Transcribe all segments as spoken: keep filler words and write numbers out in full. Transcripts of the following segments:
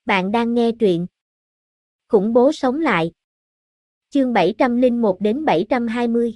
Bạn đang nghe truyện Khủng bố sống lại. Chương bảy trăm lẻ một đến bảy trăm hai mươi.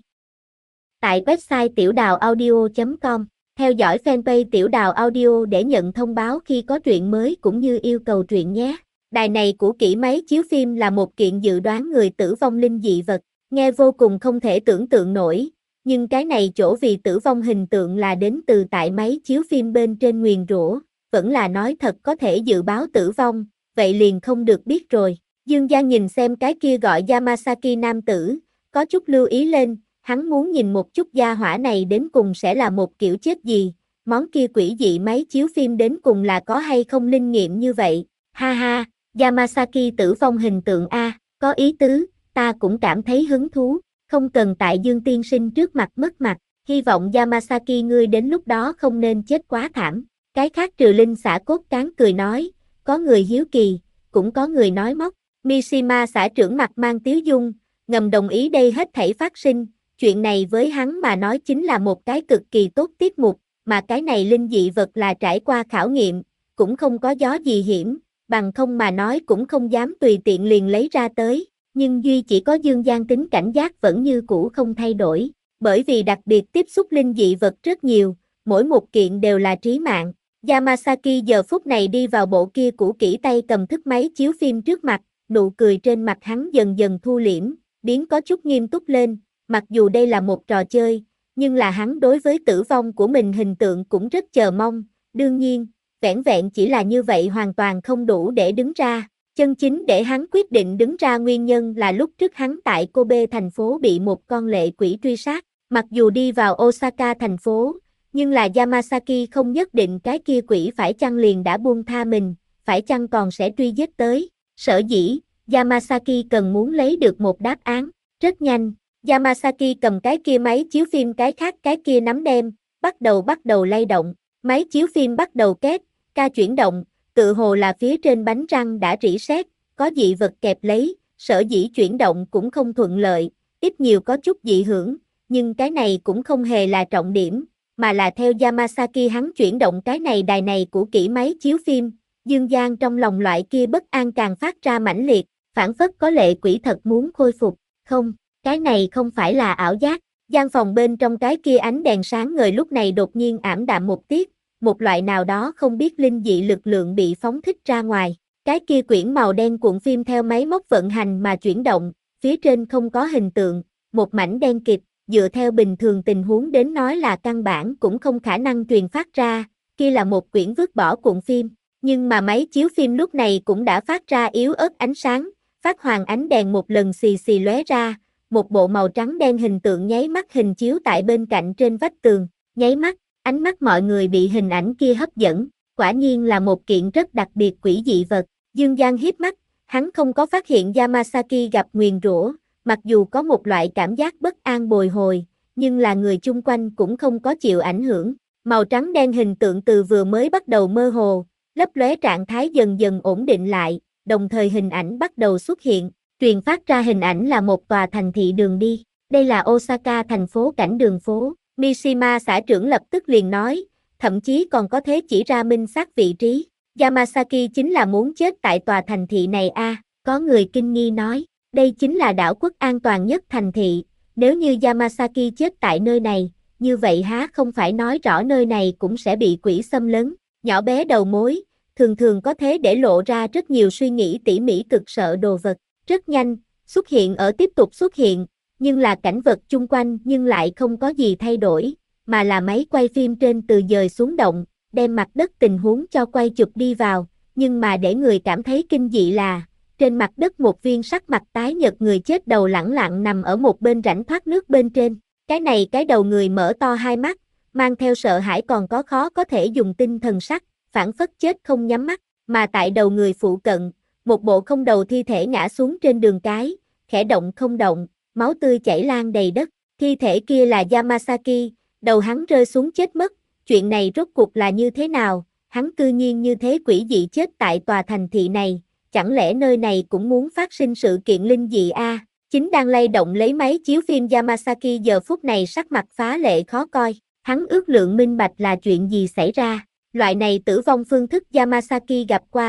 Tại website tiểu đào audio chấm com, theo dõi fanpage Tiểu Đào Audio để nhận thông báo khi có truyện mới cũng như yêu cầu truyện nhé. Đài này của kỹ máy chiếu phim là một kiện dự đoán người tử vong linh dị vật, nghe vô cùng không thể tưởng tượng nổi, nhưng cái này chỗ vì tử vong hình tượng là đến từ tại máy chiếu phim bên trên nguyền rủa, vẫn là nói thật có thể dự báo tử vong, vậy liền không được biết rồi. Dương Giang nhìn xem cái kia gọi Yamasaki nam tử, có chút lưu ý lên, hắn muốn nhìn một chút gia hỏa này đến cùng sẽ là một kiểu chết gì, món kia quỷ dị máy chiếu phim đến cùng là có hay không linh nghiệm như vậy. Ha ha, Yamasaki tử vong hình tượng A, có ý tứ, ta cũng cảm thấy hứng thú, không cần tại Dương tiên sinh trước mặt mất mặt, hy vọng Yamasaki ngươi đến lúc đó không nên chết quá thảm. Cái khác trừ linh xã cốt cán cười nói, có người hiếu kỳ, cũng có người nói móc. Mishima xã trưởng mặt mang tiếu dung, ngầm đồng ý đây hết thảy phát sinh, chuyện này với hắn mà nói chính là một cái cực kỳ tốt tiết mục, mà cái này linh dị vật là trải qua khảo nghiệm, cũng không có gió gì hiểm, bằng không mà nói cũng không dám tùy tiện liền lấy ra tới, nhưng duy chỉ có Dương Giang tính cảnh giác vẫn như cũ không thay đổi, bởi vì đặc biệt tiếp xúc linh dị vật rất nhiều, mỗi một kiện đều là trí mạng. Yamasaki giờ phút này đi vào bộ kia cũ kỹ tay cầm thức máy chiếu phim trước mặt, nụ cười trên mặt hắn dần dần thu liễm, biến có chút nghiêm túc lên, mặc dù đây là một trò chơi, nhưng là hắn đối với tử vong của mình hình tượng cũng rất chờ mong, đương nhiên, vẻn vẹn chỉ là như vậy hoàn toàn không đủ để đứng ra, chân chính để hắn quyết định đứng ra nguyên nhân là lúc trước hắn tại Kobe thành phố bị một con lệ quỷ truy sát, mặc dù đi vào Osaka thành phố, nhưng là Yamasaki không nhất định cái kia quỷ phải chăng liền đã buông tha mình, phải chăng còn sẽ truy giết tới. Sở dĩ, Yamasaki cần muốn lấy được một đáp án, rất nhanh, Yamasaki cầm cái kia máy chiếu phim cái khác cái kia nắm đem, bắt đầu bắt đầu lay động, máy chiếu phim bắt đầu két, ca chuyển động, tự hồ là phía trên bánh răng đã rỉ sét, có dị vật kẹp lấy, sở dĩ chuyển động cũng không thuận lợi, ít nhiều có chút dị hưởng, nhưng cái này cũng không hề là trọng điểm, mà là theo Yamasaki hắn chuyển động cái này đài này của kỹ máy chiếu phim. Dương Giang trong lòng loại kia bất an càng phát ra mãnh liệt, phản phất có lệ quỷ thật muốn khôi phục, không, cái này không phải là ảo giác, gian phòng bên trong cái kia ánh đèn sáng ngời lúc này đột nhiên ảm đạm một tiết, một loại nào đó không biết linh dị lực lượng bị phóng thích ra ngoài, cái kia quyển màu đen cuộn phim theo máy móc vận hành mà chuyển động, phía trên không có hình tượng, một mảnh đen kịt, dựa theo bình thường tình huống đến nói là căn bản cũng không khả năng truyền phát ra, kia là một quyển vứt bỏ cuộn phim. Nhưng mà máy chiếu phim lúc này cũng đã phát ra yếu ớt ánh sáng, phát hoàng ánh đèn một lần xì xì lóe ra, một bộ màu trắng đen hình tượng nháy mắt hình chiếu tại bên cạnh trên vách tường, nháy mắt, ánh mắt mọi người bị hình ảnh kia hấp dẫn, quả nhiên là một kiện rất đặc biệt quỷ dị vật. Dương Giang híp mắt, hắn không có phát hiện Yamasaki gặp nguyền rủa, mặc dù có một loại cảm giác bất an bồi hồi, nhưng là người chung quanh cũng không có chịu ảnh hưởng, màu trắng đen hình tượng từ vừa mới bắt đầu mơ hồ, lấp lóe trạng thái dần dần ổn định lại, đồng thời hình ảnh bắt đầu xuất hiện, truyền phát ra hình ảnh là một tòa thành thị đường đi, đây là Osaka thành phố cảnh đường phố, Mishima xã trưởng lập tức liền nói, thậm chí còn có thể chỉ ra minh xác vị trí, Yamasaki chính là muốn chết tại tòa thành thị này a, à, có người kinh nghi nói, đây chính là đảo quốc an toàn nhất thành thị, nếu như Yamasaki chết tại nơi này, như vậy há không phải nói rõ nơi này cũng sẽ bị quỷ xâm lấn. Nhỏ bé đầu mối, thường thường có thế để lộ ra rất nhiều suy nghĩ tỉ mỉ cực sợ đồ vật, rất nhanh, xuất hiện ở tiếp tục xuất hiện, nhưng là cảnh vật chung quanh nhưng lại không có gì thay đổi, mà là máy quay phim trên từ dời xuống động, đem mặt đất tình huống cho quay chụp đi vào, nhưng mà để người cảm thấy kinh dị là, trên mặt đất một viên sắc mặt tái nhợt người chết đầu lẳng lặng nằm ở một bên rãnh thoát nước bên trên, cái này cái đầu người mở to hai mắt, mang theo sợ hãi còn có khó có thể dùng tinh thần sắc, phản phất chết không nhắm mắt, mà tại đầu người phụ cận, một bộ không đầu thi thể ngã xuống trên đường cái, khẽ động không động, máu tươi chảy lan đầy đất, thi thể kia là Yamasaki, đầu hắn rơi xuống chết mất, chuyện này rốt cuộc là như thế nào, hắn cư nhiên như thế quỷ dị chết tại tòa thành thị này, chẳng lẽ nơi này cũng muốn phát sinh sự kiện linh dị a? À? Chính đang lay động lấy máy chiếu phim Yamasaki giờ phút này sắc mặt phá lệ khó coi, hắn ước lượng minh bạch là chuyện gì xảy ra, loại này tử vong phương thức Yamasaki gặp qua,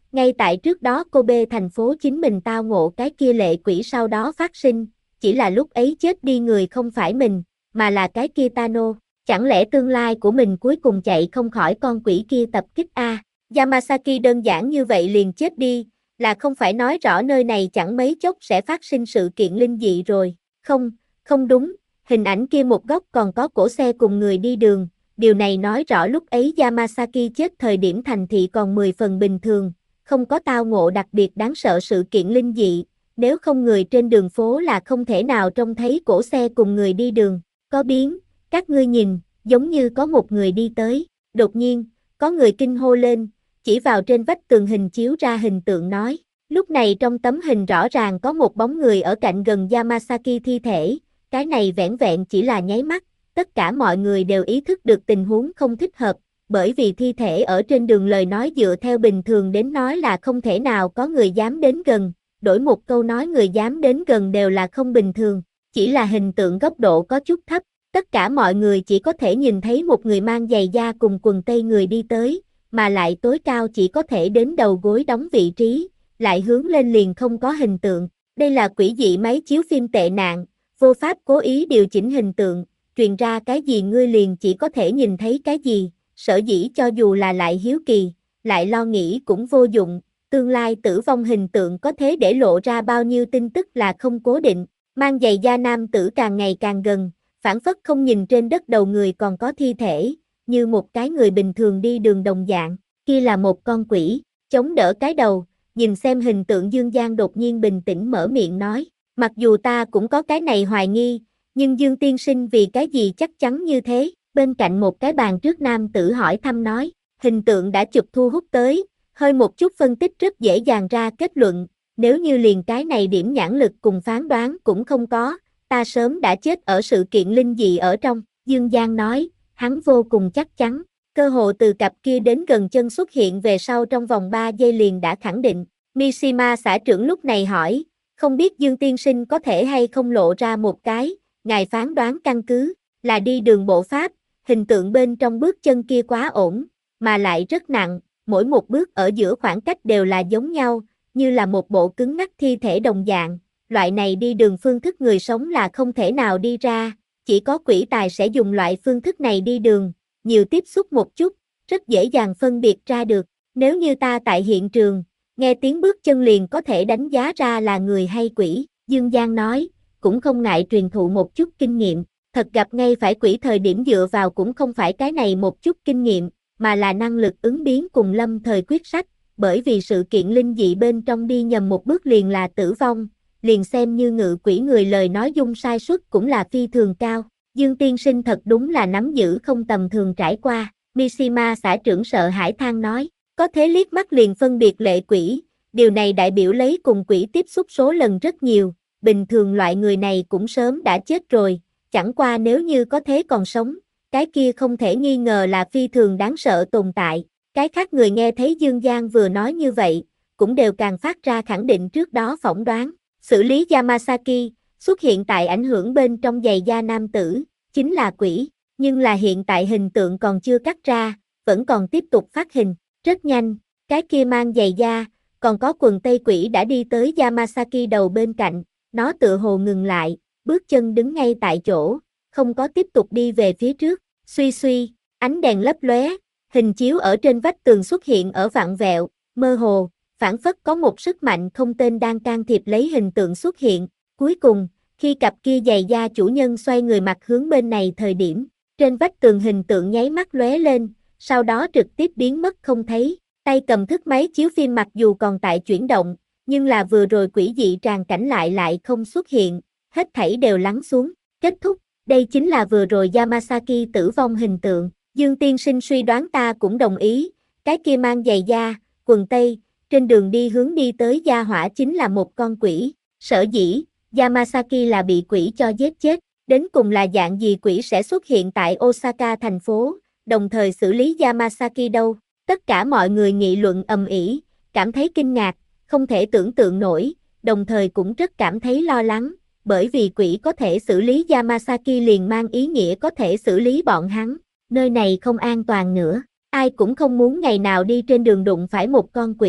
ngay tại trước đó Kobe thành phố chính mình tao ngộ cái kia lệ quỷ sau đó phát sinh, chỉ là lúc ấy chết đi người không phải mình, mà là cái kia Tano, chẳng lẽ tương lai của mình cuối cùng chạy không khỏi con quỷ kia tập kích a? Yamasaki đơn giản như vậy liền chết đi, là không phải nói rõ nơi này chẳng mấy chốc sẽ phát sinh sự kiện linh dị rồi, không, không đúng, hình ảnh kia một góc còn có cổ xe cùng người đi đường, điều này nói rõ lúc ấy Yamasaki chết thời điểm thành thị còn mười phần bình thường, không có tao ngộ đặc biệt đáng sợ sự kiện linh dị, nếu không người trên đường phố là không thể nào trông thấy cổ xe cùng người đi đường, có biến, các ngươi nhìn, giống như có một người đi tới, đột nhiên, có người kinh hô lên, chỉ vào trên vách tường hình chiếu ra hình tượng nói, lúc này trong tấm hình rõ ràng có một bóng người ở cạnh gần Yamasaki thi thể, cái này vẻn vẹn chỉ là nháy mắt, tất cả mọi người đều ý thức được tình huống không thích hợp, bởi vì thi thể ở trên đường lời nói dựa theo bình thường đến nói là không thể nào có người dám đến gần, đổi một câu nói người dám đến gần đều là không bình thường, chỉ là hình tượng góc độ có chút thấp, tất cả mọi người chỉ có thể nhìn thấy một người mang giày da cùng quần tây người đi tới, mà lại tối cao chỉ có thể đến đầu gối đóng vị trí, lại hướng lên liền không có hình tượng, đây là quỷ dị máy chiếu phim tệ nạn, vô pháp cố ý điều chỉnh hình tượng, truyền ra cái gì ngươi liền chỉ có thể nhìn thấy cái gì, sở dĩ cho dù là lại hiếu kỳ, lại lo nghĩ cũng vô dụng, tương lai tử vong hình tượng có thế để lộ ra bao nhiêu tin tức là không cố định, mang giày da nam tử càng ngày càng gần, phản phất không nhìn trên đất đầu người còn có thi thể, như một cái người bình thường đi đường đồng dạng, kia là một con quỷ, chống đỡ cái đầu, nhìn xem hình tượng Dương Giang đột nhiên bình tĩnh mở miệng nói, mặc dù ta cũng có cái này hoài nghi, nhưng Dương tiên sinh vì cái gì chắc chắn như thế, bên cạnh một cái bàn trước nam tử hỏi thăm nói, hình tượng đã chụp thu hút tới, hơi một chút phân tích rất dễ dàng ra kết luận, nếu như liền cái này điểm nhãn lực cùng phán đoán cũng không có, ta sớm đã chết ở sự kiện linh dị ở trong, Dương Giang nói, hắn vô cùng chắc chắn, cơ hồ từ cặp kia đến gần chân xuất hiện về sau trong vòng ba giây liền đã khẳng định, Mishima xã trưởng lúc này hỏi, không biết Dương tiên sinh có thể hay không lộ ra một cái, ngài phán đoán căn cứ, là đi đường bộ pháp, hình tượng bên trong bước chân kia quá ổn, mà lại rất nặng, mỗi một bước ở giữa khoảng cách đều là giống nhau, như là một bộ cứng ngắc thi thể đồng dạng, loại này đi đường phương thức người sống là không thể nào đi ra, chỉ có quỷ tài sẽ dùng loại phương thức này đi đường, nhiều tiếp xúc một chút, rất dễ dàng phân biệt ra được, nếu như ta tại hiện trường, nghe tiếng bước chân liền có thể đánh giá ra là người hay quỷ, Dương Giang nói, cũng không ngại truyền thụ một chút kinh nghiệm, thật gặp ngay phải quỷ thời điểm dựa vào cũng không phải cái này một chút kinh nghiệm, mà là năng lực ứng biến cùng lâm thời quyết sách, bởi vì sự kiện linh dị bên trong đi nhầm một bước liền là tử vong, liền xem như ngự quỷ người lời nói dung sai suất cũng là phi thường cao, Dương tiên sinh thật đúng là nắm giữ không tầm thường trải qua, Mishima xã trưởng sợ hãi than nói, có thế liếc mắt liền phân biệt lệ quỷ, điều này đại biểu lấy cùng quỷ tiếp xúc số lần rất nhiều, bình thường loại người này cũng sớm đã chết rồi, chẳng qua nếu như có thế còn sống, cái kia không thể nghi ngờ là phi thường đáng sợ tồn tại, cái khác người nghe thấy Dương Giang vừa nói như vậy, cũng đều càng phát ra khẳng định trước đó phỏng đoán, xử lý Yamasaki, xuất hiện tại ảnh hưởng bên trong giày da nam tử, chính là quỷ, nhưng là hiện tại hình tượng còn chưa cắt ra, vẫn còn tiếp tục phát hình, rất nhanh, cái kia mang giày da, còn có quần tây quỷ đã đi tới Yamasaki đầu bên cạnh, nó tựa hồ ngừng lại, bước chân đứng ngay tại chỗ, không có tiếp tục đi về phía trước, suy suy, ánh đèn lấp lóe, hình chiếu ở trên vách tường xuất hiện ở vặn vẹo, mơ hồ, phản phất có một sức mạnh không tên đang can thiệp lấy hình tượng xuất hiện, cuối cùng, khi cặp kia giày da chủ nhân xoay người mặt hướng bên này thời điểm, trên vách tường hình tượng nháy mắt lóe lên, sau đó trực tiếp biến mất không thấy, tay cầm thức máy chiếu phim mặc dù còn tại chuyển động, nhưng là vừa rồi quỷ dị tràng cảnh lại lại không xuất hiện, hết thảy đều lắng xuống, kết thúc, đây chính là vừa rồi Yamasaki tử vong hình tượng, Dương tiên sinh suy đoán ta cũng đồng ý, cái kia mang giày da, quần tây, trên đường đi hướng đi tới gia hỏa chính là một con quỷ, sở dĩ, Yamasaki là bị quỷ cho giết chết, đến cùng là dạng gì quỷ sẽ xuất hiện tại Osaka thành phố, đồng thời xử lý Yamasaki đâu, tất cả mọi người nghị luận ầm ĩ, cảm thấy kinh ngạc, không thể tưởng tượng nổi, đồng thời cũng rất cảm thấy lo lắng, bởi vì quỷ có thể xử lý Yamasaki liền mang ý nghĩa có thể xử lý bọn hắn, nơi này không an toàn nữa, ai cũng không muốn ngày nào đi trên đường đụng phải một con quỷ,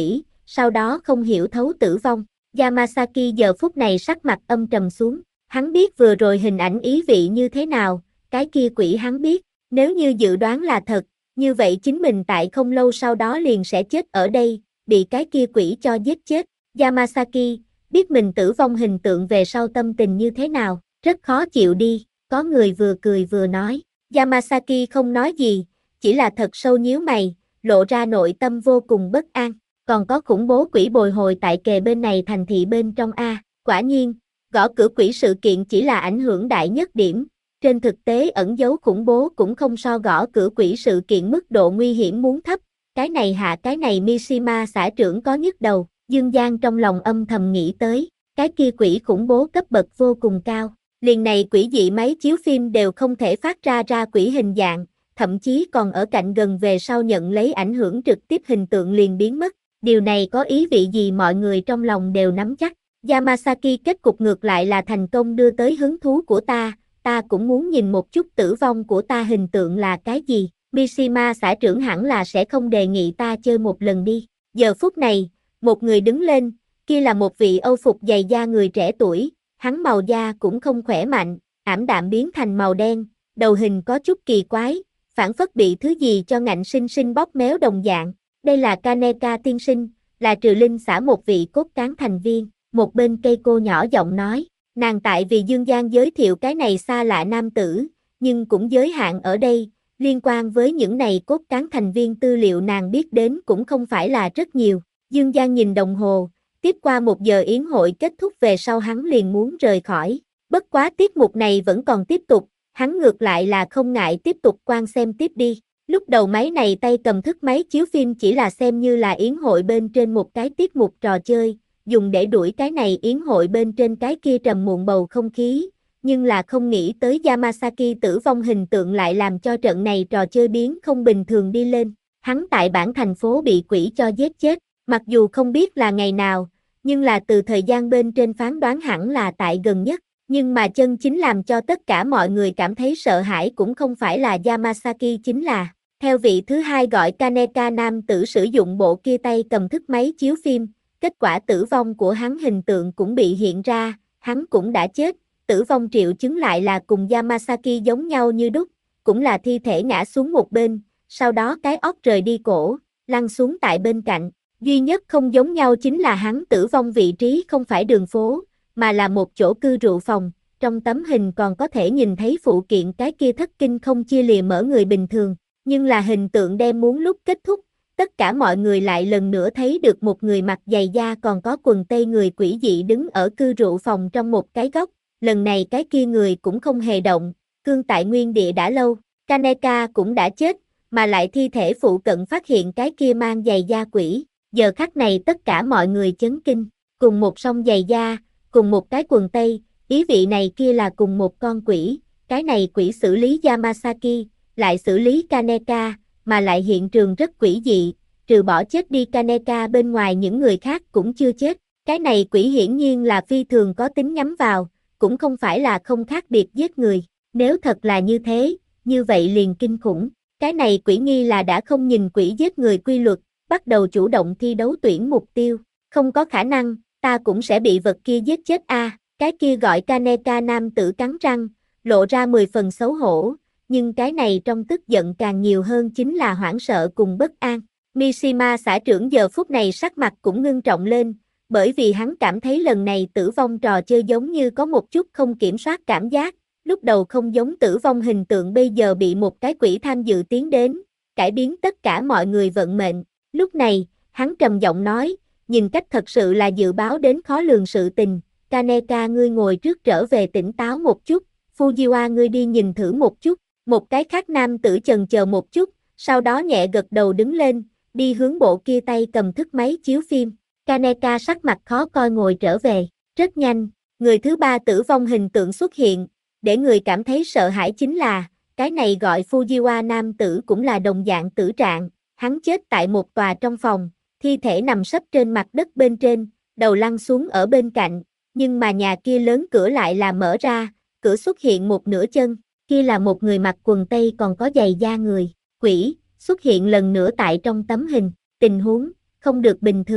sau đó không hiểu thấu tử vong. Yamasaki giờ phút này sắc mặt âm trầm xuống, hắn biết vừa rồi hình ảnh ý vị như thế nào, cái kia quỷ hắn biết, nếu như dự đoán là thật, như vậy chính mình tại không lâu sau đó liền sẽ chết ở đây, bị cái kia quỷ cho giết chết. Yamasaki biết mình tử vong hình tượng về sau tâm tình như thế nào, rất khó chịu đi, có người vừa cười vừa nói. Yamasaki không nói gì, chỉ là thật sâu nhíu mày, lộ ra nội tâm vô cùng bất an. Còn có khủng bố quỷ bồi hồi tại kề bên này thành thị bên trong a. Quả nhiên, gõ cửa quỷ sự kiện chỉ là ảnh hưởng đại nhất điểm, trên thực tế ẩn dấu khủng bố cũng không so gõ cửa quỷ sự kiện mức độ nguy hiểm muốn thấp. Cái này hạ cái này Mishima xã trưởng có nhức đầu, Dương Giang trong lòng âm thầm nghĩ tới, cái kia quỷ khủng bố cấp bậc vô cùng cao, liền này quỷ dị máy chiếu phim đều không thể phát ra ra quỷ hình dạng, thậm chí còn ở cạnh gần về sau nhận lấy ảnh hưởng trực tiếp hình tượng liền biến mất. Điều này có ý vị gì mọi người trong lòng đều nắm chắc. Yamasaki kết cục ngược lại là thành công đưa tới hứng thú của ta, ta cũng muốn nhìn một chút tử vong của ta hình tượng là cái gì. Mishima xã trưởng hẳn là sẽ không đề nghị ta chơi một lần đi. Giờ phút này, một người đứng lên, kia là một vị Âu phục dày da người trẻ tuổi, hắn màu da cũng không khỏe mạnh, ảm đạm biến thành màu đen, đầu hình có chút kỳ quái, phản phất bị thứ gì cho ngạnh sinh sinh bóp méo đồng dạng. Đây là Kaneka tiên sinh, là trừ linh xã một vị cốt cán thành viên, một bên cây cô nhỏ giọng nói, nàng tại vì Dương Giang giới thiệu cái này xa lạ nam tử, nhưng cũng giới hạn ở đây, liên quan với những này cốt cán thành viên tư liệu nàng biết đến cũng không phải là rất nhiều. Dương Giang nhìn đồng hồ, tiếp qua một giờ yến hội kết thúc về sau hắn liền muốn rời khỏi, bất quá tiết mục này vẫn còn tiếp tục, hắn ngược lại là không ngại tiếp tục quan xem tiếp đi. Lúc đầu máy này tay cầm thức máy chiếu phim chỉ là xem như là yến hội bên trên một cái tiết mục trò chơi, dùng để đuổi cái này yến hội bên trên cái kia trầm muộn bầu không khí, nhưng là không nghĩ tới Yamasaki tử vong hình tượng lại làm cho trận này trò chơi biến không bình thường đi lên. Hắn tại bản thành phố bị quỷ cho giết chết, mặc dù không biết là ngày nào, nhưng là từ thời gian bên trên phán đoán hẳn là tại gần nhất. Nhưng mà chân chính làm cho tất cả mọi người cảm thấy sợ hãi cũng không phải là Yamasaki chính là theo vị thứ hai gọi Kaneka nam tử sử dụng bộ kia tay cầm thức máy chiếu phim, kết quả tử vong của hắn hình tượng cũng bị hiện ra, hắn cũng đã chết, tử vong triệu chứng lại là cùng Yamasaki giống nhau như đúc, cũng là thi thể ngã xuống một bên, sau đó cái óc rời đi cổ, lăn xuống tại bên cạnh, duy nhất không giống nhau chính là hắn tử vong vị trí không phải đường phố, mà là một chỗ cư rượu phòng, trong tấm hình còn có thể nhìn thấy phụ kiện cái kia thất kinh không chia lìa mở người bình thường. Nhưng là hình tượng đem muốn lúc kết thúc, tất cả mọi người lại lần nữa thấy được một người mặc giày da còn có quần tây người quỷ dị đứng ở cư rượu phòng trong một cái góc, lần này cái kia người cũng không hề động, cương tại nguyên địa đã lâu, Kaneka cũng đã chết, mà lại thi thể phụ cận phát hiện cái kia mang giày da quỷ, giờ khắc này tất cả mọi người chấn kinh, cùng một song giày da, cùng một cái quần tây, ý vị này kia là cùng một con quỷ, cái này quỷ xử lý Yamasaki, lại xử lý Kaneka, mà lại hiện trường rất quỷ dị, trừ bỏ chết đi Kaneka bên ngoài những người khác cũng chưa chết. Cái này quỷ hiển nhiên là phi thường có tính nhắm vào, cũng không phải là không khác biệt giết người. Nếu thật là như thế, như vậy liền kinh khủng. Cái này quỷ nghi là đã không nhìn quỷ giết người quy luật, bắt đầu chủ động thi đấu tuyển mục tiêu. Không có khả năng, ta cũng sẽ bị vật kia giết chết a. À, cái kia gọi Kaneka nam tử cắn răng, lộ ra mười phần xấu hổ. Nhưng cái này trong tức giận càng nhiều hơn chính là hoảng sợ cùng bất an. Mishima xã trưởng giờ phút này sắc mặt cũng ngưng trọng lên, bởi vì hắn cảm thấy lần này tử vong trò chơi giống như có một chút không kiểm soát cảm giác, lúc đầu không giống tử vong hình tượng bây giờ bị một cái quỷ tham dự tiến đến, cải biến tất cả mọi người vận mệnh. Lúc này, hắn trầm giọng nói, nhìn cách thật sự là dự báo đến khó lường sự tình, Kaneka ngươi ngồi trước trở về tỉnh táo một chút, Fujiwa ngươi đi nhìn thử một chút. Một cái khác nam tử chần chờ một chút, sau đó nhẹ gật đầu đứng lên, đi hướng bộ kia tay cầm thức máy chiếu phim. Kaneka sắc mặt khó coi ngồi trở về, rất nhanh, người thứ ba tử vong hình tượng xuất hiện, để người cảm thấy sợ hãi chính là, cái này gọi Fujiwa nam tử cũng là đồng dạng tử trạng, hắn chết tại một tòa trong phòng, thi thể nằm sấp trên mặt đất bên trên, đầu lăn xuống ở bên cạnh, nhưng mà nhà kia lớn cửa lại là mở ra, cửa xuất hiện một nửa chân. Kia là một người mặc quần tây còn có giày da người, quỷ, xuất hiện lần nữa tại trong tấm hình, tình huống, không được bình thường,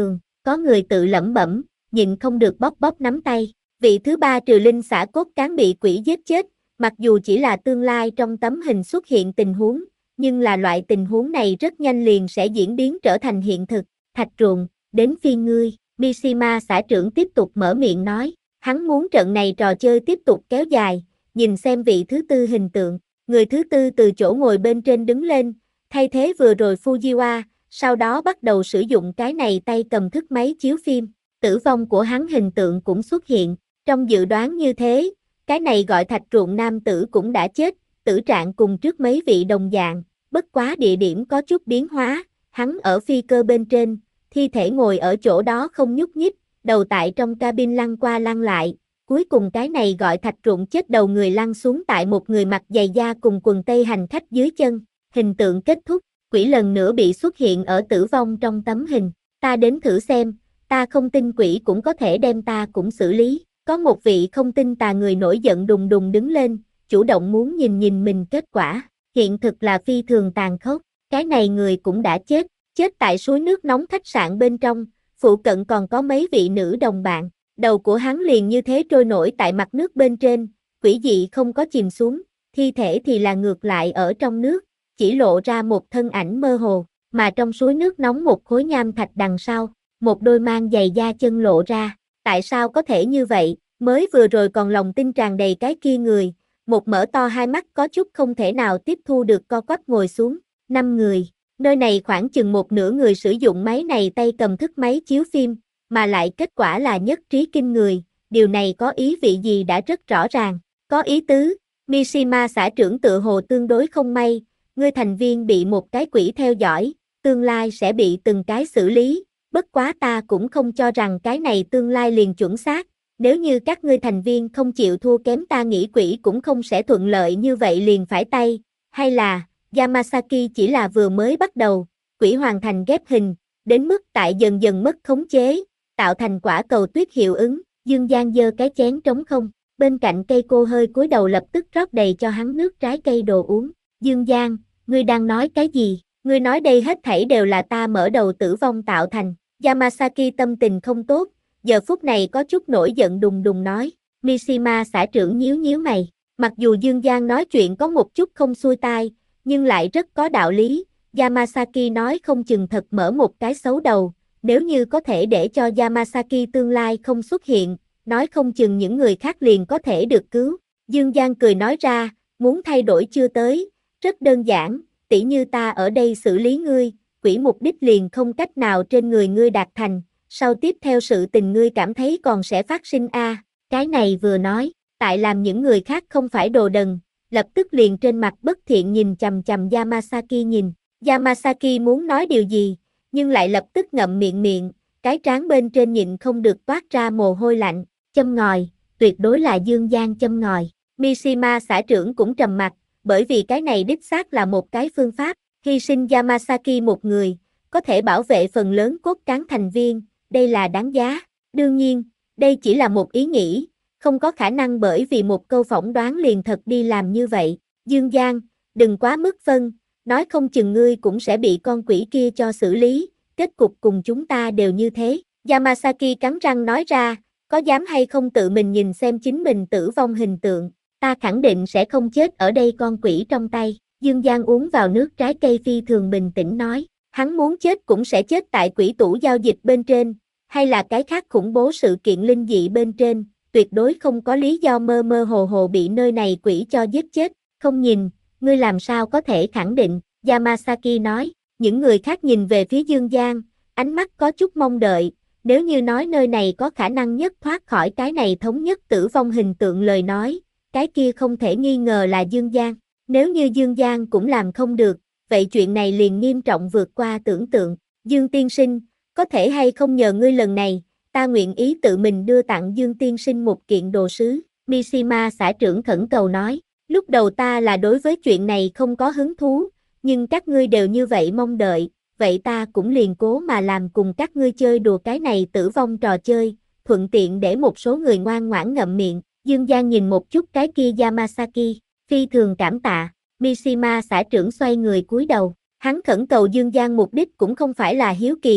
Có người tự lẩm bẩm, nhịn không được bóp bóp nắm tay. Vị thứ ba trừ linh xả cốt cán bị quỷ giết chết, mặc dù chỉ là tương lai trong tấm hình xuất hiện tình huống, nhưng là loại tình huống này rất nhanh liền sẽ diễn biến trở thành hiện thực. Thạch Ruộng, đến phiên ngươi, Mishima xã trưởng tiếp tục mở miệng nói, hắn muốn trận này trò chơi tiếp tục kéo dài, nhìn xem vị thứ tư hình tượng, người thứ tư từ chỗ ngồi bên trên đứng lên, thay thế vừa rồi Fujiwa, sau đó bắt đầu sử dụng cái này tay cầm thức máy chiếu phim, tử vong của hắn hình tượng cũng xuất hiện, trong dự đoán như thế, cái này gọi Thạch Ruộng nam tử cũng đã chết, tử trạng cùng trước mấy vị đồng dạng, bất quá địa điểm có chút biến hóa, hắn ở phi cơ bên trên, thi thể ngồi ở chỗ đó không nhúc nhích, đầu tại trong cabin lăn qua lăn lại, cuối cùng cái này gọi Thạch Ruộng chết đầu người lăn xuống tại một người mặc giày da cùng quần tây hành khách dưới chân, hình tượng kết thúc, quỷ lần nữa bị xuất hiện ở tử vong trong tấm hình, ta đến thử xem, ta không tin quỷ cũng có thể đem ta cũng xử lý, có một vị không tin tà người nổi giận đùng đùng đứng lên, chủ động muốn nhìn nhìn mình kết quả, hiện thực là phi thường tàn khốc, cái này người cũng đã chết, chết tại suối nước nóng khách sạn bên trong, phụ cận còn có mấy vị nữ đồng bạn, đầu của hắn liền như thế trôi nổi tại mặt nước bên trên, quỷ dị không có chìm xuống, thi thể thì là ngược lại ở trong nước, chỉ lộ ra một thân ảnh mơ hồ, mà trong suối nước nóng một khối nham thạch đằng sau, một đôi mang giày da chân lộ ra, tại sao có thể như vậy, mới vừa rồi còn lòng tin tràn đầy cái kia người, một mở to hai mắt có chút không thể nào tiếp thu được co quắp ngồi xuống, năm người, nơi này khoảng chừng một nửa người sử dụng máy này tay cầm thức máy chiếu phim, mà lại kết quả là nhất trí kinh người, điều này có ý vị gì đã rất rõ ràng, có ý tứ, Mishima xã trưởng tự hồ tương đối không may, ngươi thành viên bị một cái quỷ theo dõi, tương lai sẽ bị từng cái xử lý, bất quá ta cũng không cho rằng cái này tương lai liền chuẩn xác, nếu như các ngươi thành viên không chịu thua kém ta nghĩ quỷ cũng không sẽ thuận lợi như vậy liền phải tay, hay là, Yamasaki chỉ là vừa mới bắt đầu, quỷ hoàn thành ghép hình, đến mức tại dần dần mất khống chế, tạo thành quả cầu tuyết hiệu ứng, Dương Giang giơ cái chén trống không, bên cạnh cây cô hơi cúi đầu lập tức rót đầy cho hắn nước trái cây đồ uống, Dương Giang, ngươi đang nói cái gì, ngươi nói đây hết thảy đều là ta mở đầu tử vong tạo thành, Yamasaki tâm tình không tốt, giờ phút này có chút nổi giận đùng đùng nói, Mishima xã trưởng nhíu nhíu mày, mặc dù Dương Giang nói chuyện có một chút không xuôi tai, nhưng lại rất có đạo lý, Yamasaki nói không chừng thật mở một cái xấu đầu, nếu như có thể để cho Yamasaki tương lai không xuất hiện, nói không chừng những người khác liền có thể được cứu, Dương Giang cười nói ra, muốn thay đổi chưa tới, rất đơn giản, tỉ như ta ở đây xử lý ngươi, quỷ mục đích liền không cách nào trên người ngươi đạt thành, sau tiếp theo sự tình ngươi cảm thấy còn sẽ phát sinh a à. Cái này vừa nói, tại làm những người khác không phải đồ đần, lập tức liền trên mặt bất thiện nhìn chằm chằm Yamasaki nhìn, Yamasaki muốn nói điều gì, nhưng lại lập tức ngậm miệng miệng, cái trán bên trên nhịn không được toát ra mồ hôi lạnh, châm ngòi, tuyệt đối là Dương Giang châm ngòi, Mishima xã trưởng cũng trầm mặt, bởi vì cái này đích xác là một cái phương pháp, hy sinh Yamasaki một người, có thể bảo vệ phần lớn cốt cán thành viên, đây là đáng giá. Đương nhiên, đây chỉ là một ý nghĩ, không có khả năng bởi vì một câu phỏng đoán liền thật đi làm như vậy. Dương Giang, đừng quá mức phân, nói không chừng ngươi cũng sẽ bị con quỷ kia cho xử lý, kết cục cùng chúng ta đều như thế. Yamasaki cắn răng nói ra, có dám hay không tự mình nhìn xem chính mình tử vong hình tượng, ta khẳng định sẽ không chết ở đây con quỷ trong tay. Dương Giang uống vào nước trái cây phi thường bình tĩnh nói, hắn muốn chết cũng sẽ chết tại quỷ tủ giao dịch bên trên, hay là cái khác khủng bố sự kiện linh dị bên trên, tuyệt đối không có lý do mơ mơ hồ hồ bị nơi này quỷ cho giết chết, không nhìn, ngươi làm sao có thể khẳng định, Yamasaki nói, những người khác nhìn về phía Dương Giang, ánh mắt có chút mong đợi, nếu như nói nơi này có khả năng nhất thoát khỏi cái này thống nhất tử vong hình tượng lời nói, cái kia không thể nghi ngờ là Dương Giang. Nếu như Dương Giang cũng làm không được, vậy chuyện này liền nghiêm trọng vượt qua tưởng tượng. Dương tiên sinh, có thể hay không nhờ ngươi lần này, ta nguyện ý tự mình đưa tặng Dương tiên sinh một kiện đồ sứ. Mishima xã trưởng khẩn cầu nói, lúc đầu ta là đối với chuyện này không có hứng thú, nhưng các ngươi đều như vậy mong đợi, vậy ta cũng liền cố mà làm cùng các ngươi chơi đùa cái này tử vong trò chơi, thuận tiện để một số người ngoan ngoãn ngậm miệng. Dương Giang nhìn một chút cái kia Yamasaki. Phi thường cảm tạ, Mishima xã trưởng xoay người cúi đầu, hắn khẩn cầu Dương Giang mục đích cũng không phải là hiếu kỳ,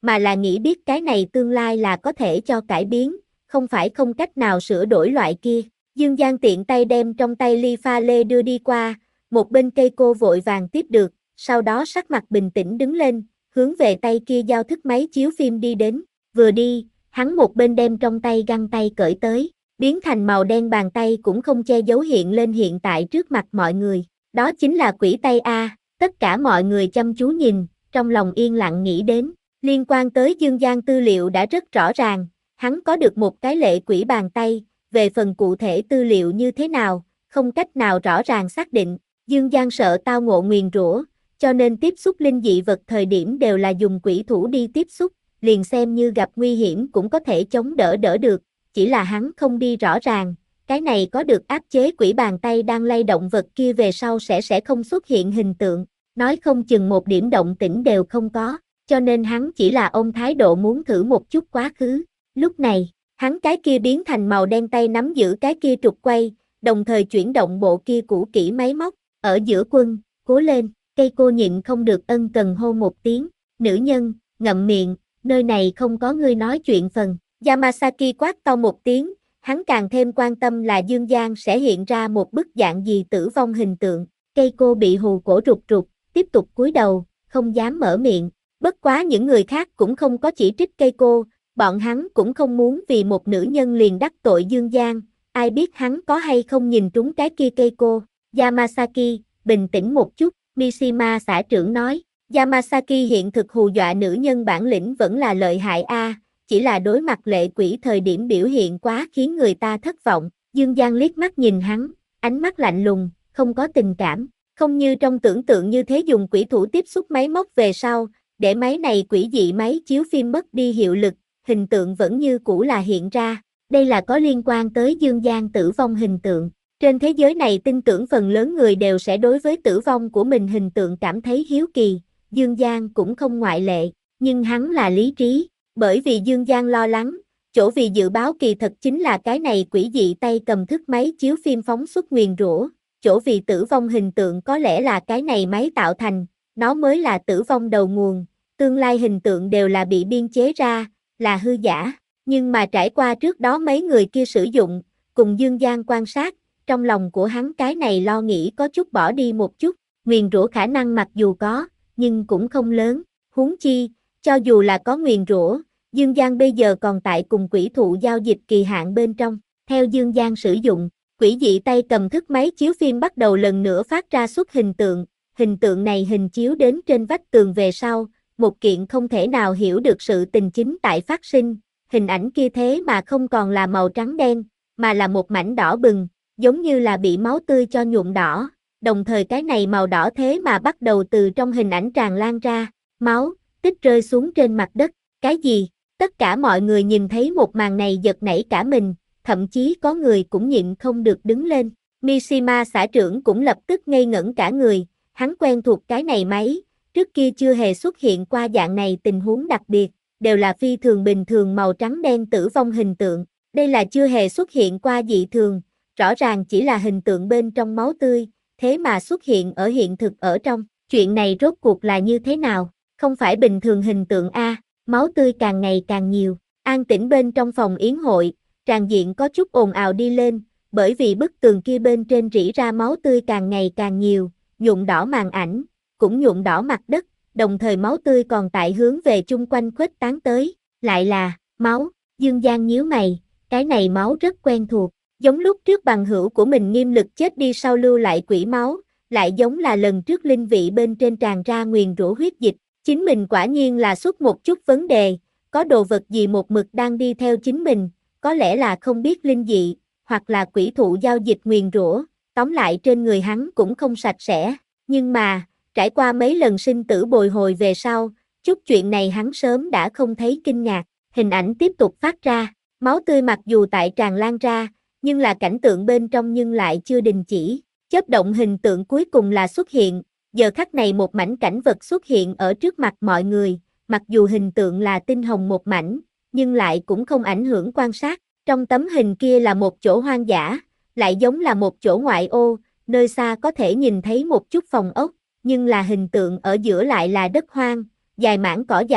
mà là nghĩ biết cái này tương lai là có thể cho cải biến, không phải không cách nào sửa đổi loại kia. Dương Giang tiện tay đem trong tay ly pha lê đưa đi qua, một bên Keiko vội vàng tiếp được, sau đó sắc mặt bình tĩnh đứng lên, hướng về tay kia giao thức máy chiếu phim đi đến, vừa đi, hắn một bên đem trong tay găng tay cởi tới, biến thành màu đen bàn tay cũng không che giấu hiện lên hiện tại trước mặt mọi người, đó chính là quỷ tay A, tất cả mọi người chăm chú nhìn, trong lòng yên lặng nghĩ đến, liên quan tới Dương Giang tư liệu đã rất rõ ràng, hắn có được một cái lệ quỷ bàn tay, về phần cụ thể tư liệu như thế nào, không cách nào rõ ràng xác định, Dương Giang sợ tao ngộ nguyền rủa, cho nên tiếp xúc linh dị vật thời điểm đều là dùng quỷ thủ đi tiếp xúc, liền xem như gặp nguy hiểm cũng có thể chống đỡ đỡ được, chỉ là hắn không đi rõ ràng, cái này có được áp chế quỷ bàn tay đang lay động vật kia về sau sẽ sẽ không xuất hiện hình tượng, nói không chừng một điểm động tĩnh đều không có, cho nên hắn chỉ là ôm thái độ muốn thử một chút quá khứ, lúc này, hắn cái kia biến thành màu đen tay nắm giữ cái kia trục quay, đồng thời chuyển động bộ kia cũ kỹ máy móc, ở giữa quân, cố lên, Keiko nhịn không được ân cần hô một tiếng, nữ nhân, ngậm miệng, nơi này không có ngươi nói chuyện phần, Yamasaki quát to một tiếng, hắn càng thêm quan tâm là Dương Giang sẽ hiện ra một bức dạng gì tử vong hình tượng, Keiko bị hù cổ rụt rụt, tiếp tục cúi đầu, không dám mở miệng, bất quá những người khác cũng không có chỉ trích Keiko, bọn hắn cũng không muốn vì một nữ nhân liền đắc tội Dương Giang, ai biết hắn có hay không nhìn trúng cái kia Keiko, Yamasaki, bình tĩnh một chút, Mishima xã trưởng nói, Yamasaki hiện thực hù dọa nữ nhân bản lĩnh vẫn là lợi hại a, chỉ là đối mặt lệ quỷ thời điểm biểu hiện quá khiến người ta thất vọng, Dương Giang liếc mắt nhìn hắn, ánh mắt lạnh lùng, không có tình cảm, không như trong tưởng tượng như thế dùng quỷ thủ tiếp xúc máy móc về sau, để máy này quỷ dị máy chiếu phim mất đi hiệu lực, hình tượng vẫn như cũ là hiện ra, đây là có liên quan tới Dương Giang tử vong hình tượng. Trên thế giới này tin tưởng phần lớn người đều sẽ đối với tử vong của mình hình tượng cảm thấy hiếu kỳ, Dương Giang cũng không ngoại lệ, nhưng hắn là lý trí, bởi vì Dương Giang lo lắng, chỗ vì dự báo kỳ thật chính là cái này quỷ dị tay cầm thức máy chiếu phim phóng xuất nguyền rủa, chỗ vì tử vong hình tượng có lẽ là cái này máy tạo thành, nó mới là tử vong đầu nguồn, tương lai hình tượng đều là bị biên chế ra, là hư giả, nhưng mà trải qua trước đó mấy người kia sử dụng, cùng Dương Giang quan sát, trong lòng của hắn cái này lo nghĩ có chút bỏ đi một chút, nguyền rủa khả năng mặc dù có, nhưng cũng không lớn, huống chi, cho dù là có nguyền rủa, Dương Giang bây giờ còn tại cùng quỷ thụ giao dịch kỳ hạn bên trong, theo Dương Giang sử dụng, quỷ dị tay cầm thức máy chiếu phim bắt đầu lần nữa phát ra xuất hình tượng, hình tượng này hình chiếu đến trên vách tường về sau, một kiện không thể nào hiểu được sự tình chính tại phát sinh, hình ảnh kia thế mà không còn là màu trắng đen, mà là một mảnh đỏ bừng, giống như là bị máu tươi cho nhuộm đỏ, đồng thời cái này màu đỏ thế mà bắt đầu từ trong hình ảnh tràn lan ra, máu, tích rơi xuống trên mặt đất, cái gì? Tất cả mọi người nhìn thấy một màn này giật nảy cả mình, thậm chí có người cũng nhịn không được đứng lên, Mishima xã trưởng cũng lập tức ngây ngẩn cả người, hắn quen thuộc cái này máy, trước kia chưa hề xuất hiện qua dạng này tình huống đặc biệt, đều là phi thường bình thường màu trắng đen tử vong hình tượng, đây là chưa hề xuất hiện qua dị thường, rõ ràng chỉ là hình tượng bên trong máu tươi, thế mà xuất hiện ở hiện thực ở trong, chuyện này rốt cuộc là như thế nào, không phải bình thường hình tượng a, máu tươi càng ngày càng nhiều, an tĩnh bên trong phòng yến hội, tràn diện có chút ồn ào đi lên, bởi vì bức tường kia bên trên rỉ ra máu tươi càng ngày càng nhiều, nhuộm đỏ màn ảnh, cũng nhuộm đỏ mặt đất, đồng thời máu tươi còn tại hướng về chung quanh khuếch tán tới, lại là, máu, Dương Giang nhíu mày, cái này máu rất quen thuộc, giống lúc trước bằng hữu của mình nghiêm lực chết đi sau lưu lại quỷ máu, lại giống là lần trước linh vị bên trên tràn ra nguyền rủa huyết dịch, chính mình quả nhiên là xuất một chút vấn đề, có đồ vật gì một mực đang đi theo chính mình, có lẽ là không biết linh dị, hoặc là quỷ thụ giao dịch nguyền rủa, tóm lại trên người hắn cũng không sạch sẽ, nhưng mà, trải qua mấy lần sinh tử bồi hồi về sau, chút chuyện này hắn sớm đã không thấy kinh ngạc, hình ảnh tiếp tục phát ra, máu tươi mặc dù tại tràn lan ra, nhưng là cảnh tượng bên trong nhưng lại chưa đình chỉ, chớp động hình tượng cuối cùng là xuất hiện, giờ khắc này một mảnh cảnh vật xuất hiện ở trước mặt mọi người, mặc dù hình tượng là tinh hồng một mảnh, nhưng lại cũng không ảnh hưởng quan sát, trong tấm hình kia là một chỗ hoang dã, lại giống là một chỗ ngoại ô, nơi xa có thể nhìn thấy một chút phòng ốc, nhưng là hình tượng ở giữa lại là đất hoang, dài mảng cỏ dại,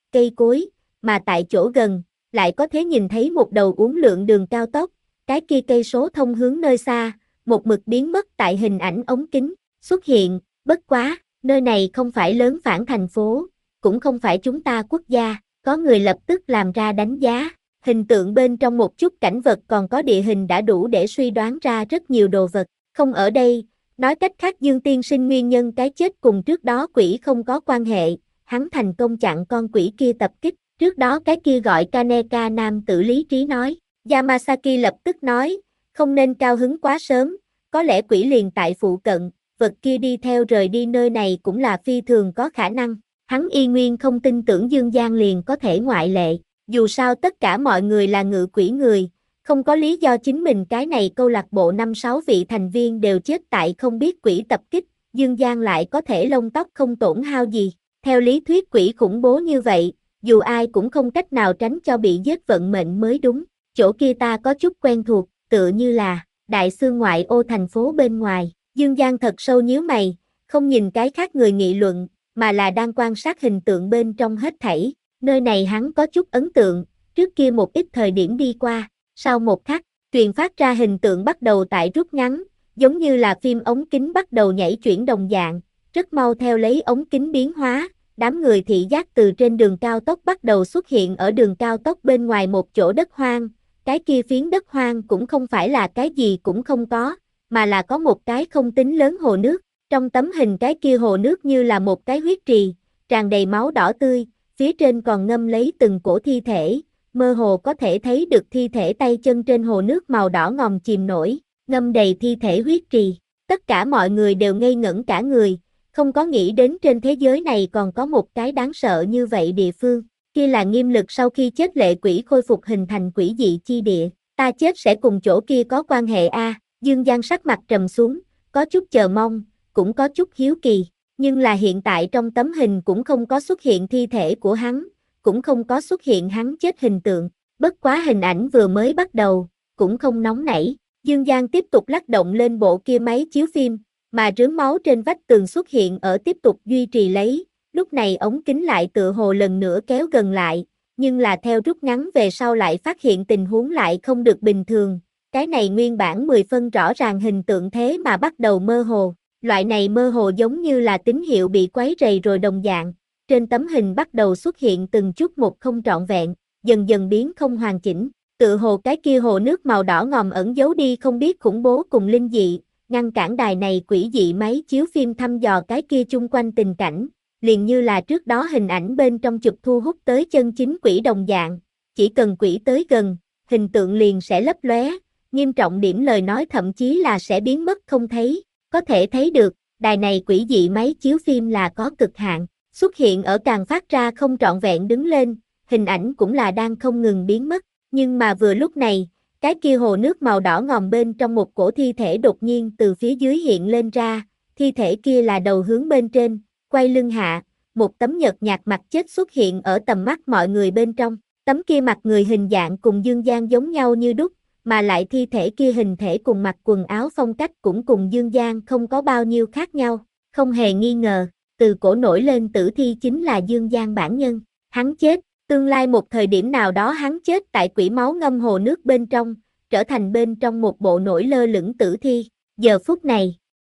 cây cối, mà tại chỗ gần, lại có thể nhìn thấy một đầu uốn lượn đường cao tốc, cái kia cây số thông hướng nơi xa, một mực biến mất tại hình ảnh ống kính, xuất hiện, bất quá, nơi này không phải lớn phản thành phố, cũng không phải chúng ta quốc gia, có người lập tức làm ra đánh giá, hình tượng bên trong một chút cảnh vật còn có địa hình đã đủ để suy đoán ra rất nhiều đồ vật, không ở đây, nói cách khác Dương tiên sinh nguyên nhân cái chết cùng trước đó quỷ không có quan hệ, hắn thành công chặn con quỷ kia tập kích, trước đó cái kia gọi Kaneka nam tử lý trí nói, Yamasaki lập tức nói, không nên cao hứng quá sớm, có lẽ quỷ liền tại phụ cận, vật kia đi theo rời đi nơi này cũng là phi thường có khả năng, hắn y nguyên không tin tưởng Dương Giang liền có thể ngoại lệ, dù sao tất cả mọi người là ngự quỷ người, không có lý do chính mình cái này câu lạc bộ năm sáu vị thành viên đều chết tại không biết quỷ tập kích, Dương Giang lại có thể lông tóc không tổn hao gì, theo lý thuyết quỷ khủng bố như vậy, dù ai cũng không cách nào tránh cho bị giết vận mệnh mới đúng, chỗ kia ta có chút quen thuộc, tựa như là, đại xương ngoại ô thành phố bên ngoài, Dương Giang thật sâu nhíu mày, không nhìn cái khác người nghị luận, mà là đang quan sát hình tượng bên trong hết thảy, nơi này hắn có chút ấn tượng, trước kia một ít thời điểm đi qua, sau một khắc, truyền phát ra hình tượng bắt đầu tại rút ngắn, giống như là phim ống kính bắt đầu nhảy chuyển đồng dạng, rất mau theo lấy ống kính biến hóa, đám người thị giác từ trên đường cao tốc bắt đầu xuất hiện ở đường cao tốc bên ngoài một chỗ đất hoang, cái kia phiến đất hoang cũng không phải là cái gì cũng không có, mà là có một cái không tính lớn hồ nước, trong tấm hình cái kia hồ nước như là một cái huyết trì, tràn đầy máu đỏ tươi, phía trên còn ngâm lấy từng cổ thi thể, mơ hồ có thể thấy được thi thể tay chân trên hồ nước màu đỏ ngòm chìm nổi, ngâm đầy thi thể huyết trì, tất cả mọi người đều ngây ngẩn cả người, không có nghĩ đến trên thế giới này còn có một cái đáng sợ như vậy địa phương, kia là nghiêm lực sau khi chết lệ quỷ khôi phục hình thành quỷ dị chi địa, ta chết sẽ cùng chỗ kia có quan hệ a. Dương Giang sắc mặt trầm xuống, có chút chờ mong, cũng có chút hiếu kỳ, nhưng là hiện tại trong tấm hình cũng không có xuất hiện thi thể của hắn, cũng không có xuất hiện hắn chết hình tượng, bất quá hình ảnh vừa mới bắt đầu, cũng không nóng nảy, Dương Giang tiếp tục lắc động lên bộ kia máy chiếu phim, mà rướm máu trên vách tường xuất hiện ở tiếp tục duy trì lấy, lúc này ống kính lại tựa hồ lần nữa kéo gần lại, nhưng là theo rút ngắn về sau lại phát hiện tình huống lại không được bình thường, cái này nguyên bản mười phân rõ ràng hình tượng thế mà bắt đầu mơ hồ, loại này mơ hồ giống như là tín hiệu bị quấy rầy rồi đồng dạng, trên tấm hình bắt đầu xuất hiện từng chút một không trọn vẹn, dần dần biến không hoàn chỉnh, tựa hồ cái kia hồ nước màu đỏ ngòm ẩn giấu đi không biết khủng bố cùng linh dị, ngăn cản đài này quỷ dị máy chiếu phim thăm dò cái kia chung quanh tình cảnh, liền như là trước đó hình ảnh bên trong chụp thu hút tới chân chính quỷ đồng dạng, chỉ cần quỷ tới gần, hình tượng liền sẽ lấp lóe, nghiêm trọng điểm lời nói thậm chí là sẽ biến mất không thấy, có thể thấy được, đài này quỷ dị máy chiếu phim là có cực hạn, xuất hiện ở càng phát ra không trọn vẹn đứng lên, hình ảnh cũng là đang không ngừng biến mất, nhưng mà vừa lúc này, cái kia hồ nước màu đỏ ngòm bên trong một cổ thi thể đột nhiên từ phía dưới hiện lên ra, thi thể kia là đầu hướng bên trên, quay lưng hạ, một tấm nhợt nhạt mặt chết xuất hiện ở tầm mắt mọi người bên trong, tấm kia mặt người hình dạng cùng Dương Giang giống nhau như đúc, mà lại thi thể kia hình thể cùng mặc quần áo phong cách cũng cùng Dương Giang không có bao nhiêu khác nhau, không hề nghi ngờ, từ cổ nổi lên tử thi chính là Dương Giang bản nhân, hắn chết, tương lai một thời điểm nào đó hắn chết tại quỷ máu ngâm hồ nước bên trong, trở thành bên trong một bộ nổi lơ lửng tử thi, giờ phút này.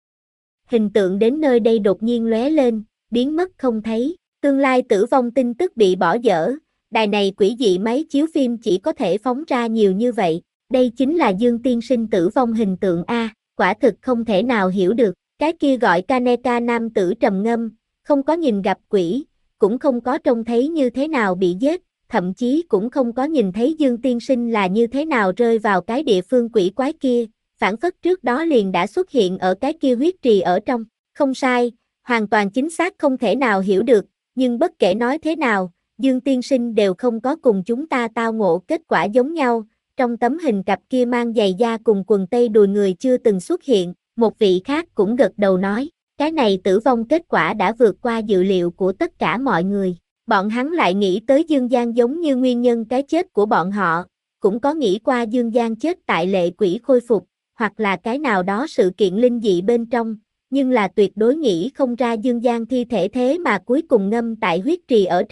Hình tượng đến nơi đây đột nhiên lóe lên, biến mất không thấy, tương lai tử vong tin tức bị bỏ dở, đài này quỷ dị máy chiếu phim chỉ có thể phóng ra nhiều như vậy, đây chính là Dương tiên sinh tử vong hình tượng A, quả thực không thể nào hiểu được, cái kia gọi Kaneka nam tử trầm ngâm, không có nhìn gặp quỷ, cũng không có trông thấy như thế nào bị giết, thậm chí cũng không có nhìn thấy Dương tiên sinh là như thế nào rơi vào cái địa phương quỷ quái kia, phản phất trước đó liền đã xuất hiện ở cái kia huyết trì ở trong, không sai, hoàn toàn chính xác không thể nào hiểu được, nhưng bất kể nói thế nào, Dương tiên sinh đều không có cùng chúng ta tao ngộ kết quả giống nhau, trong tấm hình cặp kia mang giày da cùng quần tây đùi người chưa từng xuất hiện, một vị khác cũng gật đầu nói, cái này tử vong kết quả đã vượt qua dự liệu của tất cả mọi người. Bọn hắn lại nghĩ tới Dương Giang giống như nguyên nhân cái chết của bọn họ, cũng có nghĩ qua Dương Giang chết tại lệ quỷ khôi phục, hoặc là cái nào đó sự kiện linh dị bên trong, nhưng là tuyệt đối nghĩ không ra Dương Giang thi thể thế mà cuối cùng ngâm tại huyết trì ở trong.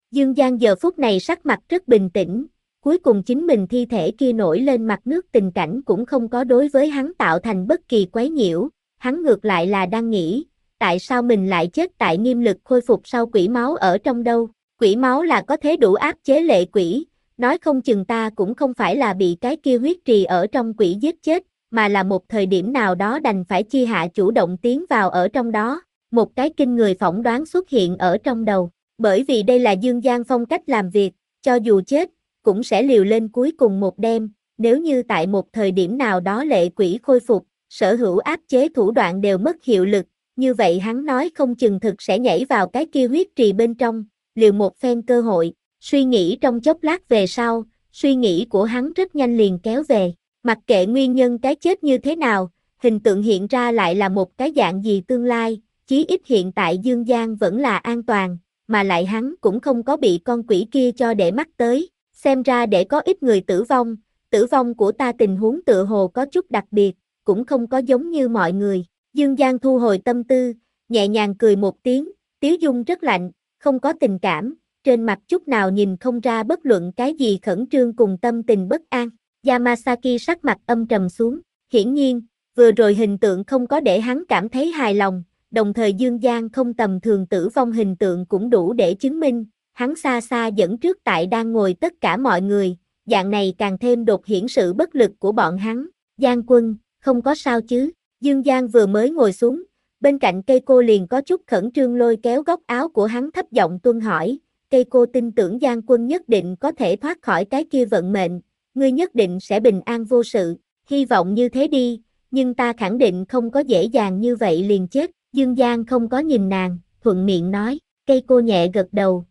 Dương Giang giờ phút này sắc mặt rất bình tĩnh, cuối cùng chính mình thi thể kia nổi lên mặt nước tình cảnh cũng không có đối với hắn tạo thành bất kỳ quấy nhiễu, hắn ngược lại là đang nghĩ, tại sao mình lại chết tại nghiêm lực khôi phục sau quỷ máu ở trong đâu, quỷ máu là có thế đủ áp chế lệ quỷ, nói không chừng ta cũng không phải là bị cái kia huyết trì ở trong quỷ giết chết, mà là một thời điểm nào đó đành phải chi hạ chủ động tiến vào ở trong đó, một cái kinh người phỏng đoán xuất hiện ở trong đầu, bởi vì đây là Dương Giang phong cách làm việc, cho dù chết, cũng sẽ liều lên cuối cùng một đêm, nếu như tại một thời điểm nào đó lệ quỷ khôi phục, sở hữu áp chế thủ đoạn đều mất hiệu lực, như vậy hắn nói không chừng thực sẽ nhảy vào cái kia huyết trì bên trong, liều một phen cơ hội, suy nghĩ trong chốc lát về sau, suy nghĩ của hắn rất nhanh liền kéo về, mặc kệ nguyên nhân cái chết như thế nào, hình tượng hiện ra lại là một cái dạng gì tương lai, chí ít hiện tại Dương Giang vẫn là an toàn, mà lại hắn cũng không có bị con quỷ kia cho để mắt tới, xem ra để có ít người tử vong, tử vong của ta tình huống tựa hồ có chút đặc biệt, cũng không có giống như mọi người. Dương Giang thu hồi tâm tư, nhẹ nhàng cười một tiếng, tiếu dung rất lạnh, không có tình cảm, trên mặt chút nào nhìn không ra bất luận cái gì khẩn trương cùng tâm tình bất an. Yamasaki sắc mặt âm trầm xuống, hiển nhiên, vừa rồi hình tượng không có để hắn cảm thấy hài lòng, đồng thời Dương Giang không tầm thường tử vong hình tượng cũng đủ để chứng minh, hắn xa xa dẫn trước tại đang ngồi tất cả mọi người, dạng này càng thêm đột hiển sự bất lực của bọn hắn. Giang quân, không có sao chứ? Dương Giang vừa mới ngồi xuống, bên cạnh cây cô liền có chút khẩn trương lôi kéo góc áo của hắn thấp giọng tuân hỏi, cây cô tin tưởng Giang quân nhất định có thể thoát khỏi cái kia vận mệnh, ngươi nhất định sẽ bình an vô sự, hy vọng như thế đi, nhưng ta khẳng định không có dễ dàng như vậy liền chết. Dương Giang không có nhìn nàng, thuận miệng nói, cây cô nhẹ gật đầu.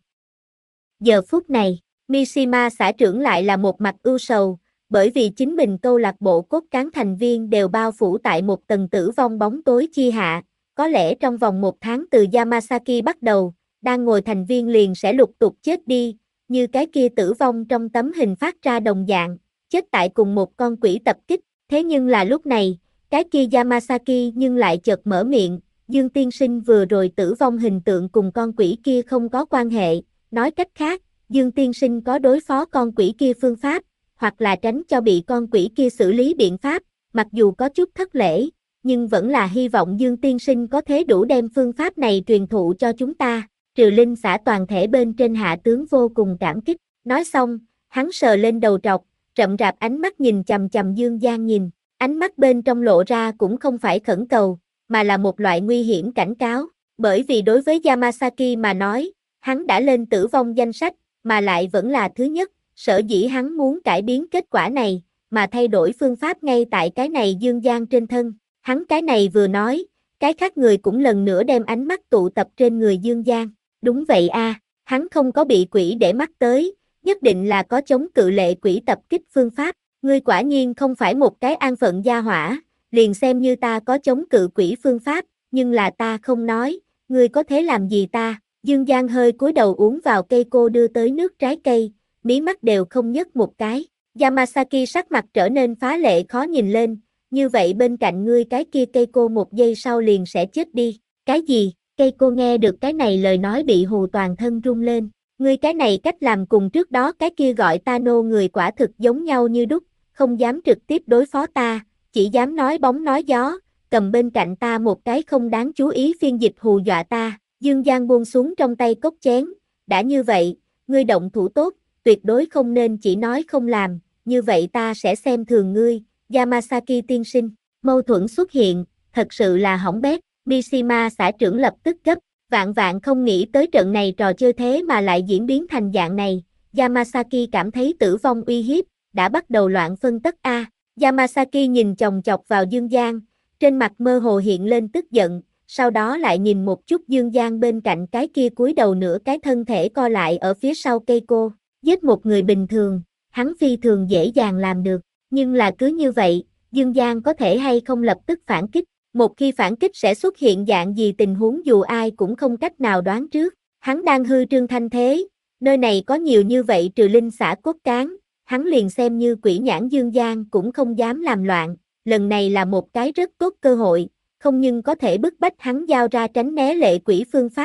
Giờ phút này, Mishima xã trưởng lại là một mặt ưu sầu, bởi vì chính mình câu lạc bộ cốt cán thành viên đều bao phủ tại một tầng tử vong bóng tối chi hạ, có lẽ trong vòng một tháng từ Yamasaki bắt đầu, đang ngồi thành viên liền sẽ lục tục chết đi, như cái kia tử vong trong tấm hình phát ra đồng dạng, chết tại cùng một con quỷ tập kích, thế nhưng là lúc này, cái kia Yamasaki nhưng lại chợt mở miệng, Dương tiên sinh vừa rồi tử vong hình tượng cùng con quỷ kia không có quan hệ, nói cách khác, Dương tiên sinh có đối phó con quỷ kia phương pháp, hoặc là tránh cho bị con quỷ kia xử lý biện pháp, mặc dù có chút thất lễ, nhưng vẫn là hy vọng Dương tiên sinh có thể đủ đem phương pháp này truyền thụ cho chúng ta, Trừ Linh xã toàn thể bên trên hạ tướng vô cùng cảm kích, nói xong, hắn sờ lên đầu trọc, rậm rạp ánh mắt nhìn chằm chằm Dương Giang nhìn, ánh mắt bên trong lộ ra cũng không phải khẩn cầu, mà là một loại nguy hiểm cảnh cáo, bởi vì đối với Yamasaki mà nói, hắn đã lên tử vong danh sách, mà lại vẫn là thứ nhất, sở dĩ hắn muốn cải biến kết quả này, mà thay đổi phương pháp ngay tại cái này Dương Giang trên thân, hắn cái này vừa nói, cái khác người cũng lần nữa đem ánh mắt tụ tập trên người Dương Giang, đúng vậy a, hắn không có bị quỷ để mắt tới, nhất định là có chống cự lệ quỷ tập kích phương pháp, ngươi quả nhiên không phải một cái an phận gia hỏa. Liền xem như ta có chống cự quỷ phương pháp, nhưng là ta không nói, ngươi có thể làm gì ta? Dương Giang hơi cúi đầu uống vào cây cô đưa tới nước trái cây, mí mắt đều không nhấc một cái. Yamasaki sắc mặt trở nên phá lệ khó nhìn lên, như vậy bên cạnh ngươi cái kia cây cô một giây sau liền sẽ chết đi. Cái gì? Cây cô nghe được cái này lời nói bị hù toàn thân run lên. Ngươi cái này cách làm cùng trước đó cái kia gọi Tano người quả thực giống nhau như đúc, không dám trực tiếp đối phó ta. Chỉ dám nói bóng nói gió, cầm bên cạnh ta một cái không đáng chú ý phiên dịch hù dọa ta, Dương Giang buông xuống trong tay cốc chén, đã như vậy, ngươi động thủ tốt, tuyệt đối không nên chỉ nói không làm, như vậy ta sẽ xem thường ngươi, Yamasaki tiên sinh, mâu thuẫn xuất hiện, thật sự là hỏng bét, Mishima xã trưởng lập tức gấp, vạn vạn không nghĩ tới trận này trò chơi thế mà lại diễn biến thành dạng này, Yamasaki cảm thấy tử vong uy hiếp, đã bắt đầu loạn phân tất A. Yamasaki nhìn chòng chọc vào Dương Giang, trên mặt mơ hồ hiện lên tức giận, sau đó lại nhìn một chút Dương Giang bên cạnh cái kia cúi đầu nửa cái thân thể co lại ở phía sau cây cô, giết một người bình thường, hắn phi thường dễ dàng làm được, nhưng là cứ như vậy, Dương Giang có thể hay không lập tức phản kích, một khi phản kích sẽ xuất hiện dạng gì tình huống dù ai cũng không cách nào đoán trước, hắn đang hư trương thanh thế, nơi này có nhiều như vậy trừ linh xã cốt cán. Hắn liền xem như quỷ nhãn Dương Giang cũng không dám làm loạn, lần này là một cái rất tốt cơ hội, không nhưng có thể bức bách hắn giao ra tránh né lệ quỷ phương pháp,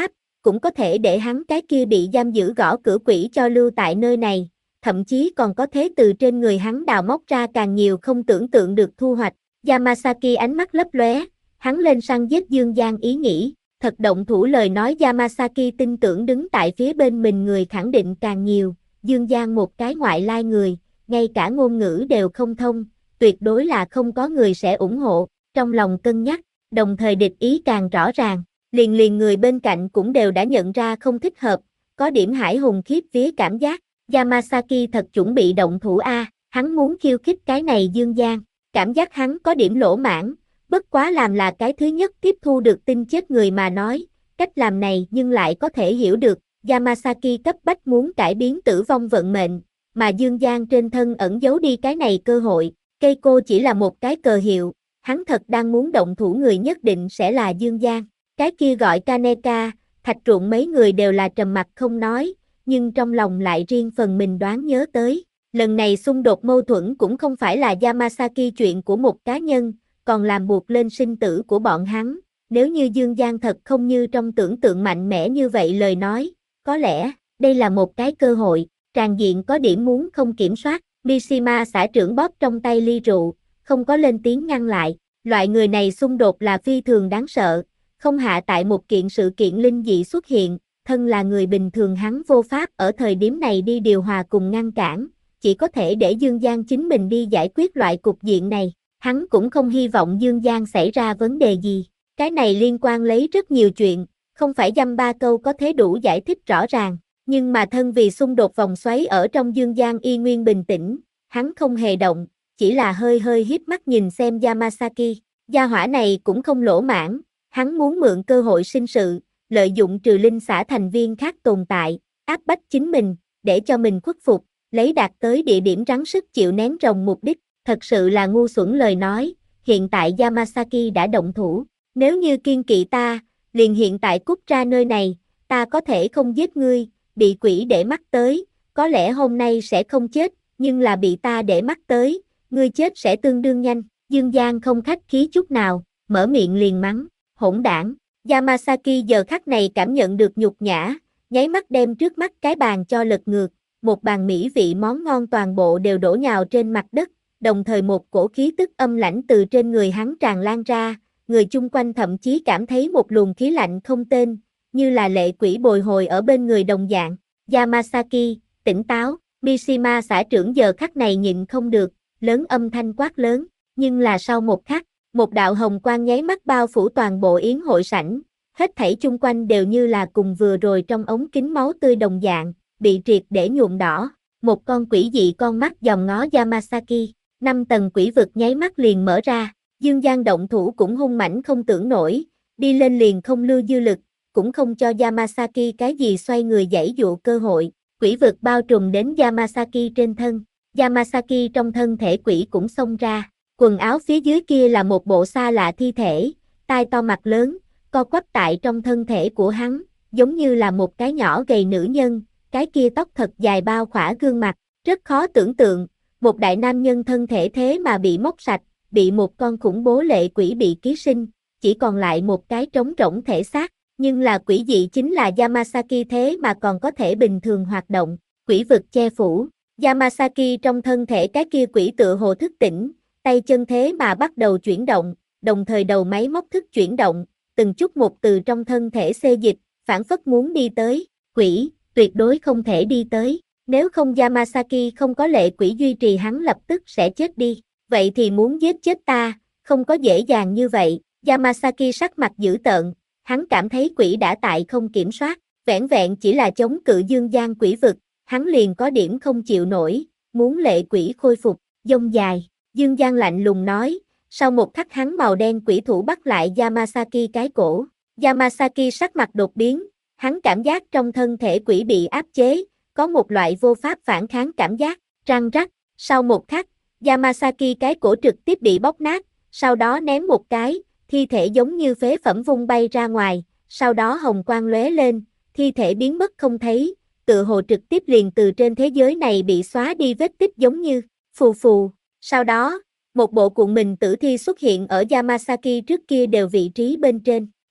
cũng có thể để hắn cái kia bị giam giữ gõ cửa quỷ cho lưu tại nơi này, thậm chí còn có thể từ trên người hắn đào móc ra càng nhiều không tưởng tượng được thu hoạch. Yamasaki ánh mắt lấp lóe, hắn lên săn giết Dương Giang ý nghĩ, thật động thủ lời nói Yamasaki tin tưởng đứng tại phía bên mình người khẳng định càng nhiều, Dương Giang một cái ngoại lai người, ngay cả ngôn ngữ đều không thông, tuyệt đối là không có người sẽ ủng hộ, trong lòng cân nhắc, đồng thời địch ý càng rõ ràng, liền liền người bên cạnh cũng đều đã nhận ra không thích hợp, có điểm hải hùng khiếp vía cảm giác, Yamasaki thật chuẩn bị động thủ a, hắn muốn khiêu khích cái này Dương Giang, cảm giác hắn có điểm lỗ mãn, bất quá làm là cái thứ nhất tiếp thu được tin chết người mà nói, cách làm này nhưng lại có thể hiểu được, Yamasaki cấp bách muốn cải biến tử vong vận mệnh, mà Dương Giang trên thân ẩn giấu đi cái này cơ hội, Keiko chỉ là một cái cờ hiệu, hắn thật đang muốn động thủ người nhất định sẽ là Dương Giang, cái kia gọi Kaneka, Thạch Ruộng mấy người đều là trầm mặc không nói, nhưng trong lòng lại riêng phần mình đoán nhớ tới, lần này xung đột mâu thuẫn cũng không phải là Yamasaki chuyện của một cá nhân, còn làm buộc lên sinh tử của bọn hắn, nếu như Dương Giang thật không như trong tưởng tượng mạnh mẽ như vậy lời nói, có lẽ, đây là một cái cơ hội, tràn diện có điểm muốn không kiểm soát, Mishima xã trưởng bóp trong tay ly rượu, không có lên tiếng ngăn lại, loại người này xung đột là phi thường đáng sợ, không hạ tại một kiện sự kiện linh dị xuất hiện, thân là người bình thường hắn vô pháp ở thời điểm này đi điều hòa cùng ngăn cản, chỉ có thể để Dương Giang chính mình đi giải quyết loại cục diện này, hắn cũng không hy vọng Dương Giang xảy ra vấn đề gì, cái này liên quan lấy rất nhiều chuyện, không phải dăm ba câu có thể đủ giải thích rõ ràng, nhưng mà thân vì xung đột vòng xoáy ở trong Dương Giang y nguyên bình tĩnh, hắn không hề động, chỉ là hơi hơi híp mắt nhìn xem Yamasaki, gia hỏa này cũng không lỗ mãn, hắn muốn mượn cơ hội sinh sự, lợi dụng trừ linh xã thành viên khác tồn tại, áp bách chính mình, để cho mình khuất phục, lấy đạt tới địa điểm rắn sức chịu nén rồng mục đích, thật sự là ngu xuẩn lời nói, hiện tại Yamasaki đã động thủ, nếu như kiên kỵ ta, liền hiện tại cút ra nơi này, ta có thể không giết ngươi, bị quỷ để mắt tới, có lẽ hôm nay sẽ không chết, nhưng là bị ta để mắt tới, ngươi chết sẽ tương đương nhanh, Dương Giang không khách khí chút nào, mở miệng liền mắng, hỗn đảng. Yamasaki giờ khắc này cảm nhận được nhục nhã, nháy mắt đem trước mắt cái bàn cho lật ngược, một bàn mỹ vị món ngon toàn bộ đều đổ nhào trên mặt đất, đồng thời một cổ khí tức âm lãnh từ trên người hắn tràn lan ra, người chung quanh thậm chí cảm thấy một luồng khí lạnh không tên, như là lệ quỷ bồi hồi ở bên người đồng dạng. Yamasaki, tỉnh táo, Mishima xã trưởng giờ khắc này nhịn không được, lớn âm thanh quát lớn, nhưng là sau một khắc, một đạo hồng quang nháy mắt bao phủ toàn bộ yến hội sảnh, hết thảy chung quanh đều như là cùng vừa rồi trong ống kính máu tươi đồng dạng, bị triệt để nhuộm đỏ, một con quỷ dị con mắt dòm ngó Yamasaki, năm tầng quỷ vực nháy mắt liền mở ra, Dương Giang động thủ cũng hung mãnh không tưởng nổi, đi lên liền không lưu dư lực, cũng không cho Yamasaki cái gì xoay người giãy dụ cơ hội, quỷ vực bao trùm đến Yamasaki trên thân, Yamasaki trong thân thể quỷ cũng xông ra. Quần áo phía dưới kia là một bộ xa lạ thi thể, tai to mặt lớn, co quắp tại trong thân thể của hắn, giống như là một cái nhỏ gầy nữ nhân, cái kia tóc thật dài bao khỏa gương mặt, rất khó tưởng tượng, một đại nam nhân thân thể thế mà bị móc sạch, bị một con khủng bố lệ quỷ bị ký sinh, chỉ còn lại một cái trống rỗng thể xác, nhưng là quỷ dị chính là Yamasaki thế mà còn có thể bình thường hoạt động, quỷ vực che phủ, Yamasaki trong thân thể cái kia quỷ tựa hồ thức tỉnh, tay chân thế mà bắt đầu chuyển động, đồng thời đầu máy móc thức chuyển động, từng chút một từ trong thân thể xê dịch, phản phất muốn đi tới, quỷ, tuyệt đối không thể đi tới, nếu không Yamasaki không có lệ quỷ duy trì hắn lập tức sẽ chết đi, vậy thì muốn giết chết ta, không có dễ dàng như vậy, Yamasaki sắc mặt dữ tợn, hắn cảm thấy quỷ đã tại không kiểm soát, vẻn vẹn chỉ là chống cự Dương Giang quỷ vực, hắn liền có điểm không chịu nổi, muốn lệ quỷ khôi phục, dông dài. Dương Giang lạnh lùng nói, sau một khắc hắn màu đen quỷ thủ bắt lại Yamasaki cái cổ. Yamasaki sắc mặt đột biến, hắn cảm giác trong thân thể quỷ bị áp chế, có một loại vô pháp phản kháng cảm giác, răng rắc, sau một khắc, Yamasaki cái cổ trực tiếp bị bóc nát, sau đó ném một cái, thi thể giống như phế phẩm vung bay ra ngoài, sau đó hồng quang lóe lên, thi thể biến mất không thấy, tựa hồ trực tiếp liền từ trên thế giới này bị xóa đi vết tích giống như, phù phù. Sau đó, một bộ cuộn mình tử thi xuất hiện ở Yamasaki trước kia đều vị trí bên trên.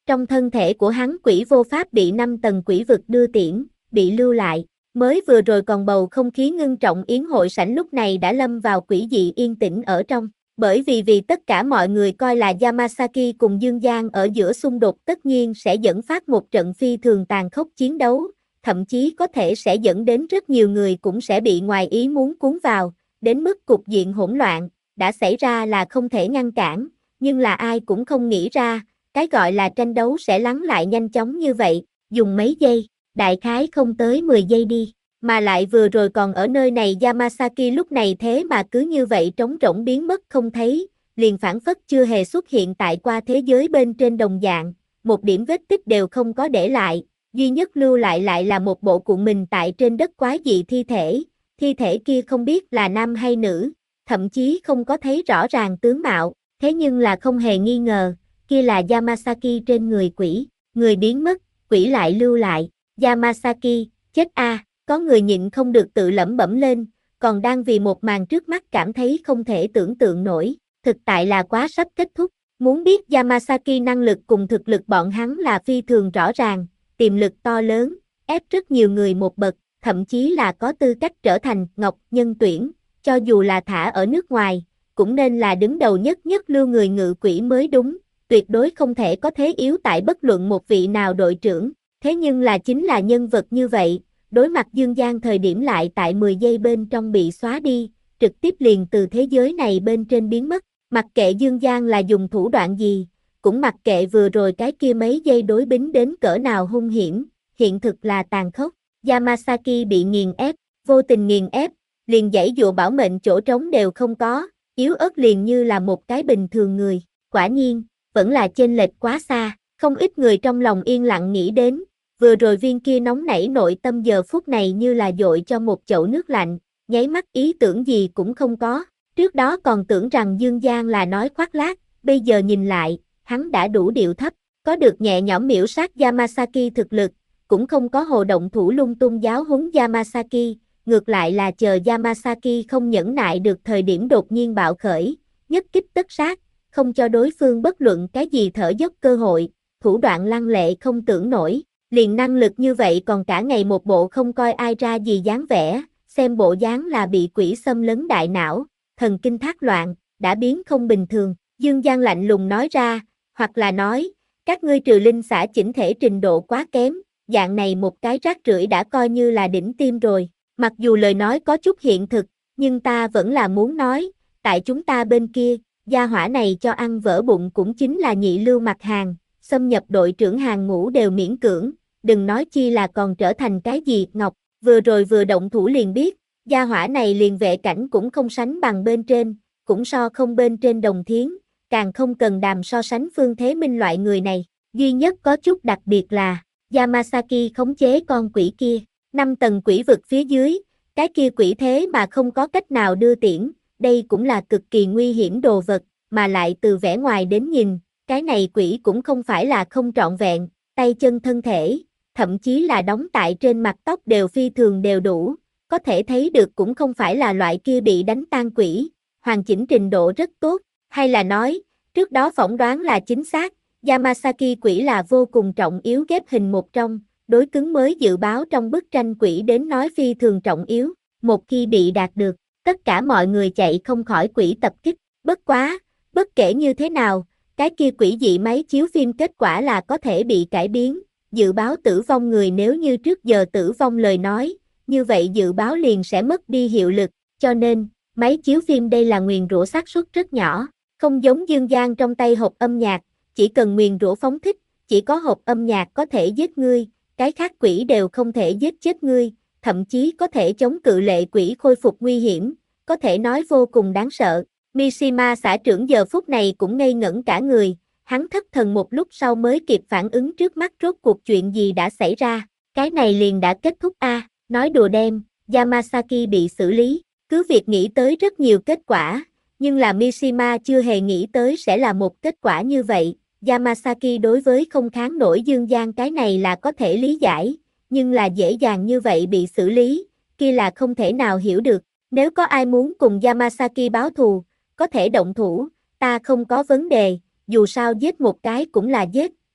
Trong thân thể của hắn quỷ vô pháp bị năm tầng quỷ vực đưa tiễn, bị lưu lại. Mới vừa rồi còn bầu không khí ngưng trọng yến hội sảnh lúc này đã lâm vào quỷ dị yên tĩnh ở trong. Bởi vì vì tất cả mọi người coi là Yamasaki cùng Dương Giang ở giữa xung đột tất nhiên sẽ dẫn phát một trận phi thường tàn khốc chiến đấu, thậm chí có thể sẽ dẫn đến rất nhiều người cũng sẽ bị ngoài ý muốn cuốn vào, đến mức cục diện hỗn loạn, đã xảy ra là không thể ngăn cản, nhưng là ai cũng không nghĩ ra, cái gọi là tranh đấu sẽ lắng lại nhanh chóng như vậy, dùng mấy giây, đại khái không tới mười giây đi. Mà lại vừa rồi còn ở nơi này Yamasaki lúc này thế mà cứ như vậy trống rỗng biến mất không thấy, liền phảng phất chưa hề xuất hiện tại qua thế giới bên trên đồng dạng, một điểm vết tích đều không có để lại, duy nhất lưu lại lại là một bộ cuộn mình tại trên đất quái dị thi thể, thi thể kia không biết là nam hay nữ, thậm chí không có thấy rõ ràng tướng mạo, thế nhưng là không hề nghi ngờ, kia là Yamasaki trên người quỷ, người biến mất, quỷ lại lưu lại, Yamasaki, chết a. Có người nhịn không được tự lẩm bẩm lên, còn đang vì một màn trước mắt cảm thấy không thể tưởng tượng nổi, thực tại là quá sắp kết thúc. Muốn biết Yamasaki năng lực cùng thực lực bọn hắn là phi thường rõ ràng, tiềm lực to lớn, ép rất nhiều người một bậc, thậm chí là có tư cách trở thành ngọc nhân tuyển, cho dù là thả ở nước ngoài, cũng nên là đứng đầu nhất nhất lưu người ngự quỷ mới đúng, tuyệt đối không thể có thế yếu tại bất luận một vị nào đội trưởng, thế nhưng là chính là nhân vật như vậy. Đối mặt Dương Giang thời điểm lại tại mười giây bên trong bị xóa đi, trực tiếp liền từ thế giới này bên trên biến mất, mặc kệ Dương Giang là dùng thủ đoạn gì, cũng mặc kệ vừa rồi cái kia mấy giây đối bính đến cỡ nào hung hiểm, hiện thực là tàn khốc, Yamasaki bị nghiền ép, vô tình nghiền ép, liền giãy dụa bảo mệnh chỗ trống đều không có, yếu ớt liền như là một cái bình thường người, quả nhiên, vẫn là chênh lệch quá xa, không ít người trong lòng yên lặng nghĩ đến. Vừa rồi viên kia nóng nảy nội tâm giờ phút này như là dội cho một chậu nước lạnh, nháy mắt ý tưởng gì cũng không có, trước đó còn tưởng rằng Dương Giang là nói khoác lác, bây giờ nhìn lại, hắn đã đủ điệu thấp, có được nhẹ nhõm miễu sát Yamasaki thực lực, cũng không có hồ động thủ lung tung giáo huấn Yamasaki, ngược lại là chờ Yamasaki không nhẫn nại được thời điểm đột nhiên bạo khởi, nhất kích tất sát, không cho đối phương bất luận cái gì thở dốc cơ hội, thủ đoạn lăng lệ không tưởng nổi. Liền năng lực như vậy còn cả ngày một bộ không coi ai ra gì dáng vẻ, xem bộ dáng là bị quỷ xâm lấn đại não, thần kinh thác loạn, đã biến không bình thường. Dương Giang lạnh lùng nói ra, hoặc là nói, các ngươi trừ linh xã chỉnh thể trình độ quá kém, dạng này một cái rác rưởi đã coi như là đỉnh tim rồi. Mặc dù lời nói có chút hiện thực, nhưng ta vẫn là muốn nói, tại chúng ta bên kia, gia hỏa này cho ăn vỡ bụng cũng chính là nhị lưu mặt hàng, xâm nhập đội trưởng hàng ngũ đều miễn cưỡng. Đừng nói chi là còn trở thành cái gì, Ngọc, vừa rồi vừa động thủ liền biết, gia hỏa này liền vệ cảnh cũng không sánh bằng bên trên, cũng so không bên trên Đồng Thiến, càng không cần đàm so sánh Phương Thế Minh loại người này, duy nhất có chút đặc biệt là, Yamasaki khống chế con quỷ kia, năm tầng quỷ vực phía dưới, cái kia quỷ thế mà không có cách nào đưa tiễn, đây cũng là cực kỳ nguy hiểm đồ vật, mà lại từ vẻ ngoài đến nhìn, cái này quỷ cũng không phải là không trọn vẹn, tay chân thân thể. Thậm chí là đóng tại trên mặt tóc đều phi thường đều đủ, có thể thấy được cũng không phải là loại kia bị đánh tan quỷ, hoàn chỉnh trình độ rất tốt, hay là nói, trước đó phỏng đoán là chính xác, Yamasaki quỷ là vô cùng trọng yếu ghép hình một trong, đối cứng mới dự báo trong bức tranh quỷ đến nói phi thường trọng yếu, một khi bị đạt được, tất cả mọi người chạy không khỏi quỷ tập kích, bất quá, bất kể như thế nào, cái kia quỷ dị máy chiếu phim kết quả là có thể bị cải biến. Dự báo tử vong người nếu như trước giờ tử vong lời nói, như vậy dự báo liền sẽ mất đi hiệu lực, cho nên, máy chiếu phim đây là nguyền rủa xác suất rất nhỏ, không giống Dương Giang trong tay hộp âm nhạc, chỉ cần nguyền rủa phóng thích, chỉ có hộp âm nhạc có thể giết ngươi, cái khác quỷ đều không thể giết chết ngươi, thậm chí có thể chống cự lệ quỷ khôi phục nguy hiểm, có thể nói vô cùng đáng sợ. Mishima xã trưởng giờ phút này cũng ngây ngẩn cả người. Hắn thất thần một lúc sau mới kịp phản ứng trước mắt rốt cuộc chuyện gì đã xảy ra, cái này liền đã kết thúc a, à, nói đùa đem, Yamasaki bị xử lý, cứ việc nghĩ tới rất nhiều kết quả, nhưng là Mishima chưa hề nghĩ tới sẽ là một kết quả như vậy, Yamasaki đối với không kháng nổi Dương Giang cái này là có thể lý giải, nhưng là dễ dàng như vậy bị xử lý, kia là không thể nào hiểu được, nếu có ai muốn cùng Yamasaki báo thù, có thể động thủ, ta không có vấn đề. Dù sao giết một cái cũng là giết,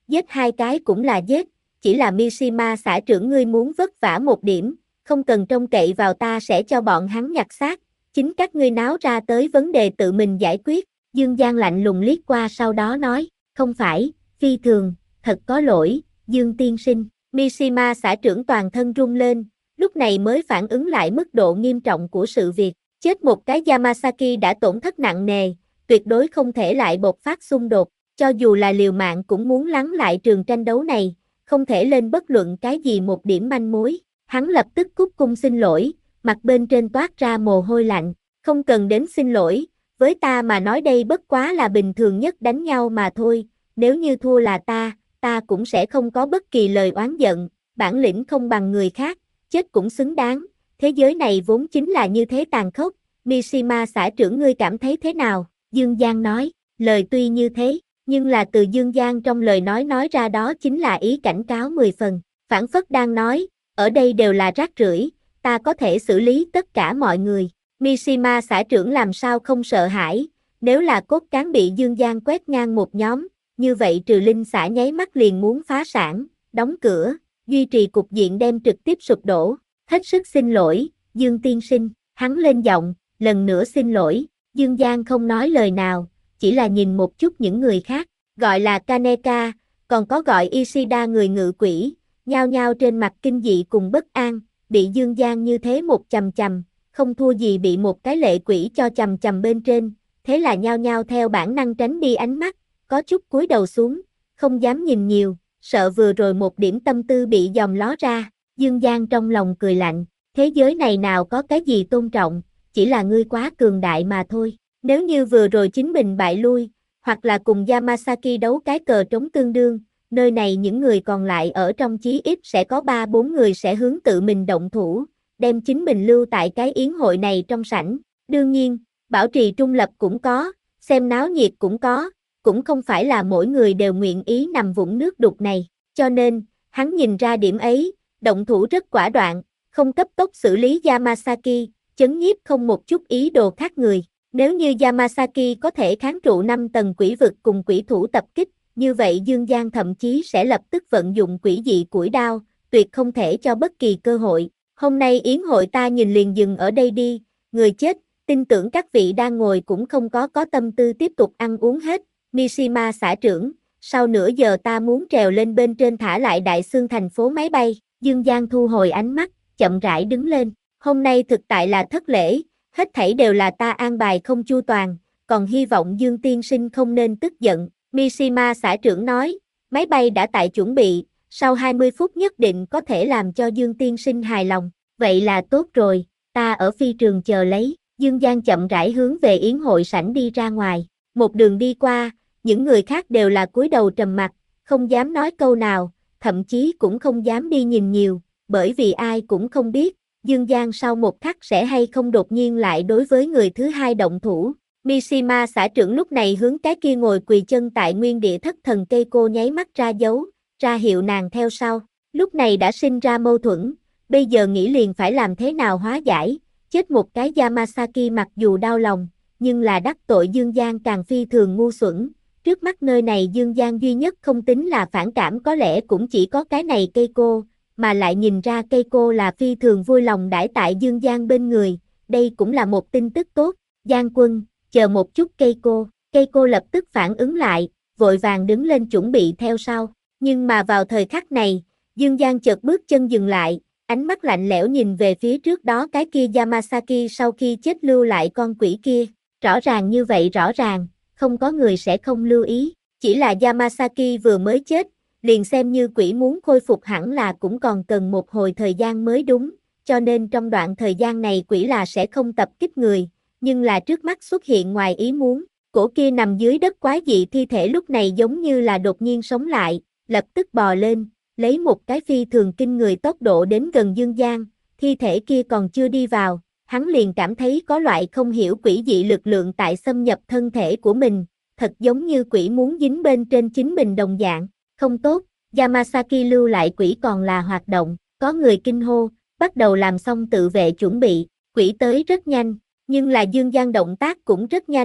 giết hai cái cũng là giết, chỉ là Mishima xã trưởng ngươi muốn vất vả một điểm, không cần trông cậy vào ta sẽ cho bọn hắn nhặt xác, chính các ngươi náo ra tới vấn đề tự mình giải quyết. Dương Giang lạnh lùng liếc qua sau đó nói, không phải, phi thường, thật có lỗi, Dương tiên sinh. Mishima xã trưởng toàn thân run lên, lúc này mới phản ứng lại mức độ nghiêm trọng của sự việc. Chết một cái Yamasaki đã tổn thất nặng nề, tuyệt đối không thể lại bộc phát xung đột, cho dù là liều mạng cũng muốn lắng lại trường tranh đấu này, không thể lên bất luận cái gì một điểm manh mối. Hắn lập tức cúc cung xin lỗi, mặt bên trên toát ra mồ hôi lạnh, không cần đến xin lỗi, với ta mà nói đây bất quá là bình thường nhất đánh nhau mà thôi, nếu như thua là ta, ta cũng sẽ không có bất kỳ lời oán giận, bản lĩnh không bằng người khác, chết cũng xứng đáng, thế giới này vốn chính là như thế tàn khốc. Mishima xã trưởng ngươi cảm thấy thế nào? Dương Giang nói, lời tuy như thế, nhưng là từ Dương Giang trong lời nói nói ra đó chính là ý cảnh cáo mười phần, phảng phất đang nói, ở đây đều là rác rưởi, ta có thể xử lý tất cả mọi người. Mishima xã trưởng làm sao không sợ hãi, nếu là cốt cán bị Dương Giang quét ngang một nhóm, như vậy Trừ Linh xã nháy mắt liền muốn phá sản, đóng cửa, duy trì cục diện đem trực tiếp sụp đổ. Hết sức xin lỗi, Dương tiên sinh, hắn lên giọng, lần nữa xin lỗi. Dương Giang không nói lời nào, chỉ là nhìn một chút những người khác, gọi là Kaneka, còn có gọi Ishida người ngự quỷ, nhao nhao trên mặt kinh dị cùng bất an, bị Dương Giang như thế một chầm chầm, không thua gì bị một cái lệ quỷ cho chầm chầm bên trên, thế là nhao nhao theo bản năng tránh đi ánh mắt, có chút cúi đầu xuống, không dám nhìn nhiều, sợ vừa rồi một điểm tâm tư bị dòm ló ra. Dương Giang trong lòng cười lạnh, thế giới này nào có cái gì tôn trọng, chỉ là ngươi quá cường đại mà thôi. Nếu như vừa rồi chính mình bại lui, hoặc là cùng Yamasaki đấu cái cờ trống tương đương, nơi này những người còn lại ở trong chí ít sẽ có ba bốn người sẽ hướng tự mình động thủ, đem chính mình lưu tại cái yến hội này trong sảnh. Đương nhiên, bảo trì trung lập cũng có, xem náo nhiệt cũng có, cũng không phải là mỗi người đều nguyện ý nằm vũng nước đục này, cho nên, hắn nhìn ra điểm ấy, động thủ rất quả đoạn, không cấp tốc xử lý Yamasaki, chấn nhiếp không một chút ý đồ khác người. Nếu như Yamasaki có thể kháng trụ năm tầng quỷ vực cùng quỷ thủ tập kích, như vậy Dương Giang thậm chí sẽ lập tức vận dụng quỷ dị củi đao, tuyệt không thể cho bất kỳ cơ hội. Hôm nay yến hội ta nhìn liền dừng ở đây đi, người chết, tin tưởng các vị đang ngồi cũng không có có tâm tư tiếp tục ăn uống hết. Mishima xã trưởng, sau nửa giờ ta muốn trèo lên bên trên thả lại Đại Xương thành phố máy bay. Dương Giang thu hồi ánh mắt, chậm rãi đứng lên. Hôm nay thực tại là thất lễ, hết thảy đều là ta an bài không chu toàn, còn hy vọng Dương tiên sinh không nên tức giận. Mishima xã trưởng nói, máy bay đã tại chuẩn bị, sau hai mươi phút nhất định có thể làm cho Dương tiên sinh hài lòng. Vậy là tốt rồi, ta ở phi trường chờ lấy. Dương Giang chậm rãi hướng về yến hội sảnh đi ra ngoài. Một đường đi qua, những người khác đều là cúi đầu trầm mặc, không dám nói câu nào, thậm chí cũng không dám đi nhìn nhiều, bởi vì ai cũng không biết, Dương Giang sau một khắc sẽ hay không đột nhiên lại đối với người thứ hai động thủ. Mishima xã trưởng lúc này hướng cái kia ngồi quỳ chân tại nguyên địa thất thần cây cô nháy mắt ra dấu, ra hiệu nàng theo sau. Lúc này đã sinh ra mâu thuẫn, bây giờ nghĩ liền phải làm thế nào hóa giải, chết một cái Yamasaki mặc dù đau lòng, nhưng là đắc tội Dương Giang càng phi thường ngu xuẩn. Trước mắt nơi này Dương Giang duy nhất không tính là phản cảm có lẽ cũng chỉ có cái này cây cô, mà lại nhìn ra cây cô là phi thường vui lòng đãi tại Dương Giang bên người, đây cũng là một tin tức tốt. Giang quân, chờ một chút cây cô, cây cô lập tức phản ứng lại, vội vàng đứng lên chuẩn bị theo sau, nhưng mà vào thời khắc này, Dương Giang chợt bước chân dừng lại, ánh mắt lạnh lẽo nhìn về phía trước đó cái kia Yamasaki sau khi chết lưu lại con quỷ kia, rõ ràng như vậy rõ ràng, không có người sẽ không lưu ý, chỉ là Yamasaki vừa mới chết, liền xem như quỷ muốn khôi phục hẳn là cũng còn cần một hồi thời gian mới đúng, cho nên trong đoạn thời gian này quỷ là sẽ không tập kích người, nhưng là trước mắt xuất hiện ngoài ý muốn, cổ kia nằm dưới đất quái dị thi thể lúc này giống như là đột nhiên sống lại, lập tức bò lên, lấy một cái phi thường kinh người tốc độ đến gần Dương Giang, thi thể kia còn chưa đi vào, hắn liền cảm thấy có loại không hiểu quỷ dị lực lượng tại xâm nhập thân thể của mình, thật giống như quỷ muốn dính bên trên chính mình đồng dạng, không tốt, Yamasaki lưu lại quỷ còn là hoạt động, có người kinh hô, bắt đầu làm xong tự vệ chuẩn bị, quỷ tới rất nhanh, nhưng là Dương Giang động tác cũng rất nhanh,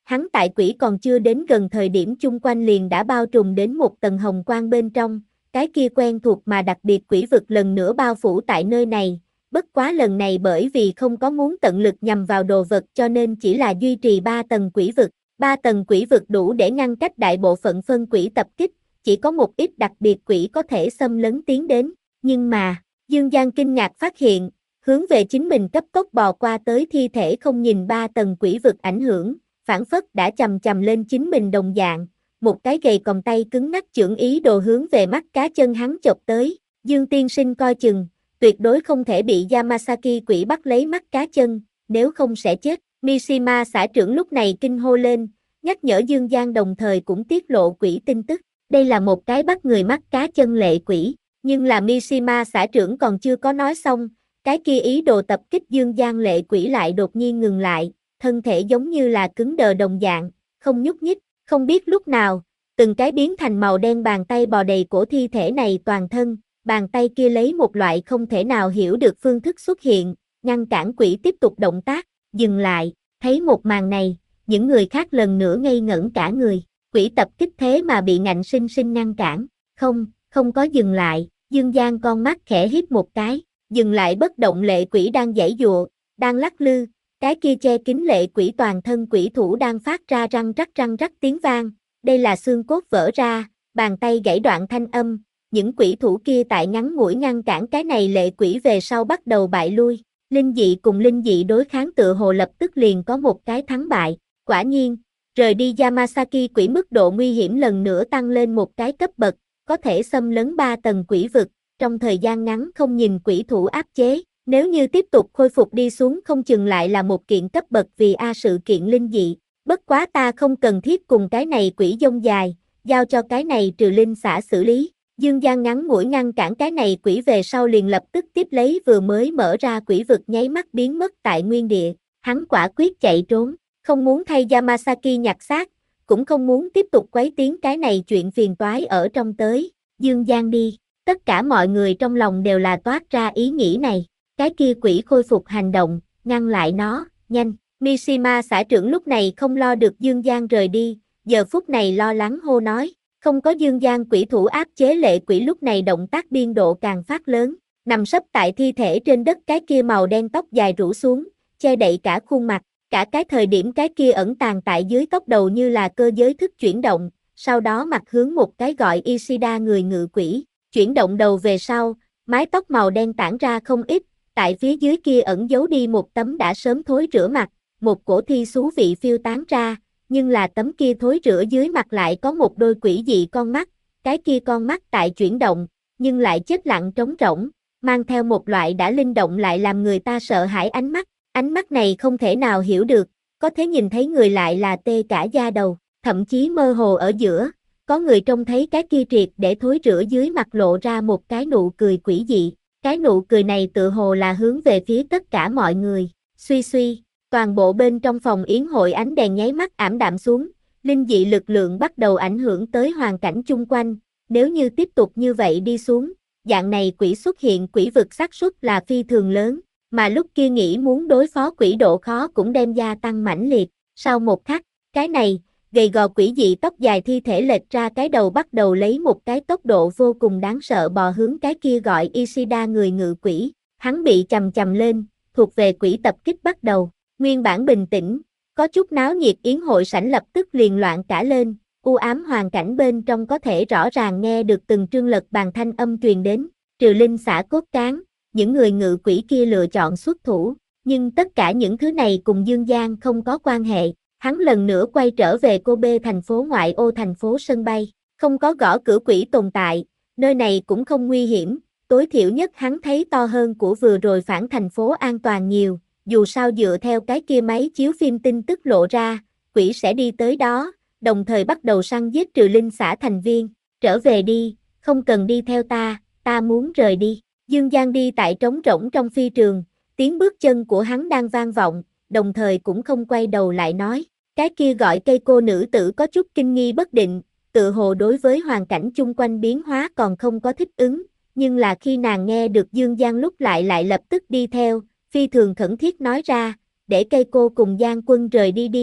hắn tại quỷ còn chưa đến gần thời điểm chung quanh liền đã bao trùm đến một tầng hồng quang bên trong, cái kia quen thuộc mà đặc biệt quỷ vực lần nữa bao phủ tại nơi này, bất quá lần này bởi vì không có muốn tận lực nhằm vào đồ vật cho nên chỉ là duy trì ba tầng quỷ vực, ba tầng quỷ vực đủ để ngăn cách đại bộ phận phân quỷ tập kích, chỉ có một ít đặc biệt quỷ có thể xâm lấn tiến đến, nhưng mà, Dương Giang kinh ngạc phát hiện, hướng về chính mình cấp tốc bò qua tới thi thể không nhìn ba tầng quỷ vực ảnh hưởng, phản phất đã chầm chầm lên chính mình đồng dạng, một cái gầy còng tay cứng ngắc chưởng ý đồ hướng về mắt cá chân hắn chộp tới, Dương tiên sinh coi chừng, tuyệt đối không thể bị Yamasaki quỷ bắt lấy mắt cá chân, nếu không sẽ chết, Mishima xã trưởng lúc này kinh hô lên, nhắc nhở Dương Giang đồng thời cũng tiết lộ quỷ tin tức, đây là một cái bắt người mắt cá chân lệ quỷ, nhưng là Mishima xã trưởng còn chưa có nói xong, cái kia ý đồ tập kích Dương Giang lệ quỷ lại đột nhiên ngừng lại, thân thể giống như là cứng đờ đồng dạng, không nhúc nhích, không biết lúc nào, từng cái biến thành màu đen bàn tay bò đầy cổ thi thể này toàn thân, bàn tay kia lấy một loại không thể nào hiểu được phương thức xuất hiện, ngăn cản quỷ tiếp tục động tác, dừng lại, thấy một màn này, những người khác lần nữa ngây ngẩn cả người, quỷ tập kích thế mà bị ngạnh sinh sinh ngăn cản, không, không có dừng lại, Dương Giang con mắt khẽ híp một cái, dừng lại bất động lệ quỷ đang giãy giụa, đang lắc lư, cái kia che kín lệ quỷ toàn thân quỷ thủ đang phát ra răng rắc răng rắc tiếng vang, đây là xương cốt vỡ ra, bàn tay gãy đoạn thanh âm, những quỷ thủ kia tại ngắn ngủi ngăn cản cái này lệ quỷ về sau bắt đầu bại lui, linh dị cùng linh dị đối kháng tựa hồ lập tức liền có một cái thắng bại, quả nhiên, rời đi Yamasaki quỷ mức độ nguy hiểm lần nữa tăng lên một cái cấp bậc, có thể xâm lấn ba tầng quỷ vực, trong thời gian ngắn không nhìn quỷ thủ áp chế, nếu như tiếp tục khôi phục đi xuống không chừng lại là một kiện cấp bậc vì A sự kiện linh dị, bất quá ta không cần thiết cùng cái này quỷ dông dài, giao cho cái này trừ linh xã xử lý. Dương Giang ngắn ngủi ngăn cản cái này quỷ về sau liền lập tức tiếp lấy vừa mới mở ra quỷ vực nháy mắt biến mất tại nguyên địa, hắn quả quyết chạy trốn, không muốn thay Yamasaki nhặt xác, cũng không muốn tiếp tục quấy tiếng cái này chuyện phiền toái ở trong tới, Dương Giang đi, tất cả mọi người trong lòng đều là toát ra ý nghĩ này, cái kia quỷ khôi phục hành động, ngăn lại nó, nhanh, Mishima xã trưởng lúc này không lo được Dương Giang rời đi, giờ phút này lo lắng hô nói. Không có Dương Giang quỷ thủ áp chế lệ quỷ lúc này động tác biên độ càng phát lớn, nằm sấp tại thi thể trên đất cái kia màu đen tóc dài rủ xuống, che đậy cả khuôn mặt, cả cái thời điểm cái kia ẩn tàng tại dưới tóc đầu như là cơ giới thức chuyển động, sau đó mặt hướng một cái gọi Ishida người ngự quỷ, chuyển động đầu về sau, mái tóc màu đen tản ra không ít, tại phía dưới kia ẩn giấu đi một tấm đã sớm thối rửa mặt, một cổ thi xú vị phiêu tán ra. Nhưng là tấm kia thối rữa dưới mặt lại có một đôi quỷ dị con mắt, cái kia con mắt tại chuyển động, nhưng lại chết lặng trống rỗng, mang theo một loại đã linh động lại làm người ta sợ hãi ánh mắt, ánh mắt này không thể nào hiểu được, có thể nhìn thấy người lại là tê cả da đầu, thậm chí mơ hồ ở giữa, có người trông thấy cái kia triệt để thối rữa dưới mặt lộ ra một cái nụ cười quỷ dị, cái nụ cười này tựa hồ là hướng về phía tất cả mọi người, suy suy. Toàn bộ bên trong phòng yến hội ánh đèn nháy mắt ảm đạm xuống, linh dị lực lượng bắt đầu ảnh hưởng tới hoàn cảnh chung quanh, nếu như tiếp tục như vậy đi xuống, dạng này quỷ xuất hiện quỷ vực xác suất là phi thường lớn, mà lúc kia nghĩ muốn đối phó quỷ độ khó cũng đem gia tăng mãnh liệt, sau một khắc, cái này, gầy gò quỷ dị tóc dài thi thể lệch ra cái đầu bắt đầu lấy một cái tốc độ vô cùng đáng sợ bò hướng cái kia gọi Ishida người ngự quỷ, hắn bị chầm chầm lên, thuộc về quỷ tập kích bắt đầu. Nguyên bản bình tĩnh, có chút náo nhiệt yến hội sảnh lập tức liền loạn cả lên, u ám hoàn cảnh bên trong có thể rõ ràng nghe được từng trương lật bàn thanh âm truyền đến, trừ linh xã cốt cán, những người ngự quỷ kia lựa chọn xuất thủ, nhưng tất cả những thứ này cùng Dương Giang không có quan hệ, hắn lần nữa quay trở về Kobe thành phố ngoại ô thành phố sân bay, không có gõ cửa quỷ tồn tại, nơi này cũng không nguy hiểm, tối thiểu nhất hắn thấy to hơn của vừa rồi phản thành phố an toàn nhiều. Dù sao dựa theo cái kia máy chiếu phim tin tức lộ ra, quỷ sẽ đi tới đó, đồng thời bắt đầu săn giết trừ linh xã thành viên, trở về đi, không cần đi theo ta, ta muốn rời đi. Dương Giang đi tại trống rỗng trong phi trường, tiếng bước chân của hắn đang vang vọng, đồng thời cũng không quay đầu lại nói, cái kia gọi cây cô nữ tử có chút kinh nghi bất định, tự hồ đối với hoàn cảnh chung quanh biến hóa còn không có thích ứng, nhưng là khi nàng nghe được Dương Giang lúc lại lại lập tức đi theo, phi thường khẩn thiết nói ra, để cây cô cùng Giang Quân rời đi đi,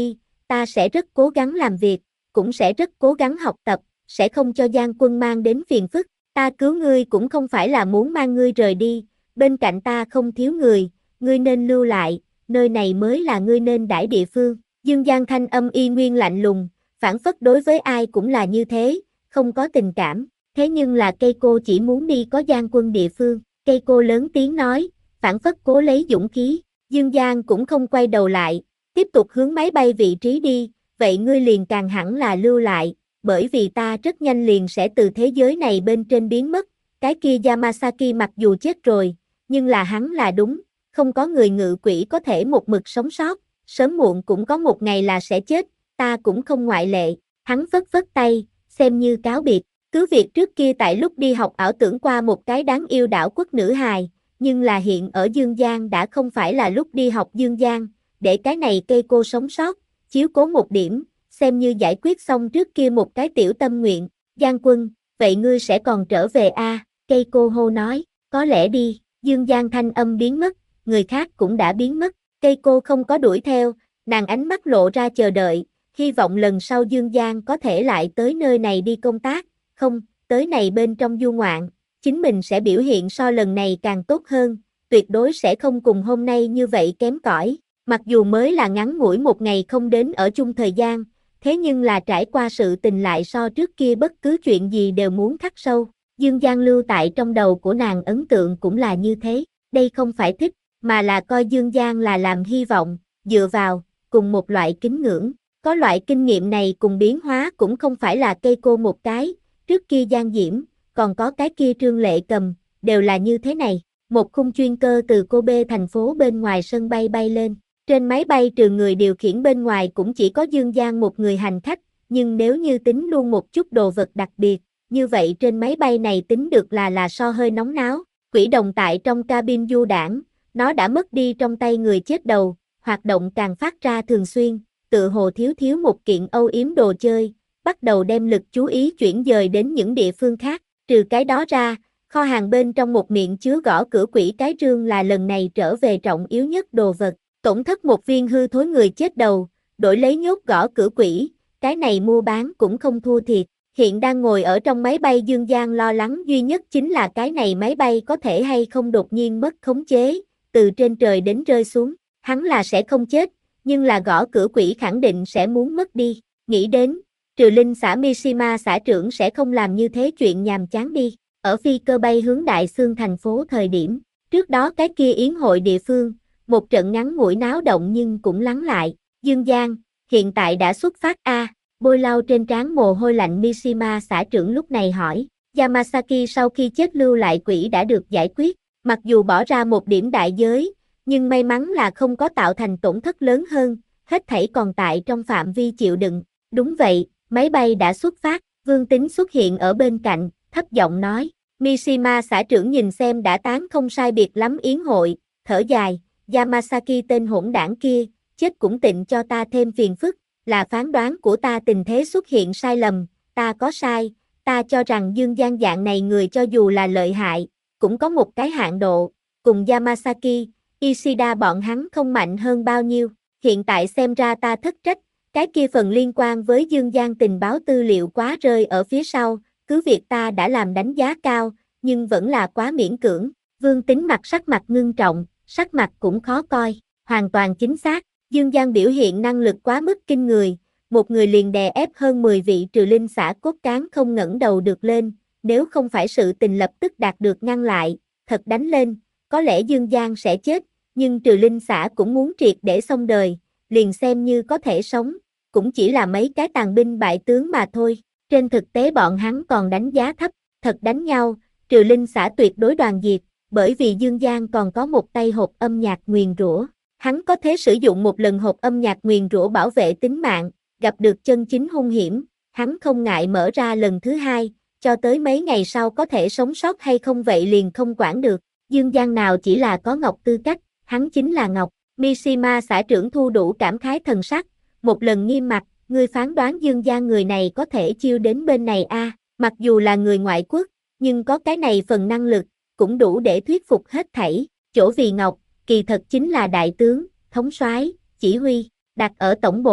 ta sẽ rất cố gắng làm việc, cũng sẽ rất cố gắng học tập, sẽ không cho Giang Quân mang đến phiền phức. Ta cứu ngươi cũng không phải là muốn mang ngươi rời đi, bên cạnh ta không thiếu người, ngươi nên lưu lại, nơi này mới là ngươi nên đãi địa phương. Dương Giang thanh âm y nguyên lạnh lùng, phản phất đối với ai cũng là như thế, không có tình cảm. Thế nhưng là cây cô chỉ muốn đi có Giang Quân địa phương. Cây cô lớn tiếng nói, phản phất cố lấy dũng khí. Dương Giang cũng không quay đầu lại, tiếp tục hướng máy bay vị trí đi, vậy ngươi liền càng hẳn là lưu lại, bởi vì ta rất nhanh liền sẽ từ thế giới này bên trên biến mất. Cái kia Yamasaki mặc dù chết rồi, nhưng là hắn là đúng, không có người ngự quỷ có thể một mực sống sót, sớm muộn cũng có một ngày là sẽ chết, ta cũng không ngoại lệ. Hắn phất phất tay, xem như cáo biệt. Cứ việc trước kia tại lúc đi học ảo tưởng qua một cái đáng yêu đảo quốc nữ hài, nhưng là hiện ở Dương Giang đã không phải là lúc đi học Dương Giang, để cái này cây cô sống sót, chiếu cố một điểm, xem như giải quyết xong trước kia một cái tiểu tâm nguyện. Giang Quân, vậy ngươi sẽ còn trở về a? À? Cây cô hô nói, có lẽ đi. Dương Giang thanh âm biến mất, người khác cũng đã biến mất. Cây cô không có đuổi theo, nàng ánh mắt lộ ra chờ đợi, hy vọng lần sau Dương Giang có thể lại tới nơi này đi công tác. Không, tới này bên trong du ngoạn, chính mình sẽ biểu hiện so lần này càng tốt hơn, tuyệt đối sẽ không cùng hôm nay như vậy kém cỏi. Mặc dù mới là ngắn ngủi một ngày không đến ở chung thời gian, thế nhưng là trải qua sự tình lại so trước kia bất cứ chuyện gì đều muốn khắc sâu. Dương Giang lưu tại trong đầu của nàng ấn tượng cũng là như thế, đây không phải thích, mà là coi Dương Giang là làm hy vọng, dựa vào, cùng một loại kính ngưỡng. Có loại kinh nghiệm này cùng biến hóa cũng không phải là cây cô một cái, trước kia Giang Diễm, còn có cái kia Trương Lệ Cầm, đều là như thế này. Một khung chuyên cơ từ Kobe thành phố bên ngoài sân bay bay lên. Trên máy bay trừ người điều khiển bên ngoài cũng chỉ có Dương Giang một người hành khách, nhưng nếu như tính luôn một chút đồ vật đặc biệt, như vậy trên máy bay này tính được là là so hơi nóng náo. Quỷ đồng tại trong cabin du đãng, nó đã mất đi trong tay người chết đầu, hoạt động càng phát ra thường xuyên, tự hồ thiếu thiếu một kiện âu yếm đồ chơi, bắt đầu đem lực chú ý chuyển dời đến những địa phương khác. Trừ cái đó ra, kho hàng bên trong một miệng chứa gõ cửa quỷ cái trương là lần này trở về trọng yếu nhất đồ vật. Tổn thất một viên hư thối người chết đầu, đổi lấy nhốt gõ cửa quỷ, cái này mua bán cũng không thua thiệt. Hiện đang ngồi ở trong máy bay Dương Giang lo lắng duy nhất chính là cái này máy bay có thể hay không đột nhiên mất khống chế, từ trên trời đến rơi xuống. Hắn là sẽ không chết, nhưng là gõ cửa quỷ khẳng định sẽ muốn mất đi. Nghĩ đến, trừ linh xã Mishima xã trưởng sẽ không làm như thế chuyện nhàm chán đi. Ở phi cơ bay hướng Đại Xương thành phố thời điểm, trước đó cái kia yến hội địa phương, một trận ngắn ngủi náo động nhưng cũng lắng lại. Dương Giang, hiện tại đã xuất phát a? À, bôi lau trên trán mồ hôi lạnh Mishima xã trưởng lúc này hỏi. Yamasaki sau khi chết lưu lại quỷ đã được giải quyết, mặc dù bỏ ra một điểm đại giới, nhưng may mắn là không có tạo thành tổn thất lớn hơn, hết thảy còn tại trong phạm vi chịu đựng. Đúng vậy, máy bay đã xuất phát, Vương Tính xuất hiện ở bên cạnh, thấp giọng nói. Mishima xã trưởng nhìn xem đã tán không sai biệt lắm yến hội, thở dài, Yamasaki tên hỗn đảng kia, chết cũng tịnh cho ta thêm phiền phức, là phán đoán của ta tình thế xuất hiện sai lầm, ta có sai, ta cho rằng Dương Giang dạng này người cho dù là lợi hại, cũng có một cái hạn độ, cùng Yamasaki, Ishida bọn hắn không mạnh hơn bao nhiêu, hiện tại xem ra ta thất trách, cái kia phần liên quan với Dương Giang tình báo tư liệu quá rơi ở phía sau, cứ việc ta đã làm đánh giá cao, nhưng vẫn là quá miễn cưỡng. Vương Tính mặt sắc mặt ngưng trọng, sắc mặt cũng khó coi, hoàn toàn chính xác, Dương Giang biểu hiện năng lực quá mức kinh người, một người liền đè ép hơn mười vị trừ linh xã cốt cán không ngẩng đầu được lên, nếu không phải sự tình lập tức đạt được ngăn lại, thật đánh lên, có lẽ Dương Giang sẽ chết, nhưng trừ linh xã cũng muốn triệt để xong đời, liền xem như có thể sống, cũng chỉ là mấy cái tàn binh bại tướng mà thôi. Trên thực tế bọn hắn còn đánh giá thấp, thật đánh nhau, trừ linh xã tuyệt đối đoàn diệt, bởi vì Dương Giang còn có một tay hộp âm nhạc nguyền rủa. Hắn có thể sử dụng một lần hộp âm nhạc nguyền rủa bảo vệ tính mạng, gặp được chân chính hung hiểm, hắn không ngại mở ra lần thứ hai, cho tới mấy ngày sau có thể sống sót hay không vậy liền không quản được. Dương Giang nào chỉ là có Ngọc tư cách, hắn chính là Ngọc. Mishima xã trưởng thu đủ cảm khái thần sắc, một lần nghiêm mặt, ngươi phán đoán Dương Giang người này có thể chiêu đến bên này a? À, mặc dù là người ngoại quốc, nhưng có cái này phần năng lực, cũng đủ để thuyết phục hết thảy. Chỗ vì Ngọc, kỳ thật chính là đại tướng, thống soái, chỉ huy, đặt ở tổng bộ,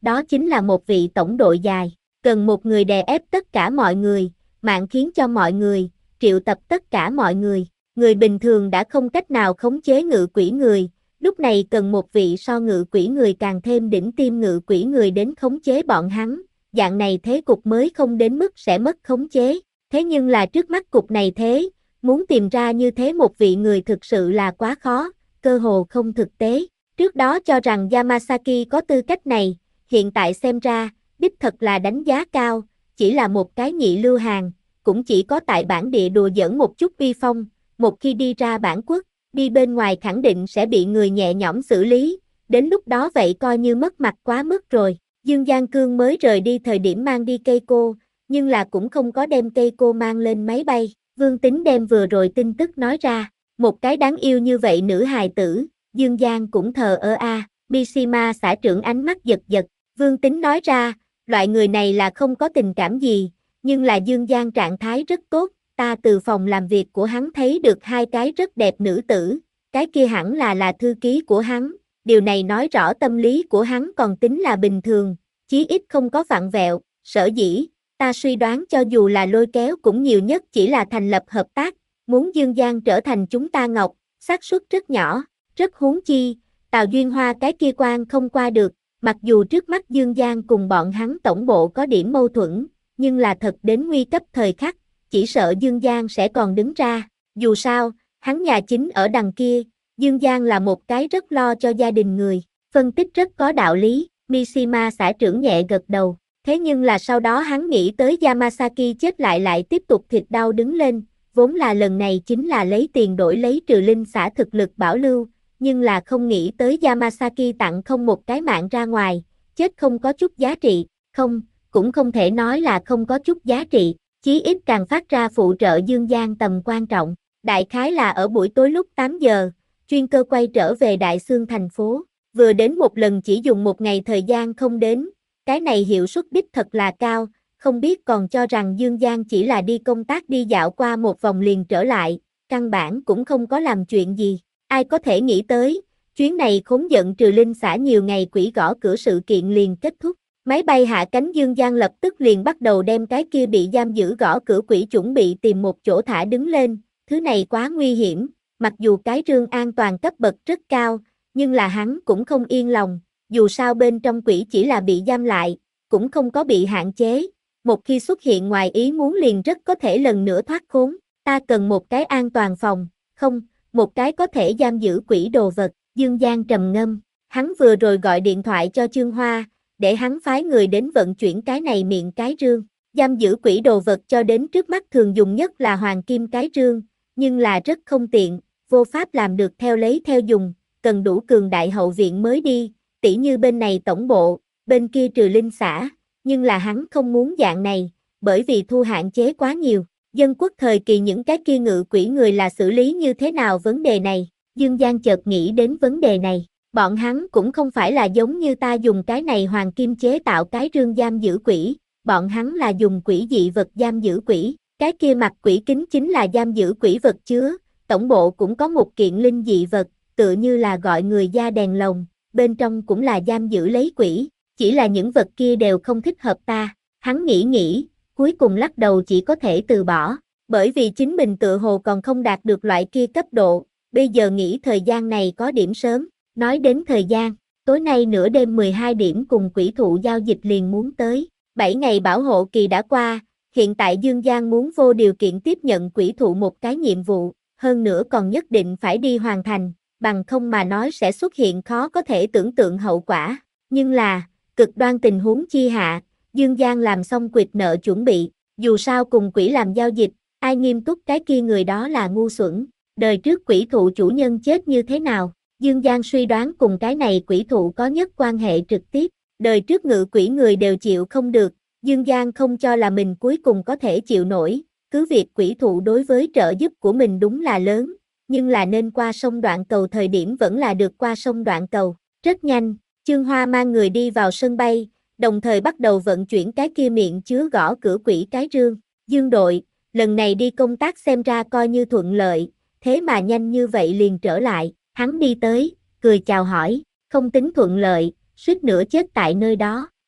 đó chính là một vị tổng đội dài, cần một người đè ép tất cả mọi người, mạng khiến cho mọi người, triệu tập tất cả mọi người. Người bình thường đã không cách nào khống chế ngự quỷ người, lúc này cần một vị so ngự quỷ người càng thêm đỉnh tiêm ngự quỷ người đến khống chế bọn hắn, dạng này thế cục mới không đến mức sẽ mất khống chế. Thế nhưng là trước mắt cục này thế, muốn tìm ra như thế một vị người thực sự là quá khó, cơ hồ không thực tế. Trước đó cho rằng Yamasaki có tư cách này, hiện tại xem ra, đích thật là đánh giá cao, chỉ là một cái nhị lưu hàng, cũng chỉ có tại bản địa đùa giỡn một chút uy phong, một khi đi ra bản quốc, đi bên ngoài khẳng định sẽ bị người nhẹ nhõm xử lý, đến lúc đó vậy coi như mất mặt quá mức rồi. Dương Giang Cương mới rời đi thời điểm mang đi Keiko, nhưng là cũng không có đem Keiko mang lên máy bay. Vương Tính đem vừa rồi tin tức nói ra, một cái đáng yêu như vậy nữ hài tử, Dương Giang cũng thờ ơ a. Mishima xã trưởng ánh mắt giật giật, Vương Tính nói ra, loại người này là không có tình cảm gì, nhưng là Dương Giang trạng thái rất tốt, ta từ phòng làm việc của hắn thấy được hai cái rất đẹp nữ tử, cái kia hẳn là là thư ký của hắn, điều này nói rõ tâm lý của hắn còn tính là bình thường, chí ít không có vặn vẹo, sở dĩ, ta suy đoán cho dù là lôi kéo cũng nhiều nhất chỉ là thành lập hợp tác, muốn Dương Giang trở thành chúng ta ngọc, xác suất rất nhỏ, rất huống chi, Tào Duyên Hoa cái kia quan không qua được, mặc dù trước mắt Dương Giang cùng bọn hắn tổng bộ có điểm mâu thuẫn, nhưng là thật đến nguy cấp thời khắc, chỉ sợ Dương Giang sẽ còn đứng ra, dù sao, hắn nhà chính ở đằng kia, Dương Giang là một cái rất lo cho gia đình người, phân tích rất có đạo lý, Mishima xã trưởng nhẹ gật đầu, thế nhưng là sau đó hắn nghĩ tới Yamasaki chết lại lại tiếp tục thịt đau đứng lên, vốn là lần này chính là lấy tiền đổi lấy trừ linh xã thực lực bảo lưu, nhưng là không nghĩ tới Yamasaki tặng không một cái mạng ra ngoài, chết không có chút giá trị, không, cũng không thể nói là không có chút giá trị, chí ít càng phát ra phụ trợ Dương Giang tầm quan trọng. Đại khái là ở buổi tối lúc tám giờ, chuyên cơ quay trở về Đại Xương thành phố, vừa đến một lần chỉ dùng một ngày thời gian không đến, cái này hiệu suất đích thật là cao, không biết còn cho rằng Dương Giang chỉ là đi công tác đi dạo qua một vòng liền trở lại, căn bản cũng không có làm chuyện gì, ai có thể nghĩ tới, chuyến này khốn giận trừ linh xã nhiều ngày quỷ gõ cửa sự kiện liền kết thúc. Máy bay hạ cánh Dương Giang lập tức liền bắt đầu đem cái kia bị giam giữ gõ cửa quỷ chuẩn bị tìm một chỗ thả đứng lên, thứ này quá nguy hiểm, mặc dù cái rương an toàn cấp bậc rất cao, nhưng là hắn cũng không yên lòng, dù sao bên trong quỷ chỉ là bị giam lại, cũng không có bị hạn chế, một khi xuất hiện ngoài ý muốn liền rất có thể lần nữa thoát khốn, ta cần một cái an toàn phòng, không, một cái có thể giam giữ quỷ đồ vật, Dương Giang trầm ngâm, hắn vừa rồi gọi điện thoại cho Chương Hoa, để hắn phái người đến vận chuyển cái này miệng cái rương, giam giữ quỷ đồ vật cho đến trước mắt thường dùng nhất là hoàng kim cái rương, nhưng là rất không tiện, vô pháp làm được theo lấy theo dùng, cần đủ cường đại hậu viện mới đi, tỉ như bên này tổng bộ, bên kia trừ linh xã, nhưng là hắn không muốn dạng này, bởi vì thu hạn chế quá nhiều, dân quốc thời kỳ những cái kia ngự quỷ người là xử lý như thế nào vấn đề này, Dương Giang chợt nghĩ đến vấn đề này. Bọn hắn cũng không phải là giống như ta dùng cái này hoàng kim chế tạo cái rương giam giữ quỷ, bọn hắn là dùng quỷ dị vật giam giữ quỷ, cái kia mặt quỷ kính chính là giam giữ quỷ vật chứa, tổng bộ cũng có một kiện linh dị vật, tựa như là gọi người da đèn lồng, bên trong cũng là giam giữ lấy quỷ, chỉ là những vật kia đều không thích hợp ta, hắn nghĩ nghĩ, cuối cùng lắc đầu chỉ có thể từ bỏ, bởi vì chính mình tự hồ còn không đạt được loại kia cấp độ, bây giờ nghĩ thời gian này có điểm sớm. Nói đến thời gian, tối nay nửa đêm mười hai điểm cùng quỷ thụ giao dịch liền muốn tới, bảy ngày bảo hộ kỳ đã qua, hiện tại Dương Giang muốn vô điều kiện tiếp nhận quỷ thụ một cái nhiệm vụ, hơn nữa còn nhất định phải đi hoàn thành, bằng không mà nói sẽ xuất hiện khó có thể tưởng tượng hậu quả, nhưng là, cực đoan tình huống chi hạ, Dương Giang làm xong quyệt nợ chuẩn bị, dù sao cùng quỷ làm giao dịch, ai nghiêm túc cái kia người đó là ngu xuẩn, đời trước quỷ thụ chủ nhân chết như thế nào? Dương Giang suy đoán cùng cái này quỷ thụ có nhất quan hệ trực tiếp, đời trước ngự quỷ người đều chịu không được, Dương Giang không cho là mình cuối cùng có thể chịu nổi, cứ việc quỷ thụ đối với trợ giúp của mình đúng là lớn, nhưng là nên qua sông Đoạn Cầu thời điểm vẫn là được qua sông Đoạn Cầu, rất nhanh, Chương Hoa mang người đi vào sân bay, đồng thời bắt đầu vận chuyển cái kia miệng chứa gõ cửa quỷ cái rương, Dương đội, lần này đi công tác xem ra coi như thuận lợi, thế mà nhanh như vậy liền trở lại. Hắn đi tới, cười chào hỏi, không tính thuận lợi, suýt nữa chết tại nơi đó,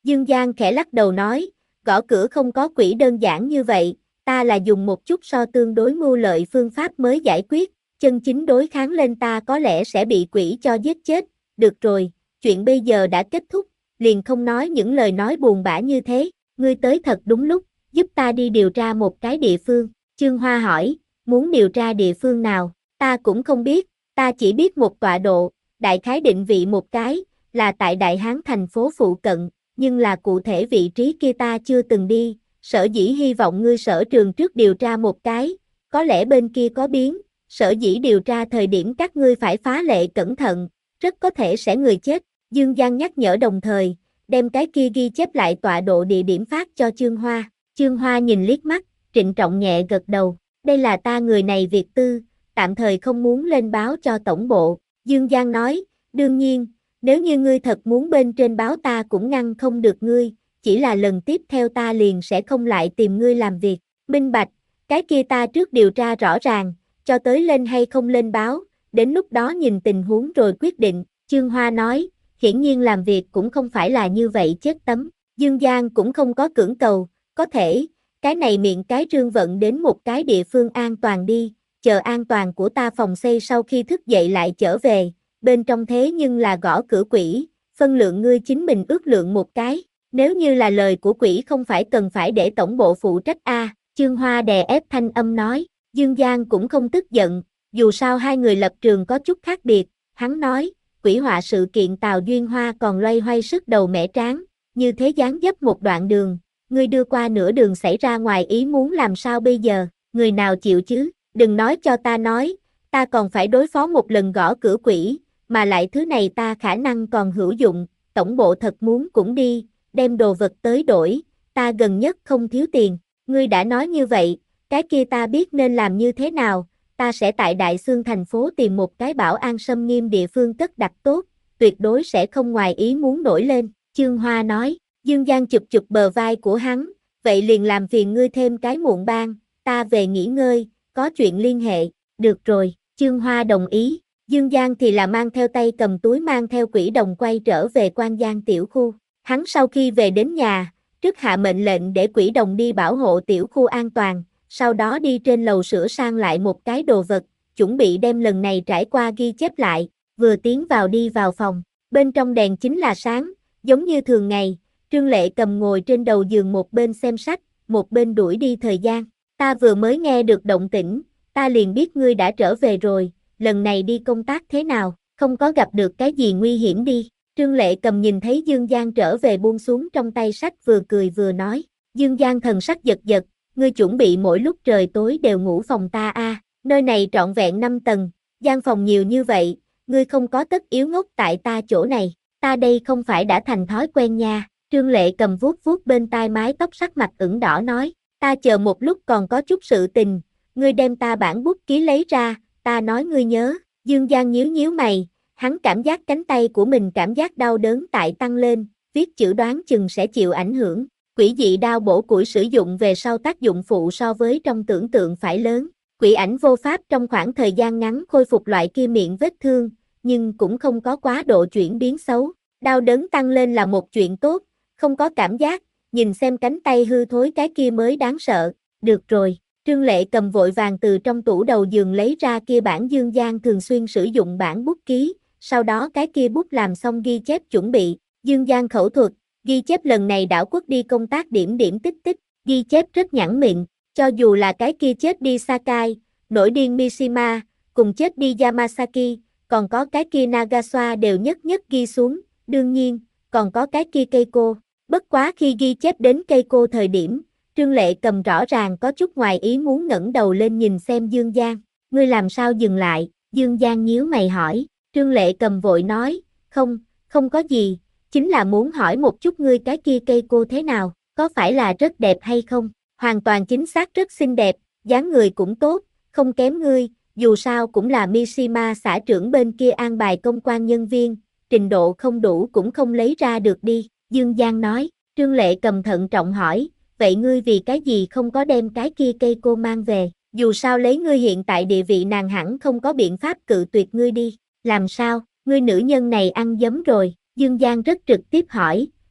Dương Giang khẽ lắc đầu nói, gõ cửa không có quỷ đơn giản như vậy, ta là dùng một chút so tương đối mưu lợi phương pháp mới giải quyết, chân chính đối kháng lên ta có lẽ sẽ bị quỷ cho giết chết, được rồi, chuyện bây giờ đã kết thúc, liền không nói những lời nói buồn bã như thế, ngươi tới thật đúng lúc, giúp ta đi điều tra một cái địa phương, Chương Hoa hỏi, muốn điều tra địa phương nào, ta cũng không biết, ta chỉ biết một tọa độ, đại khái định vị một cái, là tại Đại Hán thành phố phụ cận, nhưng là cụ thể vị trí kia ta chưa từng đi, sở dĩ hy vọng ngươi sở trường trước điều tra một cái, có lẽ bên kia có biến, sở dĩ điều tra thời điểm các ngươi phải phá lệ cẩn thận, rất có thể sẽ người chết, Dương Giang nhắc nhở đồng thời, đem cái kia ghi chép lại tọa độ địa điểm phát cho Chương Hoa, Chương Hoa nhìn liếc mắt, trịnh trọng nhẹ gật đầu, đây là ta người này việc tư, tạm thời không muốn lên báo cho tổng bộ, Dương Giang nói, đương nhiên, nếu như ngươi thật muốn bên trên báo ta cũng ngăn không được ngươi, chỉ là lần tiếp theo ta liền sẽ không lại tìm ngươi làm việc, minh bạch, cái kia ta trước điều tra rõ ràng, cho tới lên hay không lên báo, đến lúc đó nhìn tình huống rồi quyết định, Chương Hoa nói, hiển nhiên làm việc cũng không phải là như vậy chết tấm, Dương Giang cũng không có cưỡng cầu, có thể, cái này miệng cái trương vận đến một cái địa phương an toàn đi, chờ an toàn của ta phòng xây sau khi thức dậy lại trở về, bên trong thế nhưng là gõ cửa quỷ, phân lượng ngươi chính mình ước lượng một cái, nếu như là lời của quỷ không phải cần phải để tổng bộ phụ trách a, Chương Hoa đè ép thanh âm nói, Dương Giang cũng không tức giận, dù sao hai người lập trường có chút khác biệt, hắn nói, quỷ họa sự kiện Tào Duyên Hoa còn loay hoay sức đầu mẻ trán, như thế dáng dấp một đoạn đường, ngươi đưa qua nửa đường xảy ra ngoài ý muốn làm sao bây giờ, người nào chịu chứ, đừng nói cho ta nói, ta còn phải đối phó một lần gõ cửa quỷ, mà lại thứ này ta khả năng còn hữu dụng, tổng bộ thật muốn cũng đi, đem đồ vật tới đổi, ta gần nhất không thiếu tiền, ngươi đã nói như vậy, cái kia ta biết nên làm như thế nào, ta sẽ tại Đại Xương thành phố tìm một cái bảo an xâm nghiêm địa phương cất đặt tốt, tuyệt đối sẽ không ngoài ý muốn nổi lên, Chương Hoa nói, Dương Giang chụp chụp bờ vai của hắn, vậy liền làm phiền ngươi thêm cái muộn ban, ta về nghỉ ngơi, có chuyện liên hệ, được rồi, Chương Hoa đồng ý, Dương Giang thì là mang theo tay cầm túi mang theo quỷ đồng quay trở về Quan Giang tiểu khu, hắn sau khi về đến nhà, trước hạ mệnh lệnh để quỷ đồng đi bảo hộ tiểu khu an toàn, sau đó đi trên lầu sửa sang lại một cái đồ vật, chuẩn bị đem lần này trải qua ghi chép lại, vừa tiến vào đi vào phòng, bên trong đèn chính là sáng, giống như thường ngày, Trương Lệ cầm ngồi trên đầu giường một bên xem sách, một bên đuổi đi thời gian, ta vừa mới nghe được động tĩnh, ta liền biết ngươi đã trở về rồi, lần này đi công tác thế nào, không có gặp được cái gì nguy hiểm đi, Trương Lệ cầm nhìn thấy Dương Giang trở về buông xuống trong tay sách vừa cười vừa nói, Dương Giang thần sắc giật giật, ngươi chuẩn bị mỗi lúc trời tối đều ngủ phòng ta a, à, nơi này trọn vẹn năm tầng, gian phòng nhiều như vậy, ngươi không có tất yếu ngốc tại ta chỗ này, ta đây không phải đã thành thói quen nha, Trương Lệ cầm vuốt vuốt bên tai mái tóc sắc mặt ửng đỏ nói, ta chờ một lúc còn có chút sự tình, ngươi đem ta bản bút ký lấy ra, ta nói ngươi nhớ, Dương Giang nhíu nhíu mày, hắn cảm giác cánh tay của mình cảm giác đau đớn tại tăng lên, viết chữ đoán chừng sẽ chịu ảnh hưởng, quỷ dị đao bổ củi sử dụng về sau tác dụng phụ so với trong tưởng tượng phải lớn, quỷ ảnh vô pháp trong khoảng thời gian ngắn khôi phục loại kia miệng vết thương, nhưng cũng không có quá độ chuyển biến xấu, đau đớn tăng lên là một chuyện tốt, không có cảm giác, nhìn xem cánh tay hư thối cái kia mới đáng sợ, được rồi, Trương Lệ cầm vội vàng từ trong tủ đầu giường lấy ra kia bản Dương Giang thường xuyên sử dụng bản bút ký, sau đó cái kia bút làm xong ghi chép chuẩn bị, Dương Giang khẩu thuật, ghi chép lần này đảo quốc đi công tác điểm điểm tích tích, ghi chép rất nhẵn mịn, cho dù là cái kia chết đi Sakai, nổi điên Mishima, cùng chết đi Yamasaki, còn có cái kia Nagasawa đều nhất nhất ghi xuống, đương nhiên, còn có cái kia Keiko, bất quá khi ghi chép đến Keiko thời điểm, Trương Lệ cầm rõ ràng có chút ngoài ý muốn ngẩng đầu lên nhìn xem Dương Giang, ngươi làm sao dừng lại, Dương Giang nhíu mày hỏi, Trương Lệ cầm vội nói, không, không có gì, chính là muốn hỏi một chút ngươi cái kia Keiko thế nào, có phải là rất đẹp hay không, hoàn toàn chính xác rất xinh đẹp, dáng người cũng tốt, không kém ngươi, dù sao cũng là Mishima xã trưởng bên kia an bài công quan nhân viên, trình độ không đủ cũng không lấy ra được đi, Dương Giang nói, Trương Lệ cầm thận trọng hỏi, vậy ngươi vì cái gì không có đem cái kia Keiko mang về, dù sao lấy ngươi hiện tại địa vị nàng hẳn không có biện pháp cự tuyệt ngươi đi, làm sao, ngươi nữ nhân này ăn dấm rồi, Dương Giang rất trực tiếp hỏi,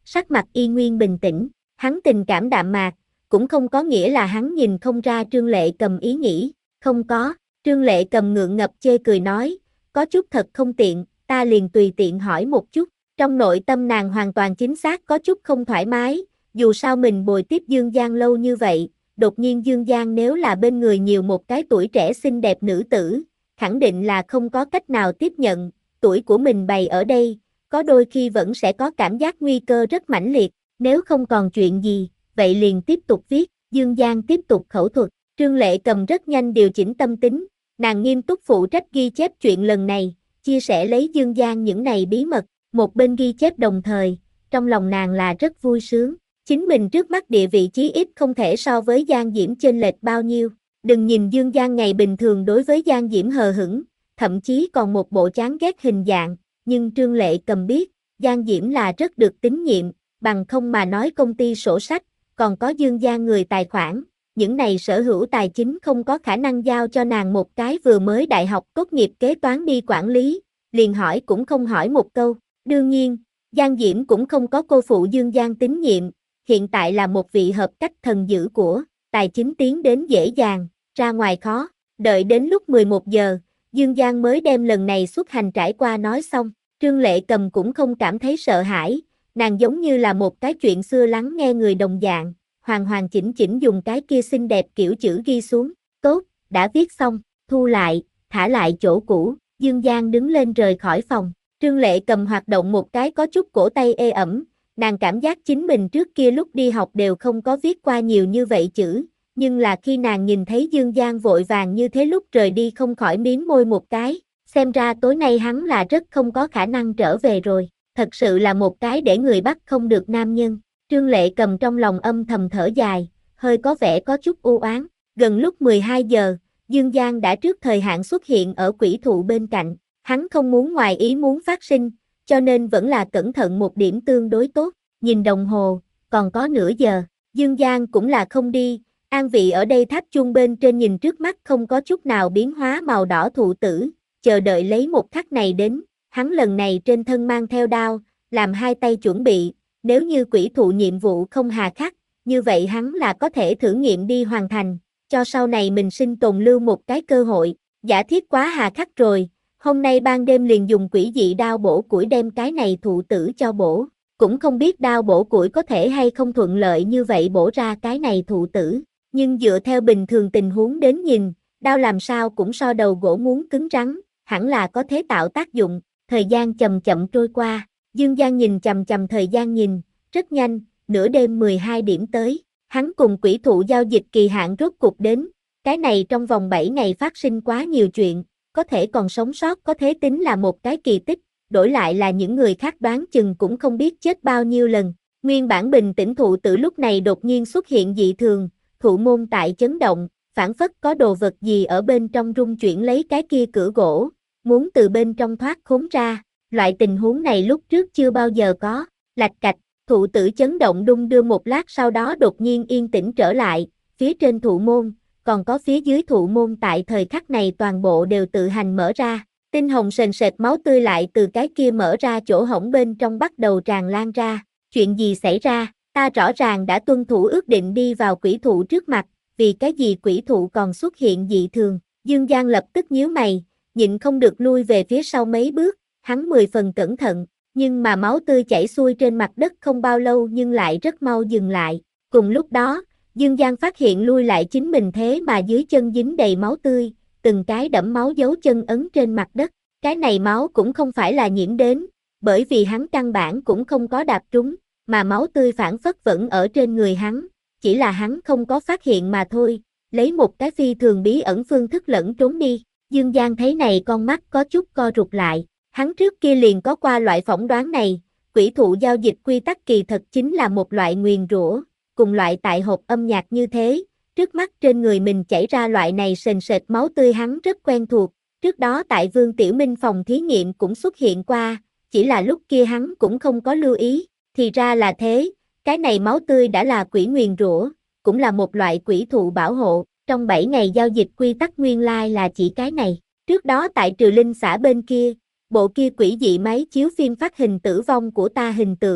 sắc mặt y nguyên bình tĩnh, hắn tình cảm đạm mạc, cũng không có nghĩa là hắn nhìn không ra Trương Lệ Cầm ý nghĩ, không có, Trương Lệ Cầm ngượng ngập chê cười nói, có chút thật không tiện, ta liền tùy tiện hỏi một chút, trong nội tâm nàng hoàn toàn chính xác có chút không thoải mái, dù sao mình bồi tiếp Dương Giang lâu như vậy, đột nhiên Dương Giang nếu là bên người nhiều một cái tuổi trẻ xinh đẹp nữ tử, khẳng định là không có cách nào tiếp nhận, tuổi của mình bày ở đây, có đôi khi vẫn sẽ có cảm giác nguy cơ rất mãnh liệt, nếu không còn chuyện gì, vậy liền tiếp tục viết, Dương Giang tiếp tục khẩu thuật, Trương Lệ Cầm rất nhanh điều chỉnh tâm tính, nàng nghiêm túc phụ trách ghi chép chuyện lần này, chia sẻ lấy Dương Giang những này bí mật, một bên ghi chép đồng thời, trong lòng nàng là rất vui sướng, chính mình trước mắt địa vị chí ít không thể so với Giang Diễm chênh lệch bao nhiêu, đừng nhìn Dương Giang ngày bình thường đối với Giang Diễm hờ hững, thậm chí còn một bộ chán ghét hình dạng, nhưng Trương Lệ Cầm biết, Giang Diễm là rất được tín nhiệm, bằng không mà nói công ty sổ sách, còn có Dương Giang người tài khoản, những này sở hữu tài chính không có khả năng giao cho nàng một cái vừa mới đại học tốt nghiệp kế toán đi quản lý, liền hỏi cũng không hỏi một câu, đương nhiên, Giang Diễm cũng không có cô phụ Dương Giang tín nhiệm, hiện tại là một vị hợp cách thần dữ của, tài chính tiến đến dễ dàng, ra ngoài khó, đợi đến lúc mười một giờ, Dương Giang mới đem lần này xuất hành trải qua nói xong, Trương Lệ Cầm cũng không cảm thấy sợ hãi, nàng giống như là một cái chuyện xưa lắng nghe người đồng dạng, hoàn hoàn chỉnh chỉnh dùng cái kia xinh đẹp kiểu chữ ghi xuống, tốt, đã viết xong, thu lại, thả lại chỗ cũ, Dương Giang đứng lên rời khỏi phòng, Trương Lệ Cầm hoạt động một cái có chút cổ tay ê ẩm, nàng cảm giác chính mình trước kia lúc đi học đều không có viết qua nhiều như vậy chữ, nhưng là khi nàng nhìn thấy Dương Giang vội vàng như thế lúc rời đi không khỏi mím môi một cái, xem ra tối nay hắn là rất không có khả năng trở về rồi, thật sự là một cái để người bắt không được nam nhân. Trương Lệ Cầm trong lòng âm thầm thở dài, hơi có vẻ có chút u oán. Gần lúc mười hai giờ, Dương Giang đã trước thời hạn xuất hiện ở quỹ thụ bên cạnh, hắn không muốn ngoài ý muốn phát sinh, cho nên vẫn là cẩn thận một điểm tương đối tốt, nhìn đồng hồ, còn có nửa giờ, Dương Giang cũng là không đi, an vị ở đây tháp chuông bên trên nhìn trước mắt không có chút nào biến hóa màu đỏ thụ tử, chờ đợi lấy một khắc này đến, hắn lần này trên thân mang theo đao, làm hai tay chuẩn bị, nếu như quỹ thụ nhiệm vụ không hà khắc, như vậy hắn là có thể thử nghiệm đi hoàn thành, cho sau này mình sinh tồn lưu một cái cơ hội, giả thiết quá hà khắc rồi, hôm nay ban đêm liền dùng quỷ dị đao bổ củi đem cái này thụ tử cho bổ, cũng không biết đao bổ củi có thể hay không thuận lợi như vậy bổ ra cái này thụ tử, nhưng dựa theo bình thường tình huống đến nhìn, đao làm sao cũng so đầu gỗ muốn cứng rắn, hẳn là có thế tạo tác dụng, thời gian chậm chậm trôi qua, Dương Giang nhìn chằm chằm thời gian nhìn, rất nhanh, nửa đêm mười hai điểm tới, hắn cùng quỹ thụ giao dịch kỳ hạn rốt cục đến, cái này trong vòng bảy ngày phát sinh quá nhiều chuyện, có thể còn sống sót có thể tính là một cái kỳ tích, đổi lại là những người khác đoán chừng cũng không biết chết bao nhiêu lần, nguyên bản bình tĩnh thụ tử lúc này đột nhiên xuất hiện dị thường, thụ môn tại chấn động, phảng phất có đồ vật gì ở bên trong rung chuyển lấy cái kia cửa gỗ, muốn từ bên trong thoát khốn ra, loại tình huống này lúc trước chưa bao giờ có, lạch cạch, thụ tử chấn động đung đưa một lát sau đó đột nhiên yên tĩnh trở lại, phía trên thụ môn, còn có phía dưới thụ môn tại thời khắc này toàn bộ đều tự hành mở ra, tinh hồng sền sệt máu tươi lại từ cái kia mở ra chỗ hổng bên trong bắt đầu tràn lan ra, chuyện gì xảy ra, ta rõ ràng đã tuân thủ ước định đi vào quỷ thụ trước mặt, vì cái gì quỷ thụ còn xuất hiện dị thường, Dương Giang lập tức nhíu mày, nhịn không được lui về phía sau mấy bước, hắn mười phần cẩn thận, nhưng mà máu tươi chảy xuôi trên mặt đất không bao lâu nhưng lại rất mau dừng lại, cùng lúc đó, Dương Giang phát hiện lui lại chính mình thế mà dưới chân dính đầy máu tươi, từng cái đẫm máu dấu chân ấn trên mặt đất, cái này máu cũng không phải là nhiễm đến, bởi vì hắn căn bản cũng không có đạp trúng, mà máu tươi phản phất vẫn ở trên người hắn, chỉ là hắn không có phát hiện mà thôi, lấy một cái phi thường bí ẩn phương thức lẫn trốn đi, Dương Giang thấy này con mắt có chút co rụt lại, hắn trước kia liền có qua loại phỏng đoán này, quỷ thụ giao dịch quy tắc kỳ thật chính là một loại nguyền rủa, cùng loại tại hộp âm nhạc như thế, trước mắt trên người mình chảy ra loại này sền sệt máu tươi hắn rất quen thuộc, trước đó tại Vương Tiểu Minh phòng thí nghiệm cũng xuất hiện qua, chỉ là lúc kia hắn cũng không có lưu ý, thì ra là thế, cái này máu tươi đã là quỷ nguyền rủa, cũng là một loại quỷ thụ bảo hộ, trong bảy ngày giao dịch quy tắc nguyên lai là chỉ cái này, trước đó tại Trừ Linh xã bên kia, bộ kia quỷ dị máy chiếu phim phát hình tử vong của ta hình tượng,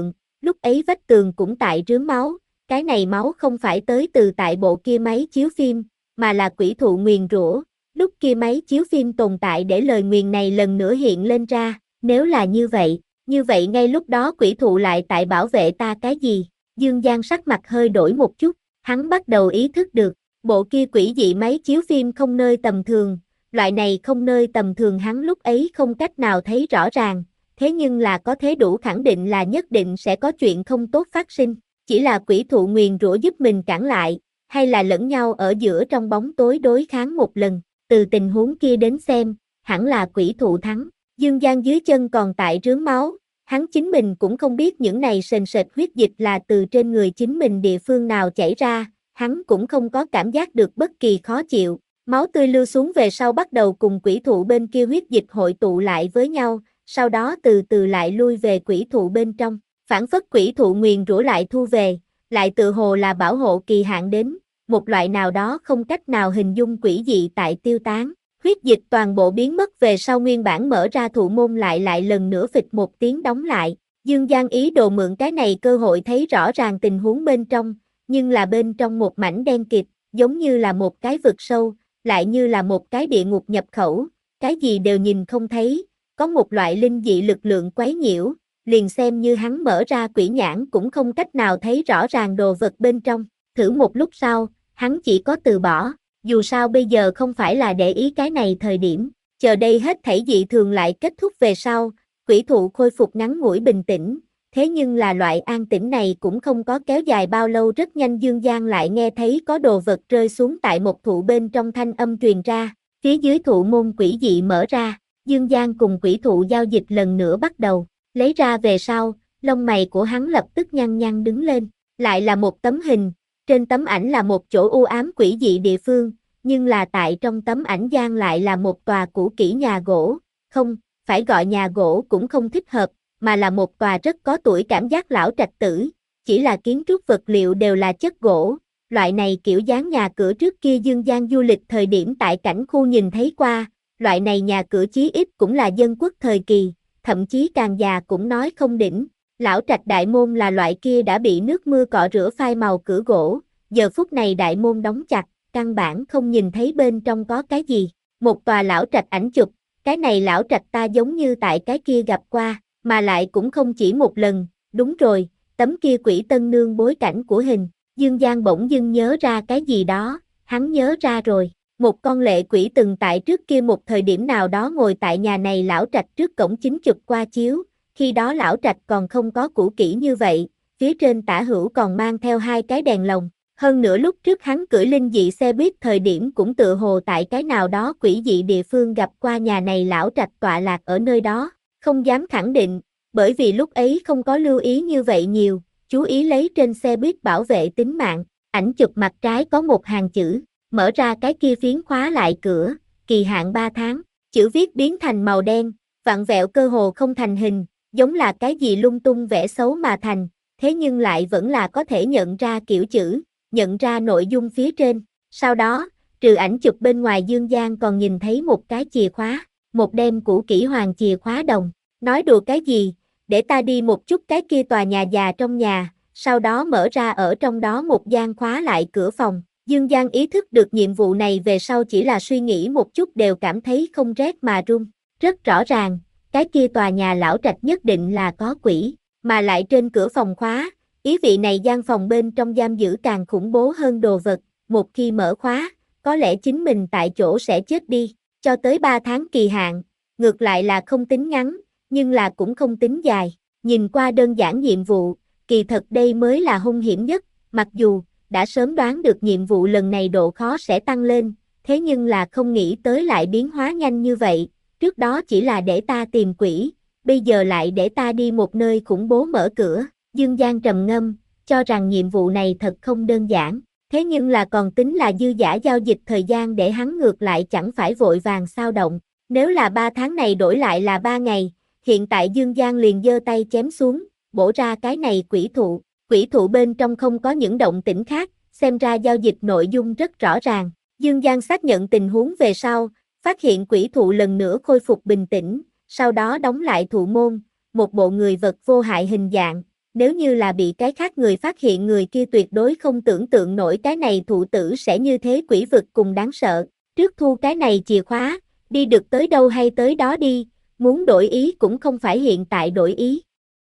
lúc ấy vách tường cũng tại rướm máu, cái này máu không phải tới từ tại bộ kia máy chiếu phim, mà là quỷ thụ nguyền rủa, lúc kia máy chiếu phim tồn tại để lời nguyền này lần nữa hiện lên ra, nếu là như vậy, như vậy ngay lúc đó quỷ thụ lại tại bảo vệ ta cái gì? Dương Giang sắc mặt hơi đổi một chút, hắn bắt đầu ý thức được, bộ kia quỷ dị máy chiếu phim không nơi tầm thường, loại này không nơi tầm thường hắn lúc ấy không cách nào thấy rõ ràng, thế nhưng là có thế đủ khẳng định là nhất định sẽ có chuyện không tốt phát sinh, chỉ là quỷ thụ nguyền rủa giúp mình cản lại, hay là lẫn nhau ở giữa trong bóng tối đối kháng một lần, từ tình huống kia đến xem, hẳn là quỷ thụ thắng, Dương Giang dưới chân còn tại rướm máu, hắn chính mình cũng không biết những này sền sệt huyết dịch là từ trên người chính mình địa phương nào chảy ra, hắn cũng không có cảm giác được bất kỳ khó chịu, máu tươi lưu xuống về sau bắt đầu cùng quỷ thụ bên kia huyết dịch hội tụ lại với nhau, sau đó từ từ lại lui về quỷ thụ bên trong, phản phất quỷ thụ nguyền rủa lại thu về, lại tự hồ là bảo hộ kỳ hạn đến, một loại nào đó không cách nào hình dung quỷ dị tại tiêu tán. Huyết dịch toàn bộ biến mất về sau nguyên bản mở ra thụ môn lại lại lần nữa phịch một tiếng đóng lại. Dương Giang ý đồ mượn cái này cơ hội thấy rõ ràng tình huống bên trong, nhưng là bên trong một mảnh đen kịt, giống như là một cái vực sâu, lại như là một cái địa ngục nhập khẩu, cái gì đều nhìn không thấy, có một loại linh dị lực lượng quấy nhiễu, liền xem như hắn mở ra quỷ nhãn cũng không cách nào thấy rõ ràng đồ vật bên trong. Thử một lúc sau, hắn chỉ có từ bỏ. Dù sao bây giờ không phải là để ý cái này thời điểm, chờ đây hết thảy dị thường lại kết thúc về sau, quỷ thụ khôi phục ngắn ngủi bình tĩnh, thế nhưng là loại an tĩnh này cũng không có kéo dài bao lâu, rất nhanh Dương Giang lại nghe thấy có đồ vật rơi xuống tại một thụ bên trong, thanh âm truyền ra, phía dưới thụ môn quỷ dị mở ra, Dương Giang cùng quỷ thụ giao dịch lần nữa bắt đầu, lấy ra về sau, lông mày của hắn lập tức nhăn nhăn đứng lên, lại là một tấm hình. Trên tấm ảnh là một chỗ u ám quỷ dị địa phương, nhưng là tại trong tấm ảnh gian lại là một tòa cũ kỹ nhà gỗ, không, phải gọi nhà gỗ cũng không thích hợp, mà là một tòa rất có tuổi cảm giác lão trạch tử, chỉ là kiến trúc vật liệu đều là chất gỗ, loại này kiểu dáng nhà cửa trước kia Dương Giang du lịch thời điểm tại cảnh khu nhìn thấy qua, loại này nhà cửa chí ít cũng là dân quốc thời kỳ, thậm chí càng già cũng nói không đỉnh. Lão trạch đại môn là loại kia đã bị nước mưa cọ rửa phai màu cửa gỗ, giờ phút này đại môn đóng chặt, căn bản không nhìn thấy bên trong có cái gì. Một tòa lão trạch ảnh chụp, cái này lão trạch ta giống như tại cái kia gặp qua, mà lại cũng không chỉ một lần, đúng rồi, tấm kia quỷ tân nương bối cảnh của hình. Dương Giang bỗng dưng nhớ ra cái gì đó, hắn nhớ ra rồi, một con lệ quỷ từng tại trước kia một thời điểm nào đó ngồi tại nhà này lão trạch trước cổng chính chụp qua chiếu. Khi đó lão trạch còn không có cũ kỹ như vậy, phía trên tả hữu còn mang theo hai cái đèn lồng. Hơn nữa lúc trước hắn cưỡi linh dị xe buýt thời điểm cũng tự hồ tại cái nào đó quỷ dị địa phương gặp qua nhà này lão trạch tọa lạc ở nơi đó. Không dám khẳng định, bởi vì lúc ấy không có lưu ý như vậy nhiều, chú ý lấy trên xe buýt bảo vệ tính mạng. Ảnh chụp mặt trái có một hàng chữ, mở ra cái kia phiến khóa lại cửa, kỳ hạn ba tháng, chữ viết biến thành màu đen, vặn vẹo cơ hồ không thành hình. Giống là cái gì lung tung vẽ xấu mà thành, thế nhưng lại vẫn là có thể nhận ra kiểu chữ, nhận ra nội dung phía trên. Sau đó, trừ ảnh chụp bên ngoài Dương Giang còn nhìn thấy một cái chìa khóa, một đem cũ kỹ hoàng chìa khóa đồng. Nói đùa cái gì, để ta đi một chút cái kia tòa nhà già trong nhà, sau đó mở ra ở trong đó một gian khóa lại cửa phòng. Dương Giang ý thức được nhiệm vụ này về sau chỉ là suy nghĩ một chút đều cảm thấy không rét mà run. Rất rõ ràng. Cái kia tòa nhà lão trạch nhất định là có quỷ, mà lại trên cửa phòng khóa, ý vị này gian phòng bên trong giam giữ càng khủng bố hơn đồ vật, một khi mở khóa, có lẽ chính mình tại chỗ sẽ chết đi, cho tới ba tháng kỳ hạn, ngược lại là không tính ngắn, nhưng là cũng không tính dài, nhìn qua đơn giản nhiệm vụ, kỳ thật đây mới là hung hiểm nhất, mặc dù, đã sớm đoán được nhiệm vụ lần này độ khó sẽ tăng lên, thế nhưng là không nghĩ tới lại biến hóa nhanh như vậy. Trước đó chỉ là để ta tìm quỷ, bây giờ lại để ta đi một nơi khủng bố mở cửa. Dương Giang trầm ngâm, cho rằng nhiệm vụ này thật không đơn giản, thế nhưng là còn tính là dư giả giao dịch thời gian để hắn ngược lại chẳng phải vội vàng sao động. Nếu là ba tháng này đổi lại là ba ngày, hiện tại Dương Giang liền giơ tay chém xuống, bổ ra cái này quỷ thụ. Quỷ thụ bên trong không có những động tĩnh khác, xem ra giao dịch nội dung rất rõ ràng. Dương Giang xác nhận tình huống về sau, phát hiện quỷ thụ lần nữa khôi phục bình tĩnh, sau đó đóng lại thụ môn, một bộ người vật vô hại hình dạng, nếu như là bị cái khác người phát hiện người kia tuyệt đối không tưởng tượng nổi cái này thụ tử sẽ như thế quỷ vực cùng đáng sợ. Trước thu cái này chìa khóa, đi được tới đâu hay tới đó đi, muốn đổi ý cũng không phải hiện tại đổi ý.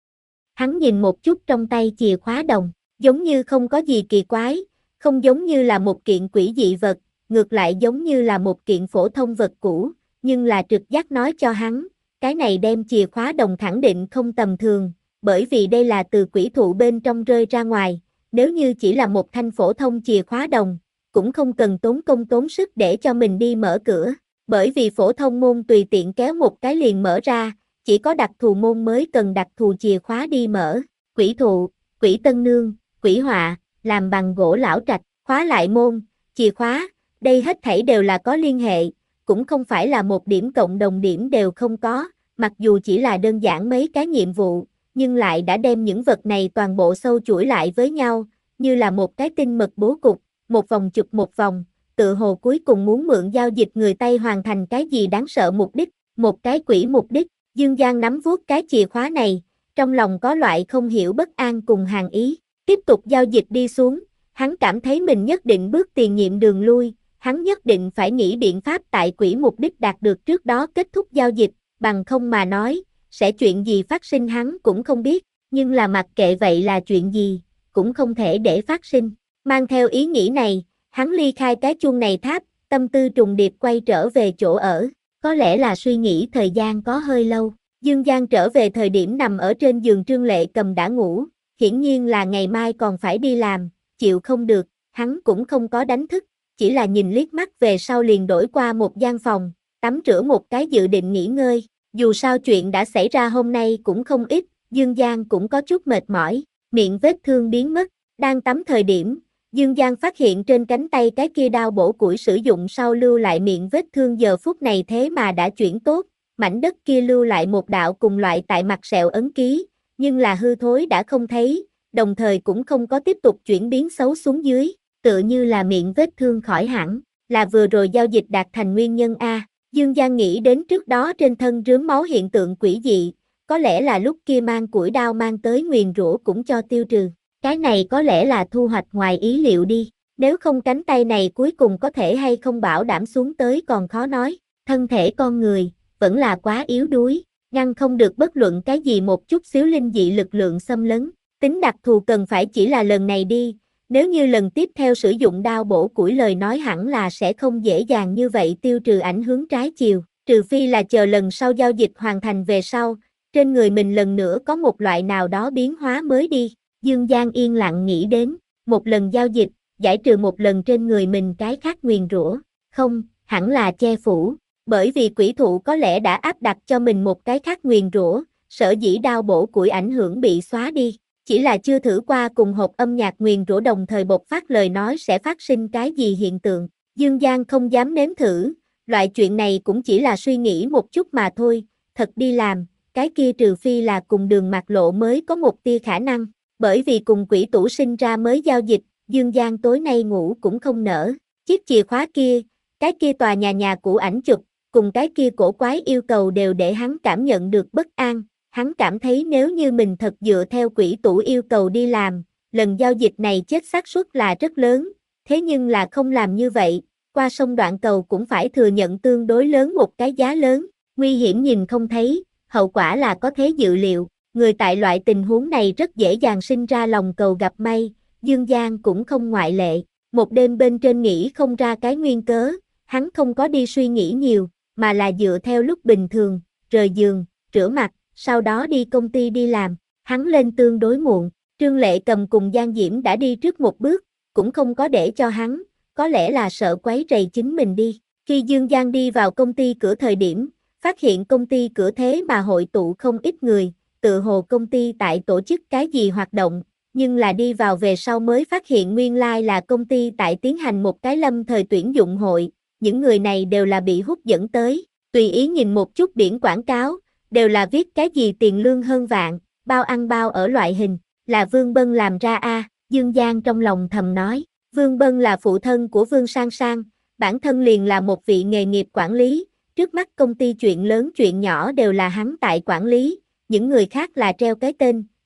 Hắn nhìn một chút trong tay chìa khóa đồng, giống như không có gì kỳ quái, không giống như là một kiện quỷ dị vật, ngược lại giống như là một kiện phổ thông vật cũ, nhưng là trực giác nói cho hắn, cái này đem chìa khóa đồng khẳng định không tầm thường, bởi vì đây là từ quỷ thụ bên trong rơi ra ngoài, nếu như chỉ là một thanh phổ thông chìa khóa đồng, cũng không cần tốn công tốn sức để cho mình đi mở cửa, bởi vì phổ thông môn tùy tiện kéo một cái liền mở ra, chỉ có đặc thù môn mới cần đặc thù chìa khóa đi mở. Quỷ thụ, quỷ tân nương, quỷ họa, làm bằng gỗ lão trạch, khóa lại môn, chìa khóa, đây hết thảy đều là có liên hệ, cũng không phải là một điểm cộng đồng điểm đều không có, mặc dù chỉ là đơn giản mấy cái nhiệm vụ, nhưng lại đã đem những vật này toàn bộ sâu chuỗi lại với nhau, như là một cái tinh mật bố cục, một vòng chụp một vòng, tự hồ cuối cùng muốn mượn giao dịch người Tây hoàn thành cái gì đáng sợ mục đích, một cái quỷ mục đích. Dương Giang nắm vuốt cái chìa khóa này, trong lòng có loại không hiểu bất an cùng hàng ý, tiếp tục giao dịch đi xuống, hắn cảm thấy mình nhất định bước tiền nhiệm đường lui, hắn nhất định phải nghĩ biện pháp tại quỷ mục đích đạt được trước đó kết thúc giao dịch, bằng không mà nói, sẽ chuyện gì phát sinh hắn cũng không biết, nhưng là mặc kệ vậy là chuyện gì, cũng không thể để phát sinh. Mang theo ý nghĩ này, hắn ly khai cái chuông này tháp, tâm tư trùng điệp quay trở về chỗ ở. Có lẽ là suy nghĩ thời gian có hơi lâu, Dương Giang trở về thời điểm nằm ở trên giường Trương Lệ Cầm đã ngủ, hiển nhiên là ngày mai còn phải đi làm, chịu không được, hắn cũng không có đánh thức, chỉ là nhìn liếc mắt về sau liền đổi qua một gian phòng, tắm rửa một cái dự định nghỉ ngơi, dù sao chuyện đã xảy ra hôm nay cũng không ít, Dương Giang cũng có chút mệt mỏi, miệng vết thương biến mất, đang tắm thời điểm. Dương Giang phát hiện trên cánh tay cái kia đao bổ củi sử dụng sau lưu lại miệng vết thương giờ phút này thế mà đã chuyển tốt, mảnh đất kia lưu lại một đạo cùng loại tại mặt sẹo ấn ký, nhưng là hư thối đã không thấy, đồng thời cũng không có tiếp tục chuyển biến xấu xuống dưới, tựa như là miệng vết thương khỏi hẳn, là vừa rồi giao dịch đạt thành nguyên nhân A. Dương Giang nghĩ đến trước đó trên thân rướm máu hiện tượng quỷ dị, có lẽ là lúc kia mang củi đao mang tới nguyền rủa cũng cho tiêu trừ. Cái này có lẽ là thu hoạch ngoài ý liệu đi, nếu không cánh tay này cuối cùng có thể hay không bảo đảm xuống tới còn khó nói, thân thể con người, vẫn là quá yếu đuối, ngăn không được bất luận cái gì một chút xíu linh dị lực lượng xâm lấn, tính đặc thù cần phải chỉ là lần này đi, nếu như lần tiếp theo sử dụng đao bổ củi lời nói hẳn là sẽ không dễ dàng như vậy tiêu trừ ảnh hướng trái chiều, trừ phi là chờ lần sau giao dịch hoàn thành về sau, trên người mình lần nữa có một loại nào đó biến hóa mới đi. Dương Giang yên lặng nghĩ đến, một lần giao dịch, giải trừ một lần trên người mình cái khác nguyền rủa, không, hẳn là che phủ, bởi vì quỷ thụ có lẽ đã áp đặt cho mình một cái khác nguyền rủa, sở dĩ đao bổ củi ảnh hưởng bị xóa đi, chỉ là chưa thử qua cùng hộp âm nhạc nguyền rủa đồng thời bộc phát lời nói sẽ phát sinh cái gì hiện tượng, Dương Giang không dám nếm thử, loại chuyện này cũng chỉ là suy nghĩ một chút mà thôi, thật đi làm, cái kia trừ phi là cùng Đường Mạc Lộ mới có một tia khả năng. Bởi vì cùng quỷ tủ sinh ra mới giao dịch, Dương Giang tối nay ngủ cũng không nỡ. Chiếc chìa khóa kia, cái kia tòa nhà nhà cũ ảnh chụp, cùng cái kia cổ quái yêu cầu đều để hắn cảm nhận được bất an. Hắn cảm thấy nếu như mình thật dựa theo quỷ tủ yêu cầu đi làm, lần giao dịch này chết xác suất là rất lớn. Thế nhưng là không làm như vậy, qua sông đoạn cầu cũng phải thừa nhận tương đối lớn một cái giá lớn. Nguy hiểm nhìn không thấy, hậu quả là có thế dự liệu. Người tại loại tình huống này rất dễ dàng sinh ra lòng cầu gặp may, Dương Giang cũng không ngoại lệ. Một đêm bên trên nghĩ không ra cái nguyên cớ, hắn không có đi suy nghĩ nhiều, mà là dựa theo lúc bình thường, rời giường, rửa mặt, sau đó đi công ty đi làm. Hắn lên tương đối muộn, Trương Lệ Cầm cùng Giang Diễm đã đi trước một bước, cũng không có để cho hắn, có lẽ là sợ quấy rầy chính mình đi. Khi Dương Giang đi vào công ty cửa thời điểm, phát hiện công ty cửa thế mà hội tụ không ít người. Tự hồ công ty tại tổ chức cái gì hoạt động, nhưng là đi vào về sau mới phát hiện nguyên lai là công ty tại tiến hành một cái lâm thời tuyển dụng hội, những người này đều là bị hút dẫn tới, tùy ý nhìn một chút biển quảng cáo, đều là viết cái gì tiền lương hơn vạn, bao ăn bao ở loại hình, là Vương Bân làm ra a. À, Dương Giang trong lòng thầm nói, Vương Bân là phụ thân của Vương Sang Sang, bản thân liền là một vị nghề nghiệp quản lý, trước mắt công ty chuyện lớn chuyện nhỏ đều là hắn tại quản lý. Những người khác là treo cái tên,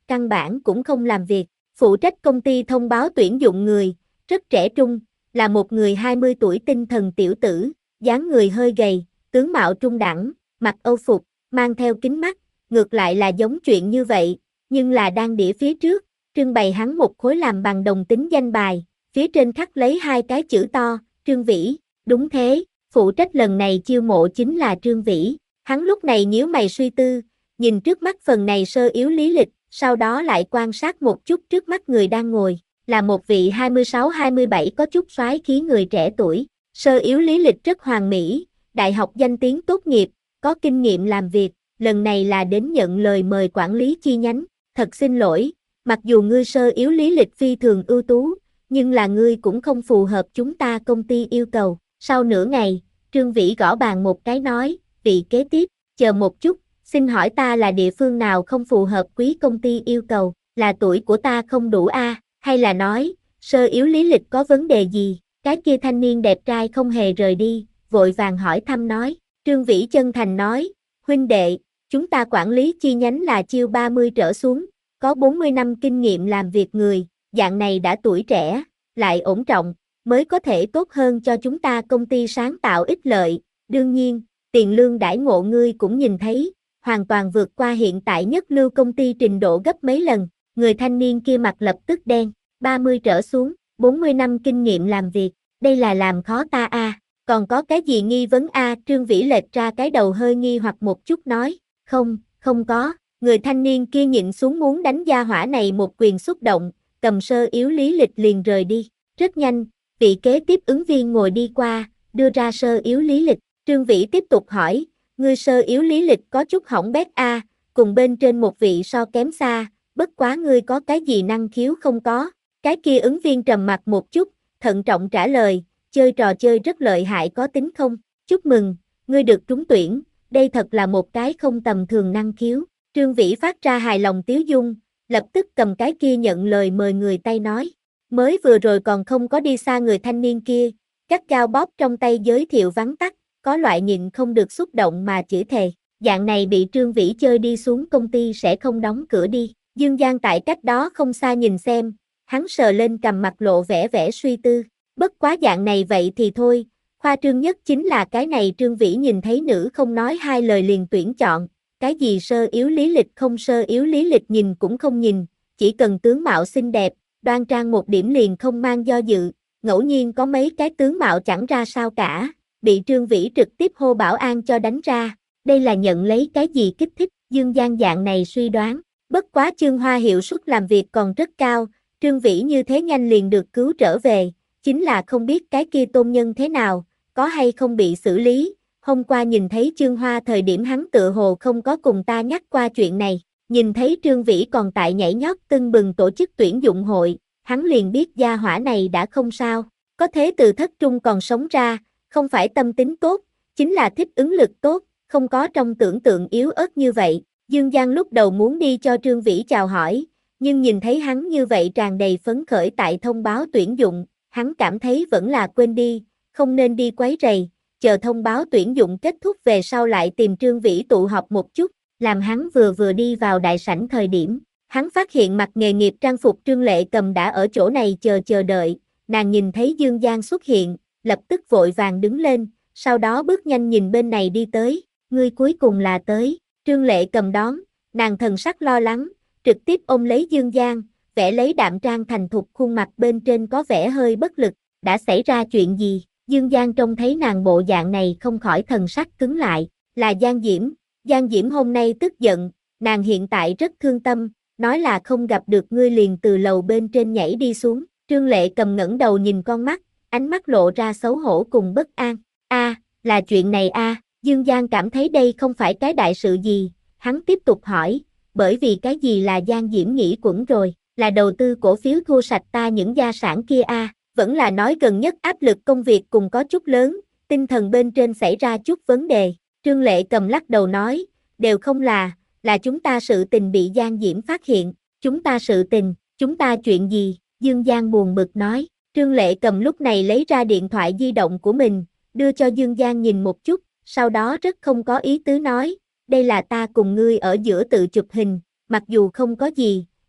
căn bản cũng không làm việc. Phụ trách công ty thông báo tuyển dụng người, rất trẻ trung, là một người hai mươi tuổi tinh thần tiểu tử, dáng người hơi gầy, tướng mạo trung đẳng, mặc âu phục, mang theo kính mắt, ngược lại là giống chuyện như vậy, nhưng là đang đĩa phía trước, trưng bày hắn một khối làm bằng đồng tính danh bài, phía trên khắc lấy hai cái chữ to, Trương Vĩ, đúng thế, phụ trách lần này chiêu mộ chính là Trương Vĩ, hắn lúc này nhíu mày suy tư, nhìn trước mắt phần này sơ yếu lý lịch, sau đó lại quan sát một chút trước mắt người đang ngồi, là một vị hai mươi sáu hai mươi bảy có chút soái khí người trẻ tuổi, sơ yếu lý lịch rất hoàn mỹ, đại học danh tiếng tốt nghiệp, có kinh nghiệm làm việc, lần này là đến nhận lời mời quản lý chi nhánh, thật xin lỗi, mặc dù ngươi sơ yếu lý lịch phi thường ưu tú, nhưng là ngươi cũng không phù hợp chúng ta công ty yêu cầu. Sau nửa ngày, Trương Vĩ gõ bàn một cái nói, vị kế tiếp, chờ một chút, xin hỏi ta là địa phương nào không phù hợp quý công ty yêu cầu, là tuổi của ta không đủ a, à, hay là nói, sơ yếu lý lịch có vấn đề gì? Cái kia thanh niên đẹp trai không hề rời đi, vội vàng hỏi thăm nói, Trương Vĩ chân thành nói, huynh đệ, chúng ta quản lý chi nhánh là chiêu ba mươi trở xuống, có bốn mươi năm kinh nghiệm làm việc người, dạng này đã tuổi trẻ, lại ổn trọng, mới có thể tốt hơn cho chúng ta công ty sáng tạo ích lợi, đương nhiên, tiền lương đãi ngộ ngươi cũng nhìn thấy, hoàn toàn vượt qua hiện tại nhất lưu công ty trình độ gấp mấy lần, người thanh niên kia mặt lập tức đen, ba mươi trở xuống, bốn mươi năm kinh nghiệm làm việc, đây là làm khó ta a, à. Còn có cái gì nghi vấn a? À? Trương Vĩ lệch ra cái đầu hơi nghi hoặc một chút nói, không, không có, người thanh niên kia nhịn xuống muốn đánh gia hỏa này một quyền xúc động, cầm sơ yếu lý lịch liền rời đi, rất nhanh, vị kế tiếp ứng viên ngồi đi qua, đưa ra sơ yếu lý lịch, Trương Vĩ tiếp tục hỏi, ngươi sơ yếu lý lịch có chút hỏng bét a, à, cùng bên trên một vị so kém xa, bất quá ngươi có cái gì năng khiếu không có, cái kia ứng viên trầm mặt một chút, thận trọng trả lời, chơi trò chơi rất lợi hại có tính không, chúc mừng, ngươi được trúng tuyển, đây thật là một cái không tầm thường năng khiếu, Trương Vĩ phát ra hài lòng tiếu dung, lập tức cầm cái kia nhận lời mời người tay nói, mới vừa rồi còn không có đi xa người thanh niên kia, cắt gao bóp trong tay giới thiệu vắn tắt, có loại nhịn không được xúc động mà chửi thề, dạng này bị Trương Vĩ chơi đi xuống công ty sẽ không đóng cửa đi, Dương Giang tại cách đó không xa nhìn xem, hắn sờ lên cầm mặt lộ vẻ vẻ suy tư, bất quá dạng này vậy thì thôi, khoa trương nhất chính là cái này Trương Vĩ nhìn thấy nữ không nói hai lời liền tuyển chọn, cái gì sơ yếu lý lịch không sơ yếu lý lịch nhìn cũng không nhìn, chỉ cần tướng mạo xinh đẹp, đoan trang một điểm liền không mang do dự, ngẫu nhiên có mấy cái tướng mạo chẳng ra sao cả, bị Trương Vĩ trực tiếp hô bảo an cho đánh ra, đây là nhận lấy cái gì kích thích, Dương Giang dạng này suy đoán, bất quá Trương Hoa hiệu suất làm việc còn rất cao, Trương Vĩ như thế nhanh liền được cứu trở về, chính là không biết cái kia tôn nhân thế nào, có hay không bị xử lý, hôm qua nhìn thấy Trương Hoa thời điểm hắn tựa hồ không có cùng ta nhắc qua chuyện này, nhìn thấy Trương Vĩ còn tại nhảy nhót tưng bừng tổ chức tuyển dụng hội, hắn liền biết gia hỏa này đã không sao, có thế từ thất trung còn sống ra, không phải tâm tính tốt, chính là thích ứng lực tốt, không có trong tưởng tượng yếu ớt như vậy. Dương Giang lúc đầu muốn đi cho Trương Vĩ chào hỏi, nhưng nhìn thấy hắn như vậy tràn đầy phấn khởi tại thông báo tuyển dụng, hắn cảm thấy vẫn là quên đi, không nên đi quấy rầy, chờ thông báo tuyển dụng kết thúc về sau lại tìm Trương Vĩ tụ họp một chút, làm hắn vừa vừa đi vào đại sảnh thời điểm, hắn phát hiện mặc nghề nghiệp trang phục Trương Lệ Cầm đã ở chỗ này chờ chờ đợi, nàng nhìn thấy Dương Giang xuất hiện, lập tức vội vàng đứng lên, sau đó bước nhanh nhìn bên này đi tới, ngươi cuối cùng là tới, Trương Lệ Cầm đón, nàng thần sắc lo lắng, trực tiếp ôm lấy Dương Giang, vẽ lấy đạm trang thành thục khuôn mặt bên trên có vẻ hơi bất lực, đã xảy ra chuyện gì, Dương Giang trông thấy nàng bộ dạng này không khỏi thần sắc cứng lại, là Giang Diễm, Giang Diễm hôm nay tức giận, nàng hiện tại rất thương tâm, nói là không gặp được ngươi liền từ lầu bên trên nhảy đi xuống, Trương Lệ Cầm ngẩng đầu nhìn con mắt, ánh mắt lộ ra xấu hổ cùng bất an, a, à, là chuyện này a, à. Dương Giang cảm thấy đây không phải cái đại sự gì, hắn tiếp tục hỏi, bởi vì cái gì là Giang Diễm nghĩ quẩn rồi, là đầu tư cổ phiếu thua sạch ta những gia sản kia a, à. Vẫn là nói gần nhất áp lực công việc cùng có chút lớn, tinh thần bên trên xảy ra chút vấn đề, Trương Lệ Cầm lắc đầu nói, đều không là, là chúng ta sự tình bị Giang Diễm phát hiện, chúng ta sự tình, chúng ta chuyện gì, Dương Giang buồn bực nói, Trương Lệ Cầm lúc này lấy ra điện thoại di động của mình, đưa cho Dương Giang nhìn một chút, sau đó rất không có ý tứ nói, đây là ta cùng ngươi ở giữa tự chụp hình, mặc dù không có gì,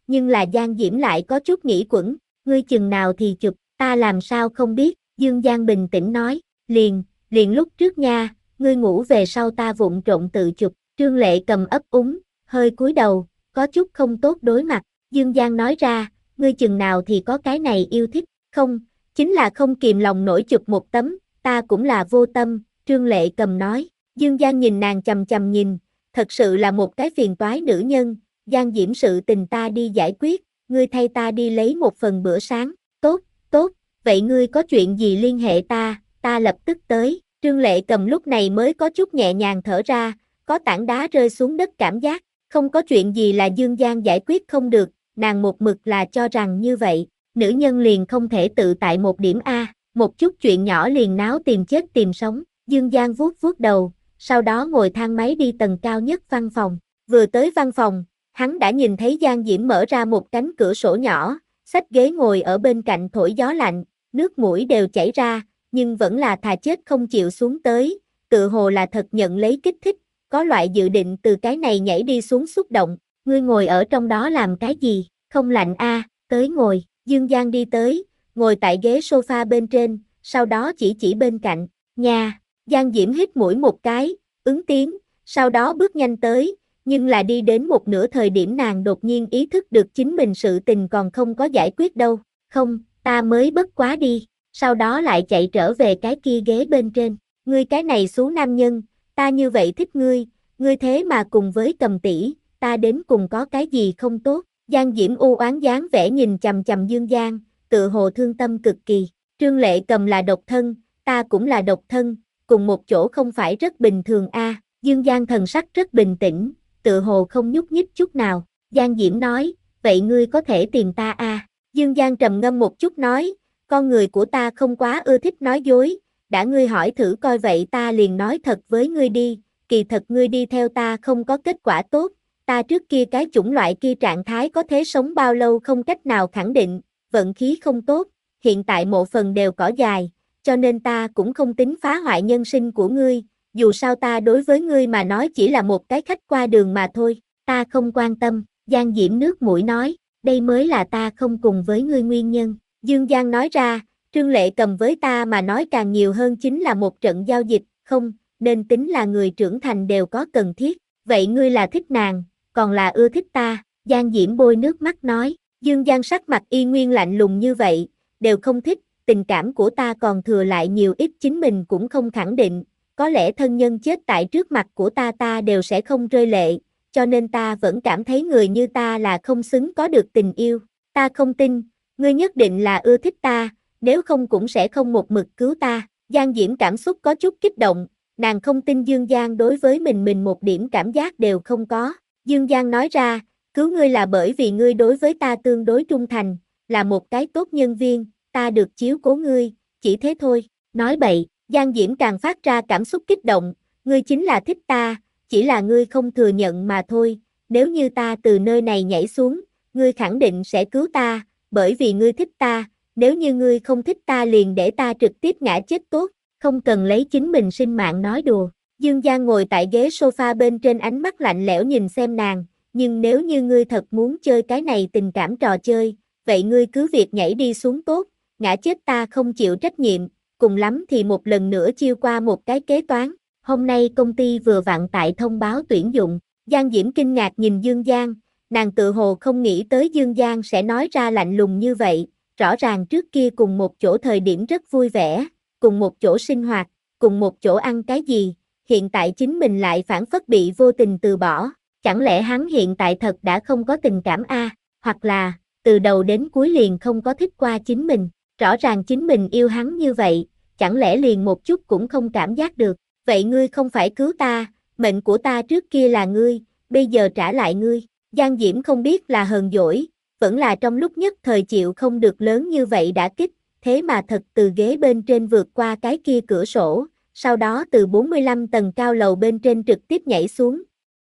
nhưng là Giang Diễm lại có chút nghĩ quẩn, ngươi chừng nào thì chụp, ta làm sao không biết, Dương Giang bình tĩnh nói, liền, liền lúc trước nha, ngươi ngủ về sau ta vụng trộn tự chụp, Trương Lệ Cầm ấp úng, hơi cúi đầu, có chút không tốt đối mặt, Dương Giang nói ra, ngươi chừng nào thì có cái này yêu thích, không, chính là không kìm lòng nổi chụp một tấm, ta cũng là vô tâm, Trương Lệ Cầm nói, Dương Giang nhìn nàng chầm chầm nhìn, thật sự là một cái phiền toái nữ nhân, Giang Diễm sự tình ta đi giải quyết, ngươi thay ta đi lấy một phần bữa sáng, tốt, tốt, vậy ngươi có chuyện gì liên hệ ta, ta lập tức tới, Trương Lệ Cầm lúc này mới có chút nhẹ nhàng thở ra, có tảng đá rơi xuống đất cảm giác, không có chuyện gì là Dương Giang giải quyết không được, nàng một mực là cho rằng như vậy, nữ nhân liền không thể tự tại một điểm A, một chút chuyện nhỏ liền náo tìm chết tìm sống, Dương Giang vuốt vuốt đầu, sau đó ngồi thang máy đi tầng cao nhất văn phòng, vừa tới văn phòng, hắn đã nhìn thấy Giang Diễm mở ra một cánh cửa sổ nhỏ, xách ghế ngồi ở bên cạnh thổi gió lạnh, nước mũi đều chảy ra, nhưng vẫn là thà chết không chịu xuống tới, tự hồ là thật nhận lấy kích thích, có loại dự định từ cái này nhảy đi xuống xúc động, ngươi ngồi ở trong đó làm cái gì, không lạnh a, à, tới ngồi, Dương Giang đi tới, ngồi tại ghế sofa bên trên, sau đó chỉ chỉ bên cạnh, nhà, Giang Diễm hít mũi một cái, ứng tiếng, sau đó bước nhanh tới, nhưng là đi đến một nửa thời điểm nàng đột nhiên ý thức được chính mình sự tình còn không có giải quyết đâu, không, ta mới bất quá đi, sau đó lại chạy trở về cái kia ghế bên trên, ngươi cái này xú nam nhân, ta như vậy thích ngươi, ngươi thế mà cùng với Cầm tỷ, ta đến cùng có cái gì không tốt, Giang Diễm u oán dáng vẻ nhìn chằm chằm Dương Giang, tự hồ thương tâm cực kỳ, Trương Lệ Cầm là độc thân, ta cũng là độc thân, cùng một chỗ không phải rất bình thường a, à. Dương Giang thần sắc rất bình tĩnh, tự hồ không nhúc nhích chút nào, Giang Diễm nói, vậy ngươi có thể tìm ta a, à. Dương Giang trầm ngâm một chút nói, con người của ta không quá ưa thích nói dối, đã ngươi hỏi thử coi vậy ta liền nói thật với ngươi đi, kỳ thật ngươi đi theo ta không có kết quả tốt, ta trước kia cái chủng loại kia trạng thái có thể sống bao lâu không cách nào khẳng định, vận khí không tốt, hiện tại một phần đều cỏ dài, cho nên ta cũng không tính phá hoại nhân sinh của ngươi, dù sao ta đối với ngươi mà nói chỉ là một cái khách qua đường mà thôi, ta không quan tâm, Giang Diễm nước mũi nói, đây mới là ta không cùng với ngươi nguyên nhân, Dương Giang nói ra, Trương Lệ Cầm với ta mà nói càng nhiều hơn chính là một trận giao dịch, không, nên tính là người trưởng thành đều có cần thiết, vậy ngươi là thích nàng, còn là ưa thích ta, Giang Diễm bôi nước mắt nói, Dương Giang sắc mặt y nguyên lạnh lùng như vậy, đều không thích, tình cảm của ta còn thừa lại nhiều ít chính mình cũng không khẳng định, có lẽ thân nhân chết tại trước mặt của ta ta đều sẽ không rơi lệ, cho nên ta vẫn cảm thấy người như ta là không xứng có được tình yêu, ta không tin, ngươi nhất định là ưa thích ta, nếu không cũng sẽ không một mực cứu ta, Giang Diễm cảm xúc có chút kích động, nàng không tin Dương Giang đối với mình mình một điểm cảm giác đều không có, Dương Giang nói ra, cứu ngươi là bởi vì ngươi đối với ta tương đối trung thành, là một cái tốt nhân viên, ta được chiếu cố ngươi, chỉ thế thôi, nói bậy, Giang Diễm càng phát ra cảm xúc kích động, ngươi chính là thích ta, chỉ là ngươi không thừa nhận mà thôi, nếu như ta từ nơi này nhảy xuống, ngươi khẳng định sẽ cứu ta, bởi vì ngươi thích ta, nếu như ngươi không thích ta liền để ta trực tiếp ngã chết tốt, không cần lấy chính mình sinh mạng nói đùa. Dương Giang ngồi tại ghế sofa bên trên ánh mắt lạnh lẽo nhìn xem nàng, nhưng nếu như ngươi thật muốn chơi cái này tình cảm trò chơi, vậy ngươi cứ việc nhảy đi xuống tốt, ngã chết ta không chịu trách nhiệm, cùng lắm thì một lần nữa chiêu qua một cái kế toán. Hôm nay công ty vừa vặn tại thông báo tuyển dụng, Giang Diễm kinh ngạc nhìn Dương Giang, nàng tự hồ không nghĩ tới Dương Giang sẽ nói ra lạnh lùng như vậy, rõ ràng trước kia cùng một chỗ thời điểm rất vui vẻ, cùng một chỗ sinh hoạt, cùng một chỗ ăn cái gì, hiện tại chính mình lại phản phất bị vô tình từ bỏ, chẳng lẽ hắn hiện tại thật đã không có tình cảm a, à? Hoặc là, từ đầu đến cuối liền không có thích qua chính mình, rõ ràng chính mình yêu hắn như vậy, chẳng lẽ liền một chút cũng không cảm giác được, vậy ngươi không phải cứu ta, mệnh của ta trước kia là ngươi, bây giờ trả lại ngươi, Giang Diễm không biết là hờn dỗi, vẫn là trong lúc nhất thời chịu không được lớn như vậy đã kích, thế mà thật từ ghế bên trên vượt qua cái kia cửa sổ, sau đó từ bốn mươi lăm tầng cao lầu bên trên trực tiếp nhảy xuống.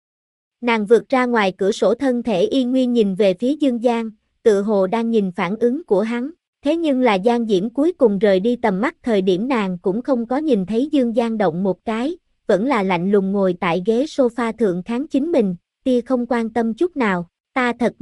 Nàng vượt ra ngoài cửa sổ thân thể y nguyên nhìn về phía Dương Giang, tự hồ đang nhìn phản ứng của hắn, thế nhưng là Giang Diễm cuối cùng rời đi tầm mắt thời điểm nàng cũng không có nhìn thấy Dương Giang động một cái, vẫn là lạnh lùng ngồi tại ghế sofa thượng kháng chính mình, tia không quan tâm chút nào, ta thật ngốc,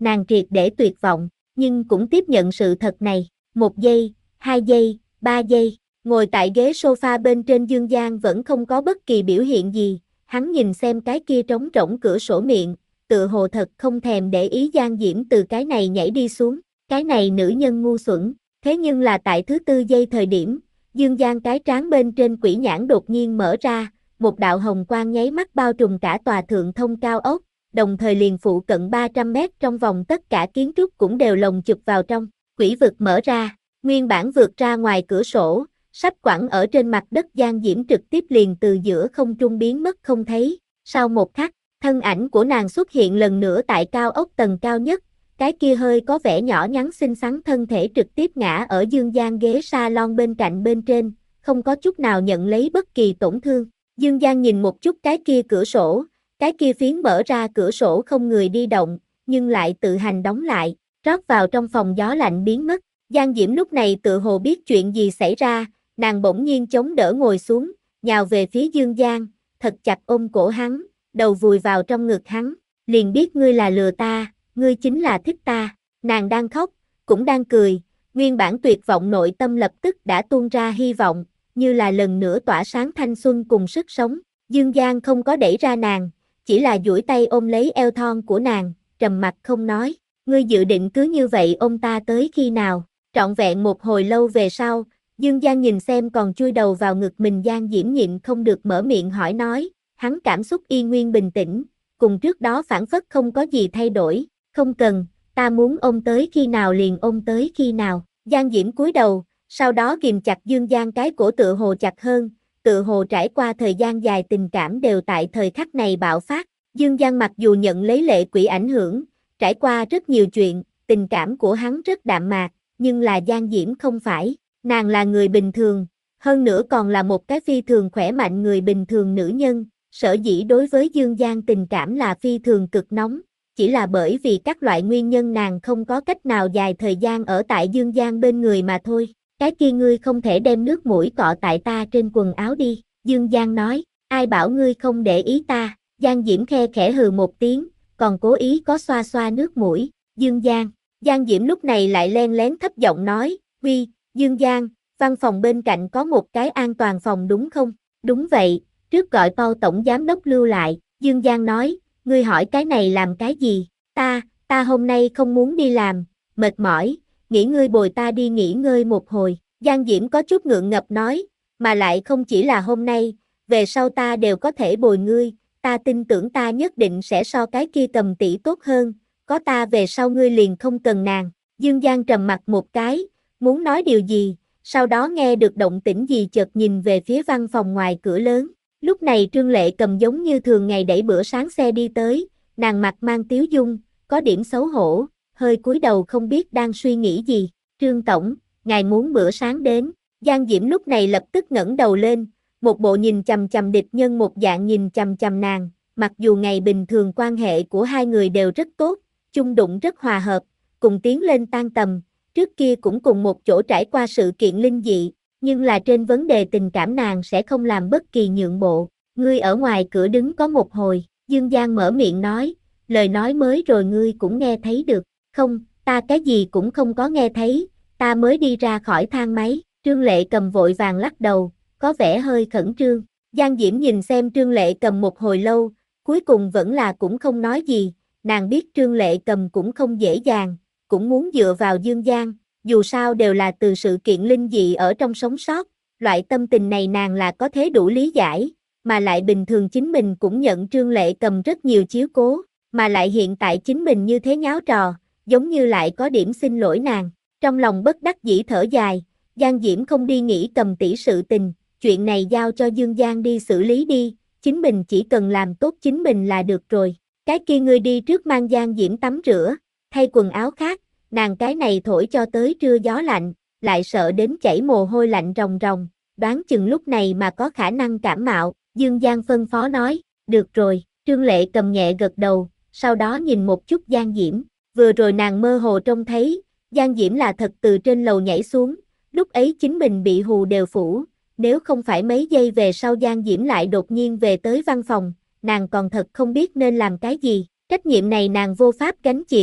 nàng triệt để tuyệt vọng, nhưng cũng tiếp nhận sự thật này. Một giây, hai giây, ba giây, ngồi tại ghế sofa bên trên Dương Giang vẫn không có bất kỳ biểu hiện gì, hắn nhìn xem cái kia trống rỗng cửa sổ miệng, tựa hồ thật không thèm để ý Giang Diễm từ cái này nhảy đi xuống, cái này nữ nhân ngu xuẩn, thế nhưng là tại thứ tư giây thời điểm, Dương Giang cái trán bên trên quỷ nhãn đột nhiên mở ra, một đạo hồng quang nháy mắt bao trùm cả tòa thượng thông cao ốc, đồng thời liền phụ cận ba trăm mét trong vòng tất cả kiến trúc cũng đều lồng chụp vào trong, quỷ vực mở ra, nguyên bản vượt ra ngoài cửa sổ, sắp quẳng ở trên mặt đất Giang Diễm trực tiếp liền từ giữa không trung biến mất không thấy, sau một khắc, thân ảnh của nàng xuất hiện lần nữa tại cao ốc tầng cao nhất, cái kia hơi có vẻ nhỏ nhắn xinh xắn thân thể trực tiếp ngã ở Dương Giang ghế salon bên cạnh bên trên, không có chút nào nhận lấy bất kỳ tổn thương. Dương Giang nhìn một chút cái kia cửa sổ, cái kia phiến mở ra cửa sổ không người đi động, nhưng lại tự hành đóng lại, rót vào trong phòng gió lạnh biến mất. Giang Diễm lúc này tự hồ biết chuyện gì xảy ra, nàng bỗng nhiên chống đỡ ngồi xuống, nhào về phía Dương Giang, thật chặt ôm cổ hắn, đầu vùi vào trong ngực hắn, liền biết ngươi là lừa ta, ngươi chính là thích ta, nàng đang khóc, cũng đang cười, nguyên bản tuyệt vọng nội tâm lập tức đã tuôn ra hy vọng, như là lần nữa tỏa sáng thanh xuân cùng sức sống. Dương Giang không có đẩy ra nàng, chỉ là duỗi tay ôm lấy eo thon của nàng, trầm mặc không nói, ngươi dự định cứ như vậy ôm ta tới khi nào? Trọn vẹn một hồi lâu về sau, Dương Giang nhìn xem còn chui đầu vào ngực mình Giang Diễm nhịn không được mở miệng hỏi nói, hắn cảm xúc y nguyên bình tĩnh, cùng trước đó phản phất không có gì thay đổi, không cần, ta muốn ôm tới khi nào liền ôm tới khi nào. Giang Diễm cúi đầu, sau đó ghim chặt Dương Giang cái cổ tựa hồ chặt hơn, tựa hồ trải qua thời gian dài tình cảm đều tại thời khắc này bạo phát. Dương Giang mặc dù nhận lấy lệ quỷ ảnh hưởng, trải qua rất nhiều chuyện, tình cảm của hắn rất đạm mạc, nhưng là Giang Diễm không phải, nàng là người bình thường, hơn nữa còn là một cái phi thường khỏe mạnh người bình thường nữ nhân, sở dĩ đối với Dương Giang tình cảm là phi thường cực nóng, chỉ là bởi vì các loại nguyên nhân nàng không có cách nào dài thời gian ở tại Dương Giang bên người mà thôi. Cái kia ngươi không thể đem nước mũi cọ tại ta trên quần áo đi, Dương Giang nói, ai bảo ngươi không để ý ta, Giang Diễm khe khẽ hừ một tiếng, còn cố ý có xoa xoa nước mũi, Dương Giang, Giang Diễm lúc này lại len lén thấp giọng nói, uy, Dương Giang, văn phòng bên cạnh có một cái an toàn phòng đúng không? Đúng vậy, trước gọi Paul tổng giám đốc lưu lại, Dương Giang nói, ngươi hỏi cái này làm cái gì? Ta, ta hôm nay không muốn đi làm, mệt mỏi, nghĩ ngươi bồi ta đi nghỉ ngơi một hồi. Giang Diễm có chút ngượng ngập nói, mà lại không chỉ là hôm nay, về sau ta đều có thể bồi ngươi, ta tin tưởng ta nhất định sẽ so cái kia Cầm tỷ tốt hơn, có ta về sau ngươi liền không cần nàng. Dương Giang trầm mặt một cái, muốn nói điều gì, sau đó nghe được động tĩnh gì chợt nhìn về phía văn phòng ngoài cửa lớn. Lúc này Trương Lệ Cầm giống như thường ngày đẩy bữa sáng xe đi tới, nàng mặt mang tiếu dung, có điểm xấu hổ, hơi cúi đầu không biết đang suy nghĩ gì. Trương Tổng, ngài muốn bữa sáng đến. Giang Diễm lúc này lập tức ngẩng đầu lên, một bộ nhìn chằm chằm địch nhân một dạng nhìn chằm chằm nàng, mặc dù ngày bình thường quan hệ của hai người đều rất tốt, chung đụng rất hòa hợp, cùng tiến lên tan tầm, trước kia cũng cùng một chỗ trải qua sự kiện linh dị, nhưng là trên vấn đề tình cảm nàng sẽ không làm bất kỳ nhượng bộ. Ngươi ở ngoài cửa đứng có một hồi, Dương Giang mở miệng nói, lời nói mới rồi ngươi cũng nghe thấy được, không, ta cái gì cũng không có nghe thấy, ta mới đi ra khỏi thang máy. Trương Lệ Cầm vội vàng lắc đầu, có vẻ hơi khẩn trương. Giang Diễm nhìn xem Trương Lệ Cầm một hồi lâu, cuối cùng vẫn là cũng không nói gì, nàng biết Trương Lệ Cầm cũng không dễ dàng, cũng muốn dựa vào Dương Giang, dù sao đều là từ sự kiện linh dị ở trong sống sót, loại tâm tình này nàng là có thể đủ lý giải, mà lại bình thường chính mình cũng nhận Trương Lệ Cầm rất nhiều chiếu cố, mà lại hiện tại chính mình như thế nháo trò, giống như lại có điểm xin lỗi nàng, trong lòng bất đắc dĩ thở dài. Giang Diễm không đi nghĩ Cầm tỷ sự tình, chuyện này giao cho Dương Giang đi xử lý đi, chính mình chỉ cần làm tốt chính mình là được rồi. Cái kia ngươi đi trước mang Giang Diễm tắm rửa, thay quần áo khác, nàng cái này thổi cho tới trưa gió lạnh, lại sợ đến chảy mồ hôi lạnh ròng ròng, đoán chừng lúc này mà có khả năng cảm mạo. Dương Giang phân phó nói, được rồi. Trương Lệ Cầm nhẹ gật đầu, sau đó nhìn một chút Giang Diễm, vừa rồi nàng mơ hồ trông thấy, Giang Diễm là thật từ trên lầu nhảy xuống. Lúc ấy chính mình bị hù đều phủ, nếu không phải mấy giây về sau Giang Diễm lại đột nhiên về tới văn phòng, nàng còn thật không biết nên làm cái gì, trách nhiệm này nàng vô pháp gánh chịu,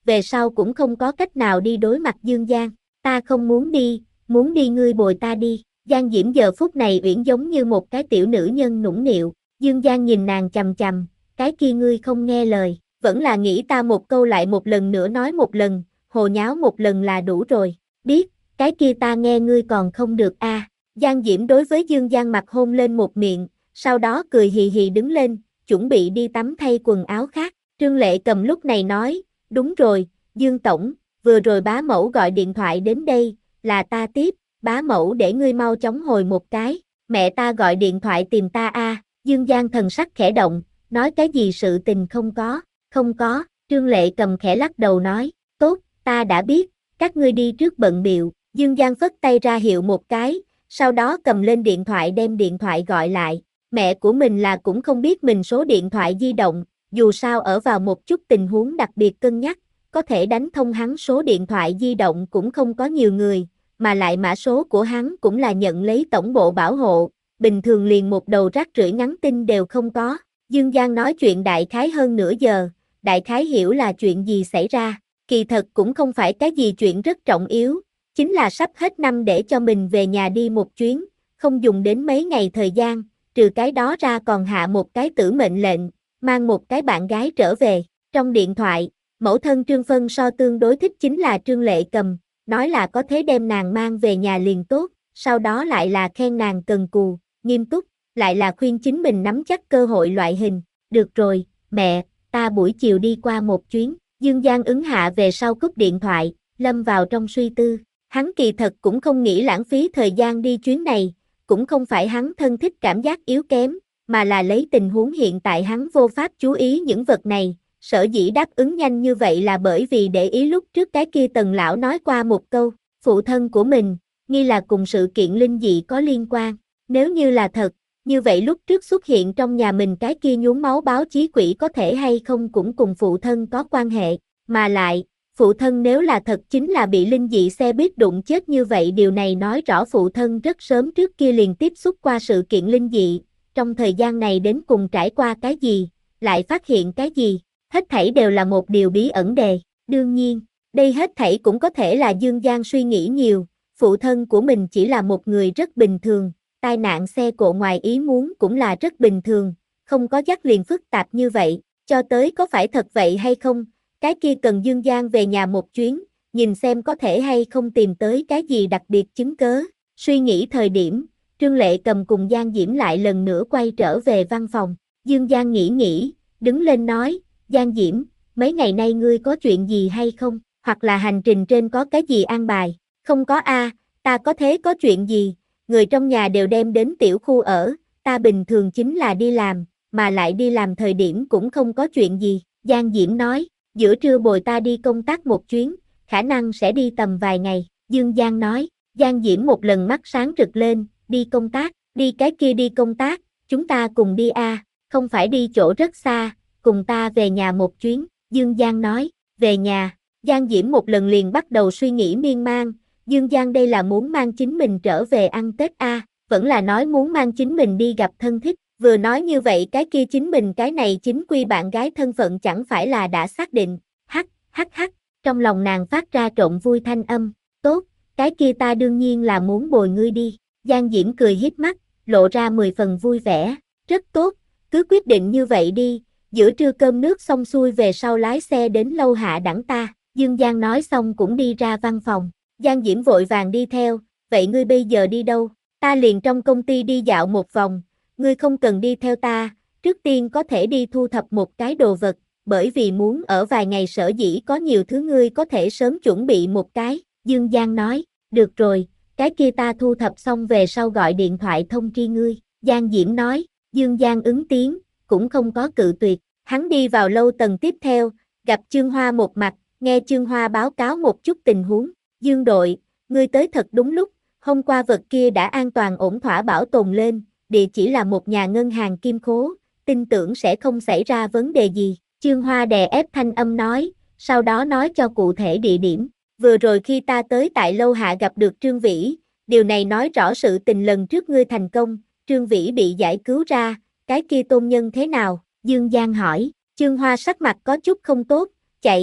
về sau cũng không có cách nào đi đối mặt Dương Giang. Ta không muốn đi, muốn đi ngươi bồi ta đi. Giang Diễm giờ phút này uyển giống như một cái tiểu nữ nhân nũng nịu. Dương Giang nhìn nàng chằm chằm, cái kia ngươi không nghe lời, vẫn là nghĩ ta một câu lại một lần nữa nói một lần, hồ nháo một lần là đủ rồi. Biết, cái kia ta nghe ngươi còn không được a. À. Giang Diễm đối với Dương Giang mặt hôn lên một miệng, sau đó cười hì hì đứng lên, chuẩn bị đi tắm thay quần áo khác. Trương Lệ Cầm lúc này nói, đúng rồi, Dương Tổng, vừa rồi bá mẫu gọi điện thoại đến đây, là ta tiếp, bá mẫu để ngươi mau chóng hồi một cái, mẹ ta gọi điện thoại tìm ta a. À. Dương Giang thần sắc khẽ động, nói cái gì sự tình không có, không có, Trương Lệ Cầm khẽ lắc đầu nói, tốt, ta đã biết, các ngươi đi trước bận biệu. Dương Giang phất tay ra hiệu một cái, sau đó cầm lên điện thoại đem điện thoại gọi lại, mẹ của mình là cũng không biết mình số điện thoại di động, dù sao ở vào một chút tình huống đặc biệt cân nhắc, có thể đánh thông hắn số điện thoại di động cũng không có nhiều người, mà lại mã số của hắn cũng là nhận lấy tổng bộ bảo hộ, bình thường liền một đầu rác rưởi nhắn tin đều không có. Dương Giang nói chuyện đại khái hơn nửa giờ, đại khái hiểu là chuyện gì xảy ra, kỳ thật cũng không phải cái gì chuyện rất trọng yếu, chính là sắp hết năm để cho mình về nhà đi một chuyến, không dùng đến mấy ngày thời gian, trừ cái đó ra còn hạ một cái tử mệnh lệnh, mang một cái bạn gái trở về. Trong điện thoại, mẫu thân Trương Phân So tương đối thích chính là Trương Lệ Cầm, nói là có thể đem nàng mang về nhà liền tốt, sau đó lại là khen nàng cần cù, nghiêm túc, lại là khuyên chính mình nắm chắc cơ hội loại hình. Được rồi, mẹ, ta buổi chiều đi qua một chuyến. Dương Giang ứng hạ về sau cúp điện thoại, lâm vào trong suy tư. Hắn kỳ thật cũng không nghĩ lãng phí thời gian đi chuyến này, cũng không phải hắn thân thích cảm giác yếu kém, mà là lấy tình huống hiện tại hắn vô pháp chú ý những vật này. Sở dĩ đáp ứng nhanh như vậy là bởi vì để ý lúc trước cái kia Tần lão nói qua một câu, phụ thân của mình, nghi là cùng sự kiện linh dị có liên quan. Nếu như là thật, như vậy lúc trước xuất hiện trong nhà mình cái kia nhuốm máu báo chí quỷ có thể hay không cũng cùng phụ thân có quan hệ, mà lại, phụ thân nếu là thật chính là bị linh dị xe buýt đụng chết như vậy, điều này nói rõ phụ thân rất sớm trước kia liền tiếp xúc qua sự kiện linh dị, trong thời gian này đến cùng trải qua cái gì, lại phát hiện cái gì, hết thảy đều là một điều bí ẩn đề. Đương nhiên, đây hết thảy cũng có thể là Dương Giang suy nghĩ nhiều, phụ thân của mình chỉ là một người rất bình thường, tai nạn xe cộ ngoài ý muốn cũng là rất bình thường, không có dắt liền phức tạp như vậy, cho tới có phải thật vậy hay không, cái kia cần Dương Giang về nhà một chuyến, nhìn xem có thể hay không tìm tới cái gì đặc biệt chứng cớ. Suy nghĩ thời điểm, Trương Lệ Cầm cùng Giang Diễm lại lần nữa quay trở về văn phòng, Dương Giang nghĩ nghĩ, đứng lên nói, Giang Diễm, mấy ngày nay ngươi có chuyện gì hay không, hoặc là hành trình trên có cái gì an bài, không có a, ta có thế có chuyện gì, người trong nhà đều đem đến tiểu khu ở, ta bình thường chính là đi làm, mà lại đi làm thời điểm cũng không có chuyện gì, Giang Diễm nói, giữa trưa bồi ta đi công tác một chuyến, khả năng sẽ đi tầm vài ngày, Dương Giang nói, Giang Diễm một lần mắt sáng rực lên, đi công tác, đi cái kia đi công tác, chúng ta cùng đi a, không phải đi chỗ rất xa, cùng ta về nhà một chuyến, Dương Giang nói, về nhà, Giang Diễm một lần liền bắt đầu suy nghĩ miên man, Dương Giang đây là muốn mang chính mình trở về ăn Tết a, vẫn là nói muốn mang chính mình đi gặp thân thích, vừa nói như vậy cái kia chính mình cái này chính quy bạn gái thân phận chẳng phải là đã xác định, hắc, hắc hắc, trong lòng nàng phát ra trộn vui thanh âm, tốt, cái kia ta đương nhiên là muốn bồi ngươi đi, Giang Diễm cười híp mắt, lộ ra mười phần vui vẻ, rất tốt, cứ quyết định như vậy đi, giữa trưa cơm nước xong xuôi về sau lái xe đến lâu hạ đẳng ta, Dương Giang nói xong cũng đi ra văn phòng, Giang Diễm vội vàng đi theo, vậy ngươi bây giờ đi đâu, ta liền trong công ty đi dạo một vòng, ngươi không cần đi theo ta, trước tiên có thể đi thu thập một cái đồ vật, bởi vì muốn ở vài ngày sở dĩ có nhiều thứ ngươi có thể sớm chuẩn bị một cái, Dương Giang nói, được rồi, cái kia ta thu thập xong về sau gọi điện thoại thông tri ngươi, Giang Diễm nói, Dương Giang ứng tiếng, cũng không có cự tuyệt, hắn đi vào lâu tầng tiếp theo, gặp Chương Hoa một mặt, nghe Chương Hoa báo cáo một chút tình huống, Dương đội, ngươi tới thật đúng lúc, hôm qua vật kia đã an toàn ổn thỏa bảo tồn lên, địa chỉ là một nhà ngân hàng kim khố, tin tưởng sẽ không xảy ra vấn đề gì, Chương Hoa đè ép thanh âm nói, sau đó nói cho cụ thể địa điểm, vừa rồi khi ta tới tại lâu hạ gặp được Trương Vĩ, điều này nói rõ sự tình lần trước ngươi thành công, Trương Vĩ bị giải cứu ra, cái kia tôn nhân thế nào, Dương Giang hỏi, Chương Hoa sắc mặt có chút không tốt, chạy,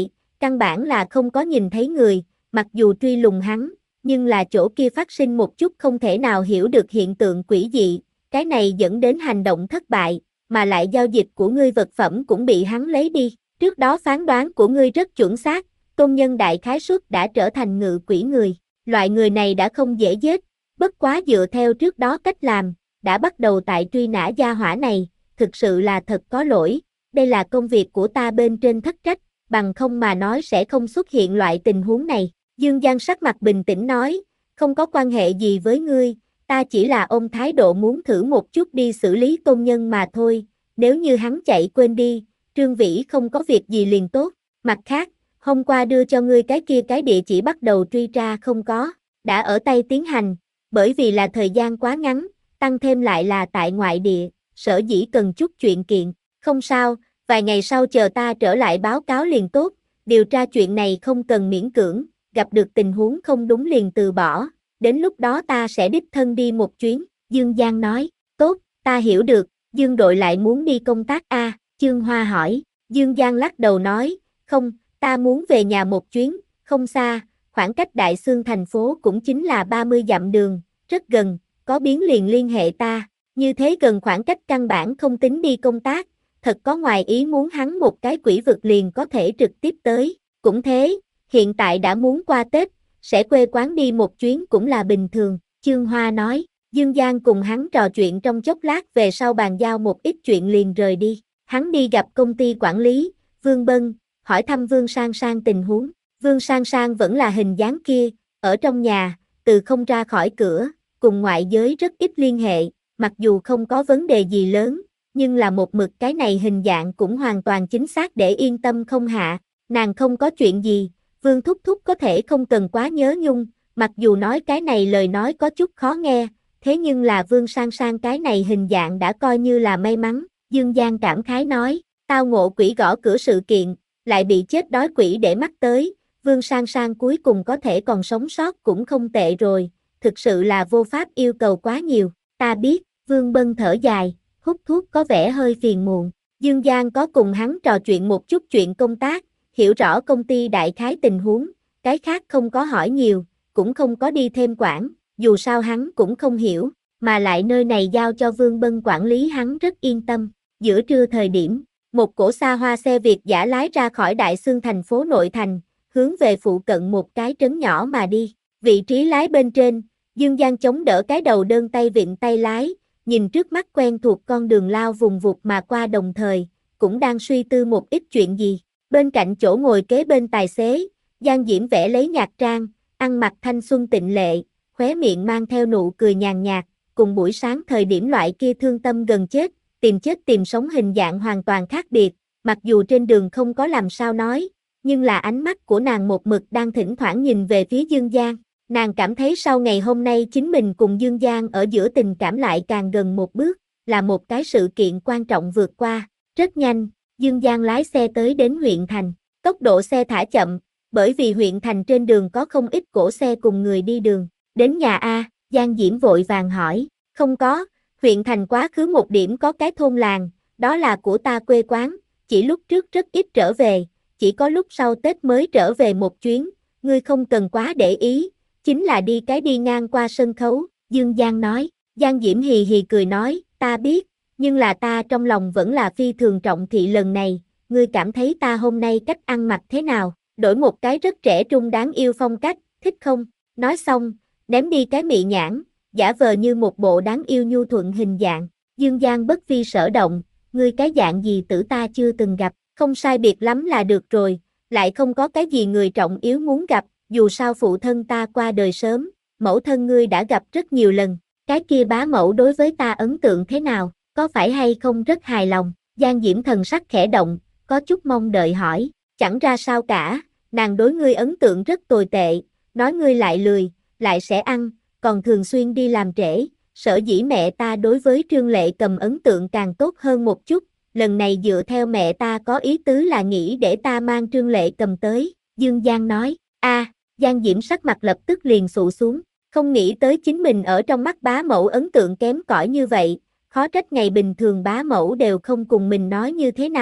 căn bản là không có nhìn thấy người, mặc dù truy lùng hắn, nhưng là chỗ kia phát sinh một chút không thể nào hiểu được hiện tượng quỷ dị, cái này dẫn đến hành động thất bại, mà lại giao dịch của ngươi vật phẩm cũng bị hắn lấy đi. Trước đó phán đoán của ngươi rất chuẩn xác, Tôn Nhân đại khái suất đã trở thành ngự quỷ người. Loại người này đã không dễ giết, bất quá dựa theo trước đó cách làm, đã bắt đầu tại truy nã gia hỏa này, thực sự là thật có lỗi, đây là công việc của ta bên trên thất trách, bằng không mà nói sẽ không xuất hiện loại tình huống này. Dương Giang sắc mặt bình tĩnh nói, không có quan hệ gì với ngươi, ta chỉ là ôm thái độ muốn thử một chút đi xử lý Tôn Nhân mà thôi, nếu như hắn chạy quên đi, Trương Vĩ không có việc gì liền tốt. Mặt khác, hôm qua đưa cho ngươi cái kia cái địa chỉ bắt đầu truy tra không có, đã ở tay tiến hành, bởi vì là thời gian quá ngắn, tăng thêm lại là tại ngoại địa, sở dĩ cần chút chuyện kiện, không sao, vài ngày sau chờ ta trở lại báo cáo liền tốt, điều tra chuyện này không cần miễn cưỡng, gặp được tình huống không đúng liền từ bỏ, đến lúc đó ta sẽ đích thân đi một chuyến, Dương Giang nói, tốt, ta hiểu được, Dương đội lại muốn đi công tác a, à? Chương Hoa hỏi, Dương Giang lắc đầu nói, không, ta muốn về nhà một chuyến, không xa, khoảng cách Đại Xương thành phố cũng chính là ba mươi dặm đường, rất gần, có biến liền liên hệ ta, như thế gần khoảng cách căn bản không tính đi công tác, thật có ngoài ý muốn hắn một cái quỷ vực liền có thể trực tiếp tới, cũng thế, hiện tại đã muốn qua Tết, sẽ quê quán đi một chuyến cũng là bình thường, Chương Hoa nói, Dương Giang cùng hắn trò chuyện trong chốc lát về sau bàn giao một ít chuyện liền rời đi, hắn đi gặp công ty quản lý, Vương Bân, hỏi thăm Vương Sang Sang tình huống, Vương Sang Sang vẫn là hình dáng kia, ở trong nhà, từ không ra khỏi cửa, cùng ngoại giới rất ít liên hệ, mặc dù không có vấn đề gì lớn, nhưng là một mực cái này hình dạng cũng hoàn toàn chính xác để yên tâm không hạ, nàng không có chuyện gì, Vương Thúc Thúc có thể không cần quá nhớ nhung, mặc dù nói cái này lời nói có chút khó nghe, thế nhưng là Vương Sang Sang cái này hình dạng đã coi như là may mắn, Dương Giang cảm khái nói, tao ngộ quỷ gõ cửa sự kiện, lại bị chết đói quỷ để mắt tới, Vương Sang Sang cuối cùng có thể còn sống sót cũng không tệ rồi, thực sự là vô pháp yêu cầu quá nhiều, ta biết, Vương Bân thở dài, hút thuốc có vẻ hơi phiền muộn, Dương Giang có cùng hắn trò chuyện một chút chuyện công tác, hiểu rõ công ty đại khái tình huống, cái khác không có hỏi nhiều, cũng không có đi thêm quản, dù sao hắn cũng không hiểu, mà lại nơi này giao cho Vương Bân quản lý hắn rất yên tâm, giữa trưa thời điểm, một cổ xa hoa xe Việt dã lái ra khỏi Đại Xương thành phố nội thành, hướng về phụ cận một cái trấn nhỏ mà đi. Vị trí lái bên trên, Dương Giang chống đỡ cái đầu đơn tay vịn tay lái, nhìn trước mắt quen thuộc con đường lao vùng vụt mà qua đồng thời, cũng đang suy tư một ít chuyện gì. Bên cạnh chỗ ngồi kế bên tài xế, Giang Diễm vẽ lấy nhạc trang, ăn mặc thanh xuân tịnh lệ, khóe miệng mang theo nụ cười nhàn nhạt, cùng buổi sáng thời điểm loại kia thương tâm gần chết, tìm chết tìm sống hình dạng hoàn toàn khác biệt, mặc dù trên đường không có làm sao nói, nhưng là ánh mắt của nàng một mực đang thỉnh thoảng nhìn về phía Dương Giang, nàng cảm thấy sau ngày hôm nay chính mình cùng Dương Giang ở giữa tình cảm lại càng gần một bước, là một cái sự kiện quan trọng vượt qua, rất nhanh, Dương Giang lái xe tới đến huyện thành, tốc độ xe thả chậm, bởi vì huyện thành trên đường có không ít cỗ xe cùng người đi đường, đến nhà A, Giang Diễm vội vàng hỏi, không có, huyện thành quá khứ một điểm có cái thôn làng, đó là của ta quê quán, chỉ lúc trước rất ít trở về, chỉ có lúc sau Tết mới trở về một chuyến, ngươi không cần quá để ý, chính là đi cái đi ngang qua sân khấu, Dương Giang nói, Giang Diễm hì hì cười nói, ta biết, nhưng là ta trong lòng vẫn là phi thường trọng thị lần này, ngươi cảm thấy ta hôm nay cách ăn mặc thế nào, đổi một cái rất trẻ trung đáng yêu phong cách, thích không, nói xong, ném đi cái mị nhãn, giả vờ như một bộ đáng yêu nhu thuận hình dạng, Dương Giang bất vi sở động, ngươi cái dạng gì tử ta chưa từng gặp, không sai biệt lắm là được rồi, lại không có cái gì người trọng yếu muốn gặp, dù sao phụ thân ta qua đời sớm, mẫu thân ngươi đã gặp rất nhiều lần, cái kia bá mẫu đối với ta ấn tượng thế nào, có phải hay không rất hài lòng, Giang Diễm thần sắc khẽ động, có chút mong đợi hỏi, chẳng ra sao cả, nàng đối ngươi ấn tượng rất tồi tệ, nói ngươi lại lười, lại sẽ ăn, còn thường xuyên đi làm trễ, sở dĩ mẹ ta đối với Trương Lệ Cầm ấn tượng càng tốt hơn một chút, lần này dựa theo mẹ ta có ý tứ là nghĩ để ta mang Trương Lệ Cầm tới, Dương Giang nói, a, Giang Diễm sắc mặt lập tức liền xụ xuống, không nghĩ tới chính mình ở trong mắt bá mẫu ấn tượng kém cỏi như vậy, khó trách ngày bình thường bá mẫu đều không cùng mình nói như thế nào,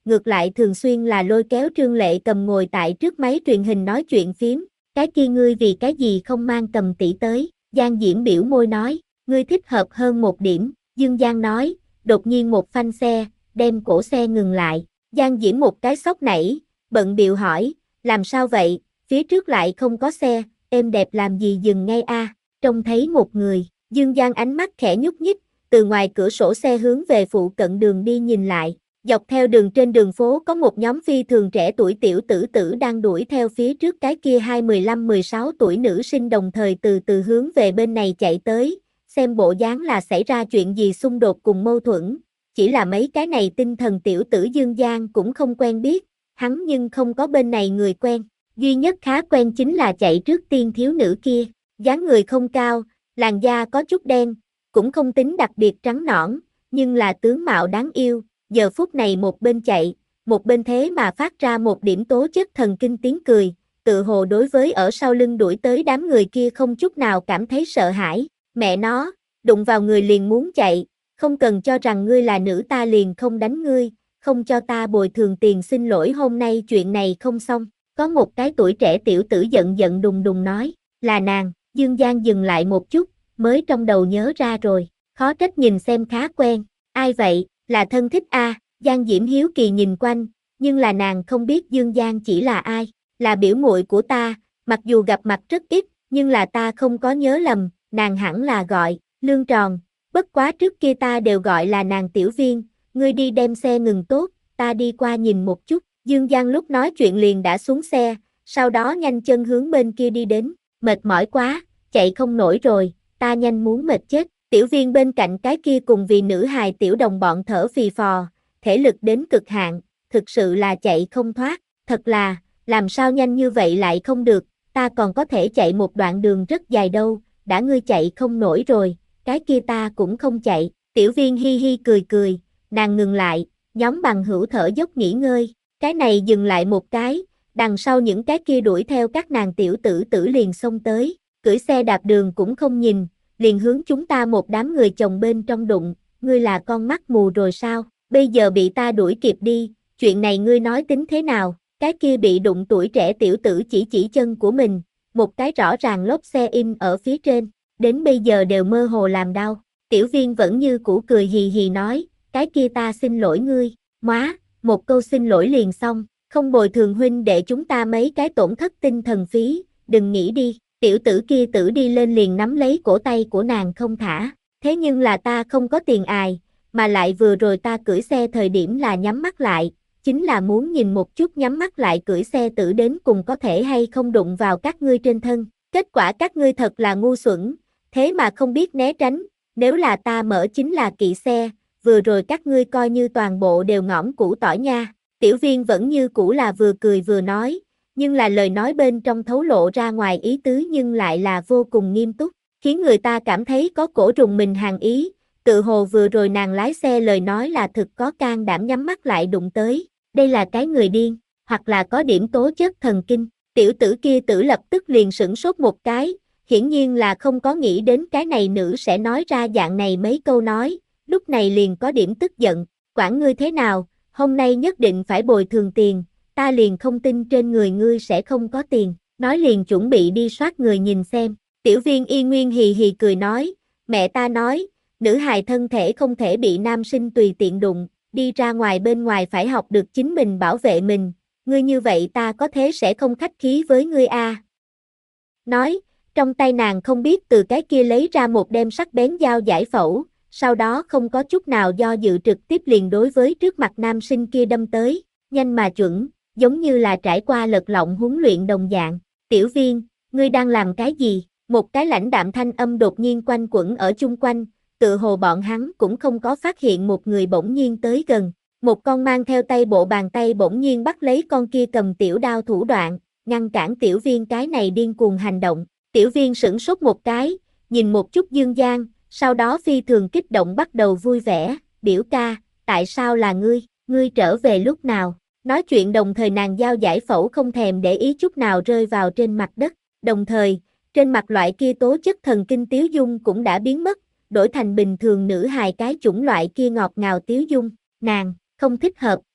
ngược lại thường xuyên là lôi kéo Trương Lệ Cầm ngồi tại trước máy truyền hình nói chuyện phiếm, cái kia ngươi vì cái gì không mang Cầm tỷ tới, Giang Diễm biểu môi nói, ngươi thích hợp hơn một điểm, Dương Giang nói, đột nhiên một phanh xe, đem cổ xe ngừng lại, Giang Diễm một cái sốc nảy, bận bịu hỏi, làm sao vậy, phía trước lại không có xe, êm đẹp làm gì dừng ngay a? Trông thấy một người, Dương Giang ánh mắt khẽ nhúc nhích, từ ngoài cửa sổ xe hướng về phụ cận đường đi nhìn lại, dọc theo đường trên đường phố có một nhóm phi thường trẻ tuổi tiểu tử tử đang đuổi theo phía trước cái kia hai mười lăm mười sáu tuổi nữ sinh đồng thời từ từ hướng về bên này chạy tới, xem bộ dáng là xảy ra chuyện gì xung đột cùng mâu thuẫn, chỉ là mấy cái này tinh thần tiểu tử Dương Giang cũng không quen biết, hắn nhưng không có bên này người quen, duy nhất khá quen chính là chạy trước tiên thiếu nữ kia, dáng người không cao, làn da có chút đen, cũng không tính đặc biệt trắng nõn, nhưng là tướng mạo đáng yêu, giờ phút này một bên chạy, một bên thế mà phát ra một điểm tố chất thần kinh tiếng cười, tự hồ đối với ở sau lưng đuổi tới đám người kia không chút nào cảm thấy sợ hãi, mẹ nó, đụng vào người liền muốn chạy, không cần cho rằng ngươi là nữ ta liền không đánh ngươi, không cho ta bồi thường tiền xin lỗi hôm nay chuyện này không xong, có một cái tuổi trẻ tiểu tử giận giận đùng đùng nói, là nàng, Dương Giang dừng lại một chút, mới trong đầu nhớ ra rồi, khó trách nhìn xem khá quen, ai vậy, là thân thích a? À? Giang Diễm hiếu kỳ nhìn quanh, nhưng là nàng không biết Dương Giang chỉ là ai, là biểu muội của ta, mặc dù gặp mặt rất ít, nhưng là ta không có nhớ lầm, nàng hẳn là gọi, Lương Tròn, bất quá trước kia ta đều gọi là nàng Tiểu Viên, ngươi đi đem xe ngừng tốt, ta đi qua nhìn một chút, Dương Giang lúc nói chuyện liền đã xuống xe, sau đó nhanh chân hướng bên kia đi đến, mệt mỏi quá, chạy không nổi rồi, ta nhanh muốn mệt chết. Tiểu Viên bên cạnh cái kia cùng vì nữ hài tiểu đồng bọn thở phì phò, thể lực đến cực hạn, thực sự là chạy không thoát, thật là, làm sao nhanh như vậy lại không được, ta còn có thể chạy một đoạn đường rất dài đâu, đã ngươi chạy không nổi rồi, cái kia ta cũng không chạy, Tiểu Viên hi hi cười cười, nàng ngừng lại, nhóm bằng hữu thở dốc nghỉ ngơi, cái này dừng lại một cái, đằng sau những cái kia đuổi theo các nàng tiểu tử tử liền xông tới, cưỡi xe đạp đường cũng không nhìn, liền hướng chúng ta một đám người chồng bên trong đụng, ngươi là con mắt mù rồi sao, bây giờ bị ta đuổi kịp đi, chuyện này ngươi nói tính thế nào, cái kia bị đụng tuổi trẻ tiểu tử chỉ chỉ chân của mình, một cái rõ ràng lốp xe in ở phía trên, đến bây giờ đều mơ hồ làm đau, Tiểu Viên vẫn như cũ cười hì hì nói, cái kia ta xin lỗi ngươi, móa, một câu xin lỗi liền xong, không bồi thường huynh để chúng ta mấy cái tổn thất tinh thần phí, đừng nghĩ đi. Tiểu tử kia tử đi lên liền nắm lấy cổ tay của nàng không thả, thế nhưng là ta không có tiền ài, mà lại vừa rồi ta cưỡi xe thời điểm là nhắm mắt lại, chính là muốn nhìn một chút nhắm mắt lại cưỡi xe tử đến cùng có thể hay không đụng vào các ngươi trên thân, kết quả các ngươi thật là ngu xuẩn, thế mà không biết né tránh, nếu là ta mở chính là kỵ xe, vừa rồi các ngươi coi như toàn bộ đều ngõm củ tỏi nha, Tiểu Viên vẫn như cũ là vừa cười vừa nói, nhưng là lời nói bên trong thấu lộ ra ngoài ý tứ nhưng lại là vô cùng nghiêm túc, khiến người ta cảm thấy có cổ rùng mình hàng ý, tự hồ vừa rồi nàng lái xe lời nói là thực có can đảm nhắm mắt lại đụng tới, đây là cái người điên, hoặc là có điểm tố chất thần kinh, tiểu tử kia tử lập tức liền sửng sốt một cái, hiển nhiên là không có nghĩ đến cái này nữ sẽ nói ra dạng này mấy câu nói, lúc này liền có điểm tức giận, quản ngươi thế nào, hôm nay nhất định phải bồi thường tiền, ta liền không tin trên người ngươi sẽ không có tiền, nói liền chuẩn bị đi soát người nhìn xem, Tiểu Viên y nguyên hì hì cười nói, mẹ ta nói, nữ hài thân thể không thể bị nam sinh tùy tiện đụng, đi ra ngoài bên ngoài phải học được chính mình bảo vệ mình, ngươi như vậy ta có thế sẽ không khách khí với ngươi a. À. Nói, trong tay nàng không biết từ cái kia lấy ra một đem sắc bén dao giải phẫu, sau đó không có chút nào do dự trực tiếp liền đối với trước mặt nam sinh kia đâm tới, nhanh mà chuẩn, giống như là trải qua lật lọng huấn luyện đồng dạng. Tiểu Viên, ngươi đang làm cái gì? Một cái lãnh đạm thanh âm đột nhiên quanh quẩn ở chung quanh, tự hồ bọn hắn cũng không có phát hiện một người bỗng nhiên tới gần. Một con mang theo tay bộ bàn tay bỗng nhiên bắt lấy con kia cầm tiểu đao thủ đoạn, ngăn cản Tiểu Viên cái này điên cuồng hành động. Tiểu Viên sửng sốt một cái, nhìn một chút Dương Giang, sau đó phi thường kích động bắt đầu vui vẻ, biểu ca, tại sao là ngươi, ngươi trở về lúc nào? Nói chuyện đồng thời nàng dao giải phẫu không thèm để ý chút nào rơi vào trên mặt đất, đồng thời, trên mặt loại kia tố chất thần kinh tiếu dung cũng đã biến mất, đổi thành bình thường nữ hài cái chủng loại kia ngọt ngào tiếu dung, nàng, không thích hợp,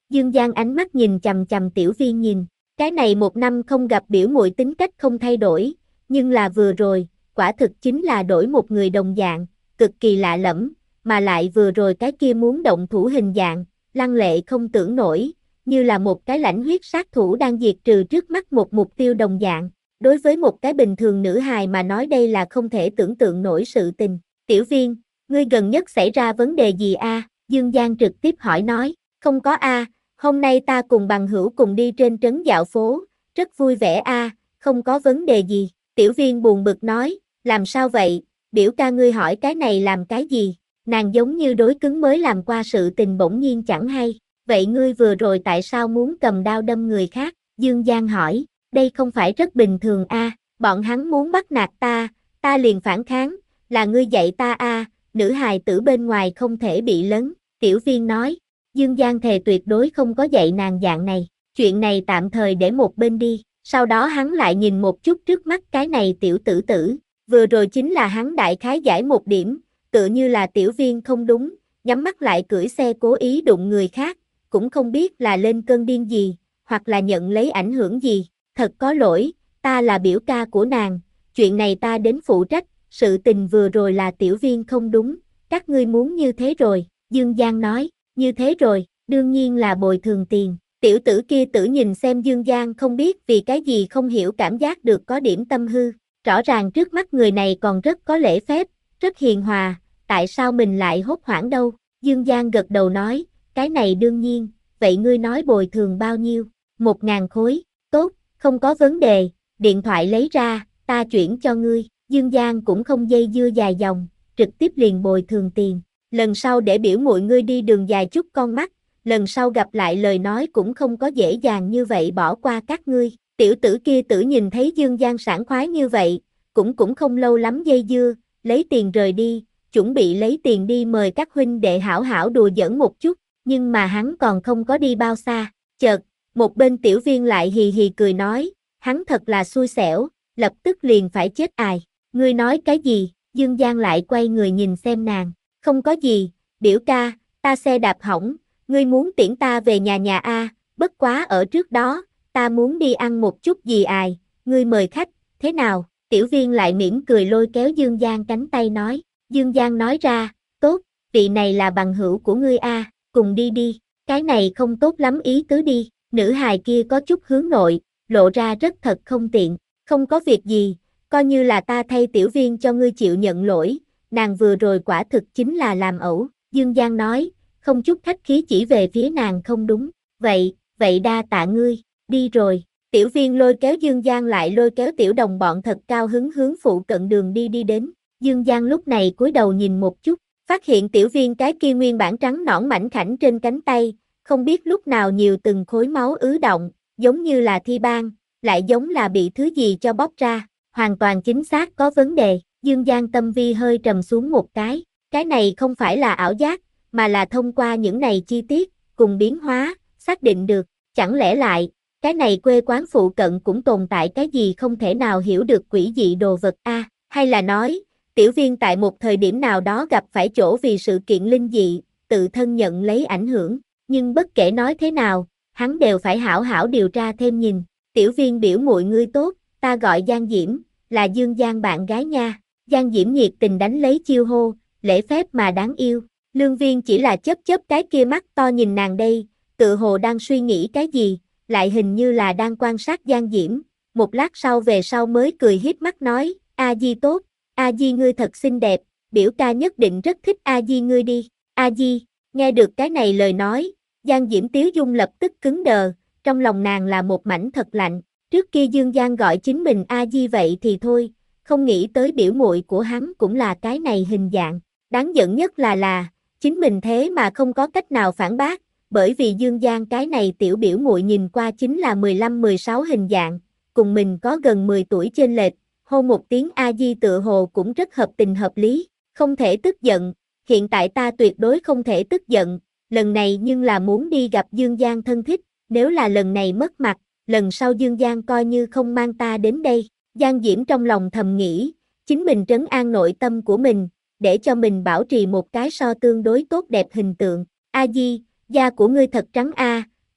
Dương Giang ánh mắt nhìn chằm chằm Tiểu Viên nhìn, cái này một năm không gặp biểu muội tính cách không thay đổi, nhưng là vừa rồi, quả thực chính là đổi một người đồng dạng, cực kỳ lạ lẫm, mà lại vừa rồi cái kia muốn động thủ hình dạng, lăng lệ không tưởng nổi, như là một cái lãnh huyết sát thủ đang diệt trừ trước mắt một mục tiêu đồng dạng. Đối với một cái bình thường nữ hài mà nói đây là không thể tưởng tượng nổi sự tình. Tiểu Viên, ngươi gần nhất xảy ra vấn đề gì a? À? Dương Giang trực tiếp hỏi nói, không có a, à, hôm nay ta cùng bằng hữu cùng đi trên trấn dạo phố, rất vui vẻ a, à, không có vấn đề gì. Tiểu Viên buồn bực nói, làm sao vậy, biểu ca ngươi hỏi cái này làm cái gì? Nàng giống như đối cứng mới làm qua sự tình bỗng nhiên chẳng hay. Vậy ngươi vừa rồi tại sao muốn cầm đao đâm người khác? Dương Giang hỏi, đây không phải rất bình thường a, à, bọn hắn muốn bắt nạt ta, ta liền phản kháng, là ngươi dạy ta a, à, nữ hài tử bên ngoài không thể bị lớn. Tiểu Viên nói, Dương Giang thề tuyệt đối không có dạy nàng dạng này, chuyện này tạm thời để một bên đi. Sau đó hắn lại nhìn một chút trước mắt cái này tiểu tử tử, vừa rồi chính là hắn đại khái giải một điểm, tựa như là Tiểu Viên không đúng, nhắm mắt lại cưỡi xe cố ý đụng người khác, cũng không biết là lên cơn điên gì, hoặc là nhận lấy ảnh hưởng gì, thật có lỗi, ta là biểu ca của nàng, chuyện này ta đến phụ trách, sự tình vừa rồi là Tiểu Viên không đúng, các ngươi muốn như thế rồi, Dương Giang nói, như thế rồi, đương nhiên là bồi thường tiền. Tiểu tử kia tử nhìn xem Dương Giang không biết vì cái gì không hiểu cảm giác được có điểm tâm hư, rõ ràng trước mắt người này còn rất có lễ phép, rất hiền hòa, tại sao mình lại hốt hoảng đâu? Dương Giang gật đầu nói, cái này đương nhiên, vậy ngươi nói bồi thường bao nhiêu? Một ngàn khối, tốt, không có vấn đề, điện thoại lấy ra, ta chuyển cho ngươi. Dương Giang cũng không dây dưa dài dòng, trực tiếp liền bồi thường tiền, lần sau để biểu muội ngươi đi đường dài chút con mắt. Lần sau gặp lại lời nói cũng không có dễ dàng như vậy bỏ qua các ngươi. Tiểu tử kia tử nhìn thấy Dương Giang sảng khoái như vậy, cũng cũng không lâu lắm dây dưa, lấy tiền rời đi, chuẩn bị lấy tiền đi mời các huynh đệ hảo hảo đùa giỡn một chút, nhưng mà hắn còn không có đi bao xa, chợt, một bên Tiểu Viên lại hì hì cười nói, hắn thật là xui xẻo, lập tức liền phải chết ài, ngươi nói cái gì? Dương Giang lại quay người nhìn xem nàng, không có gì, biểu ca, ta xe đạp hỏng. Ngươi muốn tiễn ta về nhà nhà a, bất quá ở trước đó, ta muốn đi ăn một chút gì ài, ngươi mời khách, thế nào? Tiểu Viên lại mỉm cười lôi kéo Dương Giang cánh tay nói, Dương Giang nói ra, tốt, vị này là bằng hữu của ngươi a, cùng đi đi, cái này không tốt lắm ý tứ đi, nữ hài kia có chút hướng nội, lộ ra rất thật không tiện, không có việc gì, coi như là ta thay Tiểu Viên cho ngươi chịu nhận lỗi, nàng vừa rồi quả thực chính là làm ẩu, Dương Giang nói, không chút khách khí chỉ về phía nàng không đúng, vậy, vậy đa tạ ngươi, đi rồi, Tiểu Viên lôi kéo Dương Giang lại lôi kéo Tiểu Đồng bọn thật cao hứng hướng phụ cận đường đi đi đến, Dương Giang lúc này cúi đầu nhìn một chút, phát hiện Tiểu Viên cái kia nguyên bản trắng nõn mảnh khảnh trên cánh tay, không biết lúc nào nhiều từng khối máu ứ động, giống như là thi ban, lại giống là bị thứ gì cho bóp ra, hoàn toàn chính xác có vấn đề, Dương Giang tâm vi hơi trầm xuống một cái, cái này không phải là ảo giác, mà là thông qua những này chi tiết, cùng biến hóa, xác định được, chẳng lẽ lại, cái này quê quán phụ cận cũng tồn tại cái gì không thể nào hiểu được quỷ dị đồ vật a, à, hay là nói, Tiểu Viên tại một thời điểm nào đó gặp phải chỗ vì sự kiện linh dị, tự thân nhận lấy ảnh hưởng, nhưng bất kể nói thế nào, hắn đều phải hảo hảo điều tra thêm nhìn, Tiểu Viên biểu muội ngươi tốt, ta gọi Giang Diễm, là Dương Giang bạn gái nha, Giang Diễm nhiệt tình đánh lấy chiêu hô, lễ phép mà đáng yêu. Lương Viên chỉ là chớp chớp cái kia mắt to nhìn nàng đây, tự hồ đang suy nghĩ cái gì, lại hình như là đang quan sát Giang Diễm, một lát sau về sau mới cười hiếp mắt nói, A Di tốt, A Di ngươi thật xinh đẹp, biểu ca nhất định rất thích A Di ngươi đi, A Di, nghe được cái này lời nói, Giang Diễm Tiếu Dung lập tức cứng đờ, trong lòng nàng là một mảnh thật lạnh, trước kia Dương Giang gọi chính mình A Di vậy thì thôi, không nghĩ tới biểu muội của hắn cũng là cái này hình dạng, đáng giận nhất là là, chính mình thế mà không có cách nào phản bác, bởi vì Dương Giang cái này tiểu biểu muội nhìn qua chính là mười lăm mười sáu hình dạng, cùng mình có gần mười tuổi chênh lệch, hô một tiếng A Di tựa hồ cũng rất hợp tình hợp lý, không thể tức giận, hiện tại ta tuyệt đối không thể tức giận, lần này nhưng là muốn đi gặp Dương Giang thân thích, nếu là lần này mất mặt, lần sau Dương Giang coi như không mang ta đến đây, Giang Diễm trong lòng thầm nghĩ, chính mình trấn an nội tâm của mình, để cho mình bảo trì một cái so tương đối tốt đẹp hình tượng. A Di, da của ngươi thật trắng a,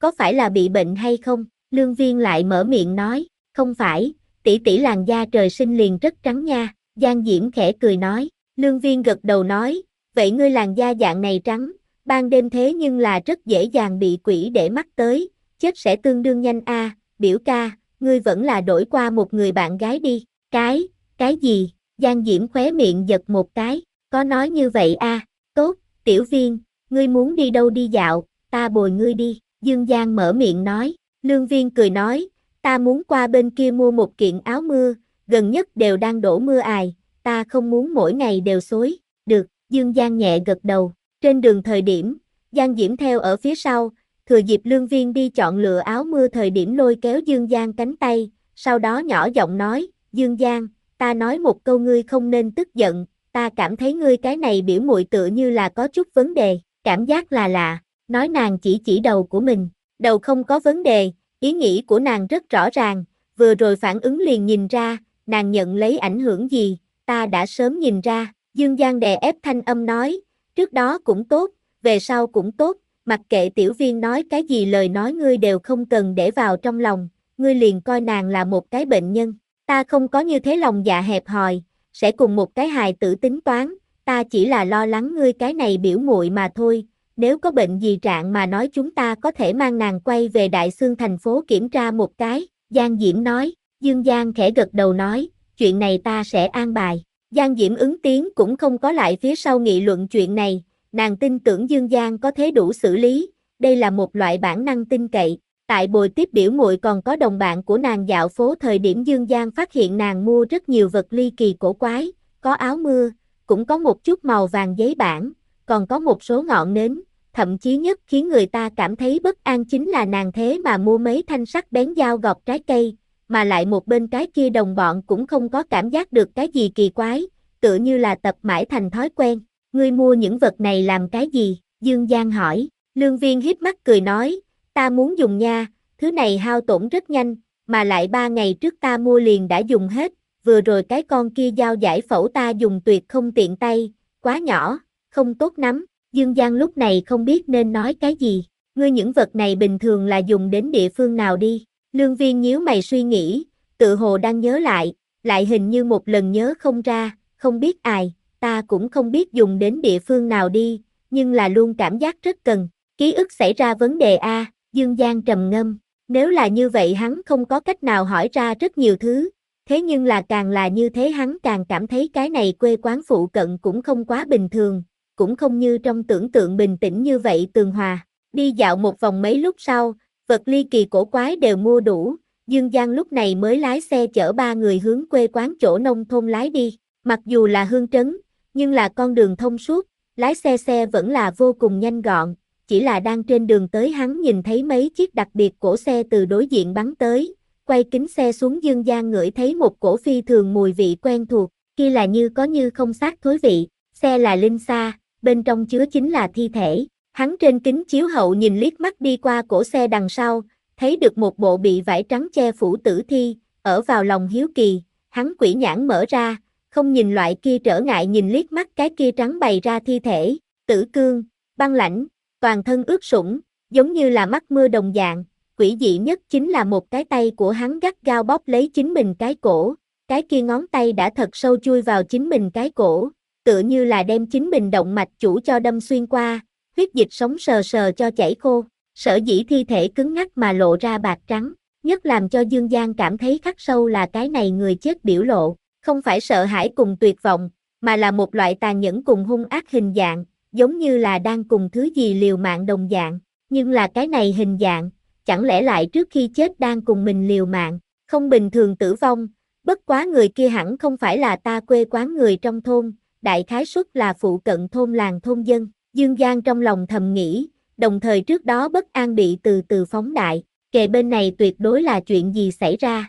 có phải là bị bệnh hay không? Lương Viên lại mở miệng nói, không phải, tỷ tỷ làn da trời sinh liền rất trắng nha. Giang Diễm khẽ cười nói, Lương Viên gật đầu nói, vậy ngươi làn da dạng này trắng, ban đêm thế nhưng là rất dễ dàng bị quỷ để mắt tới, chết sẽ tương đương nhanh a. Biểu ca, ngươi vẫn là đổi qua một người bạn gái đi. Cái, cái gì? Giang Diễm khóe miệng giật một cái, có nói như vậy a? Tốt, Tiểu Viên, ngươi muốn đi đâu đi dạo, ta bồi ngươi đi. Dương Giang mở miệng nói, Lương Viên cười nói, ta muốn qua bên kia mua một kiện áo mưa, gần nhất đều đang đổ mưa ài, ta không muốn mỗi ngày đều xối. Được, Dương Giang nhẹ gật đầu. Trên đường thời điểm, Giang Diễm theo ở phía sau, thừa dịp Lương Viên đi chọn lựa áo mưa thời điểm lôi kéo Dương Giang cánh tay, sau đó nhỏ giọng nói, Dương Giang, ta nói một câu ngươi không nên tức giận, ta cảm thấy ngươi cái này biểu muội tựa như là có chút vấn đề, cảm giác là lạ, nói nàng chỉ chỉ đầu của mình, đầu không có vấn đề, ý nghĩ của nàng rất rõ ràng, vừa rồi phản ứng liền nhìn ra, nàng nhận lấy ảnh hưởng gì, ta đã sớm nhìn ra, Dương Giang đè ép thanh âm nói, trước đó cũng tốt, về sau cũng tốt, mặc kệ Tiểu Viên nói cái gì lời nói ngươi đều không cần để vào trong lòng, ngươi liền coi nàng là một cái bệnh nhân, ta không có như thế lòng dạ hẹp hòi, sẽ cùng một cái hài tử tính toán, ta chỉ là lo lắng ngươi cái này biểu muội mà thôi, nếu có bệnh gì trạng mà nói chúng ta có thể mang nàng quay về Đại Xương thành phố kiểm tra một cái, Giang Diễm nói, Dương Giang khẽ gật đầu nói, chuyện này ta sẽ an bài, Giang Diễm ứng tiếng cũng không có lại phía sau nghị luận chuyện này, nàng tin tưởng Dương Giang có thế đủ xử lý, đây là một loại bản năng tin cậy. Tại bồi tiếp biểu muội còn có đồng bạn của nàng dạo phố thời điểm Dương Giang phát hiện nàng mua rất nhiều vật ly kỳ cổ quái, có áo mưa, cũng có một chút màu vàng giấy bản, còn có một số ngọn nến, thậm chí nhất khiến người ta cảm thấy bất an chính là nàng thế mà mua mấy thanh sắc bén dao gọt trái cây, mà lại một bên cái kia đồng bọn cũng không có cảm giác được cái gì kỳ quái, tựa như là tập mãi thành thói quen. Ngươi mua những vật này làm cái gì? Dương Giang hỏi. Lương Viên híp mắt cười nói, ta muốn dùng nha, thứ này hao tổn rất nhanh, mà lại ba ngày trước ta mua liền đã dùng hết, vừa rồi cái con kia dao giải phẫu ta dùng tuyệt không tiện tay, quá nhỏ, không tốt lắm. Dương Giang lúc này không biết nên nói cái gì, ngươi những vật này bình thường là dùng đến địa phương nào đi? Lương Viên nhíu mày suy nghĩ, tự hồ đang nhớ lại, lại hình như một lần nhớ không ra, không biết ai, ta cũng không biết dùng đến địa phương nào đi, nhưng là luôn cảm giác rất cần, ký ức xảy ra vấn đề a. Dương Giang trầm ngâm, nếu là như vậy hắn không có cách nào hỏi ra rất nhiều thứ, thế nhưng là càng là như thế hắn càng cảm thấy cái này quê quán phụ cận cũng không quá bình thường, cũng không như trong tưởng tượng bình tĩnh như vậy tường hòa. Đi dạo một vòng mấy lúc sau, vật ly kỳ cổ quái đều mua đủ, Dương Giang lúc này mới lái xe chở ba người hướng quê quán chỗ nông thôn lái đi, mặc dù là hương trấn, nhưng là con đường thông suốt, lái xe xe vẫn là vô cùng nhanh gọn, chỉ là đang trên đường tới hắn nhìn thấy mấy chiếc đặc biệt cổ xe từ đối diện bắn tới, quay kính xe xuống Dương Giang ngửi thấy một cổ phi thường mùi vị quen thuộc, kia là như có như không xác thối vị, xe là linh xa, bên trong chứa chính là thi thể, hắn trên kính chiếu hậu nhìn liếc mắt đi qua cổ xe đằng sau, thấy được một bộ bị vải trắng che phủ tử thi, ở vào lòng hiếu kỳ, hắn quỷ nhãn mở ra, không nhìn loại kia trở ngại nhìn liếc mắt cái kia trắng bày ra thi thể, tử cương, băng lãnh, toàn thân ướt sũng, giống như là mắt mưa đồng dạng, quỷ dị nhất chính là một cái tay của hắn gắt gao bóp lấy chính mình cái cổ, cái kia ngón tay đã thật sâu chui vào chính mình cái cổ, tựa như là đem chính mình động mạch chủ cho đâm xuyên qua, huyết dịch sống sờ sờ cho chảy khô, sở dĩ thi thể cứng ngắc mà lộ ra bạc trắng, nhất làm cho Dương Giang cảm thấy khắc sâu là cái này người chết biểu lộ, không phải sợ hãi cùng tuyệt vọng, mà là một loại tàn nhẫn cùng hung ác hình dạng, giống như là đang cùng thứ gì liều mạng đồng dạng, nhưng là cái này hình dạng, chẳng lẽ lại trước khi chết đang cùng mình liều mạng, không bình thường tử vong, bất quá người kia hẳn không phải là ta quê quán người trong thôn, đại khái suất là phụ cận thôn làng thôn dân, Dương Giang trong lòng thầm nghĩ, đồng thời trước đó bất an bị từ từ phóng đại, kề bên này tuyệt đối là chuyện gì xảy ra.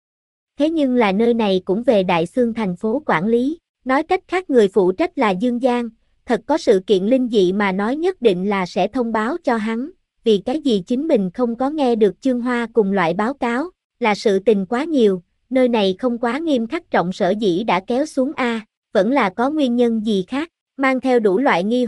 Thế nhưng là nơi này cũng về Đại Xương thành phố quản lý, nói cách khác người phụ trách là Dương Giang, thật có sự kiện linh dị mà nói nhất định là sẽ thông báo cho hắn, vì cái gì chính mình không có nghe được Chương Hoa cùng loại báo cáo, là sự tình quá nhiều, nơi này không quá nghiêm khắc trọng sở dĩ đã kéo xuống A, vẫn là có nguyên nhân gì khác, mang theo đủ loại nghi hoặc,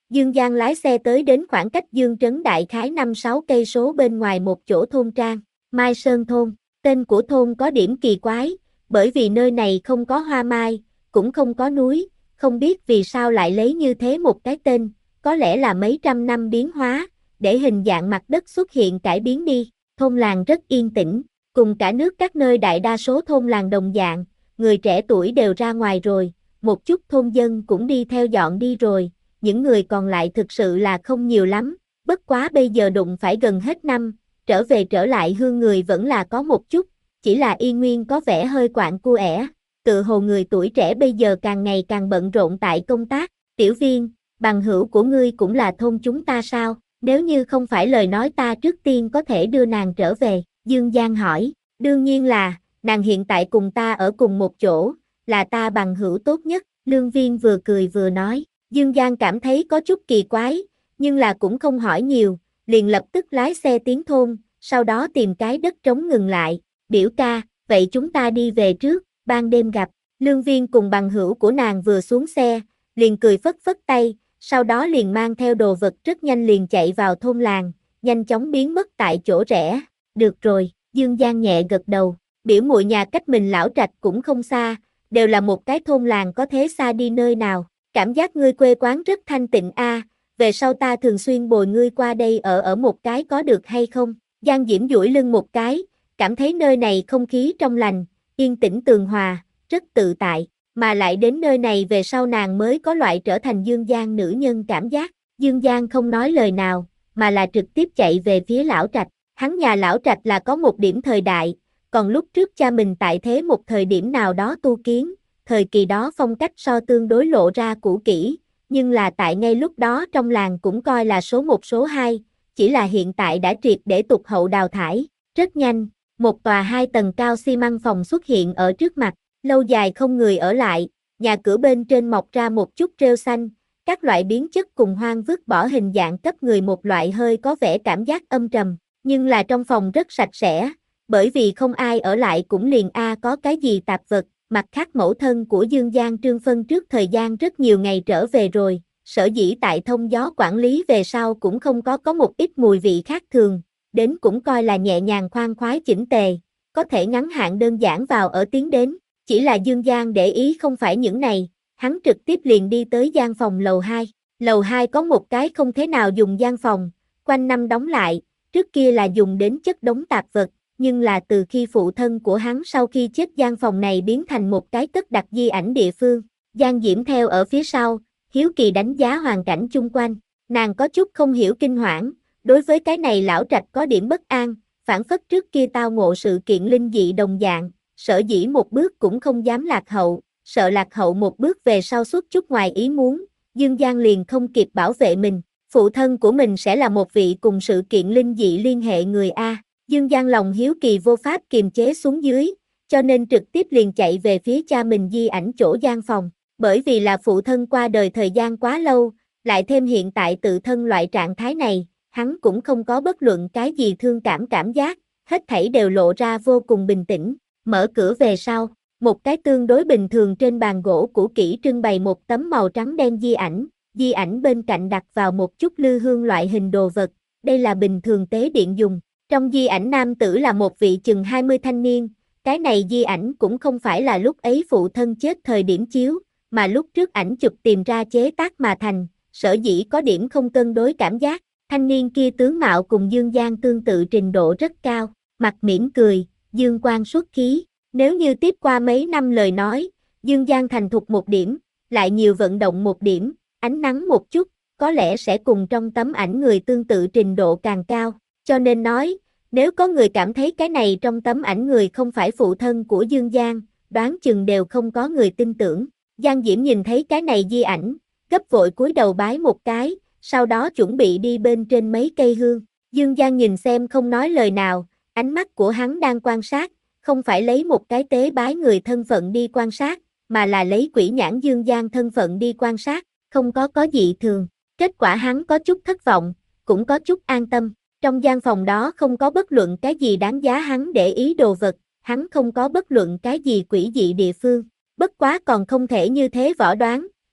Dương Giang lái xe tới đến khoảng cách Dương Trấn đại khái năm sáu cây số bên ngoài một chỗ thôn trang, Mai Sơn thôn. Tên của thôn có điểm kỳ quái, bởi vì nơi này không có hoa mai, cũng không có núi, không biết vì sao lại lấy như thế một cái tên, có lẽ là mấy trăm năm biến hóa, để hình dạng mặt đất xuất hiện cải biến đi. Thôn làng rất yên tĩnh, cùng cả nước các nơi đại đa số thôn làng đồng dạng, người trẻ tuổi đều ra ngoài rồi, một chút thôn dân cũng đi theo dọn đi rồi, những người còn lại thực sự là không nhiều lắm, bất quá bây giờ đụng phải gần hết năm, trở về trở lại hương người vẫn là có một chút, chỉ là y nguyên có vẻ hơi quạng cua ẻ, tự hồ người tuổi trẻ bây giờ càng ngày càng bận rộn tại công tác. Tiểu Viên, bằng hữu của ngươi cũng là thôn chúng ta sao? Nếu như không phải lời nói ta trước tiên có thể đưa nàng trở về, Dương Giang hỏi. Đương nhiên là, nàng hiện tại cùng ta ở cùng một chỗ, là ta bằng hữu tốt nhất, Lương Viên vừa cười vừa nói. Dương Giang cảm thấy có chút kỳ quái, nhưng là cũng không hỏi nhiều, liền lập tức lái xe tiến thôn, sau đó tìm cái đất trống ngừng lại. Biểu ca, vậy chúng ta đi về trước, ban đêm gặp. Lương Viên cùng bằng hữu của nàng vừa xuống xe, liền cười phất phất tay, sau đó liền mang theo đồ vật rất nhanh liền chạy vào thôn làng, nhanh chóng biến mất tại chỗ rẽ. Được rồi, Dương Giang nhẹ gật đầu, biểu muội nhà cách mình lão trạch cũng không xa, đều là một cái thôn làng có thế xa đi nơi nào. Cảm giác ngươi quê quán rất thanh tịnh a, về sau ta thường xuyên bồi ngươi qua đây ở ở một cái có được hay không? Giang Diễm duỗi lưng một cái, cảm thấy nơi này không khí trong lành, yên tĩnh tường hòa, rất tự tại, mà lại đến nơi này về sau nàng mới có loại trở thành Dương Giang nữ nhân cảm giác. Dương Giang không nói lời nào, mà là trực tiếp chạy về phía lão trạch. Hắn nhà lão trạch là có một điểm thời đại, còn lúc trước cha mình tại thế một thời điểm nào đó tu kiến, thời kỳ đó phong cách so tương đối lộ ra cũ kỹ, nhưng là tại ngay lúc đó trong làng cũng coi là số một số hai, chỉ là hiện tại đã triệt để tụt hậu đào thải. Rất nhanh, một tòa hai tầng cao xi măng phòng xuất hiện ở trước mặt, lâu dài không người ở lại, nhà cửa bên trên mọc ra một chút rêu xanh, các loại biến chất cùng hoang vứt bỏ hình dạng cấp người một loại hơi có vẻ cảm giác âm trầm, nhưng là trong phòng rất sạch sẽ, bởi vì không ai ở lại cũng liền a có cái gì tạp vật. Mặt khác mẫu thân của Dương Giang Trương Phân trước thời gian rất nhiều ngày trở về rồi, sở dĩ tại thông gió quản lý về sau cũng không có có một ít mùi vị khác thường, đến cũng coi là nhẹ nhàng khoan khoái chỉnh tề, có thể ngắn hạn đơn giản vào ở tiến đến, chỉ là Dương Giang để ý không phải những này, hắn trực tiếp liền đi tới gian phòng lầu hai, lầu hai có một cái không thế nào dùng gian phòng, quanh năm đóng lại, trước kia là dùng đến chất đống tạp vật. Nhưng là từ khi phụ thân của hắn sau khi chết gian phòng này biến thành một cái cất đặt di ảnh địa phương, Giang Diễm theo ở phía sau, hiếu kỳ đánh giá hoàn cảnh chung quanh, nàng có chút không hiểu kinh hoảng, đối với cái này lão trạch có điểm bất an, phản phất trước kia tao ngộ sự kiện linh dị đồng dạng, sở dĩ một bước cũng không dám lạc hậu, sợ lạc hậu một bước về sau suốt chút ngoài ý muốn, Dương Giang liền không kịp bảo vệ mình, phụ thân của mình sẽ là một vị cùng sự kiện linh dị liên hệ người A. Dương Giang lòng hiếu kỳ vô pháp kiềm chế xuống dưới, cho nên trực tiếp liền chạy về phía cha mình di ảnh chỗ gian phòng, bởi vì là phụ thân qua đời thời gian quá lâu, lại thêm hiện tại tự thân loại trạng thái này, hắn cũng không có bất luận cái gì thương cảm cảm giác, hết thảy đều lộ ra vô cùng bình tĩnh, mở cửa về sau, một cái tương đối bình thường trên bàn gỗ cũ kỹ trưng bày một tấm màu trắng đen di ảnh, di ảnh bên cạnh đặt vào một chút lư hương loại hình đồ vật, đây là bình thường tế điện dùng. Trong di ảnh nam tử là một vị chừng hai mươi thanh niên, cái này di ảnh cũng không phải là lúc ấy phụ thân chết thời điểm chiếu, mà lúc trước ảnh chụp tìm ra chế tác mà thành, sở dĩ có điểm không cân đối cảm giác, thanh niên kia tướng mạo cùng Dương Giang tương tự trình độ rất cao, mặt mỉm cười, dương quang xuất khí, nếu như tiếp qua mấy năm lời nói, Dương Giang thành thục một điểm, lại nhiều vận động một điểm, ánh nắng một chút, có lẽ sẽ cùng trong tấm ảnh người tương tự trình độ càng cao, cho nên nói, nếu có người cảm thấy cái này trong tấm ảnh người không phải phụ thân của Dương Giang, đoán chừng đều không có người tin tưởng. Giang Diễm nhìn thấy cái này di ảnh, gấp vội cúi đầu bái một cái, sau đó chuẩn bị đi bên trên mấy cây hương. Dương Giang nhìn xem không nói lời nào, ánh mắt của hắn đang quan sát, không phải lấy một cái tế bái người thân phận đi quan sát, mà là lấy quỷ nhãn Dương Giang thân phận đi quan sát, không có có dị thường. Kết quả hắn có chút thất vọng, cũng có chút an tâm. Trong gian phòng đó không có bất luận cái gì đáng giá hắn để ý đồ vật, hắn không có bất luận cái gì quỷ dị địa phương. Bất quá còn không thể như thế võ đoán,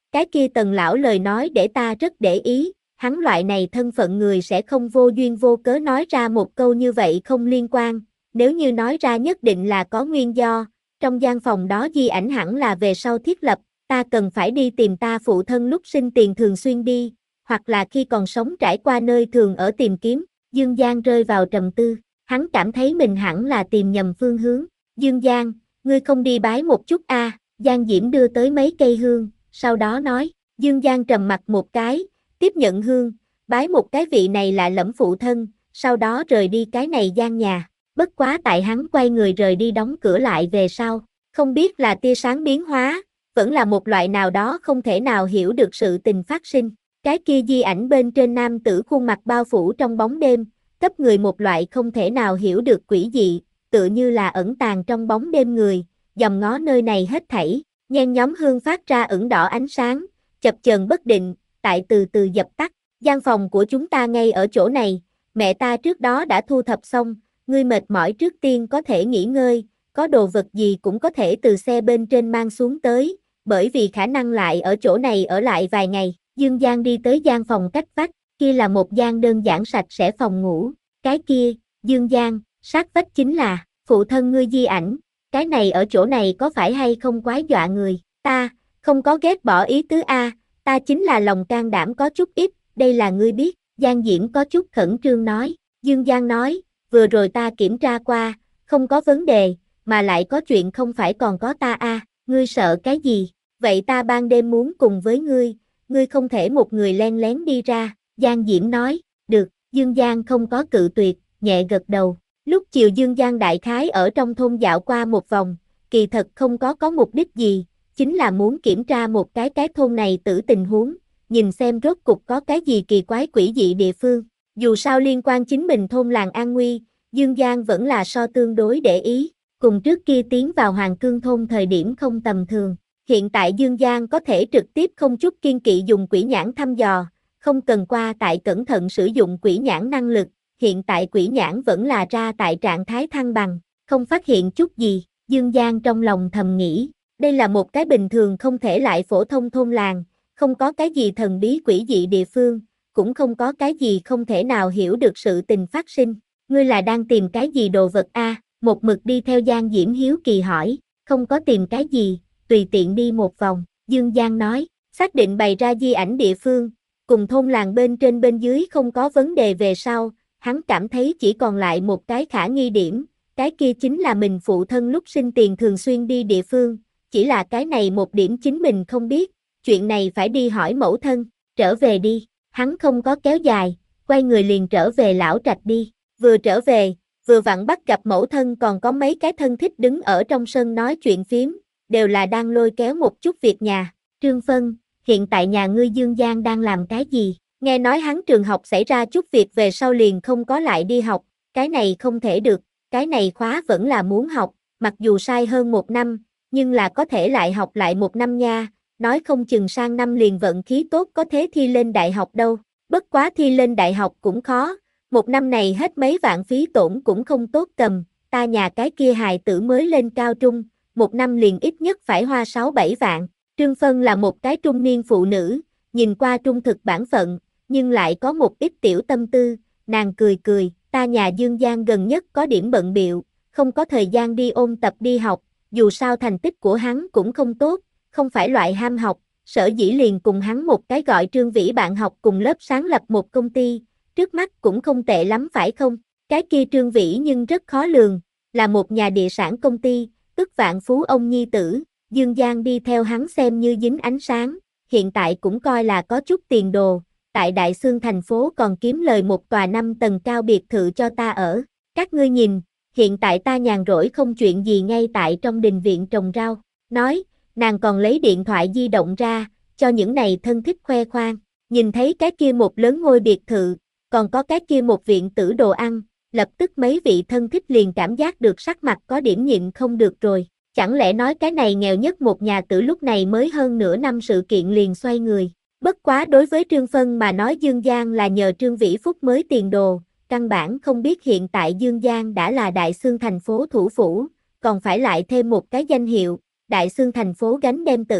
Cái kia Tần lão lời nói để ta rất để ý, hắn loại này thân phận người sẽ không vô duyên vô cớ nói ra một câu như vậy không liên quan, nếu như nói ra nhất định là có nguyên do, trong gian phòng đó di ảnh hẳn là về sau thiết lập, ta cần phải đi tìm ta phụ thân lúc sinh tiền thường xuyên đi, hoặc là khi còn sống trải qua nơi thường ở tìm kiếm, Dương Giang rơi vào trầm tư, hắn cảm thấy mình hẳn là tìm nhầm phương hướng, Dương Giang, ngươi không đi bái một chút a? À? Giang Diễm đưa tới mấy cây hương, sau đó nói, Dương Giang trầm mặt một cái, tiếp nhận hương, bái một cái vị này là lẫm phụ thân, sau đó rời đi cái này gian nhà, bất quá tại hắn quay người rời đi đóng cửa lại về sau, không biết là tia sáng biến hóa, vẫn là một loại nào đó không thể nào hiểu được sự tình phát sinh, cái kia di ảnh bên trên nam tử khuôn mặt bao phủ trong bóng đêm, cấp người một loại không thể nào hiểu được quỷ dị, tựa như là ẩn tàng trong bóng đêm người, dòm ngó nơi này hết thảy, nhen nhóm hương phát ra ửng đỏ ánh sáng, chập chờn bất định, tại từ từ dập tắt, gian phòng của chúng ta ngay ở chỗ này, mẹ ta trước đó đã thu thập xong, ngươi mệt mỏi trước tiên có thể nghỉ ngơi, có đồ vật gì cũng có thể từ xe bên trên mang xuống tới, bởi vì khả năng lại ở chỗ này ở lại vài ngày, Dương Giang đi tới gian phòng cách vách, kia là một gian đơn giản sạch sẽ phòng ngủ, cái kia, Dương Giang, sát vách chính là, phụ thân ngươi di ảnh, cái này ở chỗ này có phải hay không quái dọa người, ta, không có ghét bỏ ý tứ a, ta chính là lòng can đảm có chút ít, đây là ngươi biết, Giang Diễm có chút khẩn trương nói, Dương Giang nói, vừa rồi ta kiểm tra qua, không có vấn đề, mà lại có chuyện không phải còn có ta a, à, ngươi sợ cái gì, vậy ta ban đêm muốn cùng với ngươi, ngươi không thể một người len lén đi ra, Giang Diễm nói, được, Dương Giang không có cự tuyệt, nhẹ gật đầu, lúc chiều Dương Giang đại khái ở trong thôn dạo qua một vòng, kỳ thật không có có mục đích gì, chính là muốn kiểm tra một cái cái thôn này tử tình huống, nhìn xem rốt cục có cái gì kỳ quái quỷ dị địa phương, dù sao liên quan chính mình thôn làng an nguy, Dương Giang vẫn là so tương đối để ý, cùng trước kia tiến vào Hoàng Cương thôn thời điểm không tầm thường, hiện tại Dương Giang có thể trực tiếp không chút kiên kỵ dùng quỷ nhãn thăm dò, không cần qua tại cẩn thận sử dụng quỷ nhãn năng lực, hiện tại quỷ nhãn vẫn là ra tại trạng thái thăng bằng, không phát hiện chút gì, Dương Giang trong lòng thầm nghĩ, đây là một cái bình thường không thể lại phổ thông thôn làng, không có cái gì thần bí quỷ dị địa phương, cũng không có cái gì không thể nào hiểu được sự tình phát sinh, ngươi là đang tìm cái gì đồ vật a? À? Một mực đi theo Giang Diễm hiếu kỳ hỏi, không có tìm cái gì, tùy tiện đi một vòng, Dương Giang nói, xác định bày ra di ảnh địa phương, cùng thôn làng bên trên bên dưới không có vấn đề về sau, hắn cảm thấy chỉ còn lại một cái khả nghi điểm, cái kia chính là mình phụ thân lúc sinh tiền thường xuyên đi địa phương, chỉ là cái này một điểm chính mình không biết, chuyện này phải đi hỏi mẫu thân, trở về đi, hắn không có kéo dài, quay người liền trở về lão trạch đi, vừa trở về, vừa vặn bắt gặp mẫu thân còn có mấy cái thân thích đứng ở trong sân nói chuyện phiếm, đều là đang lôi kéo một chút việc nhà, Trương Phân, hiện tại nhà ngươi Dương Giang đang làm cái gì, nghe nói hắn trường học xảy ra chút việc về sau liền không có lại đi học, cái này không thể được, cái này khóa vẫn là muốn học, mặc dù sai hơn một năm, nhưng là có thể lại học lại một năm nha, nói không chừng sang năm liền vận khí tốt có thế thi lên đại học đâu, bất quá thi lên đại học cũng khó, một năm này hết mấy vạn phí tổn cũng không tốt cầm, ta nhà cái kia hài tử mới lên cao trung, một năm liền ít nhất phải hoa sáu bảy vạn, Trương Phân là một cái trung niên phụ nữ, nhìn qua trung thực bản phận, nhưng lại có một ít tiểu tâm tư, nàng cười cười, ta nhà Dương Giang gần nhất có điểm bận biệu, không có thời gian đi ôn tập đi học, dù sao thành tích của hắn cũng không tốt, không phải loại ham học, sở dĩ liền cùng hắn một cái gọi Trương Vĩ bạn học cùng lớp sáng lập một công ty, trước mắt cũng không tệ lắm phải không, cái kia Trương Vĩ nhưng rất khó lường, là một nhà địa sản công ty, ức vạn phú ông nhi tử, Dương Giang đi theo hắn xem như dính ánh sáng, hiện tại cũng coi là có chút tiền đồ, tại Đại Xương thành phố còn kiếm lời một tòa năm tầng cao biệt thự cho ta ở, các ngươi nhìn, hiện tại ta nhàn rỗi không chuyện gì ngay tại trong đình viện trồng rau, nói, nàng còn lấy điện thoại di động ra, cho những này thân thích khoe khoang, nhìn thấy cái kia một lớn ngôi biệt thự, còn có cái kia một viện tử đồ ăn, lập tức mấy vị thân thích liền cảm giác được sắc mặt có điểm nhịn không được rồi, chẳng lẽ nói cái này nghèo nhất một nhà tử lúc này mới hơn nửa năm sự kiện liền xoay người, bất quá đối với Trương Phân mà nói Dương Giang là nhờ Trương Vĩ Phúc mới tiền đồ, căn bản không biết hiện tại Dương Giang đã là Đại Xương thành phố thủ phủ, còn phải lại thêm một cái danh hiệu, Đại Xương thành phố gánh đem tử,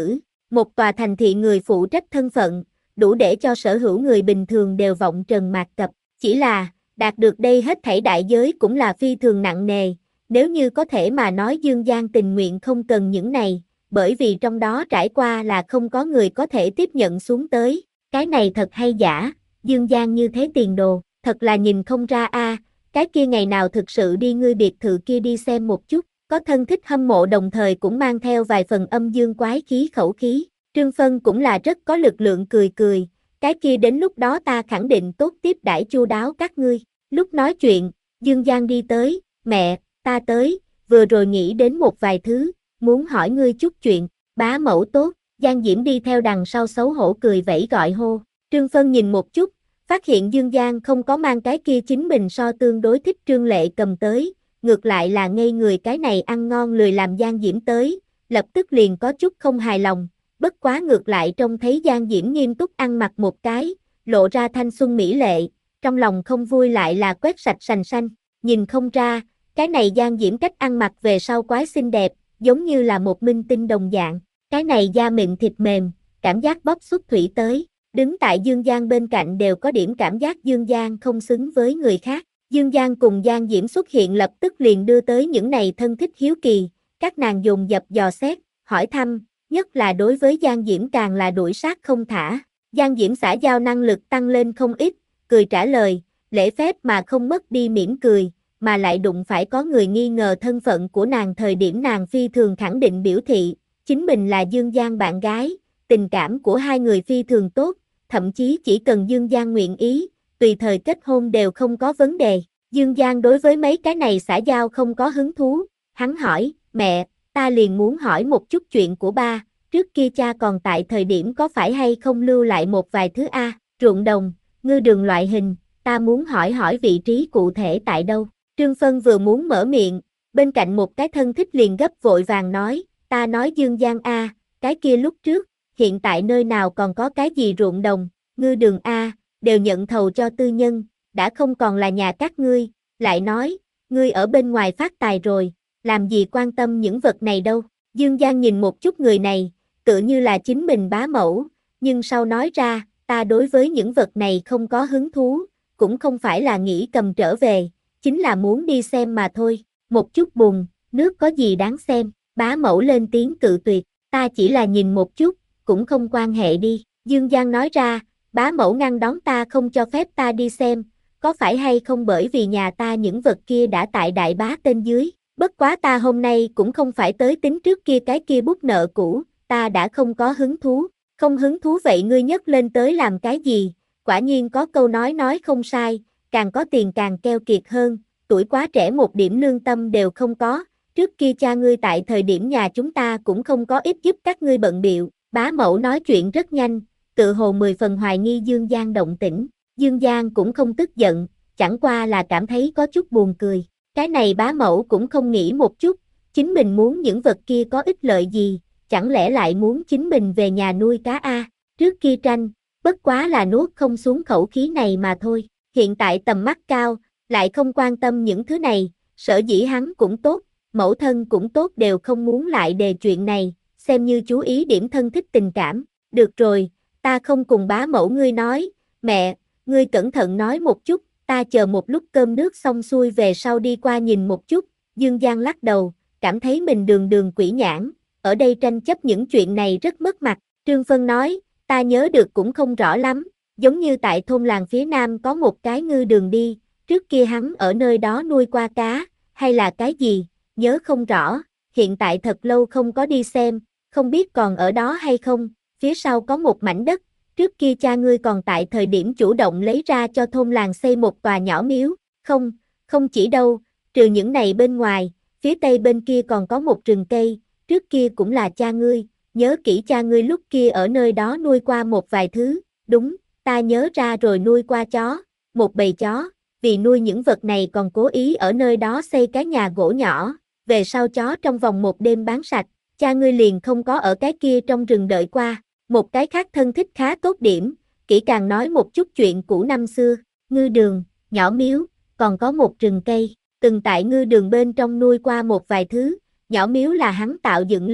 Một tòa thành thị người phụ trách thân phận, đủ để cho sở hữu người bình thường đều vọng trần mạt cập. Chỉ là, đạt được đây hết thảy đại giới cũng là phi thường nặng nề, nếu như có thể mà nói Dương Giang tình nguyện không cần những này, bởi vì trong đó trải qua là không có người có thể tiếp nhận xuống tới. Cái này thật hay giả, Dương Giang như thế tiền đồ, thật là nhìn không ra a. Cái kia ngày nào thực sự đi ngươi biệt thự kia đi xem một chút, có thân thích hâm mộ đồng thời cũng mang theo vài phần âm dương quái khí khẩu khí. Trương Phân cũng là rất có lực lượng cười cười, cái kia đến lúc đó ta khẳng định tốt tiếp đãi chu đáo các ngươi. Lúc nói chuyện, Dương Giang đi tới, mẹ, ta tới, vừa rồi nghĩ đến một vài thứ, muốn hỏi ngươi chút chuyện, bá mẫu tốt, Giang Diễm đi theo đằng sau xấu hổ cười vẫy gọi hô. Trương Phân nhìn một chút, phát hiện Dương Giang không có mang cái kia chính mình so tương đối thích Trương Lệ cầm tới, ngược lại là ngây người cái này ăn ngon lười làm Giang Diễm tới, lập tức liền có chút không hài lòng, bất quá ngược lại trông thấy Giang Diễm nghiêm túc ăn mặc một cái, lộ ra thanh xuân mỹ lệ, trong lòng không vui lại là quét sạch sành xanh, nhìn không ra, cái này Giang Diễm cách ăn mặc về sau quái xinh đẹp, giống như là một minh tinh đồng dạng, cái này da mịn thịt mềm, cảm giác bóp xuất thủy tới. Đứng tại Dương Giang bên cạnh đều có điểm cảm giác Dương Giang không xứng với người khác. Dương Giang cùng Giang Diễm xuất hiện lập tức liền đưa tới những này thân thích hiếu kỳ, các nàng dồn dập dò xét, hỏi thăm, nhất là đối với Giang Diễm càng là đuổi sát không thả. Giang Diễm xã giao năng lực tăng lên không ít, cười trả lời, lễ phép mà không mất đi mỉm cười, mà lại đụng phải có người nghi ngờ thân phận của nàng thời điểm nàng phi thường khẳng định biểu thị, chính mình là Dương Giang bạn gái, tình cảm của hai người phi thường tốt, thậm chí chỉ cần Dương Giang nguyện ý, tùy thời kết hôn đều không có vấn đề. Dương Giang đối với mấy cái này xã giao không có hứng thú, hắn hỏi, mẹ, ta liền muốn hỏi một chút chuyện của ba, trước kia cha còn tại thời điểm có phải hay không lưu lại một vài thứ a, ruộng đồng, ngư đường loại hình, ta muốn hỏi hỏi vị trí cụ thể tại đâu. Trương Phân vừa muốn mở miệng, bên cạnh một cái thân thích liền gấp vội vàng nói, ta nói Dương Giang a, cái kia lúc trước, hiện tại nơi nào còn có cái gì ruộng đồng, ngư đường a, đều nhận thầu cho tư nhân, đã không còn là nhà các ngươi, lại nói, ngươi ở bên ngoài phát tài rồi, làm gì quan tâm những vật này đâu. Dương Giang nhìn một chút người này, tựa như là chính mình bá mẫu, nhưng sau nói ra, ta đối với những vật này không có hứng thú, cũng không phải là nghĩ cầm trở về, chính là muốn đi xem mà thôi, một chút bùn, nước có gì đáng xem, bá mẫu lên tiếng cự tuyệt, ta chỉ là nhìn một chút, cũng không quan hệ đi. Dương Giang nói ra, bá mẫu ngăn đón ta không cho phép ta đi xem, có phải hay không bởi vì nhà ta những vật kia đã tại đại bá tên dưới, bất quá ta hôm nay cũng không phải tới tính trước kia cái kia bút nợ cũ, ta đã không có hứng thú, không hứng thú vậy ngươi nhấc lên tới làm cái gì, quả nhiên có câu nói nói không sai, càng có tiền càng keo kiệt hơn, tuổi quá trẻ một điểm lương tâm đều không có, trước kia cha ngươi tại thời điểm nhà chúng ta cũng không có ít giúp các ngươi bận biệu, bá mẫu nói chuyện rất nhanh, tự hồ mười phần hoài nghi Dương Giang động tĩnh, Dương Giang cũng không tức giận, chẳng qua là cảm thấy có chút buồn cười, cái này bá mẫu cũng không nghĩ một chút, chính mình muốn những vật kia có ích lợi gì, chẳng lẽ lại muốn chính mình về nhà nuôi cá a, trước kia tranh, bất quá là nuốt không xuống khẩu khí này mà thôi, hiện tại tầm mắt cao, lại không quan tâm những thứ này, sở dĩ hắn cũng tốt, mẫu thân cũng tốt đều không muốn lại đề chuyện này, xem như chú ý điểm thân thích tình cảm, được rồi, ta không cùng bá mẫu ngươi nói, mẹ, ngươi cẩn thận nói một chút, ta chờ một lúc cơm nước xong xuôi về sau đi qua nhìn một chút, Dương Giang lắc đầu, cảm thấy mình đường đường quỷ nhãn, ở đây tranh chấp những chuyện này rất mất mặt, Trương Phân nói, ta nhớ được cũng không rõ lắm, giống như tại thôn làng phía nam có một cái ngư đường đi, trước kia hắn ở nơi đó nuôi qua cá, hay là cái gì, nhớ không rõ, hiện tại thật lâu không có đi xem, không biết còn ở đó hay không, phía sau có một mảnh đất, trước kia cha ngươi còn tại thời điểm chủ động lấy ra cho thôn làng xây một tòa nhỏ miếu, không, không chỉ đâu, trừ những này bên ngoài, phía tây bên kia còn có một rừng cây, trước kia cũng là cha ngươi, nhớ kỹ cha ngươi lúc kia ở nơi đó nuôi qua một vài thứ, đúng, ta nhớ ra rồi nuôi qua chó, một bầy chó, vì nuôi những vật này còn cố ý ở nơi đó xây cái nhà gỗ nhỏ, về sau chó trong vòng một đêm bán sạch, cha ngươi liền không có ở cái kia trong rừng đợi qua, một cái khác thân thích khá tốt điểm, kỹ càng nói một chút chuyện cũ năm xưa, ngư đường, nhỏ miếu, còn có một rừng cây, từng tại ngư đường bên trong nuôi qua một vài thứ, nhỏ miếu là hắn tạo dựng lên,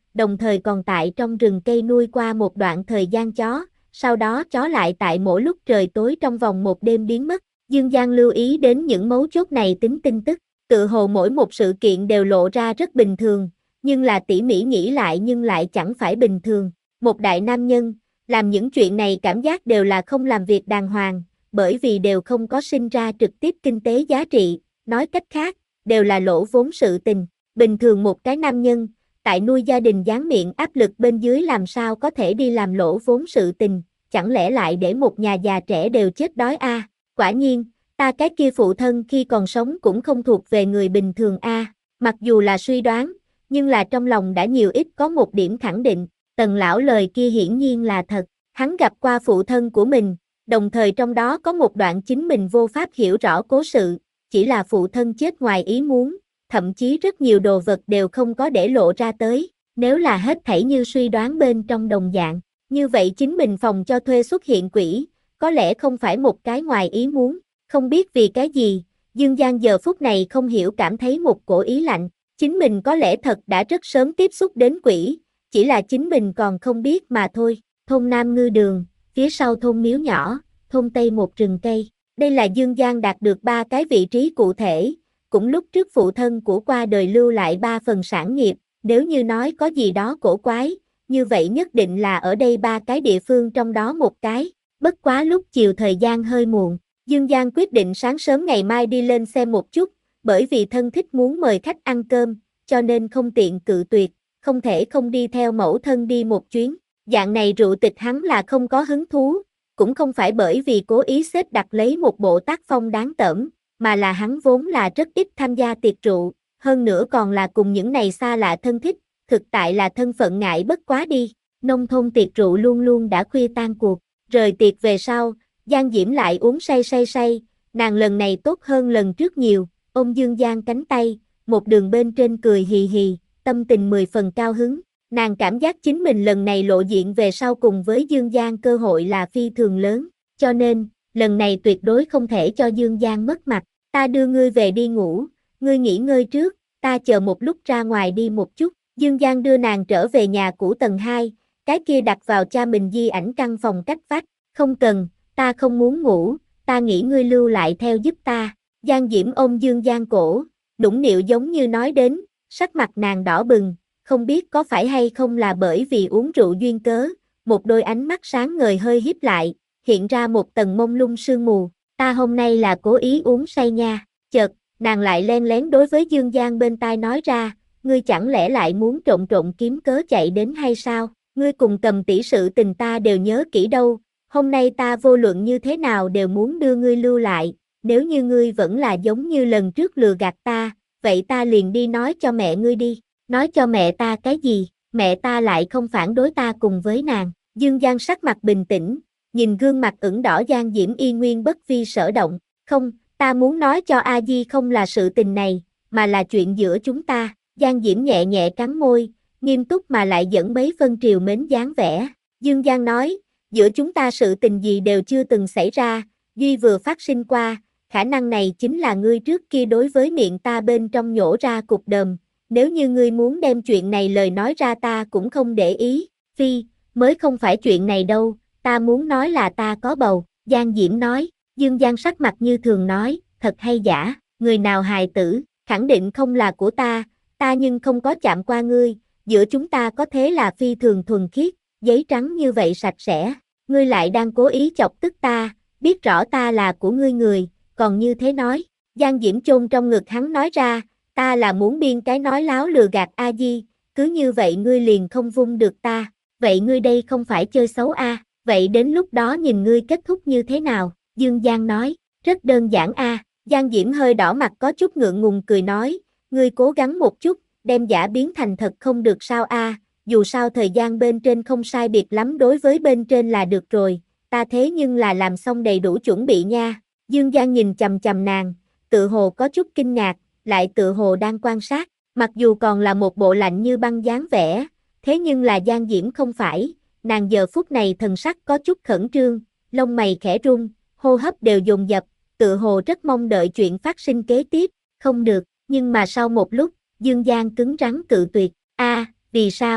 đồng thời còn tại trong rừng cây nuôi qua một đoạn thời gian chó, sau đó chó lại tại mỗi lúc trời tối trong vòng một đêm biến mất. Dương Giang lưu ý đến những mấu chốt này tính tin tức, tự hồ mỗi một sự kiện đều lộ ra rất bình thường, nhưng là tỉ mỉ nghĩ lại nhưng lại chẳng phải bình thường. Một đại nam nhân, làm những chuyện này cảm giác đều là không làm việc đàng hoàng, bởi vì đều không có sinh ra trực tiếp kinh tế giá trị, nói cách khác, đều là lỗ vốn sự tình. Bình thường một cái nam nhân, tại nuôi gia đình giáng miệng áp lực bên dưới làm sao có thể đi làm lỗ vốn sự tình, chẳng lẽ lại để một nhà già trẻ đều chết đói a? À? Quả nhiên, ta cái kia phụ thân khi còn sống cũng không thuộc về người bình thường a. À. Mặc dù là suy đoán, nhưng là trong lòng đã nhiều ít có một điểm khẳng định, Tần lão lời kia hiển nhiên là thật. Hắn gặp qua phụ thân của mình, đồng thời trong đó có một đoạn chính mình vô pháp hiểu rõ cố sự, chỉ là phụ thân chết ngoài ý muốn, thậm chí rất nhiều đồ vật đều không có để lộ ra tới, nếu là hết thảy như suy đoán bên trong đồng dạng, như vậy chính mình phòng cho thuê xuất hiện quỷ, có lẽ không phải một cái ngoài ý muốn, không biết vì cái gì, Dương Giang giờ phút này không hiểu cảm thấy một cổ ý lạnh, chính mình có lẽ thật đã rất sớm tiếp xúc đến quỷ, chỉ là chính mình còn không biết mà thôi. Thôn Nam Ngư Đường, phía sau thôn Miếu Nhỏ, thôn Tây một rừng cây. Đây là Dương Giang đạt được ba cái vị trí cụ thể, cũng lúc trước phụ thân của qua đời lưu lại ba phần sản nghiệp, nếu như nói có gì đó cổ quái, như vậy nhất định là ở đây ba cái địa phương trong đó một cái. Bất quá lúc chiều thời gian hơi muộn, Dương Giang quyết định sáng sớm ngày mai đi lên xem một chút, bởi vì thân thích muốn mời khách ăn cơm, cho nên không tiện cự tuyệt, không thể không đi theo mẫu thân đi một chuyến. Dạng này rượu tịch hắn là không có hứng thú, cũng không phải bởi vì cố ý xếp đặt lấy một bộ tác phong đáng tởm, mà là hắn vốn là rất ít tham gia tiệc rượu, hơn nữa còn là cùng những này xa lạ thân thích, thực tại là thân phận ngại bất quá đi. Nông thôn tiệc rượu luôn luôn đã khuya tan cuộc, rời tiệc về sau, Giang Diễm lại uống say say say, nàng lần này tốt hơn lần trước nhiều, ôm Dương Giang cánh tay, một đường bên trên cười hì hì, tâm tình mười phần cao hứng. Nàng cảm giác chính mình lần này lộ diện về sau cùng với Dương Giang cơ hội là phi thường lớn, cho nên, lần này tuyệt đối không thể cho Dương Giang mất mặt. Ta đưa ngươi về đi ngủ, ngươi nghỉ ngơi trước, ta chờ một lúc ra ngoài đi một chút. Dương Giang đưa nàng trở về nhà cũ tầng hai, cái kia đặt vào cha mình di ảnh căn phòng cách vách. Không cần, ta không muốn ngủ, ta nghĩ ngươi lưu lại theo giúp ta. Giang Diễm ôm Dương Giang cổ, nũng nịu giống như nói đến, sắc mặt nàng đỏ bừng. Không biết có phải hay không là bởi vì uống rượu duyên cớ, một đôi ánh mắt sáng ngời hơi híp lại, hiện ra một tầng mông lung sương mù, ta hôm nay là cố ý uống say nha. Chợt, nàng lại len lén đối với Dương Giang bên tai nói ra, ngươi chẳng lẽ lại muốn trộn trộn kiếm cớ chạy đến hay sao, ngươi cùng Cầm tỷ sự tình ta đều nhớ kỹ đâu, hôm nay ta vô luận như thế nào đều muốn đưa ngươi lưu lại, nếu như ngươi vẫn là giống như lần trước lừa gạt ta, vậy ta liền đi nói cho mẹ ngươi đi. Nói cho mẹ ta cái gì, mẹ ta lại không phản đối ta cùng với nàng. Dương Giang sắc mặt bình tĩnh, nhìn gương mặt ửng đỏ Giang Diễm y nguyên bất vi sở động. Không, ta muốn nói cho A Di không là sự tình này, mà là chuyện giữa chúng ta. Giang Diễm nhẹ nhẹ cắn môi, nghiêm túc mà lại dẫn mấy phân triều mến dáng vẻ. Dương Giang nói, giữa chúng ta sự tình gì đều chưa từng xảy ra, duy vừa phát sinh qua, khả năng này chính là ngươi trước kia đối với miệng ta bên trong nhổ ra cục đờm. Nếu như ngươi muốn đem chuyện này lời nói ra ta cũng không để ý, phi, mới không phải chuyện này đâu, ta muốn nói là ta có bầu, Giang Diễm nói. Dương Giang sắc mặt như thường nói, thật hay giả, người nào hài tử, khẳng định không là của ta, ta nhưng không có chạm qua ngươi, giữa chúng ta có thế là phi thường thuần khiết, giấy trắng như vậy sạch sẽ, ngươi lại đang cố ý chọc tức ta, biết rõ ta là của ngươi người, còn như thế nói. Giang Diễm chôn trong ngực hắn nói ra, ta là muốn biên cái nói láo lừa gạt A Di, cứ như vậy ngươi liền không vung được ta, vậy ngươi đây không phải chơi xấu a, à? Vậy đến lúc đó nhìn ngươi kết thúc như thế nào? Dương Giang nói, rất đơn giản a. À. Giang Diễm hơi đỏ mặt có chút ngượng ngùng cười nói, ngươi cố gắng một chút, đem giả biến thành thật không được sao a, à? Dù sao thời gian bên trên không sai biệt lắm đối với bên trên là được rồi, ta thế nhưng là làm xong đầy đủ chuẩn bị nha. Dương Giang nhìn chằm chằm nàng, tự hồ có chút kinh ngạc, lại tự hồ đang quan sát, mặc dù còn là một bộ lạnh như băng dáng vẻ, thế nhưng là Giang Diễm không phải, nàng giờ phút này thần sắc có chút khẩn trương, lông mày khẽ rung, hô hấp đều dồn dập, tự hồ rất mong đợi chuyện phát sinh kế tiếp, không được, nhưng mà sau một lúc, Dương Giang cứng rắn cự tuyệt, a, vì sao,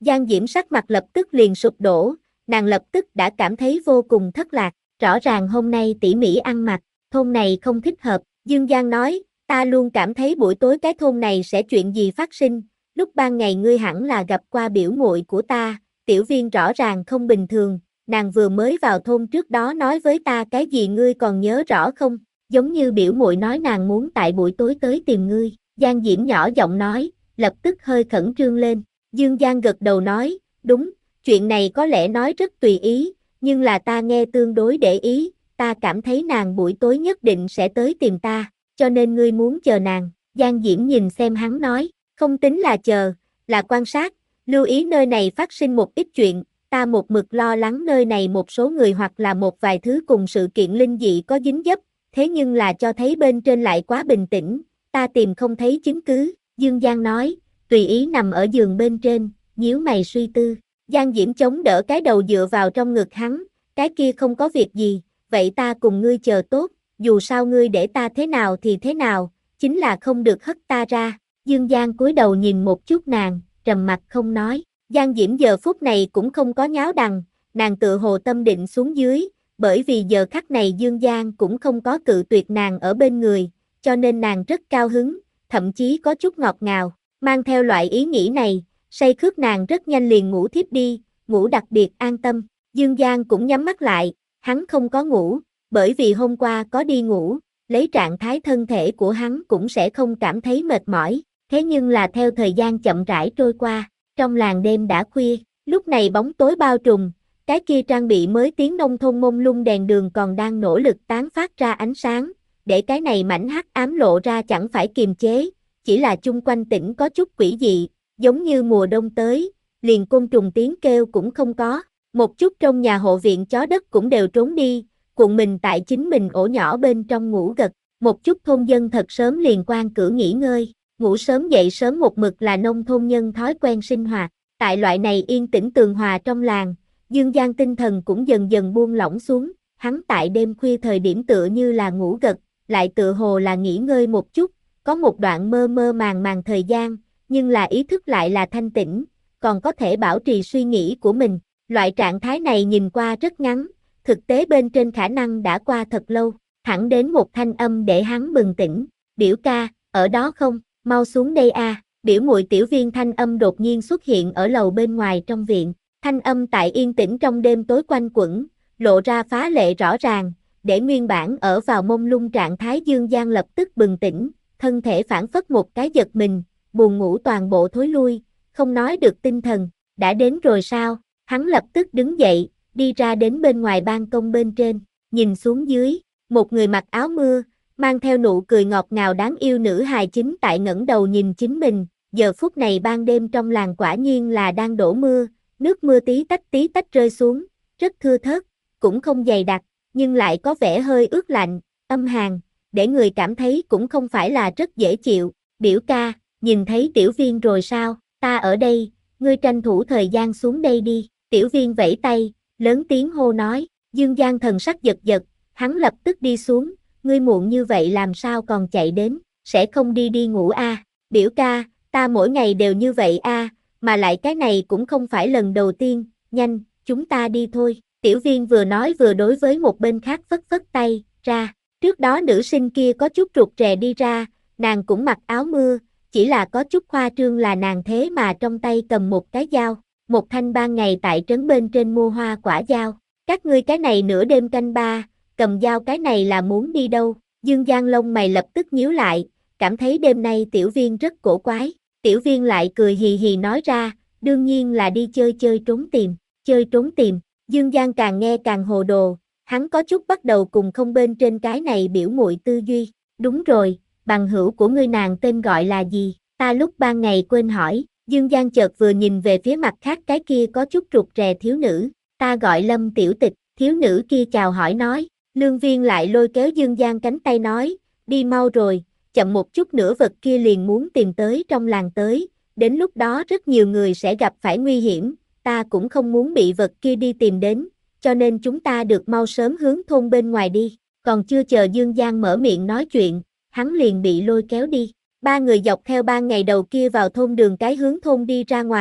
Giang Diễm sắc mặt lập tức liền sụp đổ, nàng lập tức đã cảm thấy vô cùng thất lạc, rõ ràng hôm nay tỉ mỉ ăn mặc, thôn này không thích hợp, Dương Giang nói, ta luôn cảm thấy buổi tối cái thôn này sẽ chuyện gì phát sinh, lúc ban ngày ngươi hẳn là gặp qua biểu muội của ta, Tiểu Viên rõ ràng không bình thường, nàng vừa mới vào thôn trước đó nói với ta cái gì ngươi còn nhớ rõ không, giống như biểu muội nói nàng muốn tại buổi tối tới tìm ngươi, Giang Diễm nhỏ giọng nói, lập tức hơi khẩn trương lên, Dương Giang gật đầu nói, đúng, chuyện này có lẽ nói rất tùy ý, nhưng là ta nghe tương đối để ý, ta cảm thấy nàng buổi tối nhất định sẽ tới tìm ta, cho nên ngươi muốn chờ nàng, Giang Diễm nhìn xem hắn nói, không tính là chờ, là quan sát, lưu ý nơi này phát sinh một ít chuyện, ta một mực lo lắng nơi này một số người hoặc là một vài thứ cùng sự kiện linh dị có dính dấp, thế nhưng là cho thấy bên trên lại quá bình tĩnh, ta tìm không thấy chứng cứ, Dương Giang nói, tùy ý nằm ở giường bên trên, nhíu mày suy tư, Giang Diễm chống đỡ cái đầu dựa vào trong ngực hắn, cái kia không có việc gì, vậy ta cùng ngươi chờ tốt, dù sao ngươi để ta thế nào thì thế nào, chính là không được hất ta ra, Dương Giang cúi đầu nhìn một chút nàng, trầm mặt không nói, Giang Diễm giờ phút này cũng không có nháo đằng, nàng tự hồ tâm định xuống dưới, bởi vì giờ khắc này Dương Giang cũng không có cự tuyệt nàng ở bên người, cho nên nàng rất cao hứng, thậm chí có chút ngọt ngào, mang theo loại ý nghĩ này, say khướt nàng rất nhanh liền ngủ thiếp đi, ngủ đặc biệt an tâm, Dương Giang cũng nhắm mắt lại, hắn không có ngủ, bởi vì hôm qua có đi ngủ, lấy trạng thái thân thể của hắn cũng sẽ không cảm thấy mệt mỏi, thế nhưng là theo thời gian chậm rãi trôi qua, trong làng đêm đã khuya, lúc này bóng tối bao trùm, cái kia trang bị mới tiến nông thôn mông lung đèn đường còn đang nỗ lực tán phát ra ánh sáng, để cái này mảnh hắc ám lộ ra chẳng phải kiềm chế, chỉ là chung quanh tỉnh có chút quỷ dị, giống như mùa đông tới, liền côn trùng tiếng kêu cũng không có, một chút trong nhà hộ viện chó đất cũng đều trốn đi, cuộn mình tại chính mình ổ nhỏ bên trong ngủ gật, một chút thôn dân thật sớm liền quan cửa nghỉ ngơi, ngủ sớm dậy sớm một mực là nông thôn nhân thói quen sinh hoạt, tại loại này yên tĩnh tường hòa trong làng, Dương Giang tinh thần cũng dần dần buông lỏng xuống, hắn tại đêm khuya thời điểm tựa như là ngủ gật, lại tựa hồ là nghỉ ngơi một chút, có một đoạn mơ mơ màng màng thời gian, nhưng là ý thức lại là thanh tĩnh, còn có thể bảo trì suy nghĩ của mình, loại trạng thái này nhìn qua rất ngắn, thực tế bên trên khả năng đã qua thật lâu, thẳng đến một thanh âm để hắn bừng tỉnh, biểu ca, ở đó không, mau xuống đây a. Biểu muội Tiểu Viên thanh âm đột nhiên xuất hiện ở lầu bên ngoài trong viện, thanh âm tại yên tĩnh trong đêm tối quanh quẩn, lộ ra phá lệ rõ ràng, để nguyên bản ở vào mông lung trạng thái Dương Giang lập tức bừng tỉnh, thân thể phản phất một cái giật mình, buồn ngủ toàn bộ thối lui, không nói được tinh thần, đã đến rồi sao, hắn lập tức đứng dậy, đi ra đến bên ngoài ban công bên trên, nhìn xuống dưới, một người mặc áo mưa, mang theo nụ cười ngọt ngào đáng yêu nữ hài chính tại ngẩng đầu nhìn chính mình, giờ phút này ban đêm trong làng quả nhiên là đang đổ mưa, nước mưa tí tách tí tách rơi xuống, rất thưa thớt, cũng không dày đặc, nhưng lại có vẻ hơi ướt lạnh, âm hàn, để người cảm thấy cũng không phải là rất dễ chịu, biểu ca, nhìn thấy Tiểu Viên rồi sao, ta ở đây, ngươi tranh thủ thời gian xuống đây đi, Tiểu Viên vẫy tay, lớn tiếng hô nói, Dương Giang thần sắc giật giật, hắn lập tức đi xuống, ngươi muộn như vậy làm sao còn chạy đến, sẽ không đi đi ngủ a? À? Biểu ca, ta mỗi ngày đều như vậy a, à, mà lại cái này cũng không phải lần đầu tiên, nhanh, chúng ta đi thôi. Tiểu Viên vừa nói vừa đối với một bên khác phất phất tay, ra, trước đó nữ sinh kia có chút rụt rè đi ra, nàng cũng mặc áo mưa, chỉ là có chút khoa trương là nàng thế mà trong tay cầm một cái dao, một thanh ban ngày tại trấn bên trên mua hoa quả dao, các ngươi cái này nửa đêm canh ba, cầm dao cái này là muốn đi đâu, Dương Giang lông mày lập tức nhíu lại, cảm thấy đêm nay Tiểu Viên rất cổ quái, Tiểu Viên lại cười hì hì nói ra, đương nhiên là đi chơi chơi trốn tìm, chơi trốn tìm, Dương Giang càng nghe càng hồ đồ, hắn có chút bắt đầu cùng không bên trên cái này biểu muội tư duy, đúng rồi, bằng hữu của ngươi nàng tên gọi là gì, ta lúc ban ngày quên hỏi, Dương Giang chợt vừa nhìn về phía mặt khác cái kia có chút rụt rè thiếu nữ, ta gọi Lâm Tiểu Tịch, thiếu nữ kia chào hỏi nói, Lương Viên lại lôi kéo Dương Giang cánh tay nói, đi mau rồi, chậm một chút nữa vật kia liền muốn tìm tới trong làng tới, đến lúc đó rất nhiều người sẽ gặp phải nguy hiểm, ta cũng không muốn bị vật kia đi tìm đến, cho nên chúng ta được mau sớm hướng thôn bên ngoài đi, còn chưa chờ Dương Giang mở miệng nói chuyện, hắn liền bị lôi kéo đi. Ba người dọc theo ba ngày đầu kia vào thôn đường cái hướng thôn đi ra ngoài,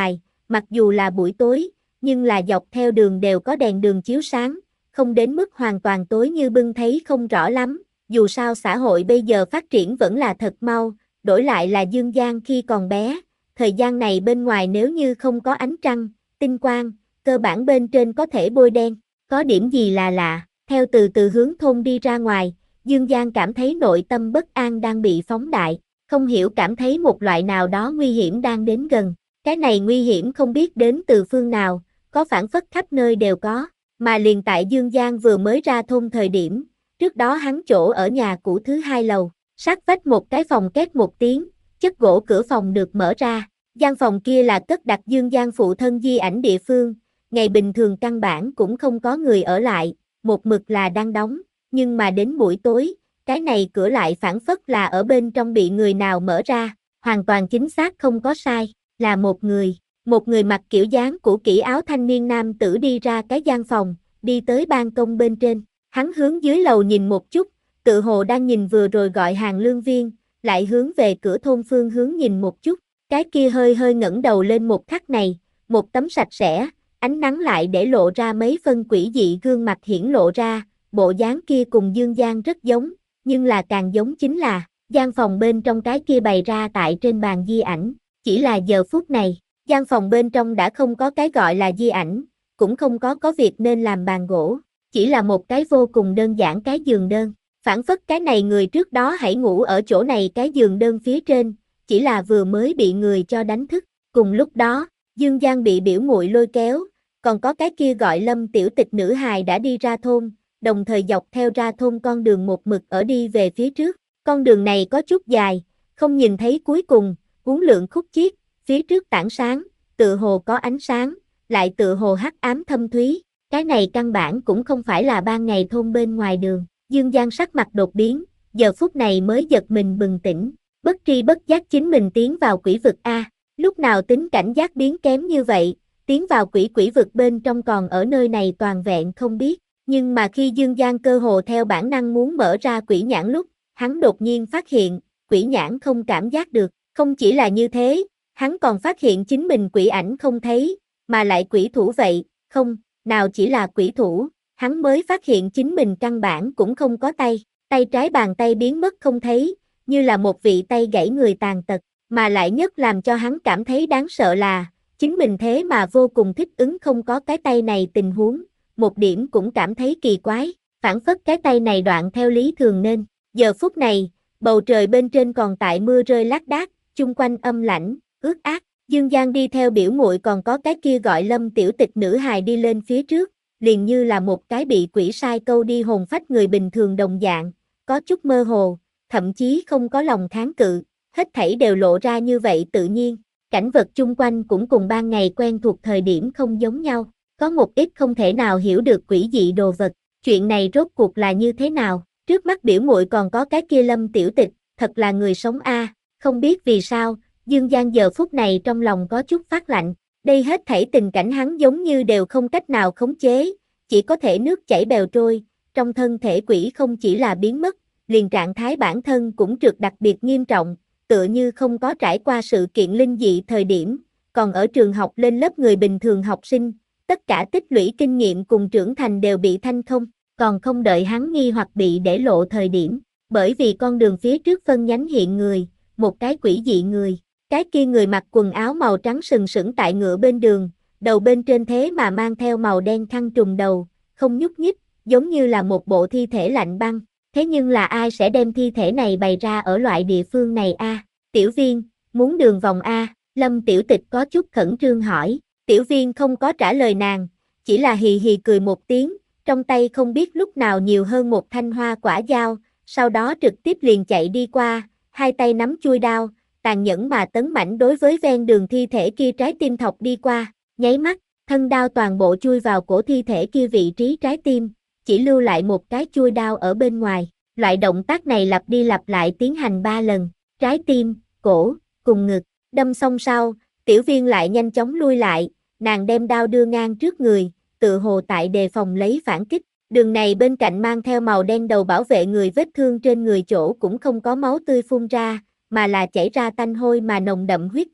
mặc dù là buổi tối, nhưng là dọc theo đường đều có đèn đường chiếu sáng, không đến mức hoàn toàn tối như bưng thấy không rõ lắm, dù sao xã hội bây giờ phát triển vẫn là thật mau, đổi lại là Dương Giang khi còn bé, thời gian này bên ngoài nếu như không có ánh trăng, tinh quang, cơ bản bên trên có thể bôi đen, có điểm gì là lạ, theo từ từ hướng thôn đi ra ngoài, Dương Giang cảm thấy nội tâm bất an đang bị phóng đại, không hiểu cảm thấy một loại nào đó nguy hiểm đang đến gần, cái này nguy hiểm không biết đến từ phương nào, có phản phất khắp nơi đều có, mà liền tại Dương Giang vừa mới ra thôn thời điểm, trước đó hắn chỗ ở nhà cũ thứ hai lầu, sát vách một cái phòng két một tiếng, chất gỗ cửa phòng được mở ra, gian phòng kia là cất đặt Dương Giang phụ thân di ảnh địa phương, ngày bình thường căn bản cũng không có người ở lại, một mực là đang đóng, nhưng mà đến buổi tối, cái này cửa lại phản phất là ở bên trong bị người nào mở ra, hoàn toàn chính xác không có sai, là một người, một người mặc kiểu dáng cũ kỹ áo thanh niên nam tử đi ra cái gian phòng, đi tới ban công bên trên, hắn hướng dưới lầu nhìn một chút, tự hồ đang nhìn vừa rồi gọi hàng lương viên, lại hướng về cửa thôn phương hướng nhìn một chút, cái kia hơi hơi ngẩng đầu lên một khắc này, một tấm sạch sẽ, ánh nắng lại để lộ ra mấy phân quỷ dị gương mặt hiển lộ ra, bộ dáng kia cùng Dương Giang rất giống, nhưng là càng giống chính là, gian phòng bên trong cái kia bày ra tại trên bàn di ảnh, chỉ là giờ phút này, gian phòng bên trong đã không có cái gọi là di ảnh, cũng không có có việc nên làm bàn gỗ, chỉ là một cái vô cùng đơn giản cái giường đơn, phản phất cái này người trước đó hãy ngủ ở chỗ này cái giường đơn phía trên, chỉ là vừa mới bị người cho đánh thức, cùng lúc đó, Dương Giang bị biểu muội lôi kéo, còn có cái kia gọi Lâm tiểu tịch nữ hài đã đi ra thôn, đồng thời dọc theo ra thôn con đường một mực ở đi về phía trước, con đường này có chút dài, không nhìn thấy cuối cùng, uốn lượn khúc chiết, phía trước tảng sáng, tự hồ có ánh sáng, lại tự hồ hắc ám thâm thúy, cái này căn bản cũng không phải là ban ngày thôn bên ngoài đường, Dương Giang sắc mặt đột biến, giờ phút này mới giật mình bừng tỉnh, bất tri bất giác chính mình tiến vào quỷ vực A, lúc nào tính cảnh giác biến kém như vậy, tiến vào quỷ quỷ vực bên trong còn ở nơi này toàn vẹn không biết, nhưng mà khi Dương Giang cơ hồ theo bản năng muốn mở ra quỷ nhãn lúc, hắn đột nhiên phát hiện, quỷ nhãn không cảm giác được, không chỉ là như thế, hắn còn phát hiện chính mình quỷ ảnh không thấy, mà lại quỷ thủ vậy, không, nào chỉ là quỷ thủ, hắn mới phát hiện chính mình căn bản cũng không có tay, tay trái bàn tay biến mất không thấy, như là một vị tay gãy người tàn tật, mà lại nhất làm cho hắn cảm thấy đáng sợ là, chính mình thế mà vô cùng thích ứng không có cái tay này tình huống, một điểm cũng cảm thấy kỳ quái, phản phất cái tay này đoạn theo lý thường nên, giờ phút này, bầu trời bên trên còn tại mưa rơi lác đác, chung quanh âm lãnh, ướt át, Dương Giang đi theo biểu muội còn có cái kia gọi Lâm tiểu tịch nữ hài đi lên phía trước, liền như là một cái bị quỷ sai câu đi hồn phách người bình thường đồng dạng, có chút mơ hồ, thậm chí không có lòng kháng cự, hết thảy đều lộ ra như vậy tự nhiên, cảnh vật chung quanh cũng cùng ban ngày quen thuộc thời điểm không giống nhau, có một ít không thể nào hiểu được quỷ dị đồ vật, chuyện này rốt cuộc là như thế nào, trước mắt biểu muội còn có cái kia Lâm tiểu tịch, thật là người sống a, không biết vì sao, Dương Giang giờ phút này trong lòng có chút phát lạnh, đây hết thảy tình cảnh hắn giống như đều không cách nào khống chế, chỉ có thể nước chảy bèo trôi, trong thân thể quỷ không chỉ là biến mất, liền trạng thái bản thân cũng trượt đặc biệt nghiêm trọng, tựa như không có trải qua sự kiện linh dị thời điểm, còn ở trường học lên lớp người bình thường học sinh, tất cả tích lũy kinh nghiệm cùng trưởng thành đều bị thanh không, còn không đợi hắn nghi hoặc bị để lộ thời điểm, bởi vì con đường phía trước phân nhánh hiện người, một cái quỷ dị người, cái kia người mặc quần áo màu trắng sừng sững tại ngựa bên đường, đầu bên trên thế mà mang theo màu đen khăn trùm đầu, không nhúc nhích, giống như là một bộ thi thể lạnh băng, thế nhưng là ai sẽ đem thi thể này bày ra ở loại địa phương này a? À? Tiểu Viên, muốn đường vòng a? Lâm tiểu tịch có chút khẩn trương hỏi, Tiểu Viên không có trả lời nàng, chỉ là hì hì cười một tiếng, trong tay không biết lúc nào nhiều hơn một thanh hoa quả dao, sau đó trực tiếp liền chạy đi qua, hai tay nắm chuôi đao, tàn nhẫn mà tấn mãnh đối với ven đường thi thể kia trái tim thọc đi qua, nháy mắt, thân đao toàn bộ chui vào cổ thi thể kia vị trí trái tim, chỉ lưu lại một cái chuôi đao ở bên ngoài, loại động tác này lặp đi lặp lại tiến hành ba lần, trái tim, cổ, cùng ngực, đâm xong sau, Tiểu Viên lại nhanh chóng lui lại, nàng đem đao đưa ngang trước người, tự hồ tại đề phòng lấy phản kích, đường này bên cạnh mang theo màu đen đầu bảo vệ người vết thương trên người chỗ cũng không có máu tươi phun ra, mà là chảy ra tanh hôi mà nồng đậm huyết dịch,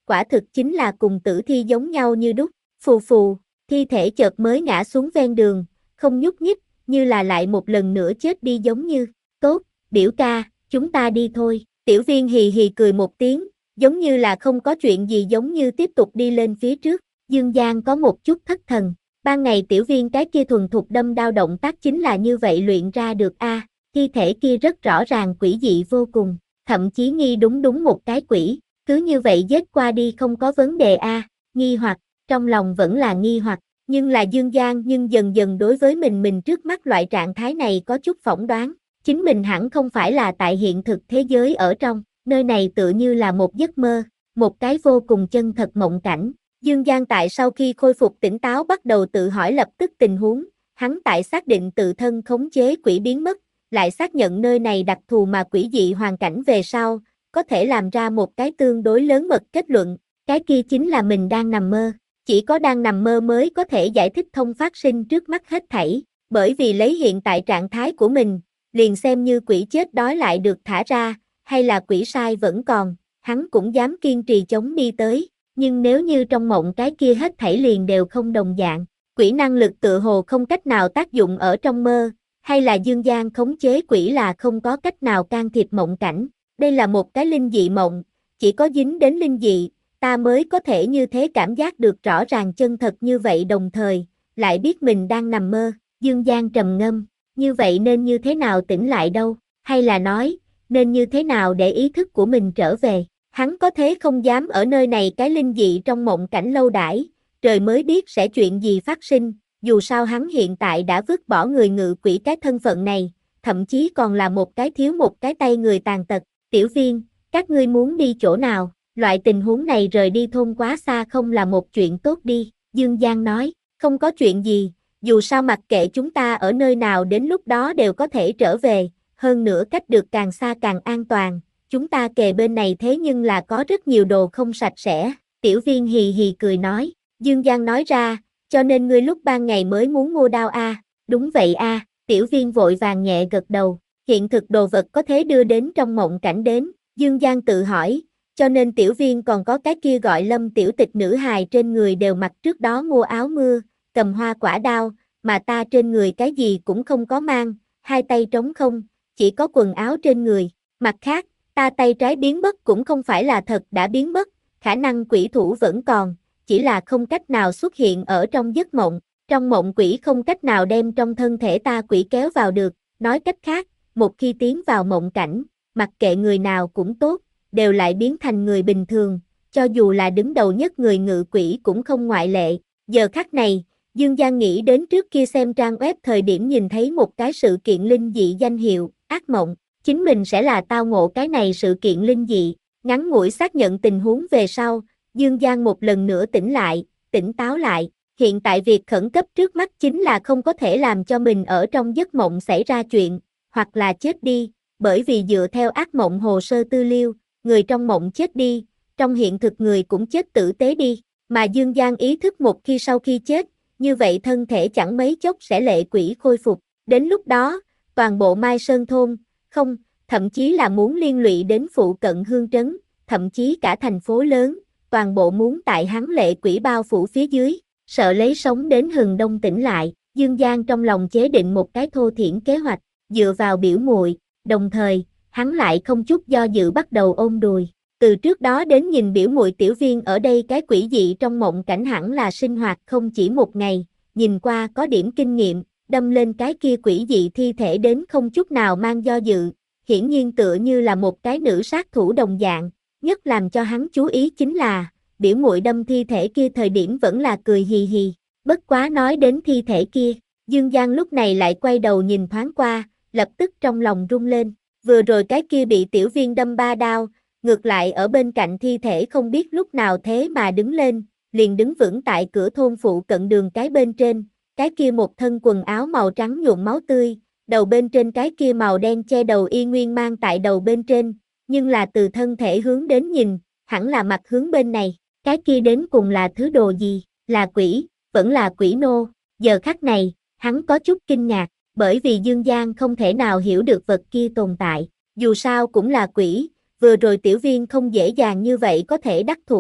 quả thực chính là cùng tử thi giống nhau như đúc, phù phù, thi thể chợt mới ngã xuống ven đường, không nhúc nhích, như là lại một lần nữa chết đi giống như, tốt, biểu ca, chúng ta đi thôi, tiểu viên hì hì cười một tiếng, giống như là không có chuyện gì giống như tiếp tục đi lên phía trước, Dương Giang có một chút thất thần, ban ngày tiểu viên cái kia thuần thục đâm đao động tác chính là như vậy luyện ra được a, thi thể kia rất rõ ràng quỷ dị vô cùng, thậm chí nghi đúng đúng một cái quỷ, cứ như vậy giết qua đi không có vấn đề a, nghi hoặc, trong lòng vẫn là nghi hoặc, nhưng là Dương Giang nhưng dần dần đối với mình mình trước mắt loại trạng thái này có chút phỏng đoán, chính mình hẳn không phải là tại hiện thực thế giới ở trong, nơi này tựa như là một giấc mơ, một cái vô cùng chân thật mộng cảnh. Dương Giang tại sau khi khôi phục tỉnh táo bắt đầu tự hỏi lập tức tình huống, hắn tại xác định tự thân khống chế quỷ biến mất, lại xác nhận nơi này đặc thù mà quỷ dị hoàn cảnh về sau, có thể làm ra một cái tương đối lớn mật kết luận, cái kia chính là mình đang nằm mơ, chỉ có đang nằm mơ mới có thể giải thích thông phát sinh trước mắt hết thảy, bởi vì lấy hiện tại trạng thái của mình, liền xem như quỷ chết đói lại được thả ra, hay là quỷ sai vẫn còn, hắn cũng dám kiên trì chống đi tới. Nhưng nếu như trong mộng cái kia hết thảy liền đều không đồng dạng, quỷ năng lực tự hồ không cách nào tác dụng ở trong mơ, hay là Dương Giang khống chế quỷ là không có cách nào can thiệp mộng cảnh, đây là một cái linh dị mộng, chỉ có dính đến linh dị, ta mới có thể như thế cảm giác được rõ ràng chân thật như vậy đồng thời, lại biết mình đang nằm mơ, Dương Giang trầm ngâm, như vậy nên như thế nào tỉnh lại đâu, hay là nói, nên như thế nào để ý thức của mình trở về. Hắn có thế không dám ở nơi này cái linh dị trong mộng cảnh lâu đãi, trời mới biết sẽ chuyện gì phát sinh, dù sao hắn hiện tại đã vứt bỏ người ngự quỷ cái thân phận này, thậm chí còn là một cái thiếu một cái tay người tàn tật, tiểu viên, các ngươi muốn đi chỗ nào, loại tình huống này rời đi thôn quá xa không là một chuyện tốt đi, Dương Giang nói, không có chuyện gì, dù sao mặc kệ chúng ta ở nơi nào đến lúc đó đều có thể trở về, hơn nữa cách được càng xa càng an toàn. Chúng ta kề bên này thế nhưng là có rất nhiều đồ không sạch sẽ, tiểu viên hì hì cười nói, Dương Giang nói ra, cho nên ngươi lúc ban ngày mới muốn mua đao a, à? Đúng vậy a, à? Tiểu viên vội vàng nhẹ gật đầu, hiện thực đồ vật có thế đưa đến trong mộng cảnh đến, Dương Giang tự hỏi, cho nên tiểu viên còn có cái kia gọi Lâm tiểu tịch nữ hài trên người đều mặc trước đó mua áo mưa, cầm hoa quả đao, mà ta trên người cái gì cũng không có mang, hai tay trống không, chỉ có quần áo trên người, mặt khác, ta tay trái biến mất cũng không phải là thật đã biến mất, khả năng quỷ thủ vẫn còn, chỉ là không cách nào xuất hiện ở trong giấc mộng, trong mộng quỷ không cách nào đem trong thân thể ta quỷ kéo vào được, nói cách khác, một khi tiến vào mộng cảnh, mặc kệ người nào cũng tốt, đều lại biến thành người bình thường, cho dù là đứng đầu nhất người ngự quỷ cũng không ngoại lệ, giờ khắc này, Dương Giang nghĩ đến trước kia xem trang web thời điểm nhìn thấy một cái sự kiện linh dị danh hiệu, ác mộng. Chính mình sẽ là tao ngộ cái này sự kiện linh dị, ngắn ngủi xác nhận tình huống về sau, Dương Giang một lần nữa tỉnh lại, tỉnh táo lại, hiện tại việc khẩn cấp trước mắt chính là không có thể làm cho mình ở trong giấc mộng xảy ra chuyện, hoặc là chết đi, bởi vì dựa theo ác mộng hồ sơ tư liệu, người trong mộng chết đi, trong hiện thực người cũng chết tử tế đi, mà Dương Giang ý thức một khi sau khi chết, như vậy thân thể chẳng mấy chốc sẽ lệ quỷ khôi phục, đến lúc đó, toàn bộ Mai Sơn thôn, không, thậm chí là muốn liên lụy đến phụ cận hương trấn, thậm chí cả thành phố lớn, toàn bộ muốn tại hắn lệ quỷ bao phủ phía dưới, sợ lấy sống đến hừng đông tỉnh lại, Dương Giang trong lòng chế định một cái thô thiển kế hoạch, dựa vào biểu muội, đồng thời, hắn lại không chút do dự bắt đầu ôm đùi. Từ trước đó đến nhìn biểu muội tiểu viên ở đây cái quỷ dị trong mộng cảnh hẳn là sinh hoạt không chỉ một ngày, nhìn qua có điểm kinh nghiệm, đâm lên cái kia quỷ dị thi thể đến không chút nào mang do dự, hiển nhiên tựa như là một cái nữ sát thủ đồng dạng, nhất làm cho hắn chú ý chính là, biểu muội đâm thi thể kia thời điểm vẫn là cười hì hì, bất quá nói đến thi thể kia, Dương Giang lúc này lại quay đầu nhìn thoáng qua, lập tức trong lòng rung lên, vừa rồi cái kia bị tiểu viên đâm ba đao, ngược lại ở bên cạnh thi thể không biết lúc nào thế mà đứng lên, liền đứng vững tại cửa thôn phụ cận đường cái bên trên, cái kia một thân quần áo màu trắng nhuộm máu tươi, đầu bên trên cái kia màu đen che đầu y nguyên mang tại đầu bên trên, nhưng là từ thân thể hướng đến nhìn, hẳn là mặt hướng bên này, cái kia đến cùng là thứ đồ gì, là quỷ, vẫn là quỷ nô, giờ khắc này, hắn có chút kinh ngạc, bởi vì Dương Giang không thể nào hiểu được vật kia tồn tại, dù sao cũng là quỷ, vừa rồi tiểu viên không dễ dàng như vậy có thể đắc thủ,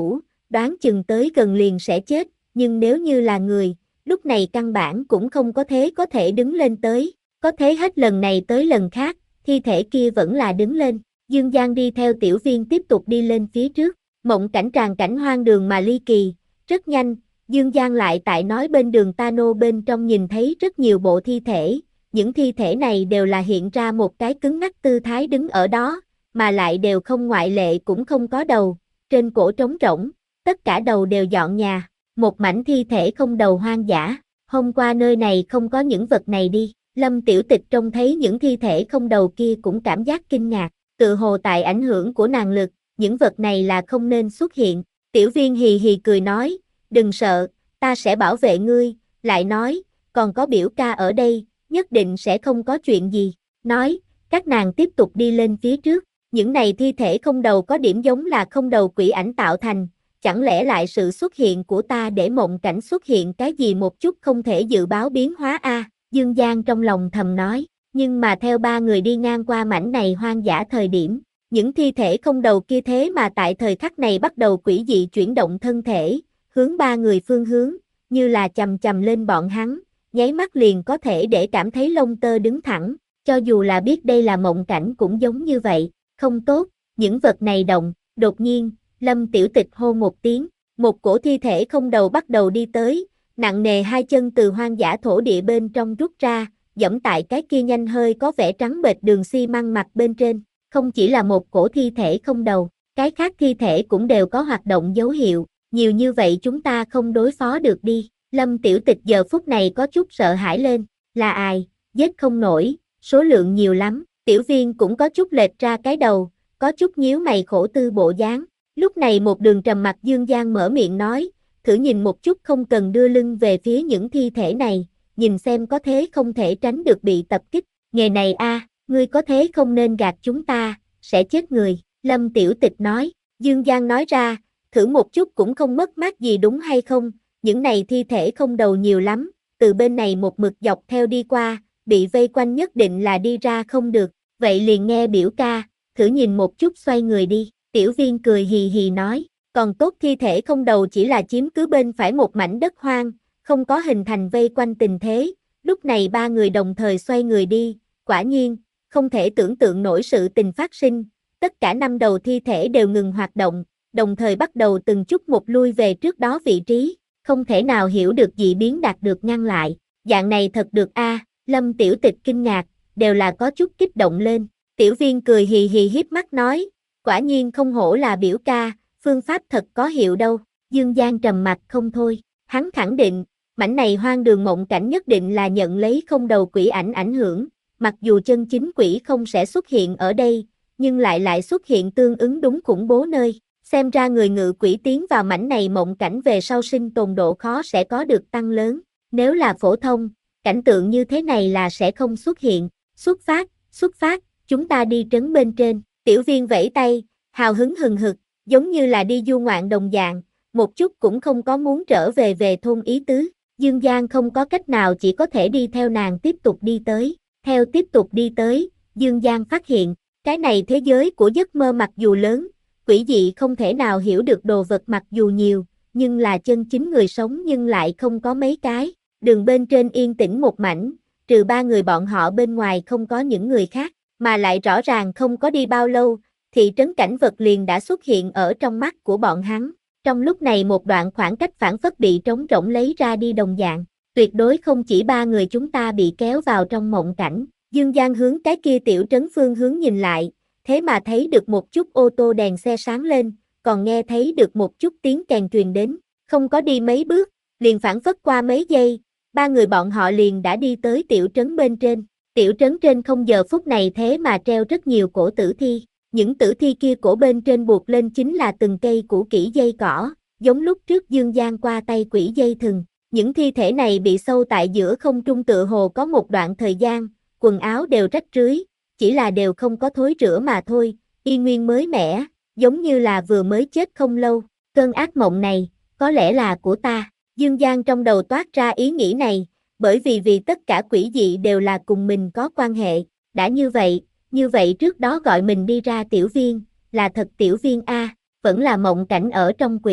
đoán chừng tới gần liền sẽ chết, nhưng nếu như là người, lúc này căn bản cũng không có thế có thể đứng lên tới, có thế hết lần này tới lần khác, thi thể kia vẫn là đứng lên. Dương Giang đi theo Tiểu Viên tiếp tục đi lên phía trước, mộng cảnh tràn cảnh hoang đường mà ly kỳ, rất nhanh, Dương Giang lại tại nói bên đường Tano bên trong nhìn thấy rất nhiều bộ thi thể, những thi thể này đều là hiện ra một cái cứng ngắc tư thái đứng ở đó, mà lại đều không ngoại lệ cũng không có đầu, trên cổ trống rỗng, tất cả đầu đều dọn nhà, một mảnh thi thể không đầu hoang dã, hôm qua nơi này không có những vật này đi, Lâm Tiểu Tịch trông thấy những thi thể không đầu kia cũng cảm giác kinh ngạc, tự hồ tại ảnh hưởng của nàng lực, những vật này là không nên xuất hiện, Tiểu Viên hì hì cười nói, đừng sợ, ta sẽ bảo vệ ngươi, lại nói, còn có biểu ca ở đây, nhất định sẽ không có chuyện gì, nói, các nàng tiếp tục đi lên phía trước, những này thi thể không đầu có điểm giống là không đầu quỷ ảnh tạo thành, chẳng lẽ lại sự xuất hiện của ta để mộng cảnh xuất hiện cái gì một chút không thể dự báo biến hóa a? Dương Giang trong lòng thầm nói, nhưng mà theo ba người đi ngang qua mảnh này hoang dã thời điểm, những thi thể không đầu kia thế mà tại thời khắc này bắt đầu quỷ dị chuyển động thân thể, hướng ba người phương hướng, như là chầm chầm lên bọn hắn, nháy mắt liền có thể để cảm thấy lông tơ đứng thẳng, cho dù là biết đây là mộng cảnh cũng giống như vậy, không tốt, những vật này động, đột nhiên, Lâm Tiểu Tịch hô một tiếng, một cổ thi thể không đầu bắt đầu đi tới, nặng nề hai chân từ hoang dã thổ địa bên trong rút ra, dẫm tại cái kia nhanh hơi có vẻ trắng bệch đường xi măng mặt bên trên, không chỉ là một cổ thi thể không đầu, cái khác thi thể cũng đều có hoạt động dấu hiệu, nhiều như vậy chúng ta không đối phó được đi, Lâm Tiểu Tịch giờ phút này có chút sợ hãi lên, là ai, giết không nổi, số lượng nhiều lắm, Tiểu Viên cũng có chút lệch ra cái đầu, có chút nhíu mày khổ tư bộ dáng, lúc này một đường trầm mặc Dương Giang mở miệng nói, thử nhìn một chút không cần đưa lưng về phía những thi thể này, nhìn xem có thế không thể tránh được bị tập kích, nghề này a, ngươi có thế không nên gạt chúng ta, sẽ chết người, Lâm Tiểu Tịch nói, Dương Giang nói ra, thử một chút cũng không mất mát gì đúng hay không, những này thi thể không đầu nhiều lắm, từ bên này một mực dọc theo đi qua, bị vây quanh nhất định là đi ra không được, vậy liền nghe biểu ca, thử nhìn một chút xoay người đi, Tiểu Viên cười hì hì nói, còn tốt thi thể không đầu chỉ là chiếm cứ bên phải một mảnh đất hoang, không có hình thành vây quanh tình thế, lúc này ba người đồng thời xoay người đi, quả nhiên, không thể tưởng tượng nổi sự tình phát sinh, tất cả năm đầu thi thể đều ngừng hoạt động, đồng thời bắt đầu từng chút một lui về trước đó vị trí, không thể nào hiểu được dị biến đạt được ngăn lại, dạng này thật được a, Lâm Tiểu Tịch kinh ngạc, đều là có chút kích động lên, Tiểu Viên cười hì hì hiếp mắt nói, quả nhiên không hổ là biểu ca, phương pháp thật có hiệu đâu, Dương Giang trầm mặt không thôi, hắn khẳng định, mảnh này hoang đường mộng cảnh nhất định là nhận lấy không đầu quỷ ảnh ảnh hưởng, mặc dù chân chính quỷ không sẽ xuất hiện ở đây, nhưng lại lại xuất hiện tương ứng đúng khủng bố nơi, xem ra người ngự quỷ tiến vào mảnh này mộng cảnh về sau sinh tồn độ khó sẽ có được tăng lớn, nếu là phổ thông, cảnh tượng như thế này là sẽ không xuất hiện, xuất phát, xuất phát, chúng ta đi trấn bên trên, Tiểu Viên vẫy tay, hào hứng hừng hực, giống như là đi du ngoạn đồng dạng, một chút cũng không có muốn trở về về thôn ý tứ, Dương Giang không có cách nào chỉ có thể đi theo nàng tiếp tục đi tới, theo tiếp tục đi tới, Dương Giang phát hiện, cái này thế giới của giấc mơ mặc dù lớn, quỷ dị không thể nào hiểu được đồ vật mặc dù nhiều, nhưng là chân chính người sống nhưng lại không có mấy cái, đường bên trên yên tĩnh một mảnh, trừ ba người bọn họ bên ngoài không có những người khác, mà lại rõ ràng không có đi bao lâu, thị trấn cảnh vật liền đã xuất hiện ở trong mắt của bọn hắn. Trong lúc này một đoạn khoảng cách phản phất bị trống rỗng lấy ra đi đồng dạng, tuyệt đối không chỉ ba người chúng ta bị kéo vào trong mộng cảnh. Dương Giang hướng cái kia tiểu trấn phương hướng nhìn lại, thế mà thấy được một chút ô tô đèn xe sáng lên, còn nghe thấy được một chút tiếng kèn truyền đến, không có đi mấy bước, liền phản phất qua mấy giây, ba người bọn họ liền đã đi tới tiểu trấn bên trên. Tiểu trấn trên không giờ phút này thế mà treo rất nhiều cổ tử thi. Những tử thi kia cổ bên trên buộc lên chính là từng cây củ kỹ dây cỏ, giống lúc trước Dương Giang qua tay quỷ dây thừng. Những thi thể này bị sâu tại giữa không trung tựa hồ có một đoạn thời gian, quần áo đều rách rưới, chỉ là đều không có thối rữa mà thôi, y nguyên mới mẻ, giống như là vừa mới chết không lâu. Cơn ác mộng này, có lẽ là của ta. Dương Giang trong đầu toát ra ý nghĩ này, bởi vì vì tất cả quỷ dị đều là cùng mình có quan hệ. Đã như vậy, như vậy trước đó gọi mình đi ra Tiểu Viên, là thật Tiểu Viên a, vẫn là mộng cảnh ở trong quỷ.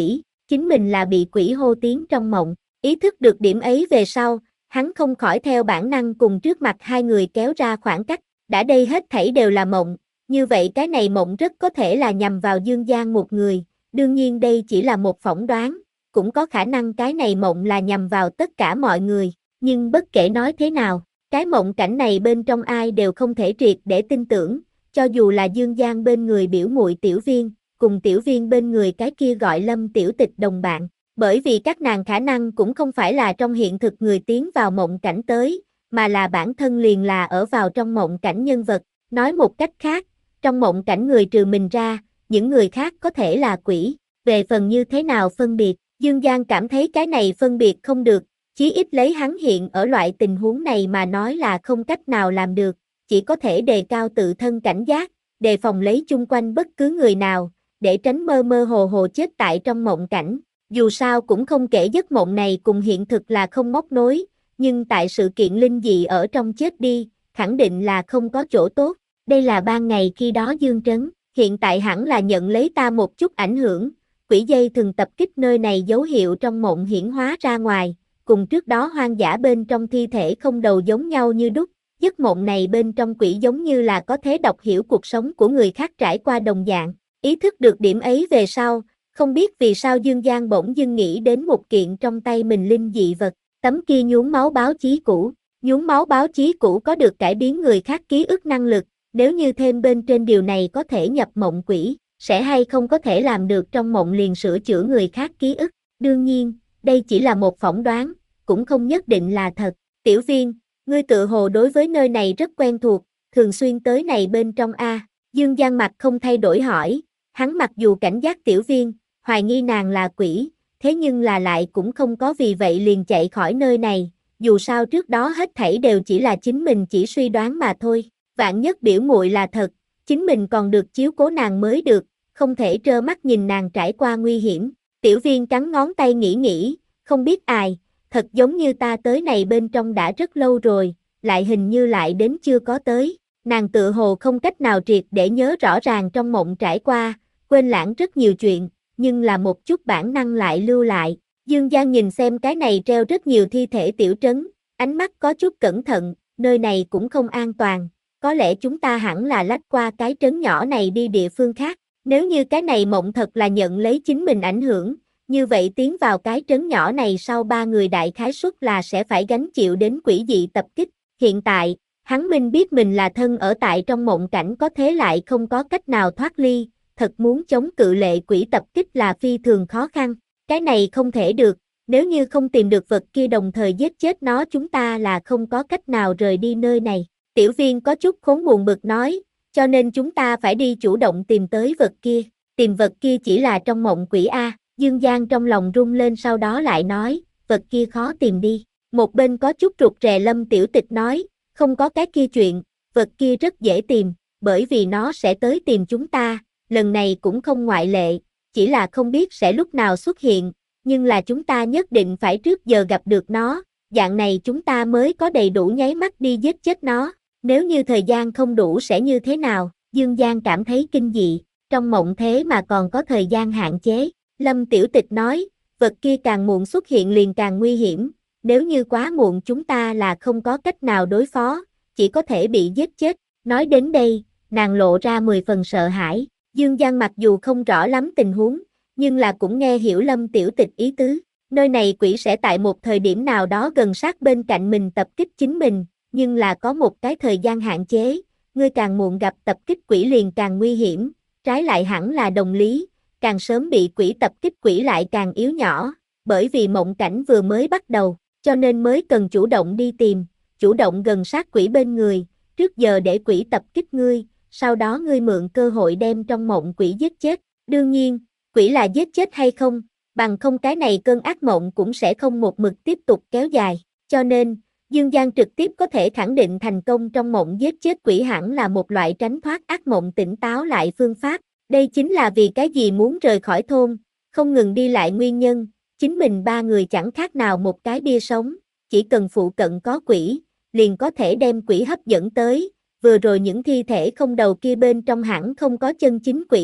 chính mình là bị quỷ hô tiếng trong mộng. Ý thức được điểm ấy về sau, hắn không khỏi theo bản năng cùng trước mặt hai người kéo ra khoảng cách, đã đây hết thảy đều là mộng, như vậy cái này mộng rất có thể là nhằm vào Dương Giang một người, đương nhiên đây chỉ là một phỏng đoán, cũng có khả năng cái này mộng là nhằm vào tất cả mọi người, nhưng bất kể nói thế nào, cái mộng cảnh này bên trong ai đều không thể triệt để tin tưởng, cho dù là Dương Giang bên người biểu muội Tiểu Viên, cùng Tiểu Viên bên người cái kia gọi Lâm Tiểu Tịch đồng bạn, bởi vì các nàng khả năng cũng không phải là trong hiện thực người tiến vào mộng cảnh tới, mà là bản thân liền là ở vào trong mộng cảnh nhân vật, nói một cách khác, trong mộng cảnh người trừ mình ra, những người khác có thể là quỷ, về phần như thế nào phân biệt, Dương Giang cảm thấy cái này phân biệt không được, chí ít lấy hắn hiện ở loại tình huống này mà nói là không cách nào làm được, chỉ có thể đề cao tự thân cảnh giác, đề phòng lấy chung quanh bất cứ người nào, để tránh mơ mơ hồ hồ chết tại trong mộng cảnh. Dù sao cũng không kể giấc mộng này cùng hiện thực là không móc nối, nhưng tại sự kiện linh dị ở trong chết đi, khẳng định là không có chỗ tốt. Đây là ban ngày khi đó Dương Trấn, hiện tại hẳn là nhận lấy ta một chút ảnh hưởng, quỷ dây thường tập kích nơi này dấu hiệu trong mộng hiển hóa ra ngoài, cùng trước đó hoang dã bên trong thi thể không đầu giống nhau như đúc, giấc mộng này bên trong quỷ giống như là có thể đọc hiểu cuộc sống của người khác trải qua đồng dạng, ý thức được điểm ấy về sau, không biết vì sao Dương Giang bỗng dưng nghĩ đến một kiện trong tay mình linh dị vật, tấm kia nhuốm máu báo chí cũ, nhuốm máu báo chí cũ có được cải biến người khác ký ức năng lực, nếu như thêm bên trên điều này có thể nhập mộng quỷ, sẽ hay không có thể làm được trong mộng liền sửa chữa người khác ký ức, đương nhiên, đây chỉ là một phỏng đoán, cũng không nhất định là thật. Tiểu Viên, ngươi tự hồ đối với nơi này rất quen thuộc, thường xuyên tới này bên trong a. Dương Giang mặt không thay đổi hỏi, hắn mặc dù cảnh giác Tiểu Viên, hoài nghi nàng là quỷ, thế nhưng là lại cũng không có vì vậy liền chạy khỏi nơi này, dù sao trước đó hết thảy đều chỉ là chính mình chỉ suy đoán mà thôi, vạn nhất biểu muội là thật, chính mình còn được chiếu cố nàng mới được, không thể trơ mắt nhìn nàng trải qua nguy hiểm. Tiểu Viên cắn ngón tay nghĩ nghĩ, không biết ai, thật giống như ta tới này bên trong đã rất lâu rồi, lại hình như lại đến chưa có tới, nàng tự hồ không cách nào triệt để nhớ rõ ràng trong mộng trải qua, quên lãng rất nhiều chuyện, nhưng là một chút bản năng lại lưu lại. Dương Giang nhìn xem cái này treo rất nhiều thi thể tiểu trấn, ánh mắt có chút cẩn thận, nơi này cũng không an toàn, có lẽ chúng ta hẳn là lách qua cái trấn nhỏ này đi địa phương khác, nếu như cái này mộng thật là nhận lấy chính mình ảnh hưởng, như vậy tiến vào cái trấn nhỏ này sau ba người đại khái suất là sẽ phải gánh chịu đến quỷ dị tập kích, hiện tại, hắn minh biết mình là thân ở tại trong mộng cảnh có thế lại không có cách nào thoát ly, thật muốn chống cự lệ quỷ tập kích là phi thường khó khăn, cái này không thể được, nếu như không tìm được vật kia đồng thời giết chết nó chúng ta là không có cách nào rời đi nơi này. Tiểu Viên có chút khốn buồn bực nói, cho nên chúng ta phải đi chủ động tìm tới vật kia, tìm vật kia chỉ là trong mộng quỷ A, Dương Giang trong lòng rung lên sau đó lại nói, vật kia khó tìm đi, một bên có chút rụt rè Lâm Tiểu Tịch nói, không có cái kia chuyện, vật kia rất dễ tìm, bởi vì nó sẽ tới tìm chúng ta, lần này cũng không ngoại lệ, chỉ là không biết sẽ lúc nào xuất hiện, nhưng là chúng ta nhất định phải trước giờ gặp được nó, dạng này chúng ta mới có đầy đủ nháy mắt đi giết chết nó, nếu như thời gian không đủ sẽ như thế nào, Dương Giang cảm thấy kinh dị, trong mộng thế mà còn có thời gian hạn chế, Lâm Tiểu Tịch nói, vật kia càng muộn xuất hiện liền càng nguy hiểm, nếu như quá muộn chúng ta là không có cách nào đối phó, chỉ có thể bị giết chết, nói đến đây, nàng lộ ra mười phần sợ hãi. Dương Giang mặc dù không rõ lắm tình huống, nhưng là cũng nghe hiểu Lâm Tiểu Tịch ý tứ, nơi này quỷ sẽ tại một thời điểm nào đó gần sát bên cạnh mình tập kích chính mình, nhưng là có một cái thời gian hạn chế, ngươi càng muộn gặp tập kích quỷ liền càng nguy hiểm, trái lại hẳn là đồng lý, càng sớm bị quỷ tập kích quỷ lại càng yếu nhỏ, bởi vì mộng cảnh vừa mới bắt đầu, cho nên mới cần chủ động đi tìm, chủ động gần sát quỷ bên người, trước giờ để quỷ tập kích ngươi, sau đó ngươi mượn cơ hội đem trong mộng quỷ giết chết, đương nhiên, quỷ là giết chết hay không, bằng không cái này cơn ác mộng cũng sẽ không một mực tiếp tục kéo dài, cho nên, Dương Giang trực tiếp có thể khẳng định thành công trong mộng giết chết quỷ hẳn là một loại tránh thoát ác mộng tỉnh táo lại phương pháp, đây chính là vì cái gì muốn rời khỏi thôn, không ngừng đi lại nguyên nhân, chính mình ba người chẳng khác nào một cái bia sống, chỉ cần phụ cận có quỷ, liền có thể đem quỷ hấp dẫn tới, vừa rồi những thi thể không đầu kia bên trong hẳn không có chân chính quỷ,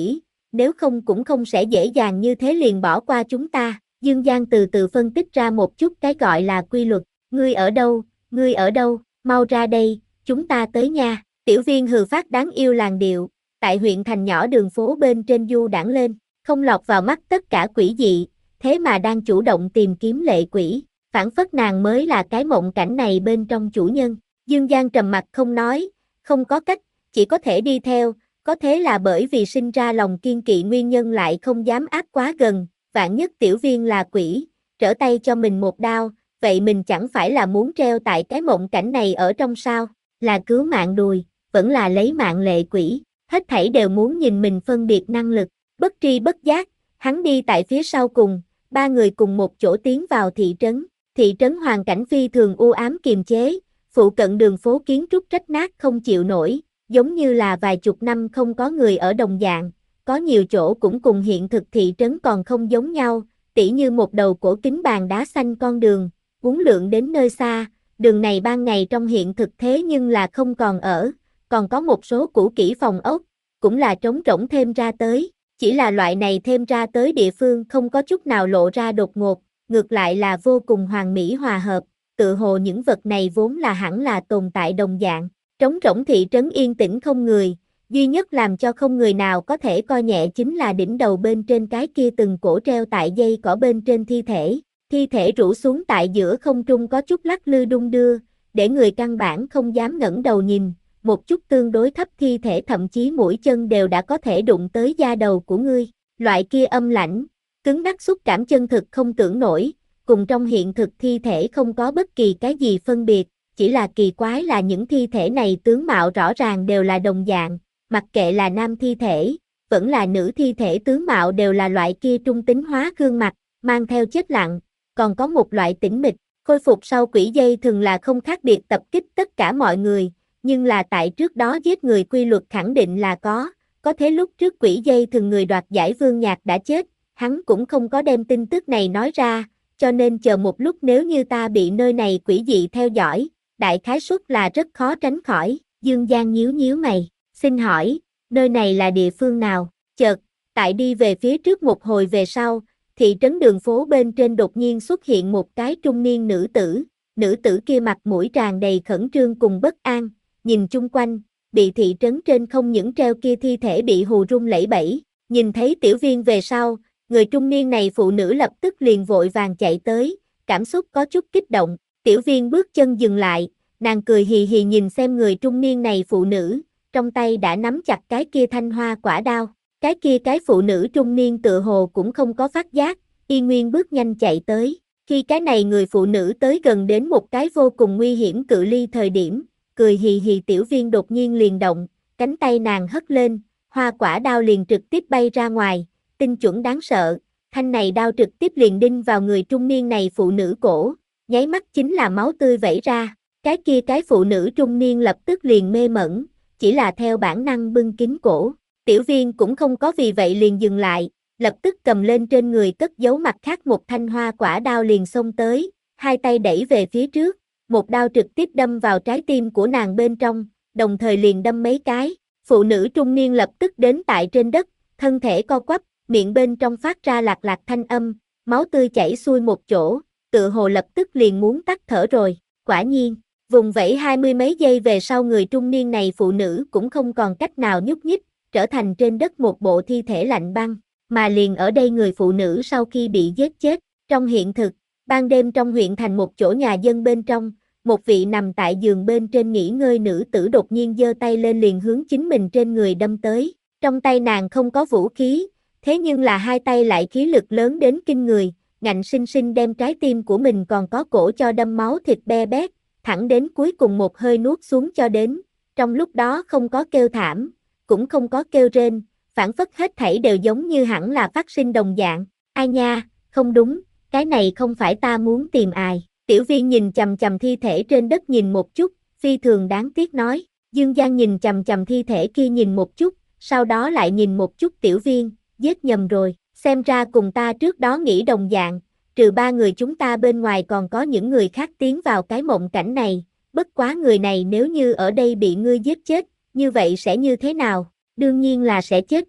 nếu không cũng không sẽ dễ dàng như thế liền bỏ qua chúng ta. Dương Giang từ từ phân tích ra một chút cái gọi là quy luật. Ngươi ở đâu, ngươi ở đâu, mau ra đây, chúng ta tới nha. Tiểu Viên hừ phát đáng yêu làn điệu, tại huyện thành nhỏ đường phố bên trên du đãng lên, không lọt vào mắt tất cả quỷ dị, thế mà đang chủ động tìm kiếm lệ quỷ, phảng phất nàng mới là cái mộng cảnh này bên trong chủ nhân. Dương Giang trầm mặt không nói, không có cách, chỉ có thể đi theo, có thế là bởi vì sinh ra lòng kiên kỵ nguyên nhân lại không dám áp quá gần, vạn nhất Tiểu Viên là quỷ, trở tay cho mình một đao, vậy mình chẳng phải là muốn treo tại cái mộng cảnh này ở trong sao, là cứu mạng đùi, vẫn là lấy mạng lệ quỷ, hết thảy đều muốn nhìn mình phân biệt năng lực, bất tri bất giác, hắn đi tại phía sau cùng, ba người cùng một chỗ tiến vào thị trấn, thị trấn hoàn cảnh phi thường u ám kiềm chế, phụ cận đường phố kiến trúc rách nát không chịu nổi, giống như là vài chục năm không có người ở đồng dạng, có nhiều chỗ cũng cùng hiện thực thị trấn còn không giống nhau, tỉ như một đầu cổ kính bàn đá xanh con đường, uốn lượn đến nơi xa, đường này ban ngày trong hiện thực thế nhưng là không còn ở, còn có một số cũ kỹ phòng ốc, cũng là trống rỗng thêm ra tới, chỉ là loại này thêm ra tới địa phương không có chút nào lộ ra đột ngột, ngược lại là vô cùng hoàn mỹ hòa hợp, tự hồ những vật này vốn là hẳn là tồn tại đồng dạng, trống rỗng thị trấn yên tĩnh không người, duy nhất làm cho không người nào có thể coi nhẹ chính là đỉnh đầu bên trên cái kia từng cổ treo tại dây cỏ bên trên thi thể, thi thể rủ xuống tại giữa không trung có chút lắc lư đung đưa, để người căn bản không dám ngẩng đầu nhìn, một chút tương đối thấp thi thể thậm chí mũi chân đều đã có thể đụng tới da đầu của ngươi, loại kia âm lãnh, cứng ngắc xúc cảm chân thực không tưởng nổi, cùng trong hiện thực thi thể không có bất kỳ cái gì phân biệt, chỉ là kỳ quái là những thi thể này tướng mạo rõ ràng đều là đồng dạng, mặc kệ là nam thi thể, vẫn là nữ thi thể tướng mạo đều là loại kia trung tính hóa gương mặt, mang theo chết lặng, còn có một loại tĩnh mịch, khôi phục sau quỷ dây thường là không khác biệt tập kích tất cả mọi người, nhưng là tại trước đó giết người quy luật khẳng định là có, có thế lúc trước quỷ dây thường người đoạt giải Vương Nhạc đã chết, hắn cũng không có đem tin tức này nói ra, cho nên chờ một lúc nếu như ta bị nơi này quỷ dị theo dõi, đại khái suất là rất khó tránh khỏi, Dương Giang nhíu nhíu mày, xin hỏi, nơi này là địa phương nào, chợt, tại đi về phía trước một hồi về sau, thị trấn đường phố bên trên đột nhiên xuất hiện một cái trung niên nữ tử, nữ tử kia mặt mũi tràn đầy khẩn trương cùng bất an, nhìn chung quanh, bị thị trấn trên không những treo kia thi thể bị hù rung lẩy bẩy, nhìn thấy Tiểu Viên về sau, người trung niên này phụ nữ lập tức liền vội vàng chạy tới, cảm xúc có chút kích động, Tiểu Viên bước chân dừng lại, nàng cười hì hì nhìn xem người trung niên này phụ nữ, trong tay đã nắm chặt cái kia thanh hoa quả đao, cái kia cái phụ nữ trung niên tựa hồ cũng không có phát giác, y nguyên bước nhanh chạy tới, khi cái này người phụ nữ tới gần đến một cái vô cùng nguy hiểm cự ly thời điểm, cười hì hì Tiểu Viên đột nhiên liền động, cánh tay nàng hất lên, hoa quả đao liền trực tiếp bay ra ngoài, tinh chuẩn đáng sợ, thanh này đao trực tiếp liền đinh vào người trung niên này phụ nữ cổ, nháy mắt chính là máu tươi vẩy ra, cái kia cái phụ nữ trung niên lập tức liền mê mẩn, chỉ là theo bản năng bưng kín cổ, Tiểu Viên cũng không có vì vậy liền dừng lại, lập tức cầm lên trên người cất giấu mặt khác một thanh hoa quả đao liền xông tới, hai tay đẩy về phía trước, một đao trực tiếp đâm vào trái tim của nàng bên trong, đồng thời liền đâm mấy cái, phụ nữ trung niên lập tức đến tại trên đất, thân thể co quắp, miệng bên trong phát ra lạc lạc thanh âm, máu tươi chảy xuôi một chỗ, tựa hồ lập tức liền muốn tắt thở rồi, quả nhiên, vùng vẫy hai mươi mấy giây về sau người trung niên này phụ nữ cũng không còn cách nào nhúc nhích, trở thành trên đất một bộ thi thể lạnh băng, mà liền ở đây người phụ nữ sau khi bị giết chết, trong hiện thực, ban đêm trong huyện thành một chỗ nhà dân bên trong, một vị nằm tại giường bên trên nghỉ ngơi nữ tử đột nhiên giơ tay lên liền hướng chính mình trên người đâm tới, trong tay nàng không có vũ khí, thế nhưng là hai tay lại khí lực lớn đến kinh người, ngạnh sinh sinh đem trái tim của mình còn có cổ cho đâm máu thịt be bét, thẳng đến cuối cùng một hơi nuốt xuống cho đến, trong lúc đó không có kêu thảm, cũng không có kêu rên, phản phất hết thảy đều giống như hẳn là phát sinh đồng dạng, ai nha, không đúng, cái này không phải ta muốn tìm ai, Tiểu Viên nhìn chằm chằm thi thể trên đất nhìn một chút, phi thường đáng tiếc nói, Dương Giang nhìn chằm chằm thi thể kia nhìn một chút, sau đó lại nhìn một chút Tiểu Viên, giết nhầm rồi, xem ra cùng ta trước đó nghĩ đồng dạng, trừ ba người chúng ta bên ngoài còn có những người khác tiến vào cái mộng cảnh này, bất quá người này nếu như ở đây bị ngươi giết chết, như vậy sẽ như thế nào, đương nhiên là sẽ chết rồi,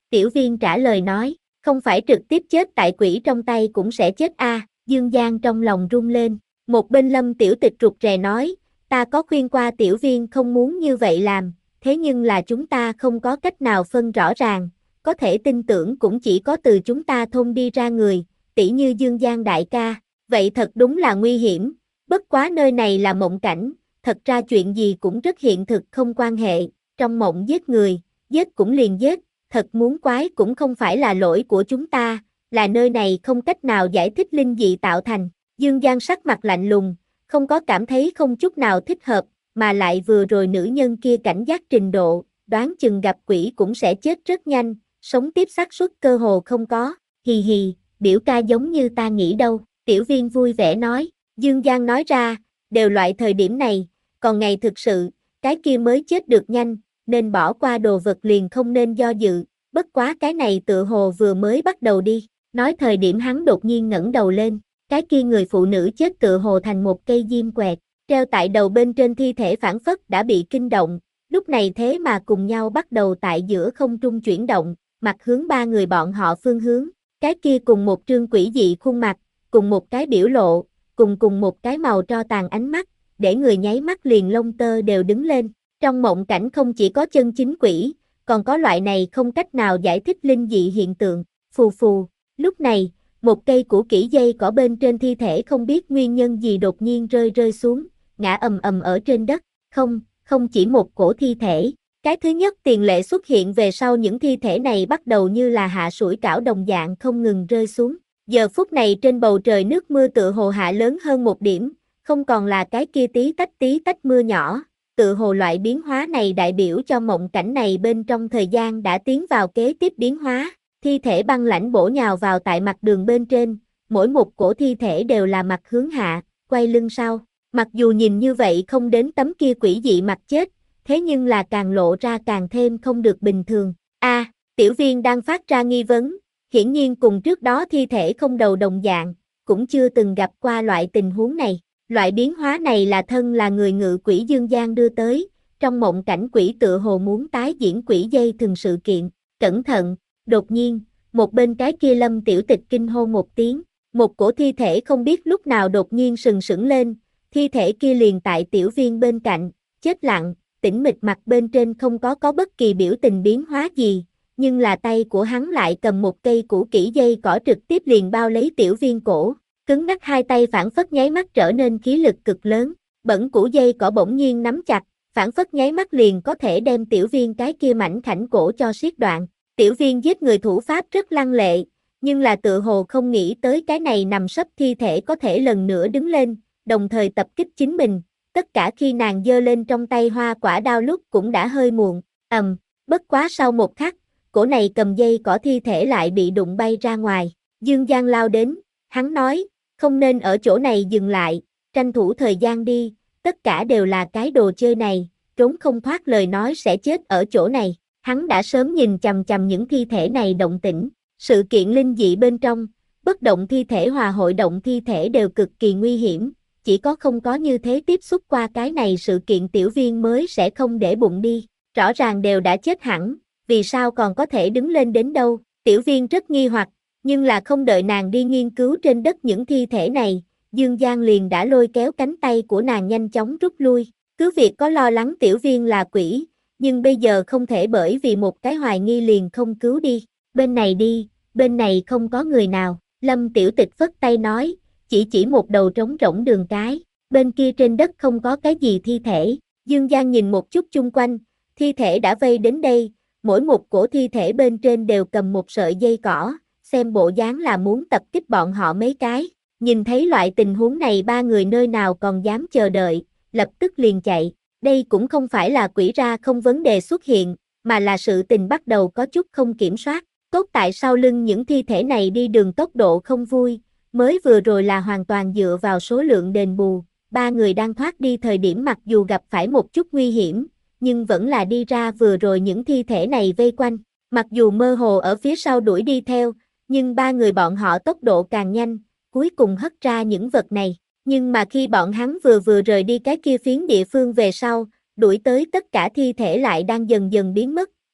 Tiểu Viên trả lời nói, không phải trực tiếp chết tại quỷ trong tay cũng sẽ chết a. À. Dương Giang trong lòng rung lên. Một bên Lâm Tiểu Tịch rụt rè nói, ta có khuyên qua Tiểu Viên không muốn như vậy làm, thế nhưng là chúng ta không có cách nào phân rõ ràng, có thể tin tưởng cũng chỉ có từ chúng ta thôn đi ra người, tỉ như Dương Giang đại ca, vậy thật đúng là nguy hiểm, bất quá nơi này là mộng cảnh, thật ra chuyện gì cũng rất hiện thực không quan hệ, trong mộng giết người, giết cũng liền giết, thật muốn quái cũng không phải là lỗi của chúng ta, là nơi này không cách nào giải thích linh dị tạo thành. Dương Giang sắc mặt lạnh lùng, không có cảm thấy không chút nào thích hợp, mà lại vừa rồi nữ nhân kia cảnh giác trình độ, đoán chừng gặp quỷ cũng sẽ chết rất nhanh, sống tiếp xác suất cơ hồ không có, hì hì, biểu ca giống như ta nghĩ đâu, Tiểu Viên vui vẻ nói, Dương Giang nói ra, đều loại thời điểm này, còn ngày thực sự, cái kia mới chết được nhanh, nên bỏ qua đồ vật liền không nên do dự, bất quá cái này tựa hồ vừa mới bắt đầu đi, nói thời điểm hắn đột nhiên ngẩng đầu lên. Cái kia người phụ nữ chết tựa hồ thành một cây diêm quẹt, treo tại đầu bên trên thi thể phản phất đã bị kinh động, lúc này thế mà cùng nhau bắt đầu tại giữa không trung chuyển động, mặt hướng ba người bọn họ phương hướng, cái kia cùng một trương quỷ dị khuôn mặt, cùng một cái biểu lộ, cùng cùng một cái màu tro tàn ánh mắt, để người nháy mắt liền lông tơ đều đứng lên, trong mộng cảnh không chỉ có chân chính quỷ, còn có loại này không cách nào giải thích linh dị hiện tượng, phù phù, lúc này, một cây củ kỹ dây cỏ bên trên thi thể không biết nguyên nhân gì đột nhiên rơi rơi xuống, ngã ầm ầm ở trên đất, không, không chỉ một cổ thi thể. Cái thứ nhất tiền lệ xuất hiện về sau những thi thể này bắt đầu như là hạ sủi cảo đồng dạng không ngừng rơi xuống. Giờ phút này trên bầu trời nước mưa tựa hồ hạ lớn hơn một điểm, không còn là cái kia tí tách tí tách mưa nhỏ, tựa hồ loại biến hóa này đại biểu cho mộng cảnh này bên trong thời gian đã tiến vào kế tiếp biến hóa. Thi thể băng lãnh bổ nhào vào tại mặt đường bên trên, mỗi một cổ thi thể đều là mặt hướng hạ, quay lưng sau. Mặc dù nhìn như vậy không đến tấm kia quỷ dị mặt chết, thế nhưng là càng lộ ra càng thêm không được bình thường. A, à, Tiểu Viên đang phát ra nghi vấn, hiển nhiên cùng trước đó thi thể không đầu đồng dạng, cũng chưa từng gặp qua loại tình huống này. Loại biến hóa này là thân là người ngự quỷ Dương Giang đưa tới, trong mộng cảnh quỷ tựa hồ muốn tái diễn quỷ dây thường sự kiện. Cẩn thận! Đột nhiên, một bên cái kia Lâm Tiểu Tịch kinh hô một tiếng, một cổ thi thể không biết lúc nào đột nhiên sừng sững lên, thi thể kia liền tại Tiểu Viên bên cạnh, chết lặng, tĩnh mịch mặt bên trên không có có bất kỳ biểu tình biến hóa gì, nhưng là tay của hắn lại cầm một cây củ kỹ dây cỏ trực tiếp liền bao lấy Tiểu Viên cổ, cứng ngắc hai tay phản phất nháy mắt trở nên khí lực cực lớn, bẩn củ dây cỏ bỗng nhiên nắm chặt, phản phất nháy mắt liền có thể đem Tiểu Viên cái kia mảnh khảnh cổ cho siết đoạn. Tiểu Viên giết người thủ pháp rất lăng lệ, nhưng là tự hồ không nghĩ tới cái này nằm sấp thi thể có thể lần nữa đứng lên, đồng thời tập kích chính mình, tất cả khi nàng giơ lên trong tay hoa quả đao lúc cũng đã hơi muộn, ầm, um, bất quá sau một khắc, cổ này cầm dây cỏ thi thể lại bị đụng bay ra ngoài, Dương Giang lao đến, hắn nói, không nên ở chỗ này dừng lại, tranh thủ thời gian đi, tất cả đều là cái đồ chơi này, trốn không thoát lời nói sẽ chết ở chỗ này. Hắn đã sớm nhìn chằm chằm những thi thể này động tĩnh, sự kiện linh dị bên trong, bất động thi thể hòa hội động thi thể đều cực kỳ nguy hiểm, chỉ có không có như thế tiếp xúc qua cái này sự kiện Tiểu Viên mới sẽ không để bụng đi, rõ ràng đều đã chết hẳn, vì sao còn có thể đứng lên đến đâu, Tiểu Viên rất nghi hoặc, nhưng là không đợi nàng đi nghiên cứu trên đất những thi thể này, Dương Giang liền đã lôi kéo cánh tay của nàng nhanh chóng rút lui, cứ việc có lo lắng Tiểu Viên là quỷ, nhưng bây giờ không thể bởi vì một cái hoài nghi liền không cứu đi, bên này đi, bên này không có người nào, Lâm Tiểu Tịch phất tay nói, chỉ chỉ một đầu trống rỗng đường cái, bên kia trên đất không có cái gì thi thể, Dương Giang nhìn một chút chung quanh, thi thể đã vây đến đây, mỗi một cổ thi thể bên trên đều cầm một sợi dây cỏ, xem bộ dáng là muốn tập kích bọn họ mấy cái, nhìn thấy loại tình huống này ba người nơi nào còn dám chờ đợi, lập tức liền chạy. Đây cũng không phải là quỷ ra không vấn đề xuất hiện, mà là sự tình bắt đầu có chút không kiểm soát. Cốt tại sau lưng những thi thể này đi đường tốc độ không vui, mới vừa rồi là hoàn toàn dựa vào số lượng đền bù. Ba người đang thoát đi thời điểm mặc dù gặp phải một chút nguy hiểm, nhưng vẫn là đi ra vừa rồi những thi thể này vây quanh. Mặc dù mơ hồ ở phía sau đuổi đi theo, nhưng ba người bọn họ tốc độ càng nhanh, cuối cùng hất ra những vật này. Nhưng mà khi bọn hắn vừa vừa rời đi cái kia phiến địa phương về sau, đuổi tới tất cả thi thể lại đang dần dần biến mất,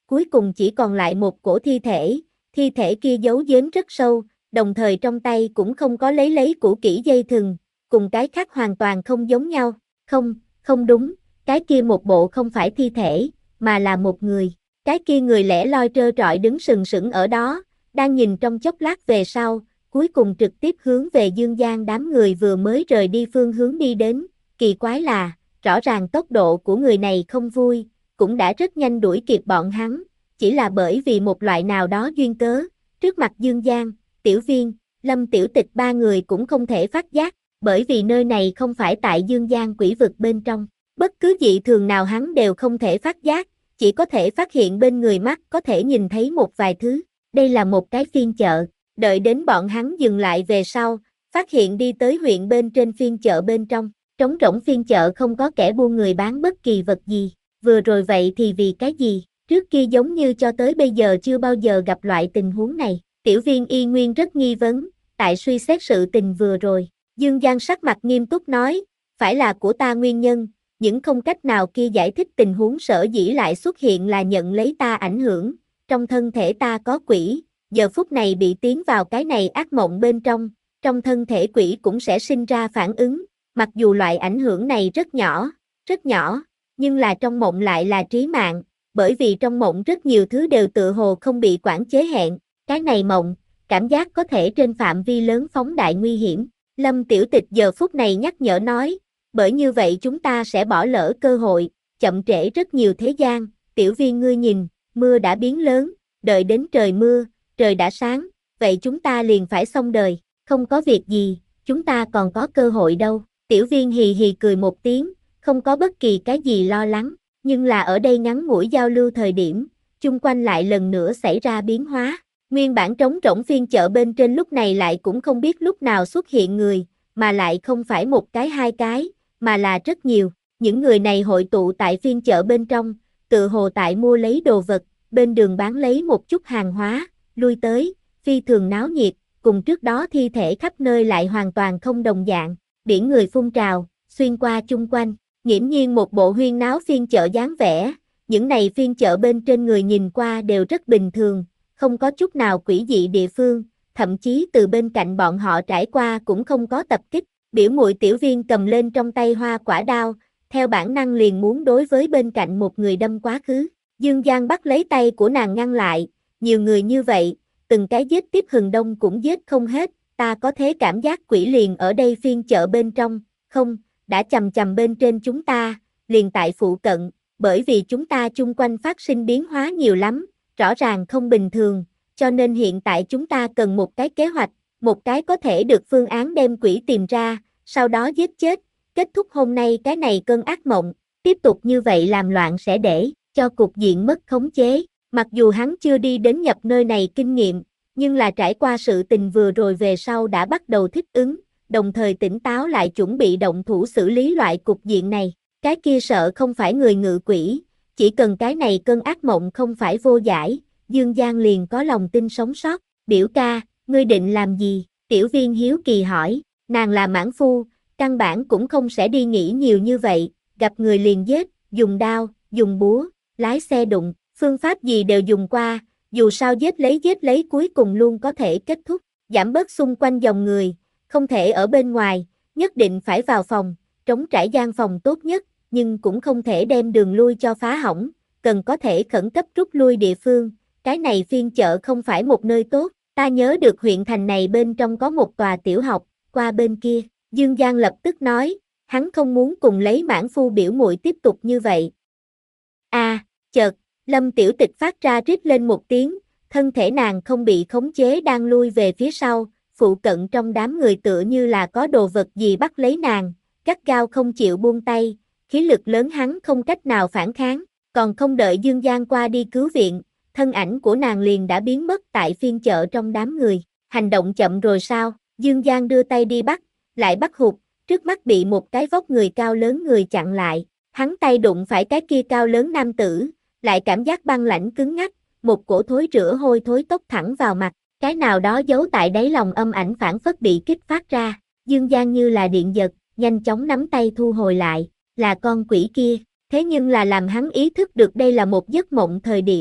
cuối cùng chỉ còn lại một cổ thi thể, thi thể kia giấu giếm rất sâu, đồng thời trong tay cũng không có lấy lấy cũ kỹ dây thừng, cùng cái khác hoàn toàn không giống nhau, không, không đúng, cái kia một bộ không phải thi thể, mà là một người, cái kia người lẻ loi trơ trọi đứng sừng sững ở đó, đang nhìn trong chốc lát về sau, cuối cùng trực tiếp hướng về Dương Giang đám người vừa mới rời đi phương hướng đi đến, kỳ quái là, rõ ràng tốc độ của người này không vui, cũng đã rất nhanh đuổi kịp bọn hắn, chỉ là bởi vì một loại nào đó duyên cớ, trước mặt Dương Giang, Tiểu Viên, Lâm Tiểu Tịch ba người cũng không thể phát giác, bởi vì nơi này không phải tại Dương Giang quỷ vực bên trong, bất cứ dị thường nào hắn đều không thể phát giác, chỉ có thể phát hiện bên người mắt có thể nhìn thấy một vài thứ, đây là một cái phiên chợ, đợi đến bọn hắn dừng lại về sau, phát hiện đi tới huyện bên trên phiên chợ bên trong, trống rỗng phiên chợ không có kẻ buôn người bán bất kỳ vật gì, vừa rồi vậy thì vì cái gì, trước kia giống như cho tới bây giờ chưa bao giờ gặp loại tình huống này, Tiểu Viên y nguyên rất nghi vấn, tại suy xét sự tình vừa rồi, Dương Giang sắc mặt nghiêm túc nói, phải là của ta nguyên nhân, những không cách nào kia giải thích tình huống sở dĩ lại xuất hiện là nhận lấy ta ảnh hưởng, trong thân thể ta có quỷ, giờ phút này bị tiến vào cái này ác mộng bên trong, trong thân thể quỷ cũng sẽ sinh ra phản ứng, mặc dù loại ảnh hưởng này rất nhỏ, rất nhỏ, nhưng là trong mộng lại là trí mạng, bởi vì trong mộng rất nhiều thứ đều tự hồ không bị quản chế hẹn, cái này mộng, cảm giác có thể trên phạm vi lớn phóng đại nguy hiểm. Lâm Tiểu Tịch giờ phút này nhắc nhở nói, bởi như vậy chúng ta sẽ bỏ lỡ cơ hội, chậm trễ rất nhiều thế gian, Tiểu Viên ngươi nhìn, mưa đã biến lớn, đợi đến trời mưa, trời đã sáng, vậy chúng ta liền phải xong đời, không có việc gì, chúng ta còn có cơ hội đâu, Tiểu Viên hì hì cười một tiếng, không có bất kỳ cái gì lo lắng, nhưng là ở đây ngắn ngủi giao lưu thời điểm, chung quanh lại lần nữa xảy ra biến hóa. Nguyên bản trống rỗng phiên chợ bên trên lúc này lại cũng không biết lúc nào xuất hiện người, mà lại không phải một cái hai cái, mà là rất nhiều. Những người này hội tụ tại phiên chợ bên trong, tự hồ tại mua lấy đồ vật, bên đường bán lấy một chút hàng hóa, lui tới, phi thường náo nhiệt, cùng trước đó thi thể khắp nơi lại hoàn toàn không đồng dạng. Biển người phun trào, xuyên qua chung quanh, nghiễm nhiên một bộ huyên náo phiên chợ dáng vẻ. Những này phiên chợ bên trên người nhìn qua đều rất bình thường, không có chút nào quỷ dị địa phương, thậm chí từ bên cạnh bọn họ trải qua cũng không có tập kích. Biểu muội Tiểu Viên cầm lên trong tay hoa quả đao, theo bản năng liền muốn đối với bên cạnh một người đâm quá khứ. Dương Giang bắt lấy tay của nàng ngăn lại, nhiều người như vậy, từng cái giết tiếp Hừng Đông cũng giết không hết, ta có thế cảm giác quỷ liền ở đây phiên chợ bên trong, không, đã chầm chầm bên trên chúng ta, liền tại phụ cận, bởi vì chúng ta chung quanh phát sinh biến hóa nhiều lắm, rõ ràng không bình thường, cho nên hiện tại chúng ta cần một cái kế hoạch, một cái có thể được phương án đem quỷ tìm ra, sau đó giết chết, kết thúc hôm nay cái này cơn ác mộng, tiếp tục như vậy làm loạn sẽ để cho cục diện mất khống chế, mặc dù hắn chưa đi đến nhập nơi này kinh nghiệm, nhưng là trải qua sự tình vừa rồi về sau đã bắt đầu thích ứng, đồng thời tỉnh táo lại chuẩn bị động thủ xử lý loại cục diện này, cái kia sợ không phải người ngự quỷ, chỉ cần cái này cơn ác mộng không phải vô giải, Dương Giang liền có lòng tin sống sót, biểu ca, ngươi định làm gì, Tiểu Viên hiếu kỳ hỏi, nàng là mãn phu, căn bản cũng không sẽ đi nghĩ nhiều như vậy, gặp người liền giết, dùng đao, dùng búa, lái xe đụng, phương pháp gì đều dùng qua, dù sao giết lấy giết lấy cuối cùng luôn có thể kết thúc, giảm bớt xung quanh dòng người, không thể ở bên ngoài, nhất định phải vào phòng, trống trải gian phòng tốt nhất, nhưng cũng không thể đem đường lui cho phá hỏng, cần có thể khẩn cấp rút lui địa phương, cái này phiên chợ không phải một nơi tốt, ta nhớ được huyện thành này bên trong có một tòa tiểu học, qua bên kia, Dương Giang lập tức nói, hắn không muốn cùng lấy mãn phu biểu muội tiếp tục như vậy. A, à, chợt, Lâm Tiểu Tịch phát ra rít lên một tiếng, thân thể nàng không bị khống chế đang lui về phía sau, phụ cận trong đám người tựa như là có đồ vật gì bắt lấy nàng, gắt gao không chịu buông tay, khí lực lớn hắn không cách nào phản kháng, còn không đợi Dương Giang qua đi cứu viện, thân ảnh của nàng liền đã biến mất tại phiên chợ trong đám người, hành động chậm rồi sao, Dương Giang đưa tay đi bắt, lại bắt hụt, trước mắt bị một cái vóc người cao lớn người chặn lại, hắn tay đụng phải cái kia cao lớn nam tử, lại cảm giác băng lãnh cứng ngắc, một cổ thối rữa hôi thối tốc thẳng vào mặt, cái nào đó giấu tại đáy lòng âm ảnh phản phất bị kích phát ra, Dương Giang như là điện giật, nhanh chóng nắm tay thu hồi lại, là con quỷ kia, thế nhưng là làm hắn ý thức được đây là một giấc mộng thời điểm,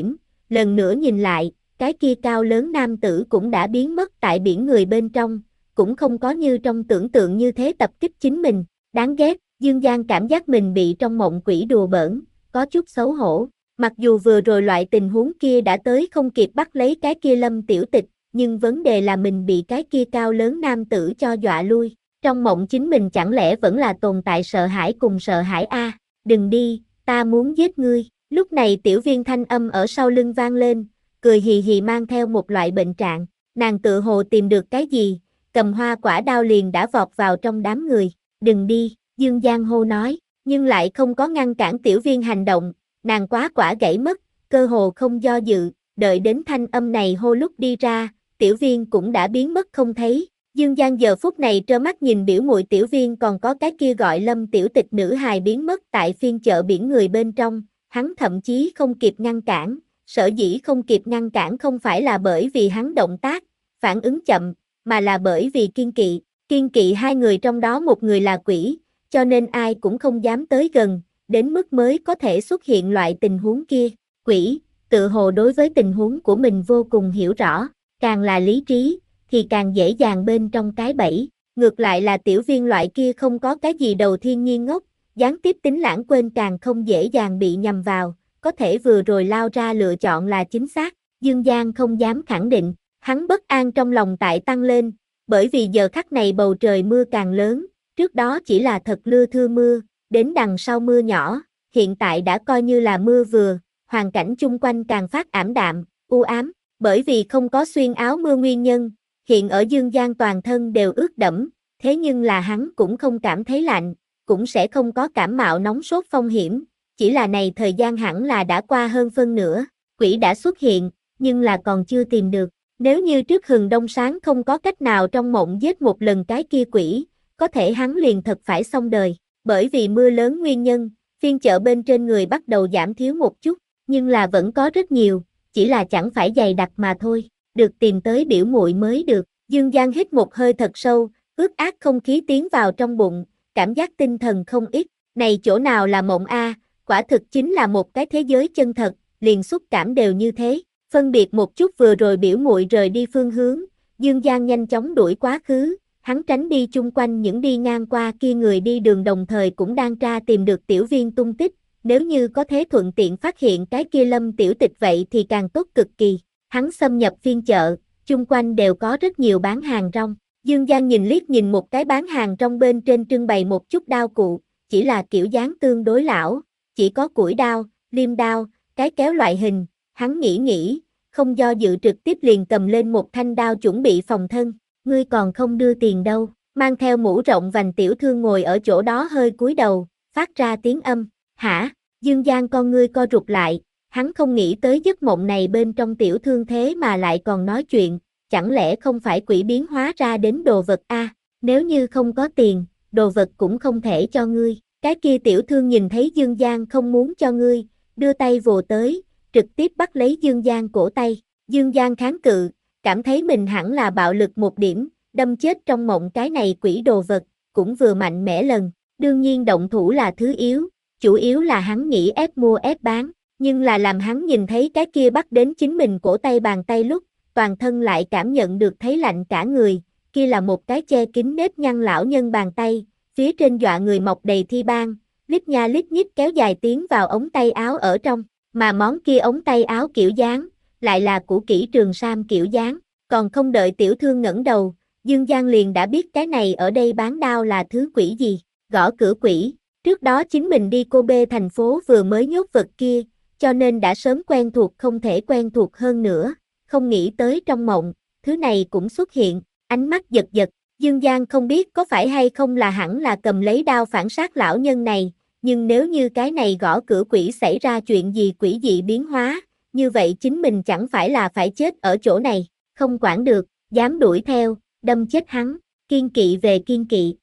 lần nữa nhìn lại, cái kia cao lớn nam tử cũng đã biến mất tại biển người bên trong, cũng không có như trong tưởng tượng như thế tập kích chính mình, đáng ghét, Dương Giang cảm giác mình bị trong mộng quỷ đùa bỡn, có chút xấu hổ, mặc dù vừa rồi loại tình huống kia đã tới không kịp bắt lấy cái kia Lâm Tiểu Tịch, nhưng vấn đề là mình bị cái kia cao lớn nam tử cho dọa lui, trong mộng chính mình chẳng lẽ vẫn là tồn tại sợ hãi cùng sợ hãi a, đừng đi, ta muốn giết ngươi, lúc này Tiểu Viên thanh âm ở sau lưng vang lên, cười hì hì mang theo một loại bệnh trạng, nàng tự hồ tìm được cái gì, cầm hoa quả đao liền đã vọt vào trong đám người, đừng đi, Dương Giang hô nói, nhưng lại không có ngăn cản Tiểu Viên hành động, nàng quá quả gãy mất, cơ hồ không do dự, đợi đến thanh âm này hô lúc đi ra, Tiểu Viên cũng đã biến mất không thấy. Dương Giang giờ phút này trơ mắt nhìn biểu muội Tiểu Viên còn có cái kia gọi Lâm Tiểu Tịch nữ hài biến mất tại phiên chợ biển người bên trong, hắn thậm chí không kịp ngăn cản, sở dĩ không kịp ngăn cản không phải là bởi vì hắn động tác, phản ứng chậm, mà là bởi vì kiên kỵ, kiên kỵ hai người trong đó một người là quỷ, cho nên ai cũng không dám tới gần, đến mức mới có thể xuất hiện loại tình huống kia, quỷ, tự hồ đối với tình huống của mình vô cùng hiểu rõ, càng là lý trí, thì càng dễ dàng bên trong cái bẫy, ngược lại là Tiểu Viên loại kia không có cái gì đầu thiên nhiên ngốc, gián tiếp tính lãng quên càng không dễ dàng bị nhầm vào, có thể vừa rồi lao ra lựa chọn là chính xác, Dương Giang không dám khẳng định, hắn bất an trong lòng tại tăng lên, bởi vì giờ khắc này bầu trời mưa càng lớn, trước đó chỉ là thật lưa thưa mưa, đến đằng sau mưa nhỏ, hiện tại đã coi như là mưa vừa, hoàn cảnh chung quanh càng phát ảm đạm, u ám, bởi vì không có xuyên áo mưa nguyên nhân, hiện ở Dương Giang toàn thân đều ướt đẫm, thế nhưng là hắn cũng không cảm thấy lạnh, cũng sẽ không có cảm mạo nóng sốt phong hiểm, chỉ là này thời gian hẳn là đã qua hơn phân nửa, quỷ đã xuất hiện, nhưng là còn chưa tìm được, nếu như trước hừng đông sáng không có cách nào trong mộng giết một lần cái kia quỷ, có thể hắn liền thật phải xong đời, bởi vì mưa lớn nguyên nhân, phiên chợ bên trên người bắt đầu giảm thiếu một chút, nhưng là vẫn có rất nhiều, chỉ là chẳng phải dày đặc mà thôi, được tìm tới biểu muội mới được, Dương Giang hít một hơi thật sâu, ướt át không khí tiến vào trong bụng, cảm giác tinh thần không ít, này chỗ nào là mộng a, quả thực chính là một cái thế giới chân thật, liền xúc cảm đều như thế, phân biệt một chút vừa rồi biểu muội rời đi phương hướng, Dương Giang nhanh chóng đuổi quá khứ, hắn tránh đi chung quanh những đi ngang qua kia người đi đường đồng thời cũng đang tra tìm được Tiểu Viên tung tích, nếu như có thể thuận tiện phát hiện cái kia Lâm Tiểu Tịch vậy thì càng tốt cực kỳ, hắn xâm nhập phiên chợ, chung quanh đều có rất nhiều bán hàng rong, Dương Giang nhìn liếc nhìn một cái bán hàng rong bên trên trưng bày một chút đao cụ, chỉ là kiểu dáng tương đối lão, chỉ có củi đao, liêm đao, cái kéo loại hình, hắn nghĩ nghĩ, không do dự trực tiếp liền cầm lên một thanh đao chuẩn bị phòng thân, ngươi còn không đưa tiền đâu, mang theo mũ rộng vành tiểu thương ngồi ở chỗ đó hơi cúi đầu, phát ra tiếng âm, hả, Dương Giang con ngươi co rụt lại, hắn không nghĩ tới giấc mộng này bên trong tiểu thương thế mà lại còn nói chuyện, chẳng lẽ không phải quỷ biến hóa ra đến đồ vật a? Nếu như không có tiền, đồ vật cũng không thể cho ngươi, cái kia tiểu thương nhìn thấy Dương Giang không muốn cho ngươi, đưa tay vồ tới, trực tiếp bắt lấy Dương Giang cổ tay, Dương Giang kháng cự, cảm thấy mình hẳn là bạo lực một điểm, đâm chết trong mộng cái này quỷ đồ vật, cũng vừa mạnh mẽ lần, đương nhiên động thủ là thứ yếu, chủ yếu là hắn nghĩ ép mua ép bán, nhưng là làm hắn nhìn thấy cái kia bắt đến chính mình cổ tay bàn tay lúc, toàn thân lại cảm nhận được thấy lạnh cả người, kia là một cái che kín nếp nhăn lão nhân bàn tay, phía trên dọa người mọc đầy thi ban, lít nha lít nhít kéo dài tiến vào ống tay áo ở trong, mà món kia ống tay áo kiểu dáng, lại là của kỹ trường sam kiểu dáng, còn không đợi tiểu thương ngẩng đầu, Dương Giang liền đã biết cái này ở đây bán đao là thứ quỷ gì, gõ cửa quỷ, trước đó chính mình đi Kobe thành phố vừa mới nhốt vật kia, cho nên đã sớm quen thuộc không thể quen thuộc hơn nữa, không nghĩ tới trong mộng, thứ này cũng xuất hiện, ánh mắt giật giật, Dương Giang không biết có phải hay không là hẳn là cầm lấy đao phản sát lão nhân này, nhưng nếu như cái này gõ cửa quỷ xảy ra chuyện gì quỷ dị biến hóa, như vậy chính mình chẳng phải là phải chết ở chỗ này, không quản được, dám đuổi theo, đâm chết hắn, kiên kỵ về kiên kỵ.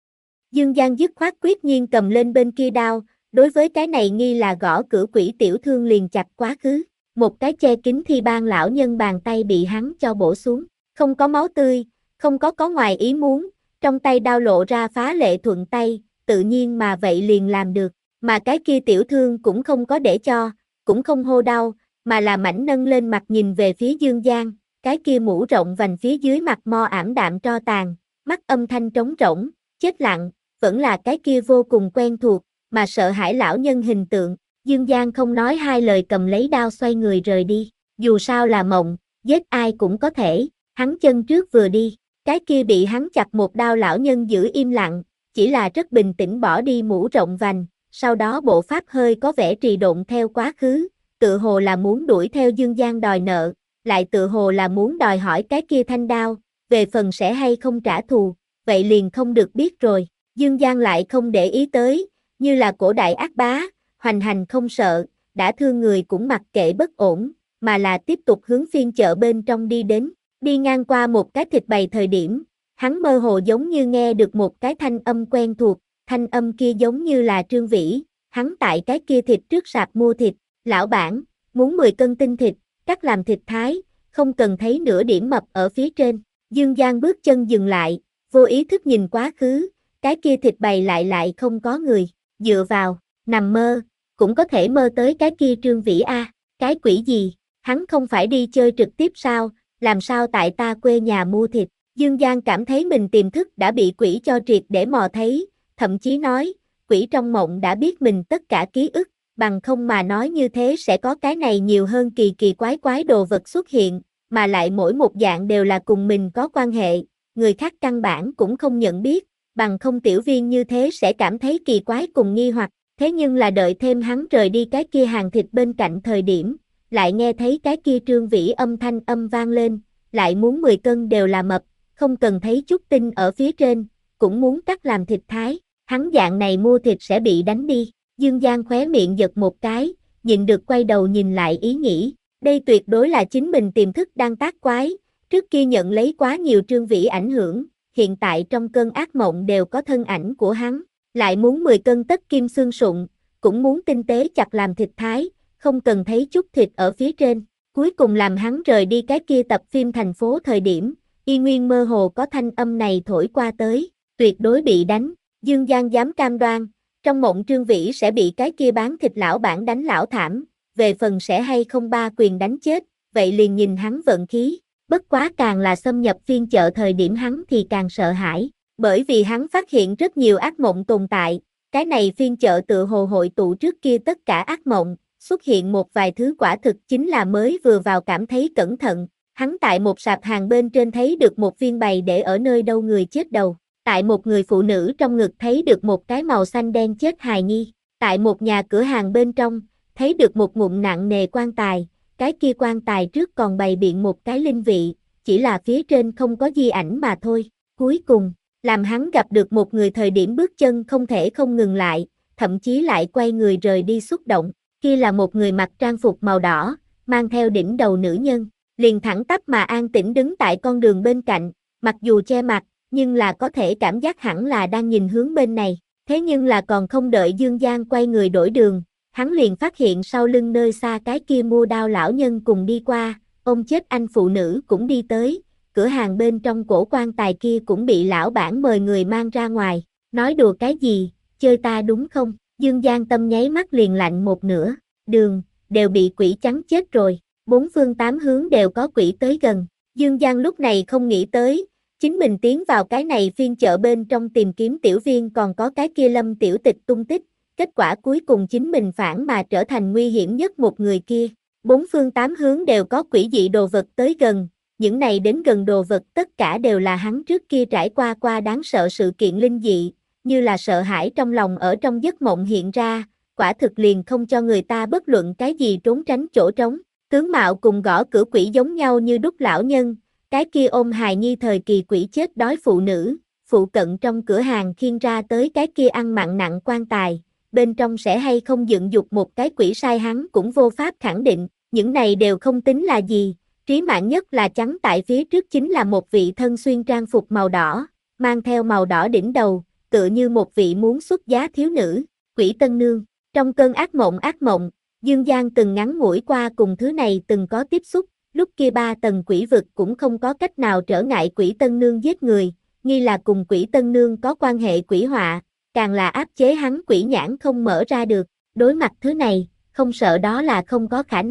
Dương Giang dứt khoát quyết nhiên cầm lên bên kia đao, đối với cái này nghi là gõ cửa quỷ tiểu thương liền chặt quá khứ, một cái che kín thi ban lão nhân bàn tay bị hắn cho bổ xuống, không có máu tươi, không có có ngoài ý muốn, trong tay đao lộ ra phá lệ thuận tay, tự nhiên mà vậy liền làm được, mà cái kia tiểu thương cũng không có để cho, cũng không hô đau, mà là mảnh nâng lên mặt nhìn về phía Dương Giang, cái kia mũ rộng vành phía dưới mặt mo ảm đạm tro tàn, mắt âm thanh trống rỗng, chết lặng, vẫn là cái kia vô cùng quen thuộc, mà sợ hãi lão nhân hình tượng. Dương Giang không nói hai lời cầm lấy đao xoay người rời đi, dù sao là mộng, giết ai cũng có thể, hắn chân trước vừa đi, cái kia bị hắn chặt một đao lão nhân giữ im lặng, chỉ là rất bình tĩnh bỏ đi mũ rộng vành, sau đó bộ pháp hơi có vẻ trì độn theo quá khứ, tự hồ là muốn đuổi theo Dương Giang đòi nợ, lại tự hồ là muốn đòi hỏi cái kia thanh đao, về phần sẽ hay không trả thù, vậy liền không được biết rồi. Dương Giang lại không để ý tới, như là cổ đại ác bá, hoành hành không sợ, đã thương người cũng mặc kệ bất ổn, mà là tiếp tục hướng phiên chợ bên trong đi đến, đi ngang qua một cái thịt bày thời điểm, hắn mơ hồ giống như nghe được một cái thanh âm quen thuộc, thanh âm kia giống như là Trương Vĩ, hắn tại cái kia thịt trước sạp mua thịt, lão bản, muốn mười cân tinh thịt, cắt làm thịt thái, không cần thấy nửa điểm mập ở phía trên. Dương Giang bước chân dừng lại, vô ý thức nhìn quá khứ, cái kia thịt bày lại lại không có người, dựa vào, nằm mơ, cũng có thể mơ tới cái kia Trương Vĩ a, cái quỷ gì, hắn không phải đi chơi trực tiếp sao, làm sao tại ta quê nhà mua thịt. Dương Giang cảm thấy mình tiềm thức đã bị quỷ cho triệt để mò thấy, thậm chí nói, quỷ trong mộng đã biết mình tất cả ký ức, bằng không mà nói như thế sẽ có cái này nhiều hơn kỳ kỳ quái quái đồ vật xuất hiện, mà lại mỗi một dạng đều là cùng mình có quan hệ, người khác căn bản cũng không nhận biết, bằng không tiểu viên như thế sẽ cảm thấy kỳ quái cùng nghi hoặc, thế nhưng là đợi thêm hắn rời đi cái kia hàng thịt bên cạnh thời điểm, lại nghe thấy cái kia Trương Vĩ âm thanh âm vang lên, lại muốn mười cân đều là mập, không cần thấy chút tinh ở phía trên, cũng muốn cắt làm thịt thái, hắn dạng này mua thịt sẽ bị đánh đi. Dương Giang khóe miệng giật một cái, nhìn được quay đầu nhìn lại ý nghĩ, đây tuyệt đối là chính mình tiềm thức đang tác quái, trước kia nhận lấy quá nhiều Trương Vĩ ảnh hưởng, hiện tại trong cơn ác mộng đều có thân ảnh của hắn, lại muốn mười cân tất kim xương sụn, cũng muốn tinh tế chặt làm thịt thái, không cần thấy chút thịt ở phía trên, cuối cùng làm hắn rời đi cái kia tập phim thành phố thời điểm, y nguyên mơ hồ có thanh âm này thổi qua tới, tuyệt đối bị đánh, Dương Giang dám cam đoan. Trong mộng Trương Vĩ sẽ bị cái kia bán thịt lão bản đánh lão thảm, về phần sẽ hay không ba quyền đánh chết, vậy liền nhìn hắn vận khí, bất quá càng là xâm nhập phiên chợ thời điểm hắn thì càng sợ hãi, bởi vì hắn phát hiện rất nhiều ác mộng tồn tại, cái này phiên chợ tự hồ hội tụ trước kia tất cả ác mộng, xuất hiện một vài thứ quả thực chính là mới vừa vào cảm thấy cẩn thận, hắn tại một sạp hàng bên trên thấy được một viên bày để ở nơi đâu người chết đầu. Tại một người phụ nữ trong ngực thấy được một cái màu xanh đen chết hài nhi, tại một nhà cửa hàng bên trong, thấy được một ngụm nặng nề quan tài, cái kia quan tài trước còn bày biện một cái linh vị, chỉ là phía trên không có di ảnh mà thôi, cuối cùng, làm hắn gặp được một người thời điểm bước chân không thể không ngừng lại, thậm chí lại quay người rời đi xúc động, kia là một người mặc trang phục màu đỏ, mang theo đỉnh đầu nữ nhân, liền thẳng tắp mà an tĩnh đứng tại con đường bên cạnh, mặc dù che mặt, nhưng là có thể cảm giác hẳn là đang nhìn hướng bên này, thế nhưng là còn không đợi Dương Giang quay người đổi đường, hắn liền phát hiện sau lưng nơi xa cái kia mua đao lão nhân cùng đi qua, ôm chết anh phụ nữ cũng đi tới, cửa hàng bên trong cổ quan tài kia cũng bị lão bản mời người mang ra ngoài, nói đùa cái gì, chơi ta đúng không, Dương Giang tâm nháy mắt liền lạnh một nửa, đường, đều bị quỷ trắng chết rồi, bốn phương tám hướng đều có quỷ tới gần, Dương Giang lúc này không nghĩ tới, chính mình tiến vào cái này phiên chợ bên trong tìm kiếm tiểu viên còn có cái kia Lâm tiểu tịch tung tích, kết quả cuối cùng chính mình phản mà trở thành nguy hiểm nhất một người kia. Bốn phương tám hướng đều có quỷ dị đồ vật tới gần, những này đến gần đồ vật tất cả đều là hắn trước kia trải qua qua đáng sợ sự kiện linh dị, như là sợ hãi trong lòng ở trong giấc mộng hiện ra, quả thực liền không cho người ta bất luận cái gì trốn tránh chỗ trống. Tướng mạo cùng gõ cửa quỷ giống nhau như đúc lão nhân, cái kia ôm hài nhi thời kỳ quỷ chết đói phụ nữ, phụ cận trong cửa hàng khiêng ra tới cái kia ăn mặn nặng quan tài, bên trong sẽ hay không dựng dục một cái quỷ sai hắn cũng vô pháp khẳng định, những này đều không tính là gì, trí mạng nhất là chắn tại phía trước chính là một vị thân xuyên trang phục màu đỏ, mang theo màu đỏ đỉnh đầu, tựa như một vị muốn xuất giá thiếu nữ, quỷ tân nương, trong cơn ác mộng ác mộng, Dương Giang từng ngắn ngủi qua cùng thứ này từng có tiếp xúc, lúc kia ba tầng quỷ vực cũng không có cách nào trở ngại quỷ tân nương giết người, nghi là cùng quỷ tân nương có quan hệ quỷ họa, càng là áp chế hắn quỷ nhãn không mở ra được, đối mặt thứ này, không sợ đó là không có khả năng,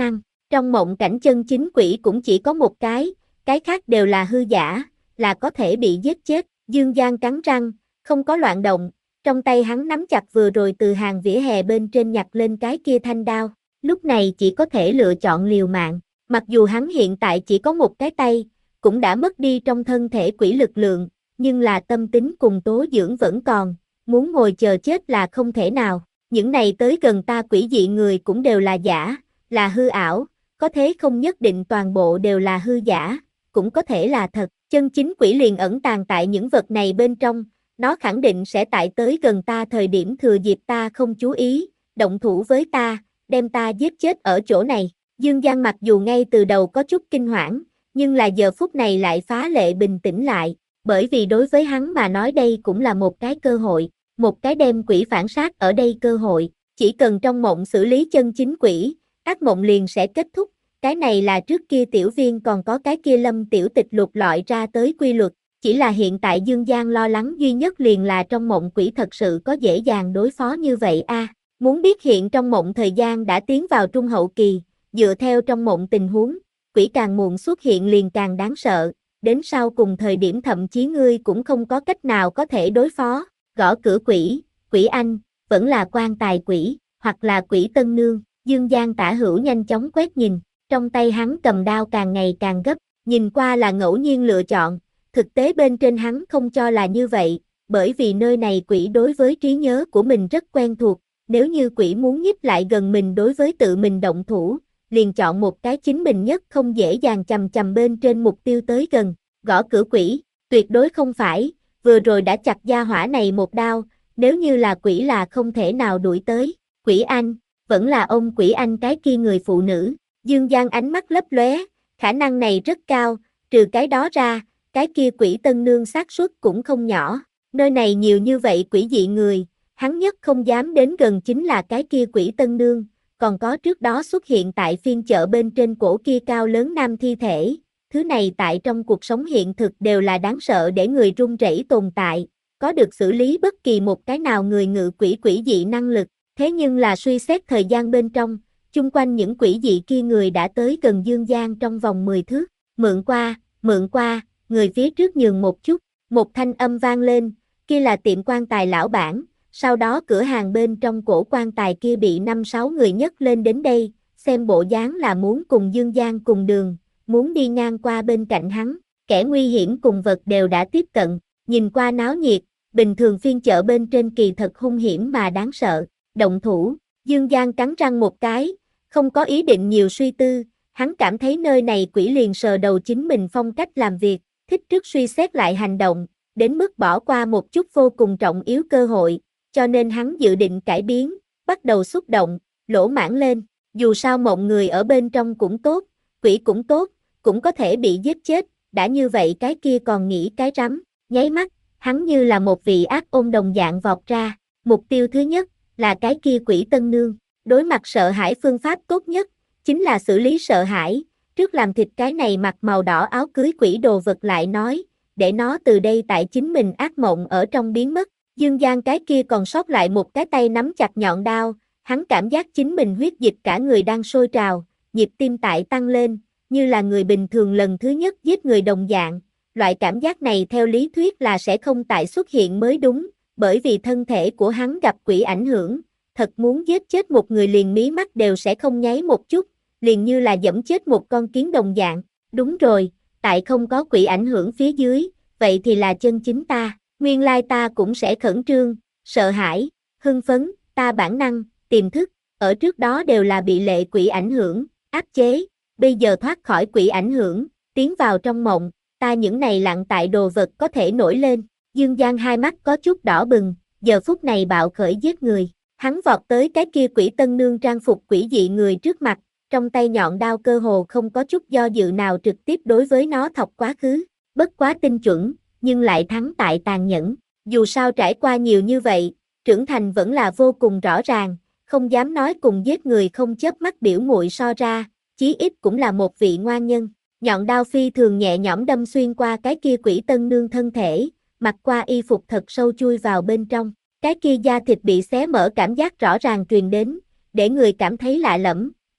Trong mộng cảnh chân chính quỷ cũng chỉ có một cái, cái khác đều là hư giả, là có thể bị giết chết. Dương Giang cắn răng, không có loạn động, trong tay hắn nắm chặt vừa rồi từ hàng vỉa hè bên trên nhặt lên cái kia thanh đao, lúc này chỉ có thể lựa chọn liều mạng, mặc dù hắn hiện tại chỉ có một cái tay, cũng đã mất đi trong thân thể quỷ lực lượng, nhưng là tâm tính cùng tố dưỡng vẫn còn, muốn ngồi chờ chết là không thể nào, những này tới gần ta quỷ dị người cũng đều là giả, là hư ảo, có thế không nhất định toàn bộ đều là hư giả, cũng có thể là thật, chân chính quỷ liền ẩn tàng tại những vật này bên trong, nó khẳng định sẽ tại tới gần ta thời điểm thừa dịp ta không chú ý, động thủ với ta, đem ta giết chết ở chỗ này. Dương Giang mặc dù ngay từ đầu có chút kinh hoảng, nhưng là giờ phút này lại phá lệ bình tĩnh lại, bởi vì đối với hắn mà nói đây cũng là một cái cơ hội, một cái đem quỷ phản sát ở đây cơ hội, chỉ cần trong mộng xử lý chân chính quỷ, ác mộng liền sẽ kết thúc, cái này là trước kia tiểu viên còn có cái kia lâm tiểu tịch lục lọi ra tới quy luật, chỉ là hiện tại Dương Giang lo lắng duy nhất liền là trong mộng quỷ thật sự có dễ dàng đối phó như vậy a. À, muốn biết hiện trong mộng thời gian đã tiến vào trung hậu kỳ, dựa theo trong mộng tình huống, quỷ càng muộn xuất hiện liền càng đáng sợ, đến sau cùng thời điểm thậm chí ngươi cũng không có cách nào có thể đối phó, gõ cửa quỷ, quỷ anh, vẫn là quan tài quỷ, hoặc là quỷ tân nương, Dương Giang tả hữu nhanh chóng quét nhìn, trong tay hắn cầm đao càng ngày càng gấp, nhìn qua là ngẫu nhiên lựa chọn, thực tế bên trên hắn không cho là như vậy, bởi vì nơi này quỷ đối với trí nhớ của mình rất quen thuộc, nếu như quỷ muốn nhích lại gần mình đối với tự mình động thủ, liền chọn một cái chính mình nhất không dễ dàng chầm chầm bên trên mục tiêu tới gần, gõ cửa quỷ, tuyệt đối không phải, vừa rồi đã chặt gia hỏa này một đao, nếu như là quỷ là không thể nào đuổi tới, quỷ anh, vẫn là ông quỷ anh cái kia người phụ nữ, Dương Giang ánh mắt lấp lóe, khả năng này rất cao, trừ cái đó ra, cái kia quỷ tân nương xác suất cũng không nhỏ, nơi này nhiều như vậy quỷ dị người, hắn nhất không dám đến gần chính là cái kia quỷ tân nương, còn có trước đó xuất hiện tại phiên chợ bên trên cổ kia cao lớn nam thi thể, thứ này tại trong cuộc sống hiện thực đều là đáng sợ để người run rẩy tồn tại, có được xử lý bất kỳ một cái nào người ngự quỷ quỷ dị năng lực, thế nhưng là suy xét thời gian bên trong, chung quanh những quỷ dị kia người đã tới gần Dương Giang trong vòng mười thước, mượn qua, mượn qua, người phía trước nhường một chút, một thanh âm vang lên, kia là tiệm quan tài lão bản, sau đó cửa hàng bên trong cổ quan tài kia bị năm sáu người nhấc lên đến đây, xem bộ dáng là muốn cùng Dương Giang cùng đường, muốn đi ngang qua bên cạnh hắn, kẻ nguy hiểm cùng vật đều đã tiếp cận, nhìn qua náo nhiệt, bình thường phiên chợ bên trên kỳ thật hung hiểm mà đáng sợ, động thủ, Dương Giang cắn răng một cái, không có ý định nhiều suy tư, hắn cảm thấy nơi này quỷ liền sờ đầu chính mình phong cách làm việc, thích trước suy xét lại hành động, đến mức bỏ qua một chút vô cùng trọng yếu cơ hội, cho nên hắn dự định cải biến, bắt đầu xúc động, lỗ mãng lên, dù sao mộng người ở bên trong cũng tốt, quỷ cũng tốt, cũng có thể bị giết chết, đã như vậy cái kia còn nghĩ cái rắm, nháy mắt, hắn như là một vị ác ôn đồng dạng vọt ra, mục tiêu thứ nhất, là cái kia quỷ tân nương, đối mặt sợ hãi phương pháp tốt nhất, chính là xử lý sợ hãi, trước làm thịt cái này mặc màu đỏ áo cưới quỷ đồ vật lại nói, để nó từ đây tại chính mình ác mộng ở trong biến mất, Dương Giang cái kia còn sót lại một cái tay nắm chặt nhọn đao, hắn cảm giác chính mình huyết dịch cả người đang sôi trào, nhịp tim tại tăng lên, như là người bình thường lần thứ nhất giết người đồng dạng, loại cảm giác này theo lý thuyết là sẽ không tại xuất hiện mới đúng, bởi vì thân thể của hắn gặp quỷ ảnh hưởng, thật muốn giết chết một người liền mí mắt đều sẽ không nháy một chút, liền như là giẫm chết một con kiến đồng dạng, đúng rồi, tại không có quỷ ảnh hưởng phía dưới, vậy thì là chân chính ta, nguyên lai ta cũng sẽ khẩn trương, sợ hãi, hưng phấn, ta bản năng, tiềm thức, ở trước đó đều là bị lệ quỷ ảnh hưởng, áp chế, bây giờ thoát khỏi quỷ ảnh hưởng, tiến vào trong mộng, ta những này lặng tại đồ vật có thể nổi lên, Dương Giang hai mắt có chút đỏ bừng, giờ phút này bạo khởi giết người, hắn vọt tới cái kia quỷ tân nương trang phục quỷ dị người trước mặt, trong tay nhọn đao cơ hồ không có chút do dự nào trực tiếp đối với nó thọc quá khứ, bất quá tinh chuẩn, nhưng lại thắng tại tàn nhẫn, dù sao trải qua nhiều như vậy, trưởng thành vẫn là vô cùng rõ ràng, không dám nói cùng giết người không chớp mắt biểu muội so ra, chí ít cũng là một vị ngoan nhân, nhọn đao phi thường nhẹ nhõm đâm xuyên qua cái kia quỷ tân nương thân thể, mặc qua y phục thật sâu chui vào bên trong, cái kia da thịt bị xé mở cảm giác rõ ràng truyền đến, để người cảm thấy lạ lẫm,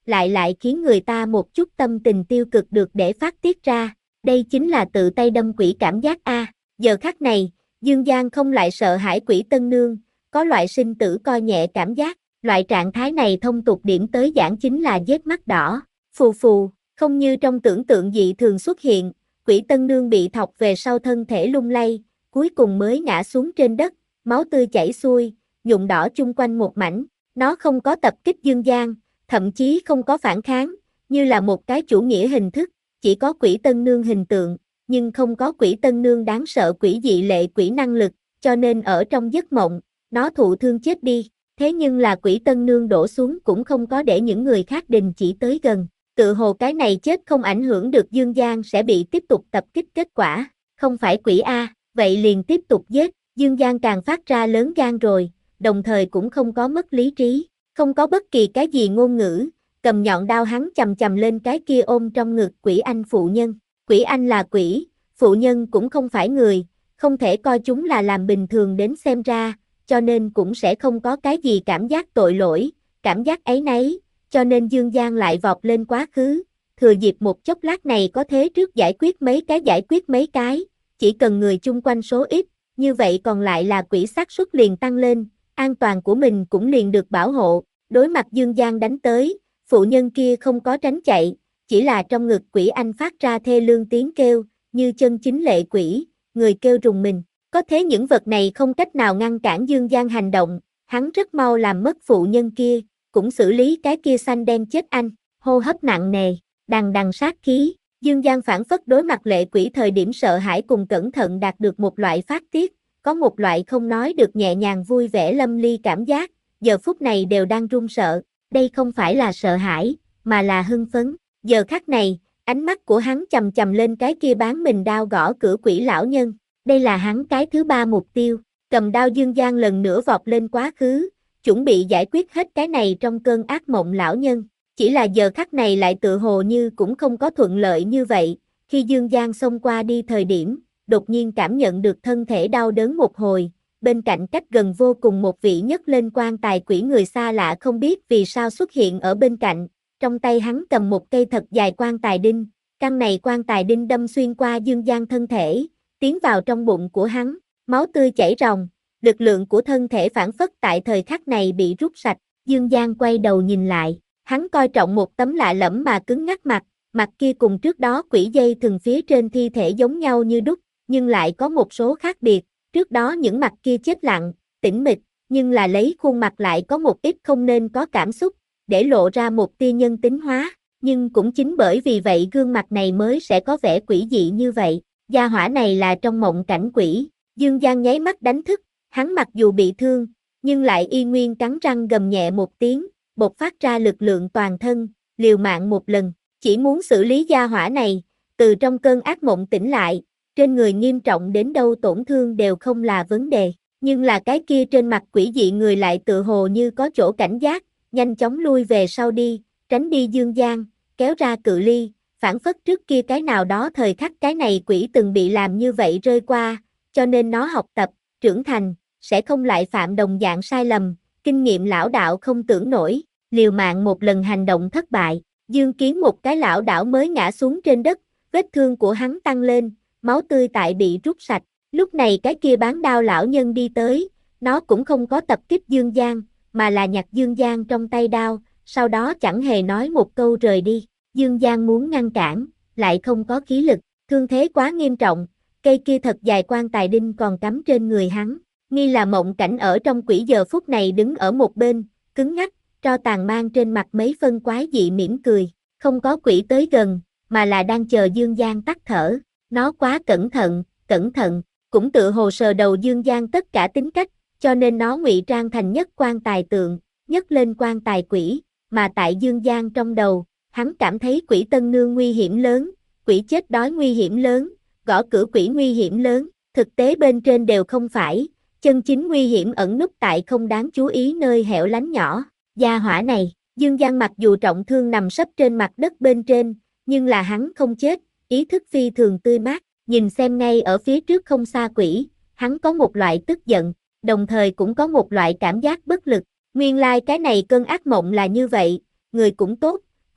lại lại khiến người ta một chút tâm tình tiêu cực được để phát tiết ra, đây chính là tự tay đâm quỷ cảm giác a. Giờ khắc này, Dương Giang không lại sợ hãi quỷ tân nương, có loại sinh tử coi nhẹ cảm giác, loại trạng thái này thông tục điểm tới giảng chính là vết mắt đỏ, phù phù, không như trong tưởng tượng dị thường xuất hiện, quỷ tân nương bị thọc về sau thân thể lung lay, cuối cùng mới ngã xuống trên đất, máu tươi chảy xuôi, nhuộm đỏ chung quanh một mảnh, nó không có tập kích Dương Giang, thậm chí không có phản kháng, như là một cái chủ nghĩa hình thức, chỉ có quỷ tân nương hình tượng, nhưng không có quỷ tân nương đáng sợ quỷ dị lệ quỷ năng lực, cho nên ở trong giấc mộng, nó thụ thương chết đi, thế nhưng là quỷ tân nương đổ xuống cũng không có để những người khác đình chỉ tới gần, tự hồ cái này chết không ảnh hưởng được Dương Giang sẽ bị tiếp tục tập kích kết quả, không phải quỷ A, vậy liền tiếp tục giết, Dương Giang càng phát ra lớn gan rồi, đồng thời cũng không có mất lý trí, không có bất kỳ cái gì ngôn ngữ, cầm nhọn đao hắn chầm chầm lên cái kia ôm trong ngực quỷ anh phụ nhân, quỷ anh là quỷ, phụ nhân cũng không phải người, không thể coi chúng là làm bình thường đến xem ra, cho nên cũng sẽ không có cái gì cảm giác tội lỗi, cảm giác áy náy, cho nên Dương Giang lại vọt lên quá khứ, thừa dịp một chốc lát này có thế trước giải quyết mấy cái giải quyết mấy cái, chỉ cần người chung quanh số ít, như vậy còn lại là quỷ xác suất liền tăng lên, an toàn của mình cũng liền được bảo hộ, đối mặt Dương Giang đánh tới, phụ nhân kia không có tránh chạy, chỉ là trong ngực quỷ anh phát ra thê lương tiếng kêu, như chân chính lệ quỷ, người kêu rùng mình. Có thế những vật này không cách nào ngăn cản Dương Giang hành động, hắn rất mau làm mất phụ nhân kia, cũng xử lý cái kia xanh đen chết anh, hô hấp nặng nề, đằng đằng sát khí. Dương Giang phản phất đối mặt lệ quỷ thời điểm sợ hãi cùng cẩn thận đạt được một loại phát tiết, có một loại không nói được nhẹ nhàng vui vẻ lâm ly cảm giác, giờ phút này đều đang run sợ, đây không phải là sợ hãi, mà là hưng phấn, giờ khắc này, ánh mắt của hắn chầm chầm lên cái kia bán mình đao gõ cửa quỷ lão nhân, đây là hắn cái thứ ba mục tiêu, cầm đao Dương Giang lần nữa vọt lên quá khứ, chuẩn bị giải quyết hết cái này trong cơn ác mộng lão nhân. Chỉ là giờ khắc này lại tự hồ như cũng không có thuận lợi như vậy, khi Dương Giang xông qua đi thời điểm, đột nhiên cảm nhận được thân thể đau đớn một hồi, bên cạnh cách gần vô cùng một vị nhấc lên quan tài quỷ người xa lạ không biết vì sao xuất hiện ở bên cạnh, trong tay hắn cầm một cây thật dài quan tài đinh, căn này quan tài đinh đâm xuyên qua Dương Giang thân thể, tiến vào trong bụng của hắn, máu tươi chảy ròng, lực lượng của thân thể phản phất tại thời khắc này bị rút sạch, Dương Giang quay đầu nhìn lại. Hắn coi trọng một tấm lạ lẫm mà cứng ngắc mặt, mặt kia cùng trước đó quỷ dây thừng phía trên thi thể giống nhau như đúc, nhưng lại có một số khác biệt, trước đó những mặt kia chết lặng, tĩnh mịch, nhưng là lấy khuôn mặt lại có một ít không nên có cảm xúc, để lộ ra một tia nhân tính hóa, nhưng cũng chính bởi vì vậy gương mặt này mới sẽ có vẻ quỷ dị như vậy, gia hỏa này là trong mộng cảnh quỷ, Dương Giang nháy mắt đánh thức, hắn mặc dù bị thương, nhưng lại y nguyên cắn răng gầm nhẹ một tiếng, bộc phát ra lực lượng toàn thân, liều mạng một lần, chỉ muốn xử lý gia hỏa này, từ trong cơn ác mộng tỉnh lại, trên người nghiêm trọng đến đâu tổn thương đều không là vấn đề, nhưng là cái kia trên mặt quỷ dị người lại tự hồ như có chỗ cảnh giác, nhanh chóng lui về sau đi, tránh đi Dương Giang, kéo ra cự ly, phản phất trước kia cái nào đó thời khắc cái này quỷ từng bị làm như vậy rơi qua, cho nên nó học tập, trưởng thành, sẽ không lại phạm đồng dạng sai lầm, kinh nghiệm lão đạo không tưởng nổi. Liều mạng một lần hành động thất bại, Dương Kiến một cái lão đảo mới ngã xuống trên đất, vết thương của hắn tăng lên, máu tươi tại bị rút sạch, lúc này cái kia bán đao lão nhân đi tới, nó cũng không có tập kích Dương Giang, mà là nhặt Dương Giang trong tay đao, sau đó chẳng hề nói một câu rời đi, Dương Giang muốn ngăn cản, lại không có khí lực, thương thế quá nghiêm trọng, cây kia thật dài quan tài đinh còn cắm trên người hắn, nghi là mộng cảnh ở trong quỷ giờ phút này đứng ở một bên, cứng ngắc, tro tàn mang trên mặt mấy phân quái dị mỉm cười, không có quỷ tới gần, mà là đang chờ Dương Giang tắt thở, nó quá cẩn thận, cẩn thận, cũng tự hồ sờ đầu Dương Giang tất cả tính cách, cho nên nó ngụy trang thành nhất quan tài tượng, nhấc lên quan tài quỷ, mà tại Dương Giang trong đầu, hắn cảm thấy quỷ tân nương nguy hiểm lớn, quỷ chết đói nguy hiểm lớn, gõ cửa quỷ nguy hiểm lớn, thực tế bên trên đều không phải, chân chính nguy hiểm ẩn núp tại không đáng chú ý nơi hẻo lánh nhỏ. Gia hỏa này, Dương Giang mặc dù trọng thương nằm sấp trên mặt đất bên trên, nhưng là hắn không chết, ý thức phi thường tươi mát, nhìn xem ngay ở phía trước không xa quỷ, hắn có một loại tức giận, đồng thời cũng có một loại cảm giác bất lực, nguyên lai like cái này cơn ác mộng là như vậy, người cũng tốt,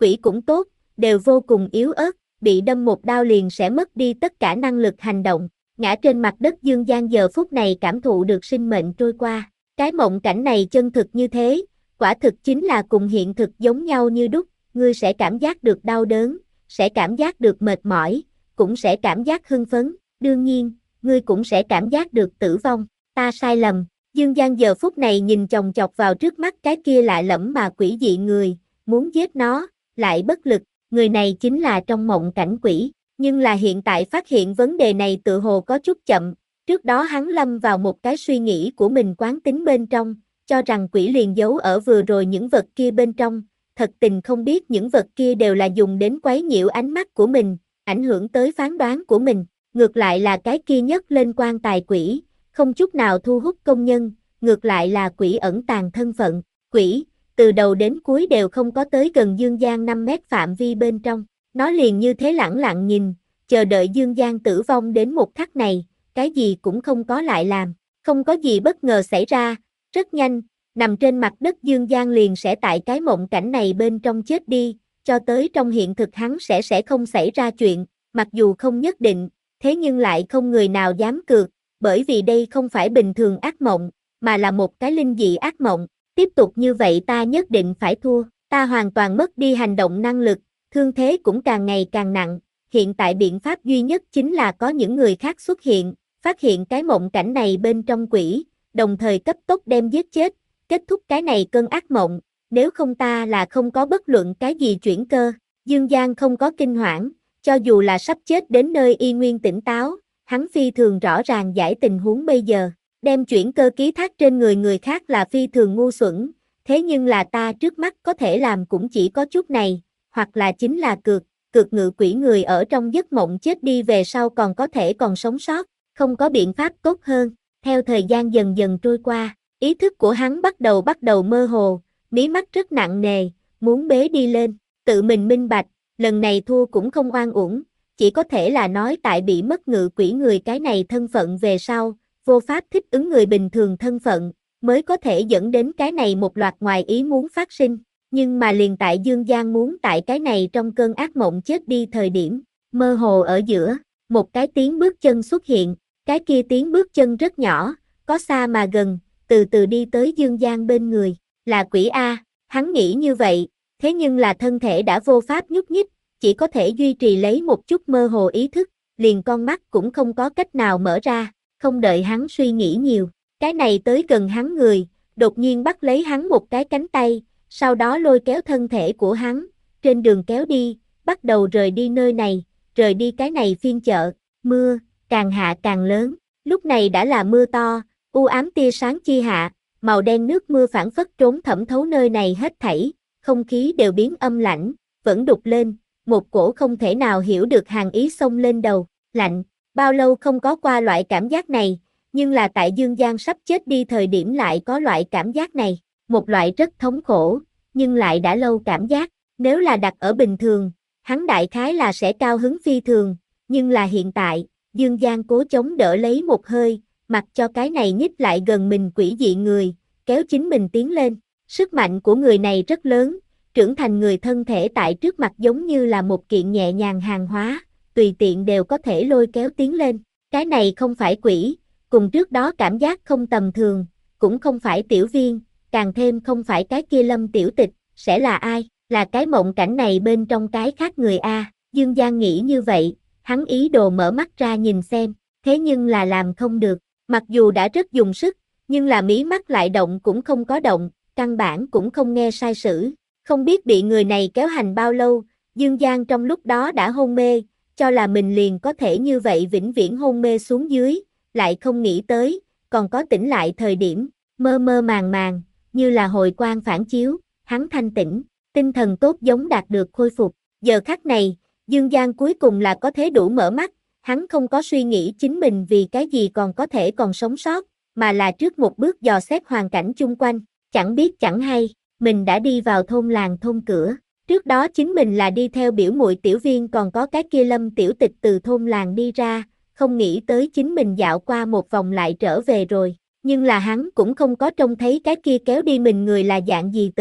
quỷ cũng tốt, đều vô cùng yếu ớt, bị đâm một đao liền sẽ mất đi tất cả năng lực hành động. Ngã trên mặt đất Dương Giang giờ phút này cảm thụ được sinh mệnh trôi qua. Cái mộng cảnh này chân thực như thế, quả thực chính là cùng hiện thực giống nhau như đúc, ngươi sẽ cảm giác được đau đớn, sẽ cảm giác được mệt mỏi, cũng sẽ cảm giác hưng phấn, đương nhiên, ngươi cũng sẽ cảm giác được tử vong. Ta sai lầm. Dương Giang giờ phút này nhìn chòng chọc vào trước mắt cái kia lạ lẫm mà quỷ dị người, muốn giết nó, lại bất lực, người này chính là trong mộng cảnh quỷ, nhưng là hiện tại phát hiện vấn đề này tự hồ có chút chậm, trước đó hắn lâm vào một cái suy nghĩ của mình quán tính bên trong, cho rằng quỷ liền giấu ở vừa rồi những vật kia bên trong, thật tình không biết những vật kia đều là dùng đến quấy nhiễu ánh mắt của mình, ảnh hưởng tới phán đoán của mình, ngược lại là cái kia nhấc lên quan tài quỷ, không chút nào thu hút công nhân, ngược lại là quỷ ẩn tàng thân phận, quỷ, từ đầu đến cuối đều không có tới gần Dương Giang năm mét phạm vi bên trong, nó liền như thế lẳng lặng nhìn, chờ đợi Dương Giang tử vong đến một khắc này, cái gì cũng không có lại làm, không có gì bất ngờ xảy ra, rất nhanh, nằm trên mặt đất Dương Giang liền sẽ tại cái mộng cảnh này bên trong chết đi, cho tới trong hiện thực hắn sẽ sẽ không xảy ra chuyện, mặc dù không nhất định, thế nhưng lại không người nào dám cược, bởi vì đây không phải bình thường ác mộng, mà là một cái linh dị ác mộng, tiếp tục như vậy ta nhất định phải thua, ta hoàn toàn mất đi hành động năng lực, thương thế cũng càng ngày càng nặng, hiện tại biện pháp duy nhất chính là có những người khác xuất hiện, phát hiện cái mộng cảnh này bên trong quỷ, đồng thời cấp tốc đem giết chết, kết thúc cái này cơn ác mộng, nếu không ta là không có bất luận cái gì chuyển cơ. Dương Giang không có kinh hoảng, cho dù là sắp chết đến nơi y nguyên tỉnh táo, hắn phi thường rõ ràng giải tình huống bây giờ, đem chuyển cơ ký thác trên người người khác là phi thường ngu xuẩn, thế nhưng là ta trước mắt có thể làm cũng chỉ có chút này, hoặc là chính là cược, cược ngự quỷ người ở trong giấc mộng chết đi về sau còn có thể còn sống sót, không có biện pháp tốt hơn. Theo thời gian dần dần trôi qua, ý thức của hắn bắt đầu bắt đầu mơ hồ, mí mắt rất nặng nề, muốn bế đi lên, tự mình minh bạch, lần này thua cũng không oan uổng, chỉ có thể là nói tại bị mất ngự quỷ người cái này thân phận về sau, vô pháp thích ứng người bình thường thân phận, mới có thể dẫn đến cái này một loạt ngoài ý muốn phát sinh, nhưng mà liền tại Dương Giang muốn tại cái này trong cơn ác mộng chết đi thời điểm, mơ hồ ở giữa, một cái tiếng bước chân xuất hiện, cái kia tiếng bước chân rất nhỏ, có xa mà gần, từ từ đi tới Dương Giang bên người, là quỷ A, hắn nghĩ như vậy, thế nhưng là thân thể đã vô pháp nhúc nhích, chỉ có thể duy trì lấy một chút mơ hồ ý thức, liền con mắt cũng không có cách nào mở ra, không đợi hắn suy nghĩ nhiều, cái này tới gần hắn người, đột nhiên bắt lấy hắn một cái cánh tay, sau đó lôi kéo thân thể của hắn, trên đường kéo đi, bắt đầu rời đi nơi này, rời đi cái này phiên chợ, mưa, càng hạ càng lớn, lúc này đã là mưa to, u ám tia sáng chi hạ, màu đen nước mưa phảng phất trốn thẩm thấu nơi này hết thảy, không khí đều biến âm lãnh, vẫn đục lên, một cổ không thể nào hiểu được hàn ý xông lên đầu, lạnh, bao lâu không có qua loại cảm giác này, nhưng là tại Dương Giang sắp chết đi thời điểm lại có loại cảm giác này, một loại rất thống khổ, nhưng lại đã lâu cảm giác, nếu là đặt ở bình thường, hắn đại khái là sẽ cao hứng phi thường, nhưng là hiện tại, Dương Giang cố chống đỡ lấy một hơi, mặc cho cái này nhích lại gần mình quỷ dị người, kéo chính mình tiến lên, sức mạnh của người này rất lớn, trưởng thành người thân thể tại trước mặt giống như là một kiện nhẹ nhàng hàng hóa, tùy tiện đều có thể lôi kéo tiến lên, cái này không phải quỷ, cùng trước đó cảm giác không tầm thường, cũng không phải tiểu viên, càng thêm không phải cái kia Lâm tiểu tịch, sẽ là ai, là cái mộng cảnh này bên trong cái khác người A, Dương Giang nghĩ như vậy, hắn ý đồ mở mắt ra nhìn xem, thế nhưng là làm không được, mặc dù đã rất dùng sức, nhưng là mí mắt lại động cũng không có động, căn bản cũng không nghe sai sử, không biết bị người này kéo hành bao lâu, Dương Giang trong lúc đó đã hôn mê, cho là mình liền có thể như vậy vĩnh viễn hôn mê xuống dưới, lại không nghĩ tới, còn có tỉnh lại thời điểm, mơ mơ màng màng, như là hồi quang phản chiếu, hắn thanh tỉnh, tinh thần tốt giống đạt được khôi phục, giờ khắc này, Dương Giang cuối cùng là có thể đủ mở mắt, hắn không có suy nghĩ chính mình vì cái gì còn có thể còn sống sót, mà là trước một bước dò xét hoàn cảnh chung quanh, chẳng biết chẳng hay, mình đã đi vào thôn làng thôn cửa, trước đó chính mình là đi theo biểu muội tiểu viên còn có cái kia Lâm tiểu tịch từ thôn làng đi ra, không nghĩ tới chính mình dạo qua một vòng lại trở về rồi, nhưng là hắn cũng không có trông thấy cái kia kéo đi mình người là dạng gì tử,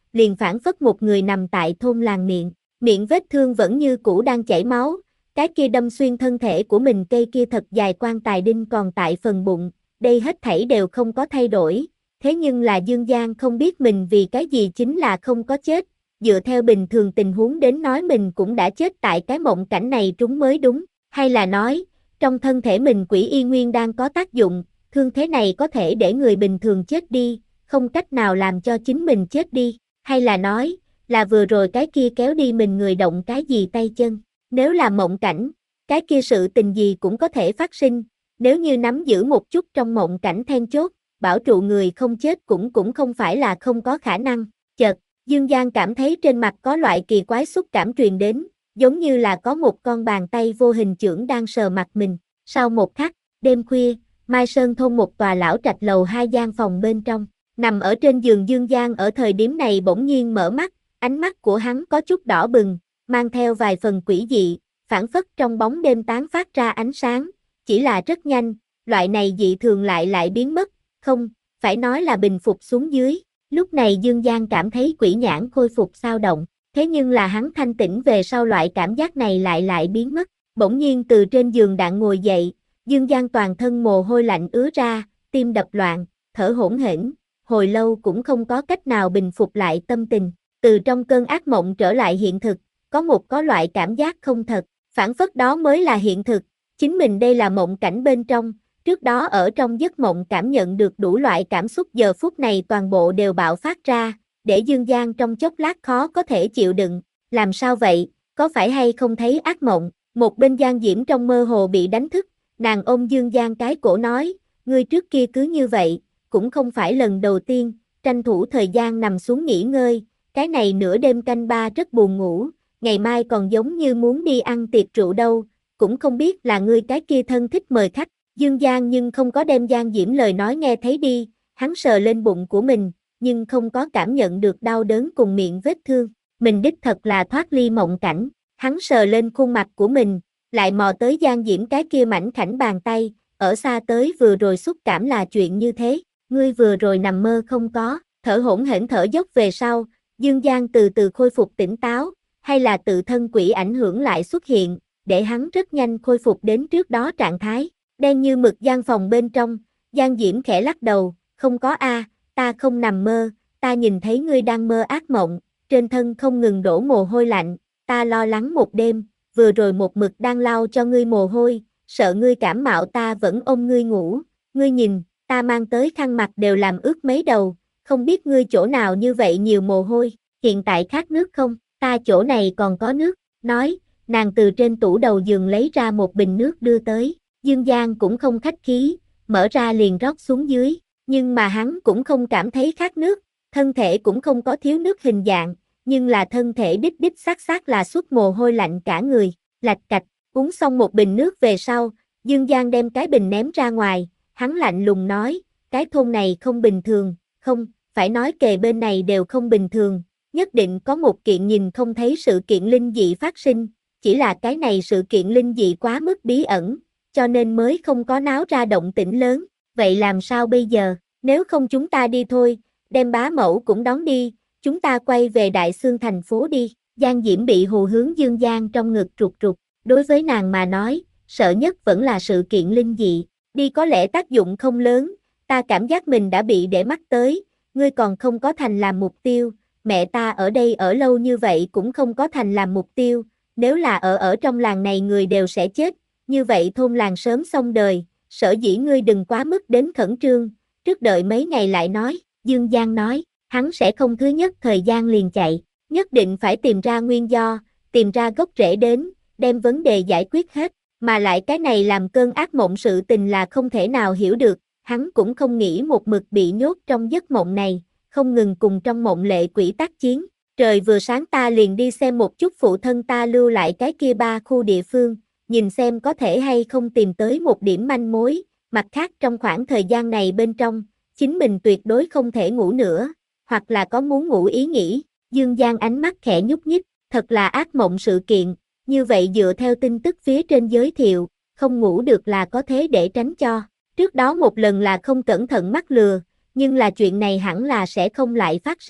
liền phảng phất một người nằm tại thôn làng miệng, miệng vết thương vẫn như cũ đang chảy máu, cái kia đâm xuyên thân thể của mình cây kia thật dài quan tài đinh còn tại phần bụng, đây hết thảy đều không có thay đổi, thế nhưng là Dương Giang không biết mình vì cái gì chính là không có chết, dựa theo bình thường tình huống đến nói mình cũng đã chết tại cái mộng cảnh này trúng mới đúng, hay là nói, trong thân thể mình quỷ y nguyên đang có tác dụng, thương thế này có thể để người bình thường chết đi, không cách nào làm cho chính mình chết đi, hay là nói, là vừa rồi cái kia kéo đi mình người động cái gì tay chân, nếu là mộng cảnh, cái kia sự tình gì cũng có thể phát sinh, nếu như nắm giữ một chút trong mộng cảnh then chốt, bảo trụ người không chết cũng cũng không phải là không có khả năng, chợt, Dương Giang cảm thấy trên mặt có loại kỳ quái xúc cảm truyền đến, giống như là có một con bàn tay vô hình chưởng đang sờ mặt mình, sau một khắc, đêm khuya, Mai Sơn thôn một tòa lão trạch lầu hai gian phòng bên trong, nằm ở trên giường Dương Giang ở thời điểm này bỗng nhiên mở mắt, ánh mắt của hắn có chút đỏ bừng, mang theo vài phần quỷ dị, phảng phất trong bóng đêm tán phát ra ánh sáng, chỉ là rất nhanh, loại này dị thường lại lại biến mất, không, phải nói là bình phục xuống dưới. Lúc này Dương Giang cảm thấy quỷ nhãn khôi phục sao động, thế nhưng là hắn thanh tỉnh về sau loại cảm giác này lại lại biến mất, bỗng nhiên từ trên giường đạn ngồi dậy, Dương Giang toàn thân mồ hôi lạnh ứa ra, tim đập loạn, thở hổn hển, hồi lâu cũng không có cách nào bình phục lại tâm tình, từ trong cơn ác mộng trở lại hiện thực, có một có loại cảm giác không thật, phảng phất đó mới là hiện thực, chính mình đây là mộng cảnh bên trong. Trước đó ở trong giấc mộng cảm nhận được đủ loại cảm xúc giờ phút này toàn bộ đều bạo phát ra, để Dương Giang trong chốc lát khó có thể chịu đựng, làm sao vậy, có phải hay không thấy ác mộng, một bên Giang Diễm trong mơ hồ bị đánh thức, nàng ôm Dương Giang cái cổ nói, ngươi trước kia cứ như vậy, cũng không phải lần đầu tiên, tranh thủ thời gian nằm xuống nghỉ ngơi, cái này nửa đêm canh ba rất buồn ngủ, ngày mai còn giống như muốn đi ăn tiệc rượu đâu, cũng không biết là ngươi cái kia thân thích mời khách. Dương Giang nhưng không có đem Giang Diễm lời nói nghe thấy đi, hắn sờ lên bụng của mình, nhưng không có cảm nhận được đau đớn cùng miệng vết thương, mình đích thật là thoát ly mộng cảnh, hắn sờ lên khuôn mặt của mình, lại mò tới Giang Diễm cái kia mảnh khảnh bàn tay, ở xa tới vừa rồi xúc cảm là chuyện như thế, ngươi vừa rồi nằm mơ không có, thở hổn hển thở dốc về sau, Dương Giang từ từ khôi phục tỉnh táo, hay là tự thân quỷ ảnh hưởng lại xuất hiện, để hắn rất nhanh khôi phục đến trước đó trạng thái. Đen như mực gian phòng bên trong, Giang Diễm khẽ lắc đầu, không có a, ta không nằm mơ, ta nhìn thấy ngươi đang mơ ác mộng, trên thân không ngừng đổ mồ hôi lạnh, ta lo lắng một đêm, vừa rồi một mực đang lau cho ngươi mồ hôi, sợ ngươi cảm mạo ta vẫn ôm ngươi ngủ, ngươi nhìn, ta mang tới khăn mặt đều làm ướt mấy đầu, không biết ngươi chỗ nào như vậy nhiều mồ hôi, hiện tại khát nước không, ta chỗ này còn có nước, nói, nàng từ trên tủ đầu giường lấy ra một bình nước đưa tới. Dương Giang cũng không khách khí, mở ra liền rót xuống dưới, nhưng mà hắn cũng không cảm thấy khát nước, thân thể cũng không có thiếu nước hình dạng, nhưng là thân thể đích đích xác xác là xuất mồ hôi lạnh cả người, lạch cạch, uống xong một bình nước về sau, Dương Giang đem cái bình ném ra ngoài, hắn lạnh lùng nói, cái thôn này không bình thường, không, phải nói kề bên này đều không bình thường, nhất định có một kiện nhìn không thấy sự kiện linh dị phát sinh, chỉ là cái này sự kiện linh dị quá mức bí ẩn, cho nên mới không có náo ra động tĩnh lớn, vậy làm sao bây giờ, nếu không chúng ta đi thôi, đem bá mẫu cũng đón đi, chúng ta quay về Đại Xương thành phố đi, Giang Diễm bị hù hướng Dương Giang trong ngực trục trục, đối với nàng mà nói, sợ nhất vẫn là sự kiện linh dị, đi có lẽ tác dụng không lớn, ta cảm giác mình đã bị để mắt tới, ngươi còn không có thành làm mục tiêu, mẹ ta ở đây ở lâu như vậy cũng không có thành làm mục tiêu, nếu là ở ở trong làng này người đều sẽ chết, như vậy thôn làng sớm xong đời, sở dĩ ngươi đừng quá mức đến khẩn trương, trước đợi mấy ngày lại nói, Dương Giang nói, hắn sẽ không thứ nhất thời gian liền chạy, nhất định phải tìm ra nguyên do, tìm ra gốc rễ đến, đem vấn đề giải quyết hết, mà lại cái này làm cơn ác mộng sự tình là không thể nào hiểu được, hắn cũng không nghĩ một mực bị nhốt trong giấc mộng này, không ngừng cùng trong mộng lệ quỷ tác chiến, trời vừa sáng ta liền đi xem một chút phụ thân ta lưu lại cái kia ba khu địa phương, nhìn xem có thể hay không tìm tới một điểm manh mối, mặt khác trong khoảng thời gian này bên trong, chính mình tuyệt đối không thể ngủ nữa, hoặc là có muốn ngủ ý nghĩ, Dương Giang ánh mắt khẽ nhúc nhích, thật là ác mộng sự kiện, như vậy dựa theo tin tức phía trên giới thiệu, không ngủ được là có thế để tránh cho, trước đó một lần là không cẩn thận mắc lừa, nhưng là chuyện này hẳn là sẽ không lại phát sinh,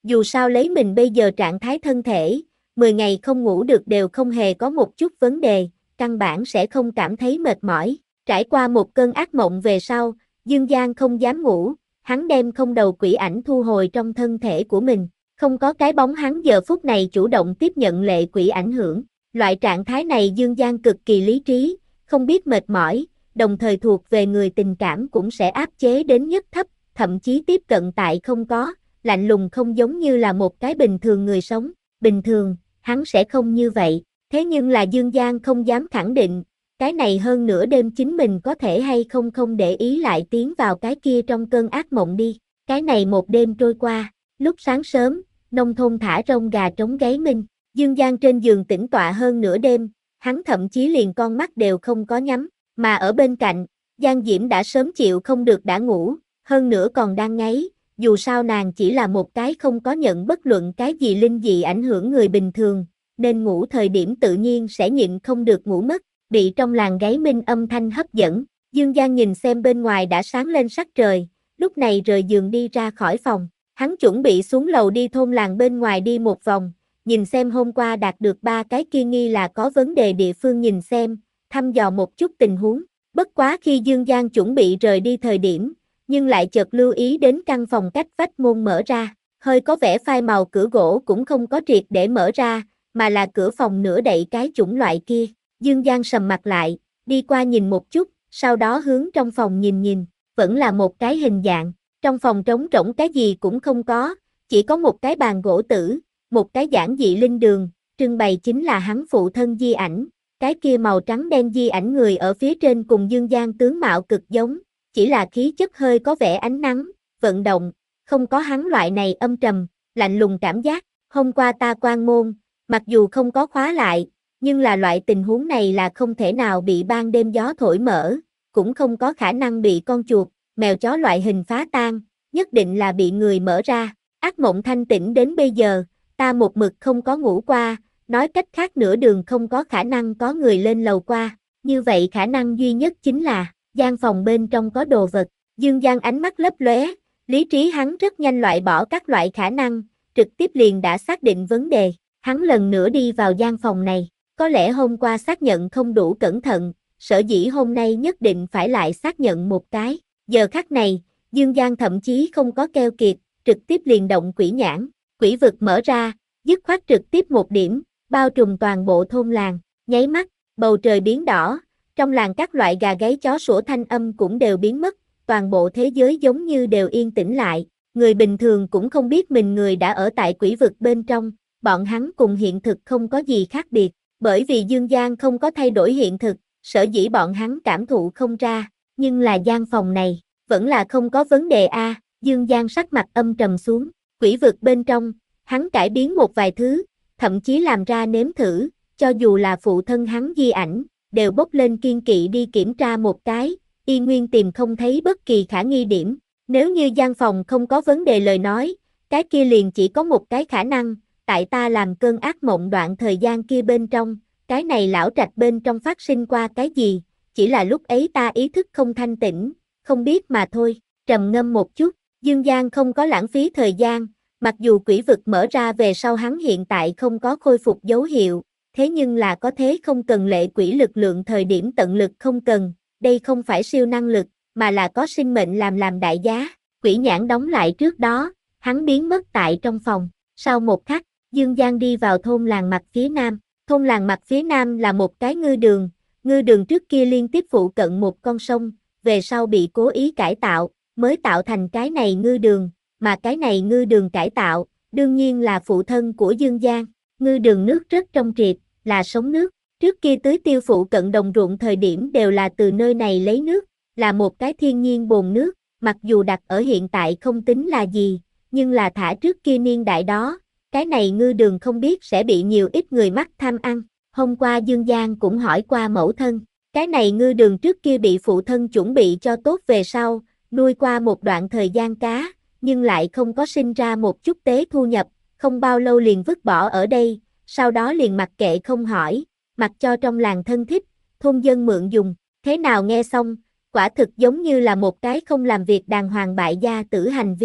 Dù sao lấy mình bây giờ trạng thái thân thể, mười ngày không ngủ được đều không hề có một chút vấn đề, căn bản sẽ không cảm thấy mệt mỏi. Trải qua một cơn ác mộng về sau, Dương Giang không dám ngủ, hắn đem không đầu quỷ ảnh thu hồi trong thân thể của mình. Không có cái bóng hắn giờ phút này chủ động tiếp nhận lệ quỷ ảnh hưởng. Loại trạng thái này Dương Giang cực kỳ lý trí, không biết mệt mỏi, đồng thời thuộc về người tình cảm cũng sẽ áp chế đến nhất thấp, thậm chí tiếp cận tại không có, lạnh lùng không giống như là một cái bình thường người sống. Bình thường, hắn sẽ không như vậy, thế nhưng là Dương Giang không dám khẳng định, cái này hơn nửa đêm chính mình có thể hay không không để ý lại tiến vào cái kia trong cơn ác mộng đi. Cái này một đêm trôi qua, lúc sáng sớm, nông thôn thả rông gà trống gáy minh, Dương Giang trên giường tĩnh tọa hơn nửa đêm, hắn thậm chí liền con mắt đều không có nhắm, mà ở bên cạnh, Giang Diễm đã sớm chịu không được đã ngủ, hơn nữa còn đang ngáy, dù sao nàng chỉ là một cái không có nhận bất luận cái gì linh dị ảnh hưởng người bình thường, nên ngủ thời điểm tự nhiên sẽ nhịn không được ngủ mất, bị trong làng gáy minh âm thanh hấp dẫn. Dương Giang nhìn xem bên ngoài đã sáng lên sắc trời, lúc này rời giường đi ra khỏi phòng, hắn chuẩn bị xuống lầu đi thôn làng bên ngoài đi một vòng, nhìn xem hôm qua đạt được ba cái kia nghi là có vấn đề địa phương nhìn xem, thăm dò một chút tình huống. Bất quá khi Dương Giang chuẩn bị rời đi thời điểm, nhưng lại chợt lưu ý đến căn phòng cách vách môn mở ra, hơi có vẻ phai màu cửa gỗ cũng không có triệt để mở ra, mà là cửa phòng nửa đậy cái chủng loại kia. Dương Giang sầm mặt lại, đi qua nhìn một chút, sau đó hướng trong phòng nhìn nhìn, vẫn là một cái hình dạng, trong phòng trống rỗng cái gì cũng không có, chỉ có một cái bàn gỗ tử, một cái giản dị linh đường, trưng bày chính là hắn phụ thân di ảnh, cái kia màu trắng đen di ảnh người ở phía trên cùng Dương Giang tướng mạo cực giống, chỉ là khí chất hơi có vẻ ánh nắng, vận động, không có hắn loại này âm trầm, lạnh lùng cảm giác. Hôm qua ta quan môn, mặc dù không có khóa lại, nhưng là loại tình huống này là không thể nào bị ban đêm gió thổi mở, cũng không có khả năng bị con chuột, mèo chó loại hình phá tan, nhất định là bị người mở ra. Ác mộng thanh tĩnh đến bây giờ, ta một mực không có ngủ qua, nói cách khác nửa đường không có khả năng có người lên lầu qua, như vậy khả năng duy nhất chính là gian phòng bên trong có đồ vật. Dương Giang ánh mắt lấp lóe, lý trí hắn rất nhanh loại bỏ các loại khả năng, trực tiếp liền đã xác định vấn đề. Hắn lần nữa đi vào gian phòng này, có lẽ hôm qua xác nhận không đủ cẩn thận, sở dĩ hôm nay nhất định phải lại xác nhận một cái. Giờ khắc này, Dương Giang thậm chí không có keo kiệt, trực tiếp liền động quỷ nhãn, quỷ vực mở ra, dứt khoát trực tiếp một điểm, bao trùm toàn bộ thôn làng, nháy mắt, bầu trời biến đỏ, trong làng các loại gà gáy chó sủa thanh âm cũng đều biến mất, toàn bộ thế giới giống như đều yên tĩnh lại, người bình thường cũng không biết mình người đã ở tại quỷ vực bên trong, bọn hắn cùng hiện thực không có gì khác biệt, bởi vì Dương Giang không có thay đổi hiện thực, sở dĩ bọn hắn cảm thụ không ra, nhưng là gian phòng này, vẫn là không có vấn đề a. À, Dương Giang sắc mặt âm trầm xuống, quỷ vực bên trong, hắn cải biến một vài thứ, thậm chí làm ra nếm thử, cho dù là phụ thân hắn di ảnh, đều bốc lên kiên kỵ đi kiểm tra một cái, y nguyên tìm không thấy bất kỳ khả nghi điểm. Nếu như gian phòng không có vấn đề lời nói, cái kia liền chỉ có một cái khả năng, tại ta làm cơn ác mộng đoạn thời gian kia bên trong, cái này lão trạch bên trong phát sinh qua cái gì, chỉ là lúc ấy ta ý thức không thanh tĩnh, không biết mà thôi. Trầm ngâm một chút, Dương Giang không có lãng phí thời gian, mặc dù quỷ vực mở ra về sau hắn hiện tại không có khôi phục dấu hiệu, thế nhưng là có thế không cần lệ quỷ lực lượng thời điểm tận lực không cần, đây không phải siêu năng lực, mà là có sinh mệnh làm làm đại giá. Quỷ nhãn đóng lại trước đó, hắn biến mất tại trong phòng, sau một khắc, Dương Giang đi vào thôn làng mặt phía nam, thôn làng mặt phía nam là một cái ngư đường, ngư đường trước kia liên tiếp phụ cận một con sông, về sau bị cố ý cải tạo, mới tạo thành cái này ngư đường, mà cái này ngư đường cải tạo, đương nhiên là phụ thân của Dương Giang, ngư đường nước rất trong triệt, là sống nước, trước kia tưới tiêu phụ cận đồng ruộng thời điểm đều là từ nơi này lấy nước, là một cái thiên nhiên bồn nước, mặc dù đặt ở hiện tại không tính là gì, nhưng là thả trước kia niên đại đó, cái này ngư đường không biết sẽ bị nhiều ít người mắc tham ăn. Hôm qua Dương Giang cũng hỏi qua mẫu thân, cái này ngư đường trước kia bị phụ thân chuẩn bị cho tốt về sau, nuôi qua một đoạn thời gian cá, nhưng lại không có sinh ra một chút tế thu nhập, không bao lâu liền vứt bỏ ở đây, sau đó liền mặc kệ không hỏi, mặc cho trong làng thân thích, thôn dân mượn dùng, thế nào nghe xong, quả thực giống như là một cái không làm việc đàng hoàng bại gia tử hành vi.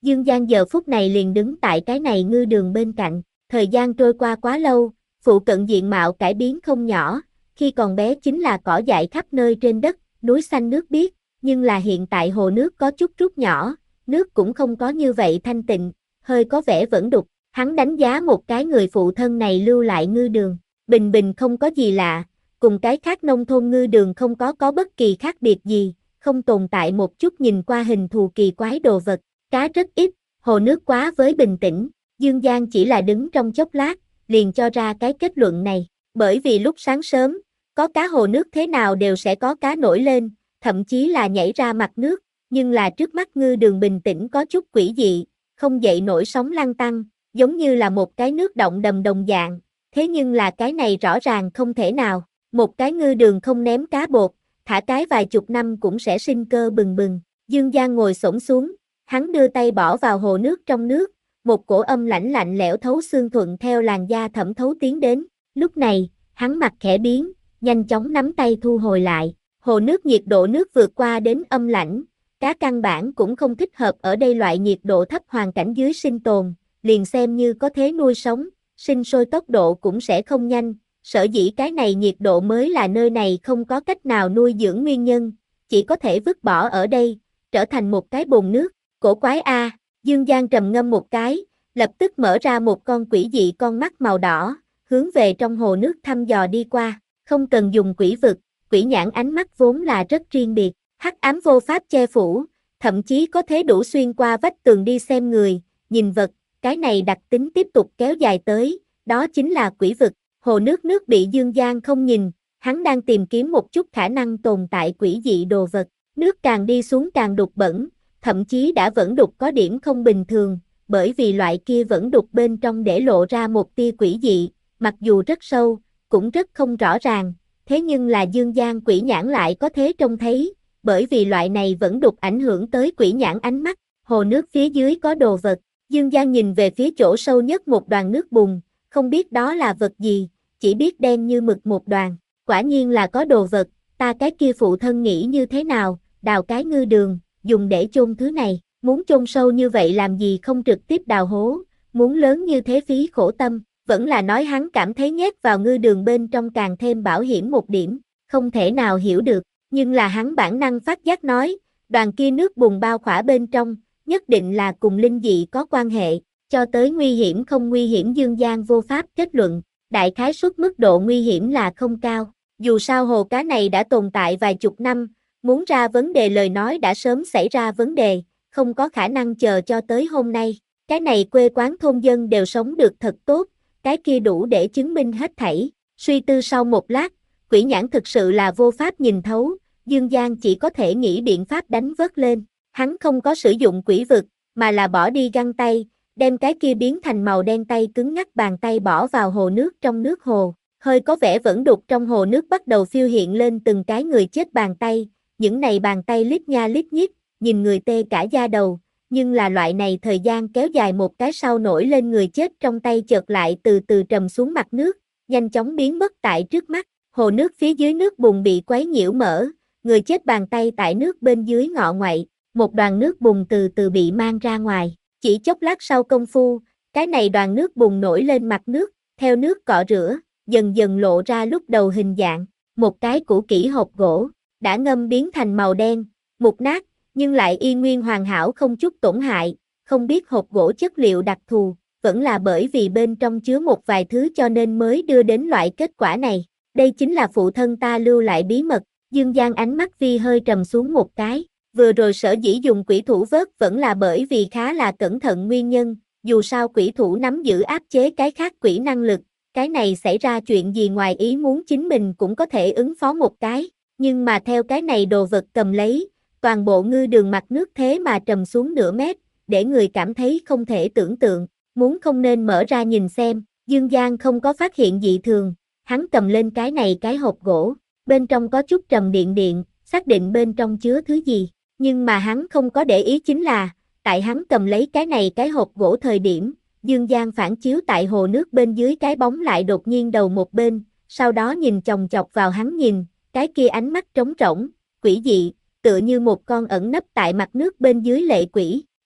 Dương Giang giờ phút này liền đứng tại cái này ngư đường bên cạnh, thời gian trôi qua quá lâu, phụ cận diện mạo cải biến không nhỏ, khi còn bé chính là cỏ dại khắp nơi trên đất, núi xanh nước biếc, nhưng là hiện tại hồ nước có chút rút nhỏ, nước cũng không có như vậy thanh tịnh, hơi có vẻ vẫn đục, hắn đánh giá một cái người phụ thân này lưu lại ngư đường, bình bình không có gì lạ, cùng cái khác nông thôn ngư đường không có có bất kỳ khác biệt gì, không tồn tại một chút nhìn qua hình thù kỳ quái đồ vật, cá rất ít, hồ nước quá với bình tĩnh, Dương Giang chỉ là đứng trong chốc lát, liền cho ra cái kết luận này, bởi vì lúc sáng sớm, có cá hồ nước thế nào đều sẽ có cá nổi lên, thậm chí là nhảy ra mặt nước, nhưng là trước mắt ngư đường bình tĩnh có chút quỷ dị, không dậy nổi sóng lăn tăn, giống như là một cái nước động đầm đồng dạng, thế nhưng là cái này rõ ràng không thể nào, một cái ngư đường không ném cá bột, thả cái vài chục năm cũng sẽ sinh cơ bừng bừng, Dương Giang ngồi xổm xuống, hắn đưa tay bỏ vào hồ nước trong nước, một cổ âm lãnh lạnh lẽo thấu xương thuận theo làn da thẩm thấu tiến đến, lúc này, hắn mặt khẽ biến, nhanh chóng nắm tay thu hồi lại, hồ nước nhiệt độ nước vượt qua đến âm lãnh, cá căn bản cũng không thích hợp ở đây loại nhiệt độ thấp hoàn cảnh dưới sinh tồn, liền xem như có thế nuôi sống, sinh sôi tốc độ cũng sẽ không nhanh, sở dĩ cái này nhiệt độ mới là nơi này không có cách nào nuôi dưỡng nguyên nhân, chỉ có thể vứt bỏ ở đây, trở thành một cái bồn nước, cổ quái a. Dương Giang trầm ngâm một cái, lập tức mở ra một con quỷ dị con mắt màu đỏ, hướng về trong hồ nước thăm dò đi qua, không cần dùng quỷ vực, quỷ nhãn ánh mắt vốn là rất riêng biệt, hắc ám vô pháp che phủ, thậm chí có thể đủ xuyên qua vách tường đi xem người, nhìn vật, cái này đặc tính tiếp tục kéo dài tới, đó chính là quỷ vực, hồ nước nước bị Dương Giang không nhìn, hắn đang tìm kiếm một chút khả năng tồn tại quỷ dị đồ vật, nước càng đi xuống càng đục bẩn, thậm chí đã vẫn đục có điểm không bình thường, bởi vì loại kia vẫn đục bên trong để lộ ra một tia quỷ dị, mặc dù rất sâu, cũng rất không rõ ràng, thế nhưng là Dương Giang quỷ nhãn lại có thế trông thấy, bởi vì loại này vẫn đục ảnh hưởng tới quỷ nhãn ánh mắt, hồ nước phía dưới có đồ vật, Dương Giang nhìn về phía chỗ sâu nhất một đoàn nước bùn, không biết đó là vật gì, chỉ biết đen như mực một đoàn, quả nhiên là có đồ vật, ta cái kia phụ thân nghĩ như thế nào, đào cái ngư đường, dùng để chôn thứ này, muốn chôn sâu như vậy làm gì không trực tiếp đào hố, muốn lớn như thế phí khổ tâm, vẫn là nói hắn cảm thấy nhét vào ngư đường bên trong càng thêm bảo hiểm một điểm, không thể nào hiểu được, nhưng là hắn bản năng phát giác nói, đoàn kia nước bùn bao khỏa bên trong, nhất định là cùng linh dị có quan hệ, cho tới nguy hiểm không nguy hiểm Dương Giang vô pháp kết luận, đại khái suất mức độ nguy hiểm là không cao, dù sao hồ cá này đã tồn tại vài chục năm, muốn ra vấn đề lời nói đã sớm xảy ra vấn đề, không có khả năng chờ cho tới hôm nay, cái này quê quán thôn dân đều sống được thật tốt, cái kia đủ để chứng minh hết thảy, suy tư sau một lát, quỷ nhãn thực sự là vô pháp nhìn thấu, Dương Giang chỉ có thể nghĩ biện pháp đánh vớt lên, hắn không có sử dụng quỷ vực, mà là bỏ đi găng tay, đem cái kia biến thành màu đen tay cứng ngắc bàn tay bỏ vào hồ nước trong nước hồ, hơi có vẻ vẫn đục trong hồ nước bắt đầu phiêu hiện lên từng cái người chết bàn tay, những này bàn tay lít nha lít nhít, nhìn người tê cả da đầu, nhưng là loại này thời gian kéo dài một cái sau nổi lên người chết trong tay chợt lại từ từ trầm xuống mặt nước, nhanh chóng biến mất tại trước mắt, hồ nước phía dưới nước bùn bị quấy nhiễu mở, người chết bàn tay tại nước bên dưới ngọ ngoại, một đoàn nước bùn từ từ bị mang ra ngoài, chỉ chốc lát sau công phu, cái này đoàn nước bùn nổi lên mặt nước, theo nước cọ rửa, dần dần lộ ra lúc đầu hình dạng, một cái cũ kỹ hộp gỗ, đã ngâm biến thành màu đen, mục nát, nhưng lại y nguyên hoàn hảo không chút tổn hại, không biết hộp gỗ chất liệu đặc thù, vẫn là bởi vì bên trong chứa một vài thứ cho nên mới đưa đến loại kết quả này. Đây chính là phụ thân ta lưu lại bí mật, Dương Giang ánh mắt vi hơi trầm xuống một cái, vừa rồi sở dĩ dùng quỷ thủ vớt vẫn là bởi vì khá là cẩn thận nguyên nhân, dù sao quỷ thủ nắm giữ áp chế cái khác quỷ năng lực, cái này xảy ra chuyện gì ngoài ý muốn chính mình cũng có thể ứng phó một cái, nhưng mà theo cái này đồ vật cầm lấy, toàn bộ ngư đường mặt nước thế mà trầm xuống nửa mét, để người cảm thấy không thể tưởng tượng, muốn không nên mở ra nhìn xem, Dương Giang không có phát hiện dị thường, hắn cầm lên cái này cái hộp gỗ, bên trong có chút trầm điện điện, xác định bên trong chứa thứ gì, nhưng mà hắn không có để ý chính là, tại hắn cầm lấy cái này cái hộp gỗ thời điểm, Dương Giang phản chiếu tại hồ nước bên dưới cái bóng lại đột nhiên đầu một bên, sau đó nhìn chòng chọc vào hắn nhìn, cái kia ánh mắt trống rỗng, quỷ dị, tựa như một con ẩn nấp tại mặt nước bên dưới lệ quỷ,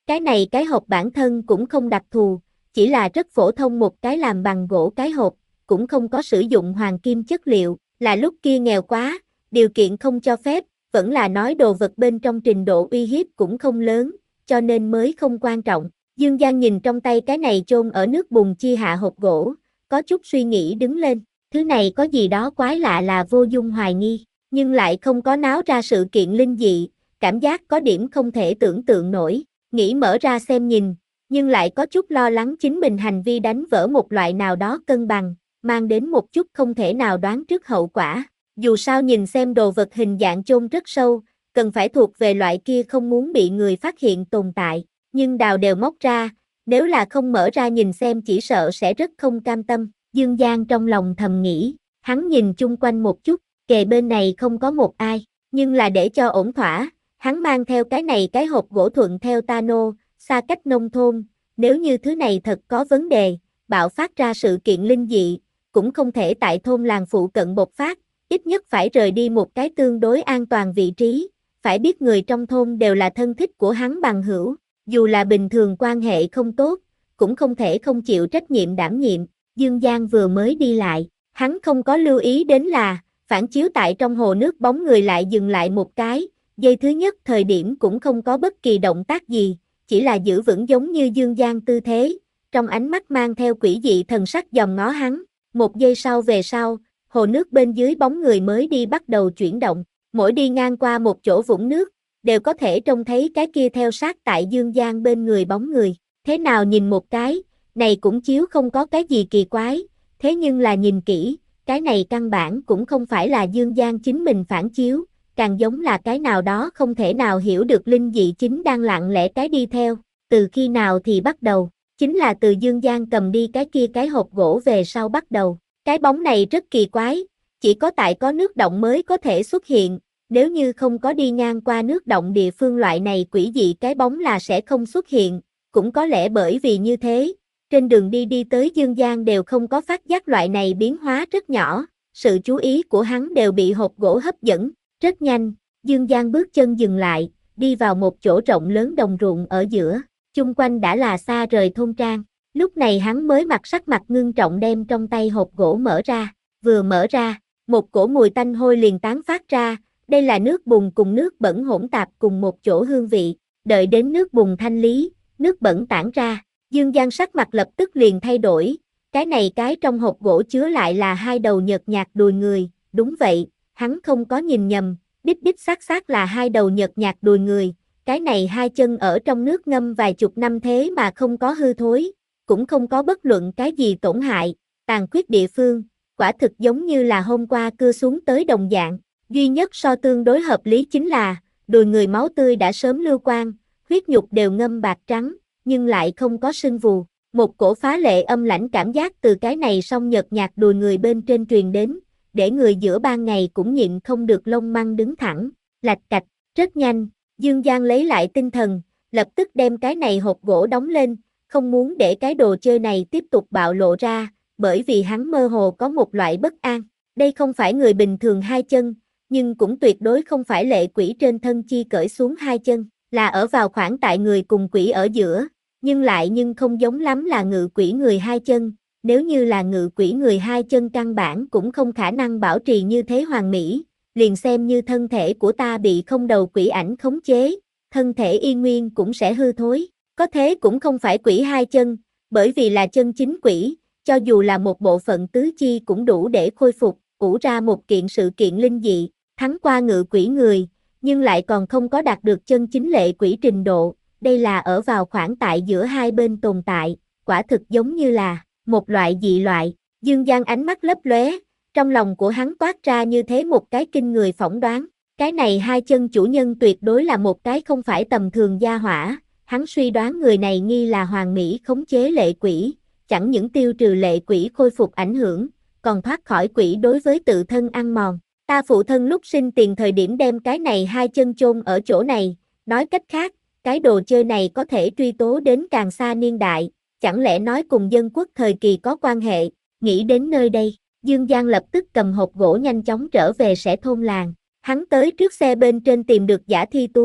Cái này cái hộp bản thân cũng không đặc thù, chỉ là rất phổ thông một cái làm bằng gỗ cái hộp, cũng không có sử dụng hoàng kim chất liệu, là lúc kia nghèo quá, điều kiện không cho phép, vẫn là nói đồ vật bên trong trình độ uy hiếp cũng không lớn, cho nên mới không quan trọng. Dương Giang nhìn trong tay cái này chôn ở nước bùn chi hạ hộp gỗ, có chút suy nghĩ đứng lên, thứ này có gì đó quái lạ là vô dung hoài nghi, nhưng lại không có náo ra sự kiện linh dị, cảm giác có điểm không thể tưởng tượng nổi, nghĩ mở ra xem nhìn, nhưng lại có chút lo lắng chính mình hành vi đánh vỡ một loại nào đó cân bằng, mang đến một chút không thể nào đoán trước hậu quả. Dù sao nhìn xem đồ vật hình dạng chôn rất sâu, cần phải thuộc về loại kia không muốn bị người phát hiện tồn tại, nhưng đào đều móc ra, nếu là không mở ra nhìn xem chỉ sợ sẽ rất không cam tâm. Dương Giang trong lòng thầm nghĩ, hắn nhìn chung quanh một chút, kề bên này không có một ai, nhưng là để cho ổn thỏa, hắn mang theo cái này cái hộp gỗ thuận theo Tano, xa cách nông thôn, nếu như thứ này thật có vấn đề, bạo phát ra sự kiện linh dị, cũng không thể tại thôn làng phụ cận bộc phát, ít nhất phải rời đi một cái tương đối an toàn vị trí, phải biết người trong thôn đều là thân thích của hắn bằng hữu, dù là bình thường quan hệ không tốt, cũng không thể không chịu trách nhiệm đảm nhiệm. Dương Giang vừa mới đi lại, hắn không có lưu ý đến là, phản chiếu tại trong hồ nước bóng người lại dừng lại một cái, giây thứ nhất thời điểm cũng không có bất kỳ động tác gì, chỉ là giữ vững giống như Dương Giang tư thế, trong ánh mắt mang theo quỷ dị thần sắc dòm ngó hắn, một giây sau về sau, hồ nước bên dưới bóng người mới đi bắt đầu chuyển động, mỗi đi ngang qua một chỗ vũng nước, đều có thể trông thấy cái kia theo sát tại Dương Giang bên người bóng người, thế nào nhìn một cái, này cũng chiếu không có cái gì kỳ quái, thế nhưng là nhìn kỹ, cái này căn bản cũng không phải là Dương Giang chính mình phản chiếu, càng giống là cái nào đó không thể nào hiểu được linh dị chính đang lặng lẽ cái đi theo, từ khi nào thì bắt đầu, chính là từ Dương Giang cầm đi cái kia cái hộp gỗ về sau bắt đầu, cái bóng này rất kỳ quái, chỉ có tại có nước động mới có thể xuất hiện, nếu như không có đi ngang qua nước động địa phương loại này quỷ dị cái bóng là sẽ không xuất hiện, cũng có lẽ bởi vì như thế, trên đường đi đi tới Dương Giang đều không có phát giác loại này biến hóa rất nhỏ, sự chú ý của hắn đều bị hộp gỗ hấp dẫn, rất nhanh, Dương Giang bước chân dừng lại, đi vào một chỗ rộng lớn đồng ruộng ở giữa, chung quanh đã là xa rời thôn trang, lúc này hắn mới mặt sắc mặt ngưng trọng đem trong tay hộp gỗ mở ra, vừa mở ra, một cổ mùi tanh hôi liền tán phát ra, đây là nước bùn cùng nước bẩn hỗn tạp cùng một chỗ hương vị, đợi đến nước bùn thanh lý, nước bẩn tản ra, Dương Giang sắc mặt lập tức liền thay đổi, cái này cái trong hộp gỗ chứa lại là hai đầu nhợt nhạt đùi người, đúng vậy, hắn không có nhìn nhầm, đích đích xác xác là hai đầu nhợt nhạt đùi người, cái này hai chân ở trong nước ngâm vài chục năm thế mà không có hư thối, cũng không có bất luận cái gì tổn hại, tàn khuyết địa phương, quả thực giống như là hôm qua cưa xuống tới đồng dạng, duy nhất so tương đối hợp lý chính là, đùi người máu tươi đã sớm lưu quan, huyết nhục đều ngâm bạc trắng, nhưng lại không có sưng vù, một cổ phá lệ âm lãnh cảm giác từ cái này song nhợt nhạt đùi người bên trên truyền đến, để người giữa ban ngày cũng nhịn không được lông măng đứng thẳng, lạch cạch, rất nhanh, Dương Giang lấy lại tinh thần, lập tức đem cái này hộp gỗ đóng lên, không muốn để cái đồ chơi này tiếp tục bạo lộ ra, bởi vì hắn mơ hồ có một loại bất an, đây không phải người bình thường hai chân, nhưng cũng tuyệt đối không phải lệ quỷ trên thân chi cởi xuống hai chân, là ở vào khoảng tại người cùng quỷ ở giữa, nhưng lại nhưng không giống lắm là ngự quỷ người hai chân, nếu như là ngự quỷ người hai chân căn bản cũng không khả năng bảo trì như thế hoàn mỹ, liền xem như thân thể của ta bị không đầu quỷ ảnh khống chế, thân thể y nguyên cũng sẽ hư thối, có thế cũng không phải quỷ hai chân, bởi vì là chân chính quỷ, cho dù là một bộ phận tứ chi cũng đủ để khôi phục, ủ ra một kiện sự kiện linh dị, thắng qua ngự quỷ người, nhưng lại còn không có đạt được chân chính lệ quỷ trình độ, đây là ở vào khoảng tại giữa hai bên tồn tại, quả thực giống như là một loại dị loại. Dương Giang ánh mắt lấp lóe, trong lòng của hắn toát ra như thế một cái kinh người phỏng đoán, cái này hai chân chủ nhân tuyệt đối là một cái không phải tầm thường gia hỏa, hắn suy đoán người này nghi là hoàng mỹ khống chế lệ quỷ, chẳng những tiêu trừ lệ quỷ khôi phục ảnh hưởng, còn thoát khỏi quỷ đối với tự thân ăn mòn. Ta phụ thân lúc sinh tiền thời điểm đem cái này hai chân chôn ở chỗ này, nói cách khác, cái đồ chơi này có thể truy tố đến càng xa niên đại, chẳng lẽ nói cùng dân quốc thời kỳ có quan hệ, nghĩ đến nơi đây, Dương Giang lập tức cầm hộp gỗ nhanh chóng trở về sẽ thôn làng, hắn tới trước xe bên trên tìm được giả thi túi,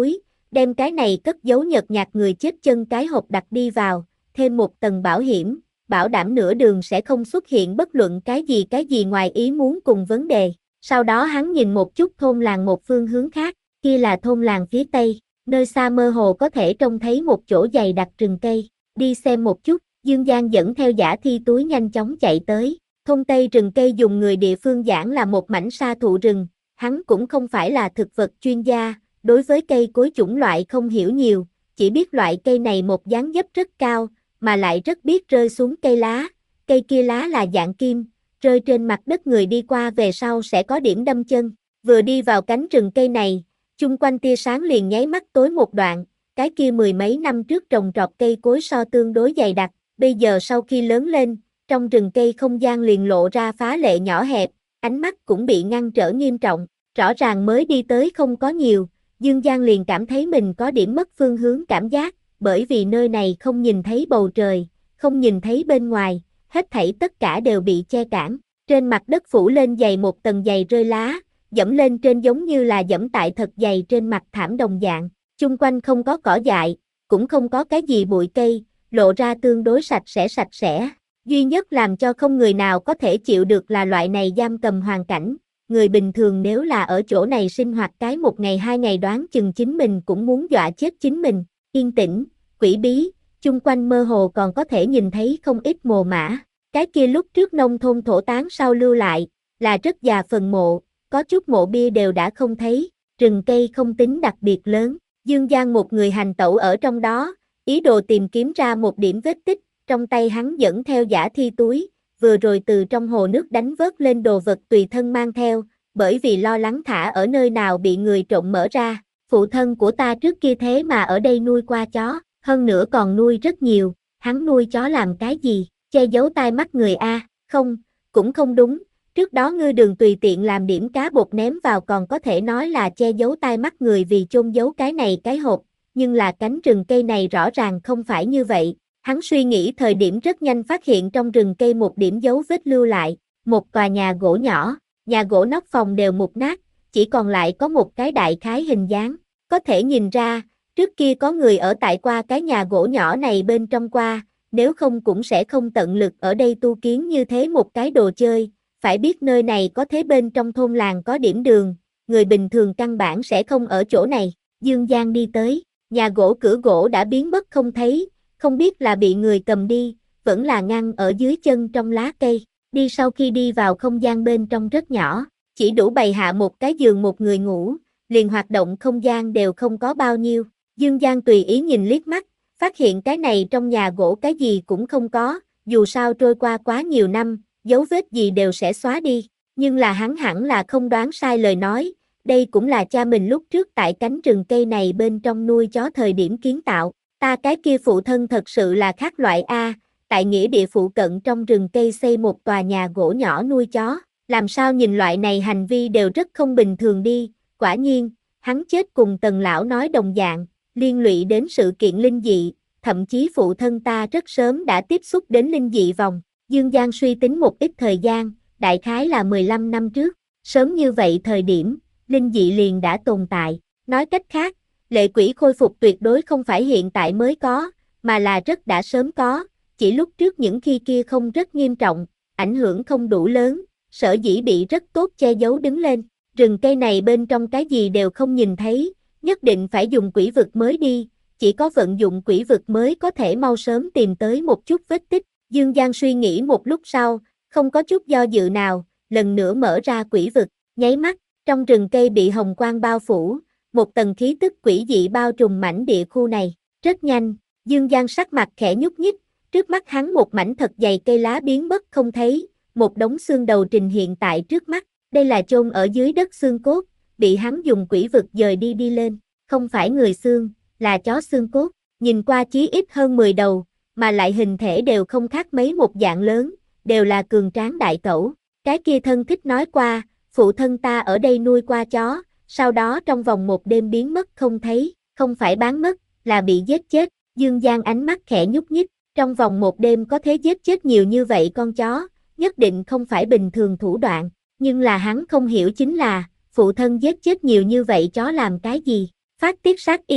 đem cái này cất giấu nhợt nhạt người chết chân cái hộp đặt đi vào, thêm một tầng bảo hiểm, bảo đảm nửa đường sẽ không xuất hiện bất luận cái gì cái gì ngoài ý muốn cùng vấn đề. Sau đó hắn nhìn một chút thôn làng một phương hướng khác, kia là thôn làng phía tây, nơi xa mơ hồ có thể trông thấy một chỗ dày đặc rừng cây, đi xem một chút, Dương Giang dẫn theo giả thi túi nhanh chóng chạy tới, thôn tây rừng cây dùng người địa phương giảng là một mảnh sa thụ rừng, hắn cũng không phải là thực vật chuyên gia, đối với cây cối chủng loại không hiểu nhiều, chỉ biết loại cây này một dáng dấp rất cao, mà lại rất biết rơi xuống cây lá, cây kia lá là dạng kim, rơi trên mặt đất người đi qua về sau sẽ có điểm đâm chân, vừa đi vào cánh rừng cây này, chung quanh tia sáng liền nháy mắt tối một đoạn, cái kia mười mấy năm trước trồng trọt cây cối so tương đối dày đặc, bây giờ sau khi lớn lên, trong rừng cây không gian liền lộ ra phá lệ nhỏ hẹp, ánh mắt cũng bị ngăn trở nghiêm trọng, rõ ràng mới đi tới không có nhiều, Dương Giang liền cảm thấy mình có điểm mất phương hướng cảm giác, bởi vì nơi này không nhìn thấy bầu trời, không nhìn thấy bên ngoài, hết thảy tất cả đều bị che cản, trên mặt đất phủ lên dày một tầng dày rơi lá, dẫm lên trên giống như là dẫm tại thật dày trên mặt thảm đồng dạng, chung quanh không có cỏ dại, cũng không có cái gì bụi cây, lộ ra tương đối sạch sẽ sạch sẽ, duy nhất làm cho không người nào có thể chịu được là loại này giam cầm hoàn cảnh, người bình thường nếu là ở chỗ này sinh hoạt cái một ngày hai ngày đoán chừng chính mình cũng muốn dọa chết chính mình, yên tĩnh, quỷ bí, chung quanh mơ hồ còn có thể nhìn thấy không ít mồ mả, cái kia lúc trước nông thôn thổ tán sau lưu lại, là rất già phần mộ, có chút mộ bia đều đã không thấy, rừng cây không tính đặc biệt lớn, Dương Giang một người hành tẩu ở trong đó, ý đồ tìm kiếm ra một điểm vết tích, trong tay hắn dẫn theo giả thi túi, vừa rồi từ trong hồ nước đánh vớt lên đồ vật tùy thân mang theo, bởi vì lo lắng thả ở nơi nào bị người trộm mở ra, phụ thân của ta trước kia thế mà ở đây nuôi qua chó, hơn nữa còn nuôi rất nhiều, hắn nuôi chó làm cái gì, che giấu tai mắt người a, không, cũng không đúng, trước đó ngư đường tùy tiện làm điểm cá bột ném vào còn có thể nói là che giấu tai mắt người vì chôn giấu cái này cái hộp, nhưng là cánh rừng cây này rõ ràng không phải như vậy, hắn suy nghĩ thời điểm rất nhanh phát hiện trong rừng cây một điểm dấu vết lưu lại, một tòa nhà gỗ nhỏ, nhà gỗ nóc phòng đều mục nát, chỉ còn lại có một cái đại khái hình dáng, có thể nhìn ra, trước kia có người ở tại qua cái nhà gỗ nhỏ này bên trong qua, nếu không cũng sẽ không tận lực ở đây tu kiến như thế một cái đồ chơi, phải biết nơi này có thế bên trong thôn làng có điểm đường, người bình thường căn bản sẽ không ở chỗ này, Dương Giang đi tới, nhà gỗ cửa gỗ đã biến mất không thấy, không biết là bị người cầm đi, vẫn là ngăn ở dưới chân trong lá cây, đi sau khi đi vào không gian bên trong rất nhỏ, chỉ đủ bày hạ một cái giường một người ngủ, liền hoạt động không gian đều không có bao nhiêu, Dương Giang tùy ý nhìn liếc mắt, phát hiện cái này trong nhà gỗ cái gì cũng không có, dù sao trôi qua quá nhiều năm, dấu vết gì đều sẽ xóa đi, nhưng là hắn hẳn là không đoán sai lời nói, đây cũng là cha mình lúc trước tại cánh rừng cây này bên trong nuôi chó thời điểm kiến tạo, ta cái kia phụ thân thật sự là khác loại A, tại nghĩa địa phụ cận trong rừng cây xây một tòa nhà gỗ nhỏ nuôi chó, làm sao nhìn loại này hành vi đều rất không bình thường đi, quả nhiên, hắn chết cùng Tần lão nói đồng dạng, liên lụy đến sự kiện linh dị, thậm chí phụ thân ta rất sớm đã tiếp xúc đến linh dị vòng, Dương Giang suy tính một ít thời gian, đại khái là mười lăm năm trước, sớm như vậy thời điểm, linh dị liền đã tồn tại, nói cách khác, lệ quỷ khôi phục tuyệt đối không phải hiện tại mới có, mà là rất đã sớm có, chỉ lúc trước những khi kia không rất nghiêm trọng, ảnh hưởng không đủ lớn, sở dĩ bị rất tốt che giấu đứng lên, rừng cây này bên trong cái gì đều không nhìn thấy, nhất định phải dùng quỷ vực mới đi, chỉ có vận dụng quỷ vực mới có thể mau sớm tìm tới một chút vết tích, Dương Giang suy nghĩ một lúc sau, không có chút do dự nào, lần nữa mở ra quỷ vực, nháy mắt, trong rừng cây bị hồng quang bao phủ, một tầng khí tức quỷ dị bao trùm mảnh địa khu này, rất nhanh, Dương Giang sắc mặt khẽ nhúc nhích, trước mắt hắn một mảnh thật dày cây lá biến mất không thấy, một đống xương đầu trình hiện tại trước mắt, đây là chôn ở dưới đất xương cốt, bị hắn dùng quỷ vực dời đi đi lên, không phải người xương, là chó xương cốt, nhìn qua chí ít hơn mười đầu, mà lại hình thể đều không khác mấy một dạng lớn, đều là cường tráng đại cẩu, cái kia thân thích nói qua, phụ thân ta ở đây nuôi qua chó, sau đó trong vòng một đêm biến mất không thấy, không phải bán mất, là bị giết chết, Dương Giang ánh mắt khẽ nhúc nhích, trong vòng một đêm có thể giết chết nhiều như vậy con chó, nhất định không phải bình thường thủ đoạn, nhưng là hắn không hiểu chính là, phụ thân giết chết nhiều như vậy chó làm cái gì, phát tiết sát ý,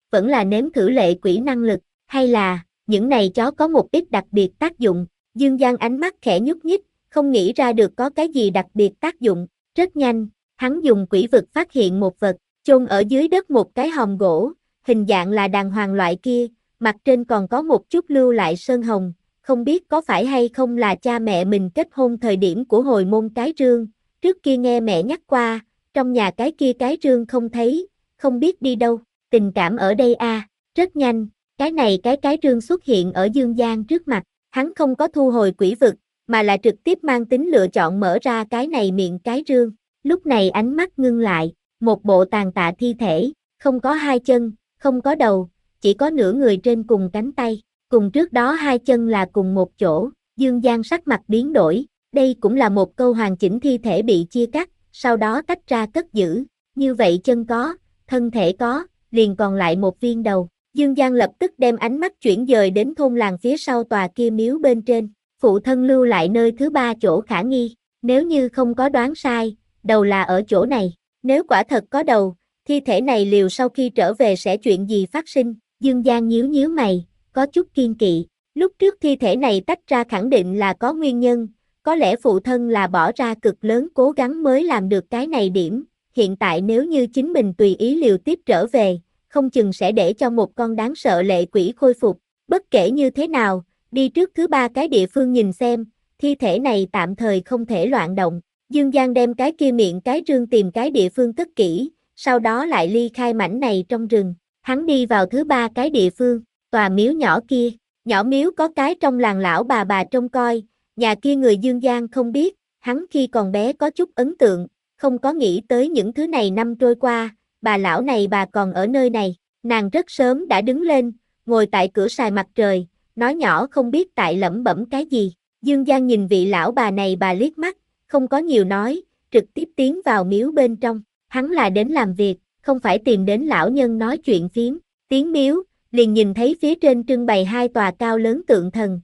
vẫn là nếm thử lệ quỷ năng lực, hay là, những này chó có một ít đặc biệt tác dụng. Dương Giang ánh mắt khẽ nhúc nhích, không nghĩ ra được có cái gì đặc biệt tác dụng. Rất nhanh, hắn dùng quỷ vực phát hiện một vật, chôn ở dưới đất một cái hòm gỗ, hình dạng là đàng hoàng loại kia, mặt trên còn có một chút lưu lại sơn hồng, không biết có phải hay không là cha mẹ mình kết hôn thời điểm của hồi môn cái rương, trước kia nghe mẹ nhắc qua, trong nhà cái kia cái rương không thấy, không biết đi đâu, tình cảm ở đây a, à. Rất nhanh, cái này cái cái rương xuất hiện ở Dương Giang trước mặt, hắn không có thu hồi quỷ vực, mà là trực tiếp mang tính lựa chọn mở ra cái này miệng cái rương, lúc này ánh mắt ngưng lại, một bộ tàn tạ thi thể, không có hai chân, không có đầu, chỉ có nửa người trên cùng cánh tay, cùng trước đó hai chân là cùng một chỗ, Dương Giang sắc mặt biến đổi, đây cũng là một câu hoàn chỉnh thi thể bị chia cắt, sau đó tách ra cất giữ, như vậy chân có, thân thể có, liền còn lại một viên đầu. Dương Giang lập tức đem ánh mắt chuyển dời đến thôn làng phía sau tòa kia miếu bên trên, phụ thân lưu lại nơi thứ ba chỗ khả nghi, nếu như không có đoán sai, đầu là ở chỗ này, nếu quả thật có đầu, thi thể này liều sau khi trở về sẽ chuyện gì phát sinh, Dương Giang nhíu nhíu mày, có chút kiên kỵ, lúc trước thi thể này tách ra khẳng định là có nguyên nhân, có lẽ phụ thân là bỏ ra cực lớn cố gắng mới làm được cái này điểm, hiện tại nếu như chính mình tùy ý liều tiếp trở về, không chừng sẽ để cho một con đáng sợ lệ quỷ khôi phục, bất kể như thế nào, đi trước thứ ba cái địa phương nhìn xem, thi thể này tạm thời không thể loạn động, Dương Giang đem cái kia miệng cái rương tìm cái địa phương cất kỹ, sau đó lại ly khai mảnh này trong rừng, hắn đi vào thứ ba cái địa phương, tòa miếu nhỏ kia, nhỏ miếu có cái trong làng lão bà bà trông coi, nhà kia người Dương Giang không biết, hắn khi còn bé có chút ấn tượng, không có nghĩ tới những thứ này năm trôi qua, bà lão này bà còn ở nơi này, nàng rất sớm đã đứng lên, ngồi tại cửa sài mặt trời, nói nhỏ không biết tại lẩm bẩm cái gì, Dương Giang nhìn vị lão bà này bà liếc mắt, không có nhiều nói, trực tiếp tiến vào miếu bên trong, hắn là đến làm việc, không phải tìm đến lão nhân nói chuyện phiếm, tiến miếu, liền nhìn thấy phía trên trưng bày hai tòa cao lớn tượng thần.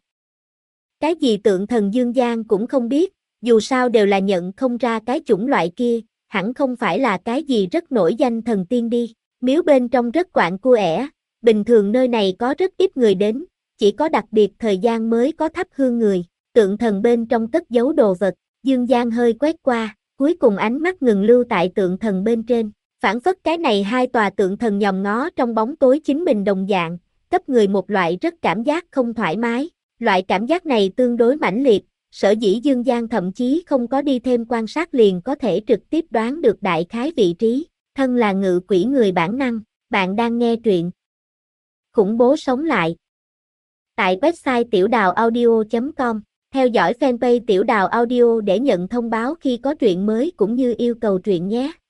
Cái gì tượng thần Dương Giang cũng không biết, dù sao đều là nhận không ra cái chủng loại kia, hẳn không phải là cái gì rất nổi danh thần tiên đi, miếu bên trong rất quạnh cua ẻ, bình thường nơi này có rất ít người đến, chỉ có đặc biệt thời gian mới có thắp hương người, tượng thần bên trong cất giấu đồ vật, Dương Giang hơi quét qua, cuối cùng ánh mắt ngừng lưu tại tượng thần bên trên, phản phất cái này hai tòa tượng thần nhòm ngó trong bóng tối chính mình đồng dạng, cấp người một loại rất cảm giác không thoải mái, loại cảm giác này tương đối mãnh liệt, sở dĩ Dương Giang thậm chí không có đi thêm quan sát liền có thể trực tiếp đoán được đại khái vị trí, thân là ngự quỷ người bản năng, bạn đang nghe truyện khủng bố sống lại. Tại website tiểu đào audio chấm com, theo dõi fanpage tiểu đào audio để nhận thông báo khi có truyện mới cũng như yêu cầu truyện nhé.